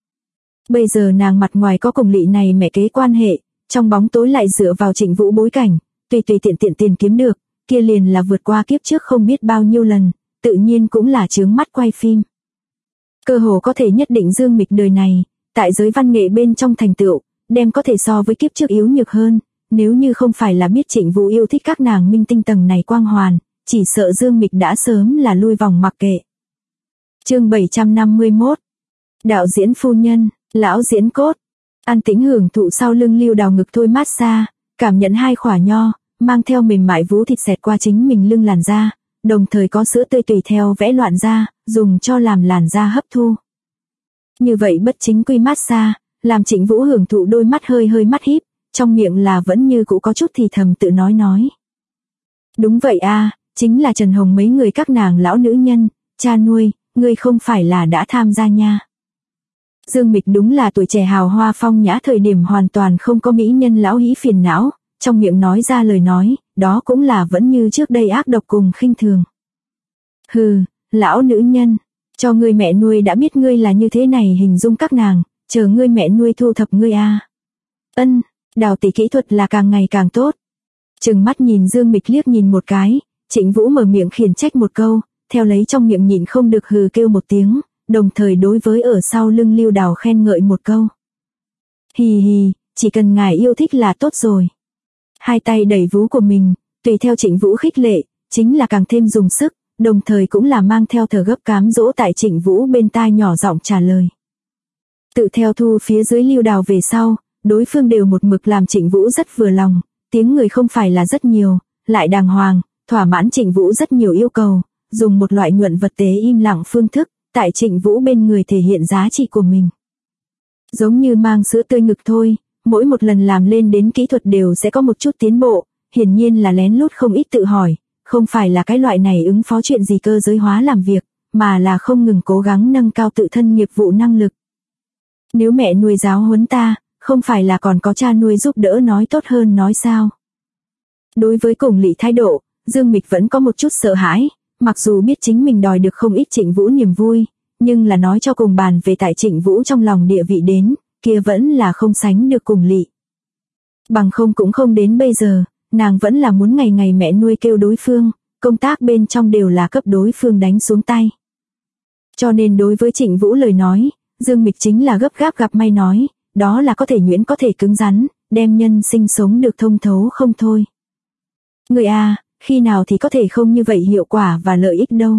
Bây giờ nàng mặt ngoài có cùng lỵ này mẹ kế quan hệ, trong bóng tối lại dựa vào Trịnh Vũ bối cảnh, tùy tiện tiền kiếm được, kia liền là vượt qua kiếp trước không biết bao nhiêu lần, tự nhiên cũng là chướng mắt quay phim. Cơ hồ có thể nhất định Dương Mịch đời này, tại giới văn nghệ bên trong thành tựu, đem có thể so với kiếp trước yếu nhược hơn, nếu như không phải là biết Trịnh Vũ yêu thích các nàng minh tinh tầng này quang hoàn, chỉ sợ Dương Mịch đã sớm là lui vòng mặc kệ. Chương 751. Đạo diễn phu nhân, lão diễn cốt. An tĩnh hưởng thụ sau lưng Lưu Đào ngực thôi massage, cảm nhận hai khỏa nho, mang theo mềm mại vú thịt xẹt qua chính mình lưng làn da, đồng thời có sữa tươi tùy theo vẽ loạn da, dùng cho làm làn da hấp thu. Như vậy bất chính quy massage, làm Trịnh Vũ hưởng thụ đôi mắt hơi hơi mắt híp, trong miệng là vẫn như cũ có chút thì thầm tự nói. Đúng vậy a, chính là Trần Hồng mấy người các nàng lão nữ nhân, cha nuôi, ngươi không phải là đã tham gia nha. Dương Mịch đúng là tuổi trẻ hào hoa phong nhã thời điểm hoàn toàn không có mỹ nhân lão hĩ phiền não, trong miệng nói ra lời nói, đó cũng là vẫn như trước đây ác độc cùng khinh thường. Hừ, lão nữ nhân, cho ngươi mẹ nuôi đã biết ngươi là như thế này hình dung các nàng, chờ ngươi mẹ nuôi thu thập ngươi a. Ân, Đào tỷ kỹ thuật là càng ngày càng tốt. Trừng mắt nhìn Dương Mịch liếc nhìn một cái, Trịnh Vũ mở miệng khiển trách một câu, theo lấy trong miệng nhịn không được hừ kêu một tiếng, đồng thời đối với ở sau lưng Lưu Đào khen ngợi một câu. Hì hì, chỉ cần ngài yêu thích là tốt rồi. Hai tay đẩy vú của mình, tùy theo Trịnh Vũ khích lệ, chính là càng thêm dùng sức, đồng thời cũng là mang theo thở gấp cám dỗ tại Trịnh Vũ bên tai nhỏ giọng trả lời. Tự theo thu phía dưới Lưu Đào về sau, đối phương đều một mực làm Trịnh Vũ rất vừa lòng, tiếng người không phải là rất nhiều, lại đàng hoàng, thỏa mãn Trịnh Vũ rất nhiều yêu cầu, dùng một loại nhuận vật tế im lặng phương thức, tại Trịnh Vũ bên người thể hiện giá trị của mình. Giống như mang sữa tươi ngực thôi, mỗi một lần làm lên đến kỹ thuật đều sẽ có một chút tiến bộ, hiển nhiên là lén lút không ít tự hỏi, không phải là cái loại này ứng phó chuyện gì cơ giới hóa làm việc, mà là không ngừng cố gắng nâng cao tự thân nghiệp vụ năng lực. Nếu mẹ nuôi giáo huấn ta, không phải là còn có cha nuôi giúp đỡ nói tốt hơn nói sao? Đối với Cùng Lị thái độ, Dương Mịch vẫn có một chút sợ hãi, mặc dù biết chính mình đòi được không ít Trịnh Vũ niềm vui, nhưng là nói cho cùng bàn về tại Trịnh Vũ trong lòng địa vị đến, kia vẫn là không sánh được Cùng Lị. Bằng không cũng không đến bây giờ, nàng vẫn là muốn ngày ngày mẹ nuôi kêu đối phương, công tác bên trong đều là cấp đối phương đánh xuống tay. Cho nên đối với Trịnh Vũ lời nói, Dương Mịch chính là gấp gáp gặp may nói, đó là có thể nhuyễn có thể cứng rắn, đem nhân sinh sống được thông thấu không thôi. Người a, khi nào thì có thể không như vậy hiệu quả và lợi ích đâu.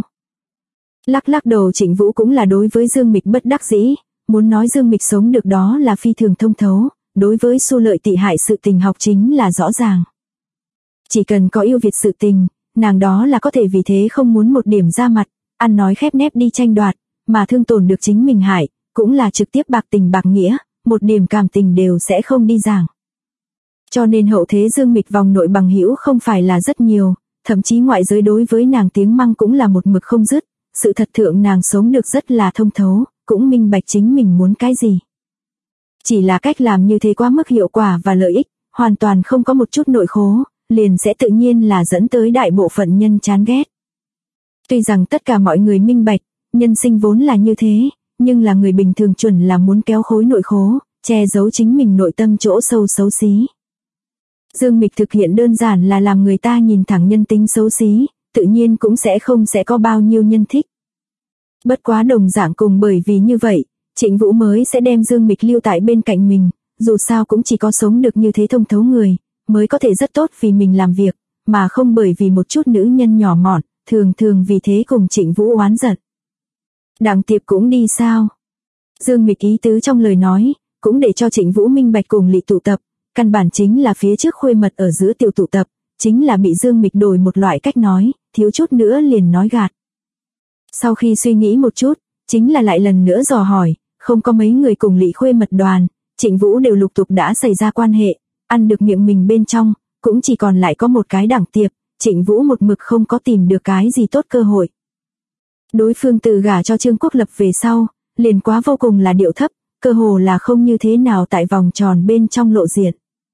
Lắc lắc đầu Trịnh Vũ cũng là đối với Dương Mịch bất đắc dĩ, muốn nói Dương Mịch sống được đó là phi thường thông thấu, đối với xu lợi tị hại sự tình học chính là rõ ràng. Chỉ cần có yêu Việt sự tình, nàng đó là có thể vì thế không muốn một điểm ra mặt, ăn nói khép nép đi tranh đoạt, mà thương tổn được chính mình hại, cũng là trực tiếp bạc tình bạc nghĩa, một điểm cảm tình đều sẽ không đi giảng. Cho nên hậu thế Dương Mịch vòng nội bằng hữu không phải là rất nhiều, thậm chí ngoại giới đối với nàng tiếng măng cũng là một mực không dứt, sự thật thượng nàng sống được rất là thông thấu, cũng minh bạch chính mình muốn cái gì. Chỉ là cách làm như thế quá mức hiệu quả và lợi ích, hoàn toàn không có một chút nội khố, liền sẽ tự nhiên là dẫn tới đại bộ phận nhân chán ghét. Tuy rằng tất cả mọi người minh bạch, nhân sinh vốn là như thế, nhưng là người bình thường chuẩn là muốn kéo khối nội khố, che giấu chính mình nội tâm chỗ sâu xấu xí. Dương Mịch thực hiện đơn giản là làm người ta nhìn thẳng nhân tính xấu xí, tự nhiên cũng sẽ có bao nhiêu nhân thích. Bất quá đồng dạng cùng bởi vì như vậy, Trịnh Vũ mới sẽ đem Dương Mịch lưu tại bên cạnh mình, dù sao cũng chỉ có sống được như thế thông thấu người, mới có thể rất tốt vì mình làm việc, mà không bởi vì một chút nữ nhân nhỏ mọn, thường vì thế cùng Trịnh Vũ oán giận. Đặng tiệp cũng đi sao? Dương Mịch ý tứ trong lời nói, cũng để cho Trịnh Vũ minh bạch Cùng Lị tụ tập, căn bản chính là phía trước khuê mật ở giữa tiểu tụ tập, chính là bị Dương Mịch đổi một loại cách nói, thiếu chút nữa liền nói gạt. Sau khi suy nghĩ một chút, chính là lại lần nữa dò hỏi, không có mấy người Cùng Lị khuê mật đoàn, Trịnh Vũ đều lục tục đã xảy ra quan hệ, ăn được miệng mình bên trong, cũng chỉ còn lại có một cái Đặng tiệp, Trịnh Vũ một mực không có tìm được cái gì tốt cơ hội. Đối phương từ gả cho Trương Quốc Lập về sau, liền quá vô cùng là điệu thấp, cơ hồ là không như thế nào tại vòng tròn bên trong lộ diện.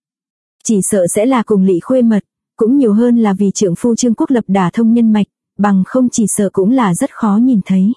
Chỉ sợ sẽ là Cùng Lị khuê mật, cũng nhiều hơn là vì trượng phu Trương Quốc Lập đả thông nhân mạch, bằng không chỉ sợ cũng là rất khó nhìn thấy.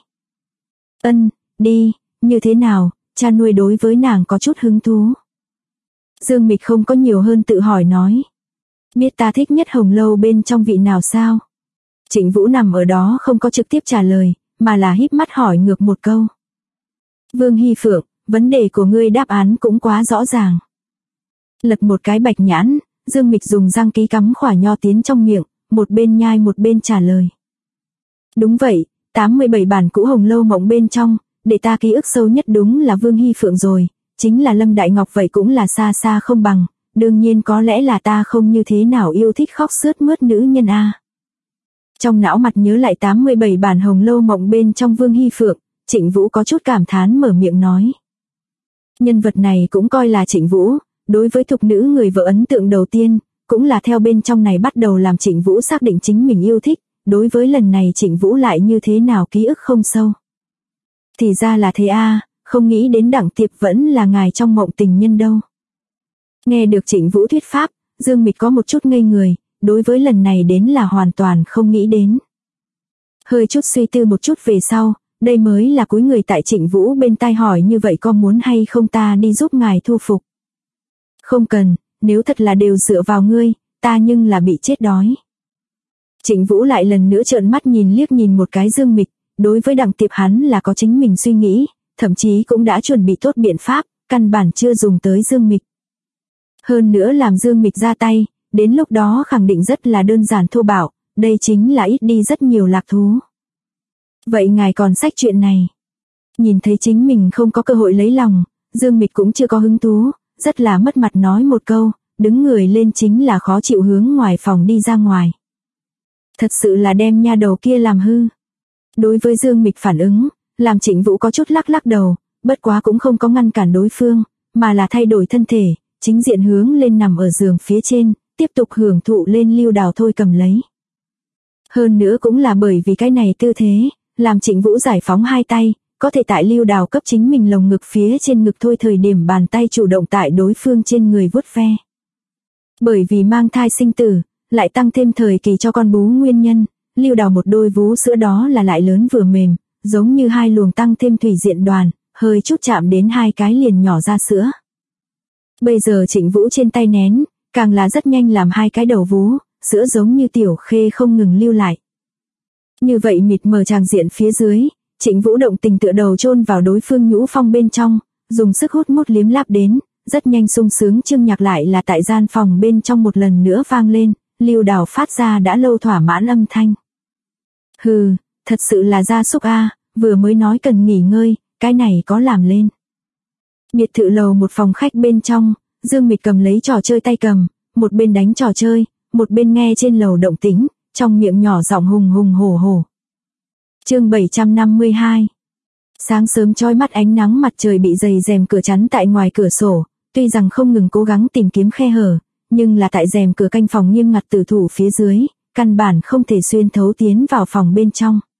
Đi, như thế nào, cha nuôi đối với nàng có chút hứng thú. Dương Mịch không có nhiều hơn tự hỏi nói. Biết ta thích nhất Hồng Lâu bên trong vị nào sao? Trịnh Vũ nằm ở đó không có trực tiếp trả lời, mà là híp mắt hỏi ngược một câu. Vương Hy Phượng, vấn đề của ngươi đáp án cũng quá rõ ràng. Lật một cái bạch nhãn, Dương Mịch dùng răng ký cắm khỏa nho tiến trong miệng, một bên nhai một bên trả lời. Đúng vậy, 87 bản cũ Hồng Lâu Mộng bên trong, để ta ký ức sâu nhất đúng là Vương Hy Phượng rồi, chính là Lâm Đại Ngọc vậy cũng là xa xa không bằng, đương nhiên có lẽ là ta không như thế nào yêu thích khóc sướt mướt nữ nhân a. Trong não mặt nhớ lại 87 bản Hồng Lâu Mộng bên trong Vương Hy Phượng, Trịnh Vũ có chút cảm thán mở miệng nói. Nhân vật này cũng coi là Trịnh Vũ, đối với thục nữ người vợ ấn tượng đầu tiên, cũng là theo bên trong này bắt đầu làm Trịnh Vũ xác định chính mình yêu thích, đối với lần này Trịnh Vũ lại như thế nào ký ức không sâu. Thì ra là thế a, không nghĩ đến Đặng Tiệp vẫn là ngài trong mộng tình nhân đâu. Nghe được Trịnh Vũ thuyết pháp, Dương Mịch có một chút ngây người, đối với lần này đến là hoàn toàn không nghĩ đến. Hơi chút suy tư một chút về sau, đây mới là cúi người tại Trịnh Vũ bên tai hỏi như vậy có muốn hay không ta đi giúp ngài thu phục. Không cần, nếu thật là đều dựa vào ngươi, ta nhưng là bị chết đói. Trịnh Vũ lại lần nữa trợn mắt liếc nhìn một cái Dương Mịch, đối với Đặng Tiệp hắn là có chính mình suy nghĩ, thậm chí cũng đã chuẩn bị tốt biện pháp, căn bản chưa dùng tới Dương Mịch. Hơn nữa làm Dương Mịch ra tay, đến lúc đó khẳng định rất là đơn giản thô bạo, đây chính là ít đi rất nhiều lạc thú. Vậy ngài còn sách chuyện này? Nhìn thấy chính mình không có cơ hội lấy lòng, Dương Mịch cũng chưa có hứng thú, rất là mất mặt nói một câu, đứng người lên chính là khó chịu hướng ngoài phòng đi ra ngoài. Thật sự là đem nha đầu kia làm hư. Đối với Dương Mịch phản ứng, làm Trịnh Vũ có chút lắc đầu, bất quá cũng không có ngăn cản đối phương, mà là thay đổi thân thể, chính diện hướng lên nằm ở giường phía trên, tiếp tục hưởng thụ lên Lưu Đào thôi cầm lấy. Hơn nữa cũng là bởi vì cái này tư thế, làm Trịnh Vũ giải phóng hai tay, có thể tại Lưu Đào cấp chính mình lồng ngực phía trên ngực thôi thời điểm bàn tay chủ động tại đối phương trên người vuốt ve. Bởi vì mang thai sinh tử, lại tăng thêm thời kỳ cho con bú nguyên nhân, Lưu Đào một đôi vú sữa đó là lại lớn vừa mềm, giống như hai luồng tăng thêm thủy diện đoàn, hơi chút chạm đến hai cái liền nhỏ ra sữa. Bây giờ Trịnh Vũ trên tay nén, càng là rất nhanh làm hai cái đầu vú, sữa giống như tiểu khê không ngừng lưu lại. Như vậy mịt mờ tràng diện phía dưới, Trịnh Vũ động tình tựa đầu chôn vào đối phương nhũ phong bên trong, dùng sức hút mút liếm láp đến, rất nhanh sung sướng chương nhạc lại là tại gian phòng bên trong một lần nữa vang lên, Lưu Đào phát ra đã lâu thỏa mãn âm thanh. Hừ, thật sự là gia súc a, vừa mới nói cần nghỉ ngơi, cái này có làm lên. Biệt thự lầu một phòng khách bên trong, Dương Mịch cầm lấy trò chơi tay cầm, một bên đánh trò chơi, một bên nghe trên lầu động tĩnh, trong miệng nhỏ giọng hùng hùng hổ hổ. Chương 752. Sáng sớm chói mắt ánh nắng mặt trời bị dày rèm cửa chắn tại ngoài cửa sổ, tuy rằng không ngừng cố gắng tìm kiếm khe hở, nhưng là tại rèm cửa canh phòng nghiêm ngặt tử thủ phía dưới, căn bản không thể xuyên thấu tiến vào phòng bên trong.